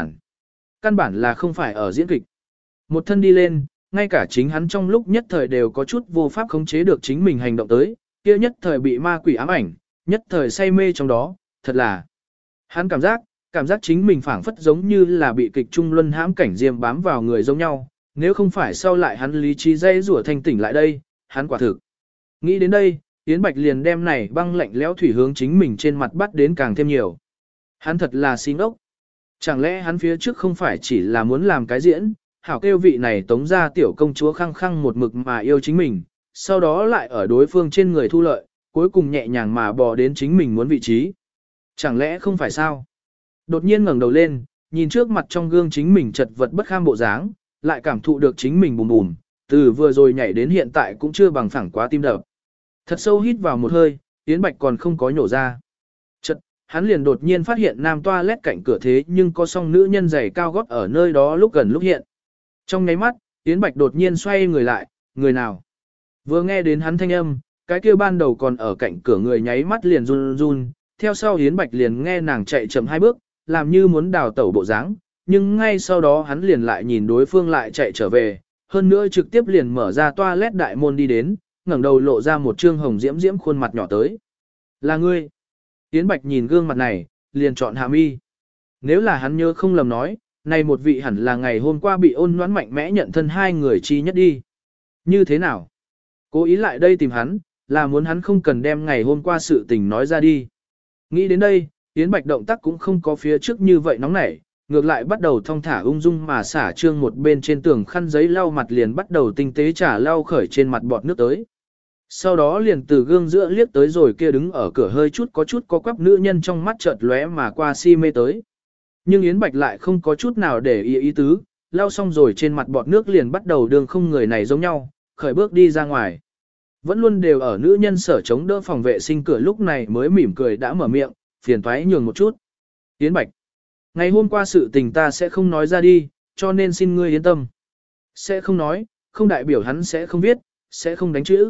căn bản là không phải ở diễn kịch. Một thân đi lên, ngay cả chính hắn trong lúc nhất thời đều có chút vô pháp khống chế được chính mình hành động tới, kia nhất thời bị ma quỷ ám ảnh, nhất thời say mê trong đó, thật là. Hắn cảm giác chính mình phảng phất giống như là bị kịch trung luân hãm cảnh diêm bám vào người giống nhau, nếu không phải sau lại hắn lý trí dây rủa thanh tỉnh lại đây, hắn quả thực. Nghĩ đến đây, Yến Bạch liền đem này băng lạnh lẽo thủy hướng chính mình trên mặt bắt đến càng thêm nhiều. Hắn thật là xin ốc. Chẳng lẽ hắn phía trước không phải chỉ là muốn làm cái diễn, hảo kêu vị này tống ra tiểu công chúa khăng khăng một mực mà yêu chính mình, sau đó lại ở đối phương trên người thu lợi, cuối cùng nhẹ nhàng mà bò đến chính mình muốn vị trí. Chẳng lẽ không phải sao? Đột nhiên ngẩng đầu lên, nhìn trước mặt trong gương chính mình chật vật bất kham bộ dáng, lại cảm thụ được chính mình bùm bùm, từ vừa rồi nhảy đến hiện tại cũng chưa bằng phẳng quá tim đập. Thật sâu hít vào một hơi, Yến Bạch còn không có nhổ ra. Chật, hắn liền đột nhiên phát hiện nam toilet cạnh cửa thế nhưng có song nữ nhân giày cao gót ở nơi đó lúc gần lúc hiện. Trong nháy mắt, Yến Bạch đột nhiên xoay người lại, người nào? Vừa nghe đến hắn thanh âm, cái kia ban đầu còn ở cạnh cửa người nháy mắt liền run run, theo sau Yến Bạch liền nghe nàng chạy chậm 2 bước, làm như muốn đào tẩu bộ dáng, nhưng ngay sau đó hắn liền lại nhìn đối phương lại chạy trở về, hơn nữa trực tiếp liền mở ra toilet đại môn đi đến, ngẩng đầu lộ ra một trương hồng diễm diễm khuôn mặt nhỏ tới. Là ngươi. Yến Bạch nhìn gương mặt này, liền chọn hạ mi. Nếu là hắn nhớ không lầm nói, này một vị hẳn là ngày hôm qua bị ôn nhoãn mạnh mẽ nhận thân 2 người chi nhất đi. Như thế nào? Cố ý lại đây tìm hắn, là muốn hắn không cần đem ngày hôm qua sự tình nói ra đi. Nghĩ đến đây, Yến Bạch động tác cũng không có phía trước như vậy nóng nảy, ngược lại bắt đầu thong thả ung dung mà xả trương một bên trên tường khăn giấy lau mặt liền bắt đầu tinh tế trả lau khởi trên mặt bọt nước tới. Sau đó liền từ gương giữa liếc tới rồi kia đứng ở cửa hơi chút có quắp nữ nhân trong mắt chợt lóe mà qua si mê tới. Nhưng Yến Bạch lại không có chút nào để ý tứ, lau xong rồi trên mặt bọt nước liền bắt đầu đường không người này giống nhau, khởi bước đi ra ngoài. Vẫn luôn đều ở nữ nhân sở chống đỡ phòng vệ sinh cửa lúc này mới mỉm cười đã mở miệng, phiền toái nhường một chút. Yến Bạch, ngày hôm qua sự tình ta sẽ không nói ra đi, cho nên xin ngươi yên tâm. Sẽ không nói, không đại biểu hắn sẽ không viết, sẽ không đánh chữ,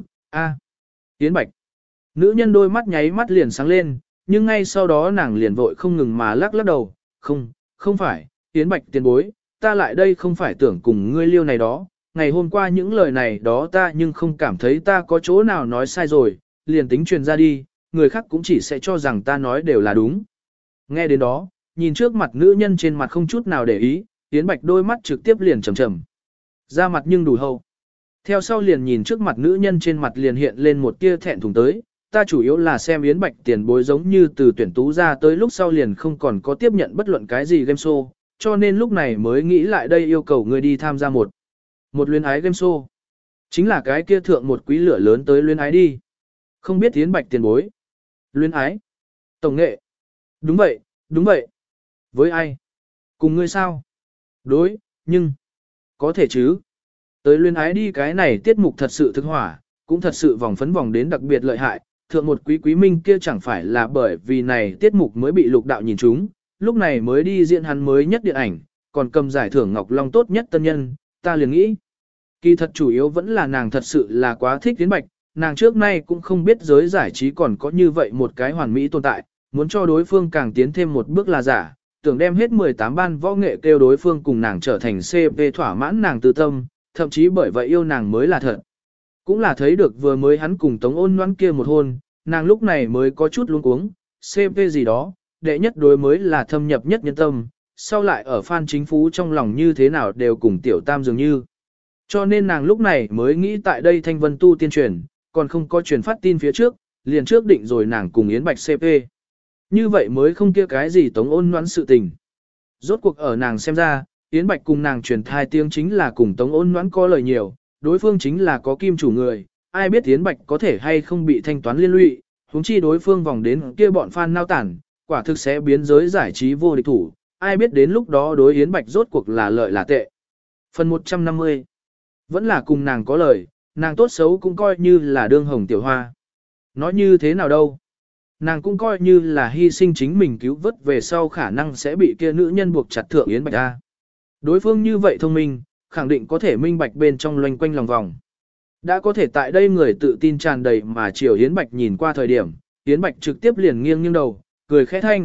Yến Bạch. Nữ nhân đôi mắt nháy mắt liền sáng lên, nhưng ngay sau đó nàng liền vội không ngừng mà lắc đầu, không phải, Yến Bạch tiền bối, ta lại đây không phải tưởng cùng ngươi liêu này đó, ngày hôm qua những lời này đó ta nhưng không cảm thấy ta có chỗ nào nói sai rồi, liền tính truyền ra đi, người khác cũng chỉ sẽ cho rằng ta nói đều là đúng. Nghe đến đó, nhìn trước mặt nữ nhân trên mặt không chút nào để ý, Yến Bạch đôi mắt trực tiếp liền trầm ra mặt nhưng đủ hậu. Theo sau liền nhìn trước mặt nữ nhân trên mặt liền hiện lên một tia thẹn thùng tới, ta chủ yếu là xem Yến Bạch tiền bối giống như từ tuyển tú ra tới lúc sau liền không còn có tiếp nhận bất luận cái gì game show, cho nên lúc này mới nghĩ lại đây yêu cầu người đi tham gia một luyến ái game show. Chính là cái kia thượng một quý lửa lớn tới luyến ái đi. Không biết Yến Bạch tiền bối. Luyến ái. Tổng nghệ. Đúng vậy. Với ai? Cùng ngươi sao? Đối, nhưng. Có thể chứ. Tới luyến ái đi cái này tiết mục thật sự thực hỏa, cũng thật sự vòng phấn vòng đến đặc biệt lợi hại. Thượng một quý minh kia chẳng phải là bởi vì này tiết mục mới bị lục đạo nhìn chúng, lúc này mới đi diễn hắn mới nhất điện ảnh, còn cầm giải thưởng Ngọc Long tốt nhất tân nhân, ta liền nghĩ. Kỳ thật chủ yếu vẫn là nàng thật sự là quá thích Yến Bạch, nàng trước nay cũng không biết giới giải trí còn có như vậy một cái hoàn mỹ tồn tại, muốn cho đối phương càng tiến thêm một bước là giả, tưởng đem hết 18 ban võ nghệ kêu đối phương cùng nàng trở thành CP thỏa mãn nàng tư tâm, thậm chí bởi vậy yêu nàng mới là thật. Cũng là thấy được vừa mới hắn cùng Tống Ôn Loan kia một hôn, nàng lúc này mới có chút luống cuống, CP gì đó, đệ nhất đối mới là thâm nhập nhất nhân tâm, sau lại ở Phan Chính Phú trong lòng như thế nào đều cùng Tiểu Tam dường như. Cho nên nàng lúc này mới nghĩ tại đây Thanh Vân tu tiên truyền, còn không có truyền phát tin phía trước, liền trước định rồi nàng cùng Yến Bạch CP. Như vậy mới không kia cái gì Tống Ôn Loan sự tình. Rốt cuộc ở nàng xem ra, Yến Bạch cùng nàng truyền thai tiếng chính là cùng Tống Ôn Loan có lời nhiều, đối phương chính là có kim chủ người, ai biết Yến Bạch có thể hay không bị thanh toán liên lụy, huống chi đối phương vòng đến kia bọn fan nao tản, quả thực sẽ biến giới giải trí vô địch thủ, ai biết đến lúc đó đối Yến Bạch rốt cuộc là lợi là tệ. Phần 150 vẫn là cùng nàng có lời, nàng tốt xấu cũng coi như là đương hồng tiểu hoa. Nói như thế nào đâu? Nàng cũng coi như là hy sinh chính mình cứu vớt về sau khả năng sẽ bị kia nữ nhân buộc chặt thượng Yến Bạch ra. Đối phương như vậy thông minh, khẳng định có thể minh bạch bên trong loanh quanh lòng vòng. Đã có thể tại đây người tự tin tràn đầy mà chiều Yến Bạch nhìn qua thời điểm, Yến Bạch trực tiếp liền nghiêng đầu, cười khẽ thanh,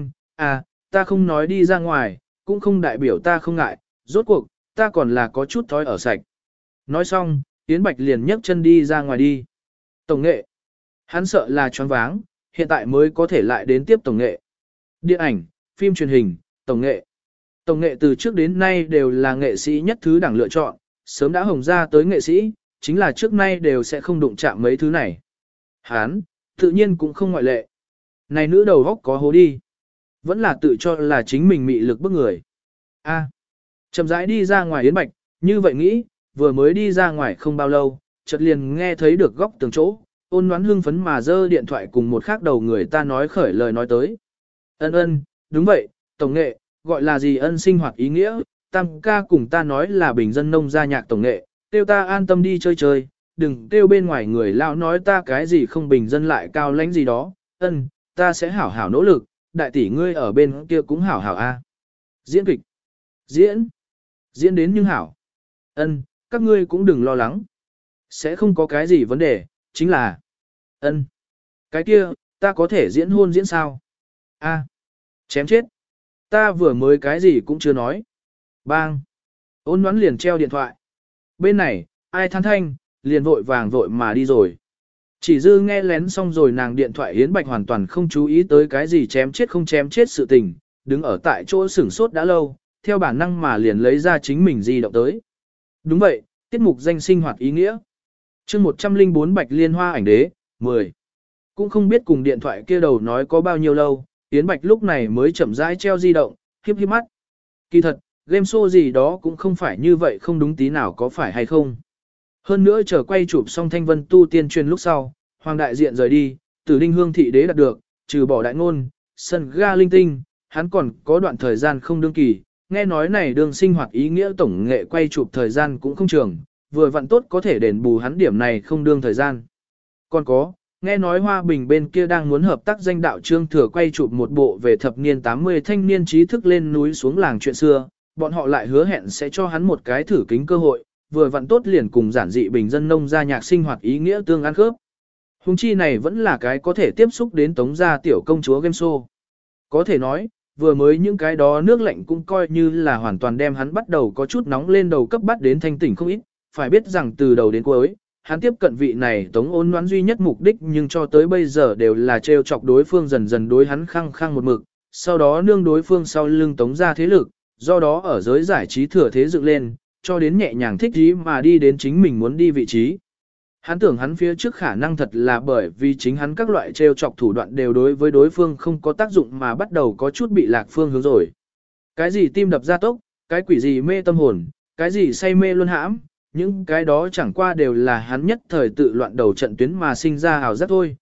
À, ta không nói đi ra ngoài, cũng không đại biểu ta không ngại, rốt cuộc, ta còn là có chút thói ở sạch. Nói xong, Yến Bạch liền nhấc chân đi ra ngoài đi. Tổng nghệ. Hắn sợ là choáng váng, hiện tại mới có thể lại đến tiếp tổng nghệ. Điện ảnh, phim truyền hình, tổng nghệ. Tổng nghệ từ trước đến nay đều là nghệ sĩ nhất thứ đẳng lựa chọn, sớm đã hồng ra tới nghệ sĩ, chính là trước nay đều sẽ không đụng chạm mấy thứ này. Hắn, tự nhiên cũng không ngoại lệ. Này nữ đầu góc có hố đi. Vẫn là tự cho là chính mình mị lực bức người. A, chậm rãi đi ra ngoài Yến Bạch, như vậy nghĩ, vừa mới đi ra ngoài không bao lâu, chợt liền nghe thấy được góc tường chỗ, ôn đoán hưng phấn mà giơ điện thoại cùng một khác đầu người ta nói khởi lời nói tới. Ân, đúng vậy, tổng nghệ, gọi là gì ân sinh hoạt ý nghĩa, tam ca cùng ta nói là bình dân nông gia nhạc tổng nghệ, tiêu ta an tâm đi chơi chơi, đừng tiêu bên ngoài người lão nói ta cái gì không bình dân lại cao lãnh gì đó, ta sẽ hảo hảo nỗ lực, đại tỷ ngươi ở bên kia cũng hảo hảo a. Diễn kịch, diễn đến nhưng hảo. Các ngươi cũng đừng lo lắng. Sẽ không có cái gì vấn đề, chính là cái kia, ta có thể diễn hôn diễn sao? A, chém chết. Ta vừa mới cái gì cũng chưa nói. Bang. Ôn Ngoãn liền treo điện thoại. Bên này, ai than thanh, liền vội vàng vội mà đi rồi. Chỉ dư nghe lén xong rồi nàng điện thoại Yến Bạch hoàn toàn không chú ý tới cái gì chém chết không chém chết sự tình, đứng ở tại chỗ sửng sốt đã lâu, theo bản năng mà liền lấy ra chính mình di động tới. Đúng vậy, tiết mục danh sinh hoạt ý nghĩa. Chương 104 Bạch Liên Hoa ảnh đế, 10. Cũng không biết cùng điện thoại kia đầu nói có bao nhiêu lâu, Yến Bạch lúc này mới chậm rãi treo di động, hiếp hiếp mắt. Kỳ thật, game show gì đó cũng không phải như vậy không đúng tí nào có phải hay không. Hơn nữa chờ quay chụp xong thanh vân tu tiên truyền lúc sau, hoàng đại diện rời đi, Tử Đinh Hương thị đế đạt được, trừ bỏ đại ngôn, sân ga linh tinh, hắn còn có đoạn thời gian không đương kỳ, nghe nói này đương sinh hoạt ý nghĩa tổng nghệ quay chụp thời gian cũng không trường, vừa vặn tốt có thể đền bù hắn điểm này không đương thời gian. Còn có, nghe nói Hoa Bình bên kia đang muốn hợp tác danh đạo Trương Thừa quay chụp một bộ về thập niên 80 thanh niên trí thức lên núi xuống làng chuyện xưa, bọn họ lại hứa hẹn sẽ cho hắn một cái thử kính cơ hội, vừa vặn tốt liền cùng giản dị bình dân nông gia nhạc sinh hoạt ý nghĩa tương ăn khớp. Hùng chi này vẫn là cái có thể tiếp xúc đến tống gia tiểu công chúa game show. Có thể nói, vừa mới những cái đó nước lạnh cũng coi như là hoàn toàn đem hắn bắt đầu có chút nóng lên đầu cấp bắt đến thanh tỉnh không ít, phải biết rằng từ đầu đến cuối, hắn tiếp cận vị này Tống Ôn Ngoãn duy nhất mục đích nhưng cho tới bây giờ đều là trêu chọc đối phương dần dần đối hắn khăng khăng một mực, sau đó nương đối phương sau lưng Tống ra thế lực, do đó ở giới giải trí thừa thế dựng lên, cho đến nhẹ nhàng thích ý mà đi đến chính mình muốn đi vị trí. Hắn tưởng hắn phía trước khả năng thật là bởi vì chính hắn các loại trêu chọc thủ đoạn đều đối với đối phương không có tác dụng mà bắt đầu có chút bị lạc phương hướng rồi. Cái gì tim đập gia tốc, cái quỷ gì mê tâm hồn, cái gì say mê luân hãm, những cái đó chẳng qua đều là hắn nhất thời tự loạn đầu trận tuyến mà sinh ra ảo giác thôi,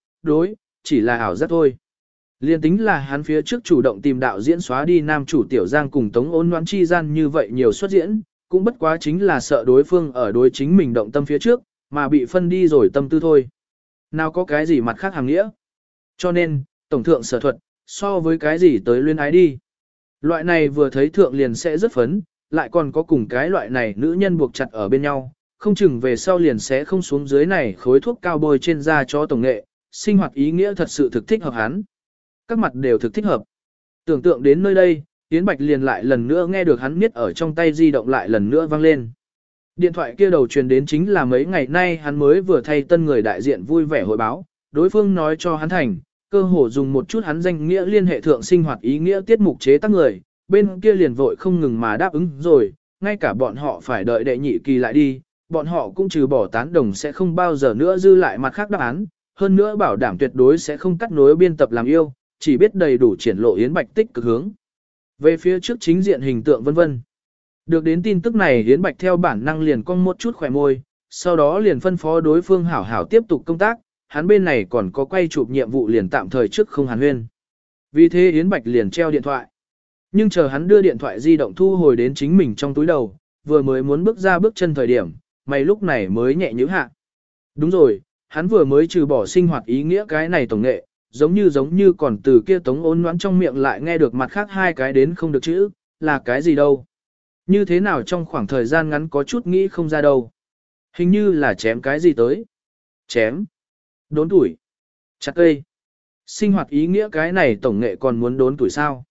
chỉ là ảo giác thôi. Liên tính là hắn phía trước chủ động tìm đạo diễn xóa đi nam chủ Tiểu Giang cùng Tống Ôn Ngoãn chi gian như vậy nhiều xuất diễn, cũng bất quá chính là sợ đối phương ở đối chính mình động tâm phía trước, mà bị phân đi rồi tâm tư thôi. Nào có cái gì mặt khác hàng nghĩa. Cho nên, tổng thượng sở thuật, so với cái gì tới luyến ái đi. Loại này vừa thấy thượng liền sẽ rất phấn, lại còn có cùng cái loại này nữ nhân buộc chặt ở bên nhau, không chừng về sau liền sẽ không xuống dưới này khối thuốc cao bôi trên da cho tổng nghệ, sinh hoạt ý nghĩa thật sự thực thích hợp hắn. Các mặt đều thực thích hợp. Tưởng tượng đến nơi đây, Yến Bạch liền lại lần nữa nghe được hắn miết ở trong tay di động lại lần nữa vang lên. Điện thoại kia đầu truyền đến chính là mấy ngày nay hắn mới vừa thay tân người đại diện vui vẻ hội báo, đối phương nói cho hắn thành, cơ hồ dùng một chút hắn danh nghĩa liên hệ thượng sinh hoạt ý nghĩa tiết mục chế tác người, bên kia liền vội không ngừng mà đáp ứng rồi, ngay cả bọn họ phải đợi đệ nhị kỳ lại đi, bọn họ cũng trừ bỏ tán đồng sẽ không bao giờ nữa dư lại mặt khác đáp án, hơn nữa bảo đảm tuyệt đối sẽ không cắt nối biên tập làm yêu, chỉ biết đầy đủ triển lộ Yến Bạch tích cực hướng. Về phía trước chính diện hình tượng vân vân. Được đến tin tức này Yến Bạch theo bản năng liền cong một chút khỏe môi, sau đó liền phân phó đối phương hảo hảo tiếp tục công tác, hắn bên này còn có quay chụp nhiệm vụ liền tạm thời trước không hàn huyên. Vì thế Yến Bạch liền treo điện thoại. Nhưng chờ hắn đưa điện thoại di động thu hồi đến chính mình trong túi đầu, vừa mới muốn bước ra bước chân thời điểm, mày lúc này mới nhẹ nhữ hạ. Đúng rồi, hắn vừa mới trừ bỏ sinh hoạt ý nghĩa cái này tổng nghệ, giống như còn từ kia Tống Ôn Ngoãn trong miệng lại nghe được mặt khác hai cái đến không được chữ, là cái gì đâu. Như thế nào trong khoảng thời gian ngắn có chút nghĩ không ra đâu. Hình như là chém cái gì tới. Chém. Đốn tuổi. Chặt cây. Sinh hoạt ý nghĩa cái này tổng nghệ còn muốn đốn tuổi sao.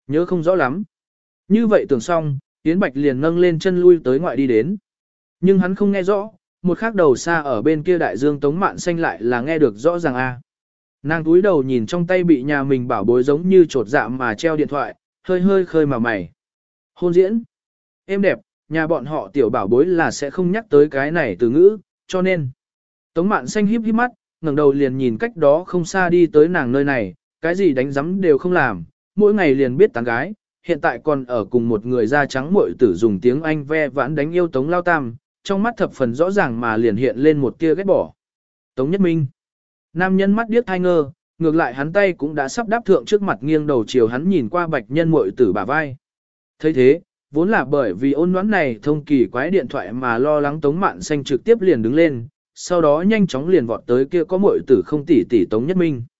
Nhớ không rõ lắm. Như vậy tưởng xong, Yến Bạch liền nâng lên chân lui tới ngoại đi đến. Nhưng hắn không nghe rõ, một khắc đầu xa ở bên kia đại dương Tống Mạn Xanh lại là nghe được rõ ràng a. Nàng túi đầu nhìn trong tay bị nhà mình bảo bối giống như trột dạ mà treo điện thoại, hơi hơi khơi mà mày. Hôn diễn. Êm đẹp, nhà bọn họ tiểu bảo bối là sẽ không nhắc tới cái này từ ngữ, cho nên. Tống Mạn Xanh híp híp mắt, ngẩng đầu liền nhìn cách đó không xa đi tới nàng nơi này, cái gì đánh giấm đều không làm, mỗi ngày liền biết tán gái, hiện tại còn ở cùng một người da trắng muội tử dùng tiếng Anh ve vãn đánh yêu Tống Lao Tam, trong mắt thập phần rõ ràng mà liền hiện lên một tia ghét bỏ. Tống Nhất Minh. Nam nhân mắt điếc thai ngơ, ngược lại hắn tay cũng đã sắp đáp thượng trước mặt nghiêng đầu chiều hắn nhìn qua bạch nhân muội tử bả vai. Thấy thế, vốn là bởi vì ôn đoán này thông kỳ quái điện thoại mà lo lắng Tống Mạn Xanh trực tiếp liền đứng lên, sau đó nhanh chóng liền vọt tới kia có muội tử không tỉ Tống Nhất Minh.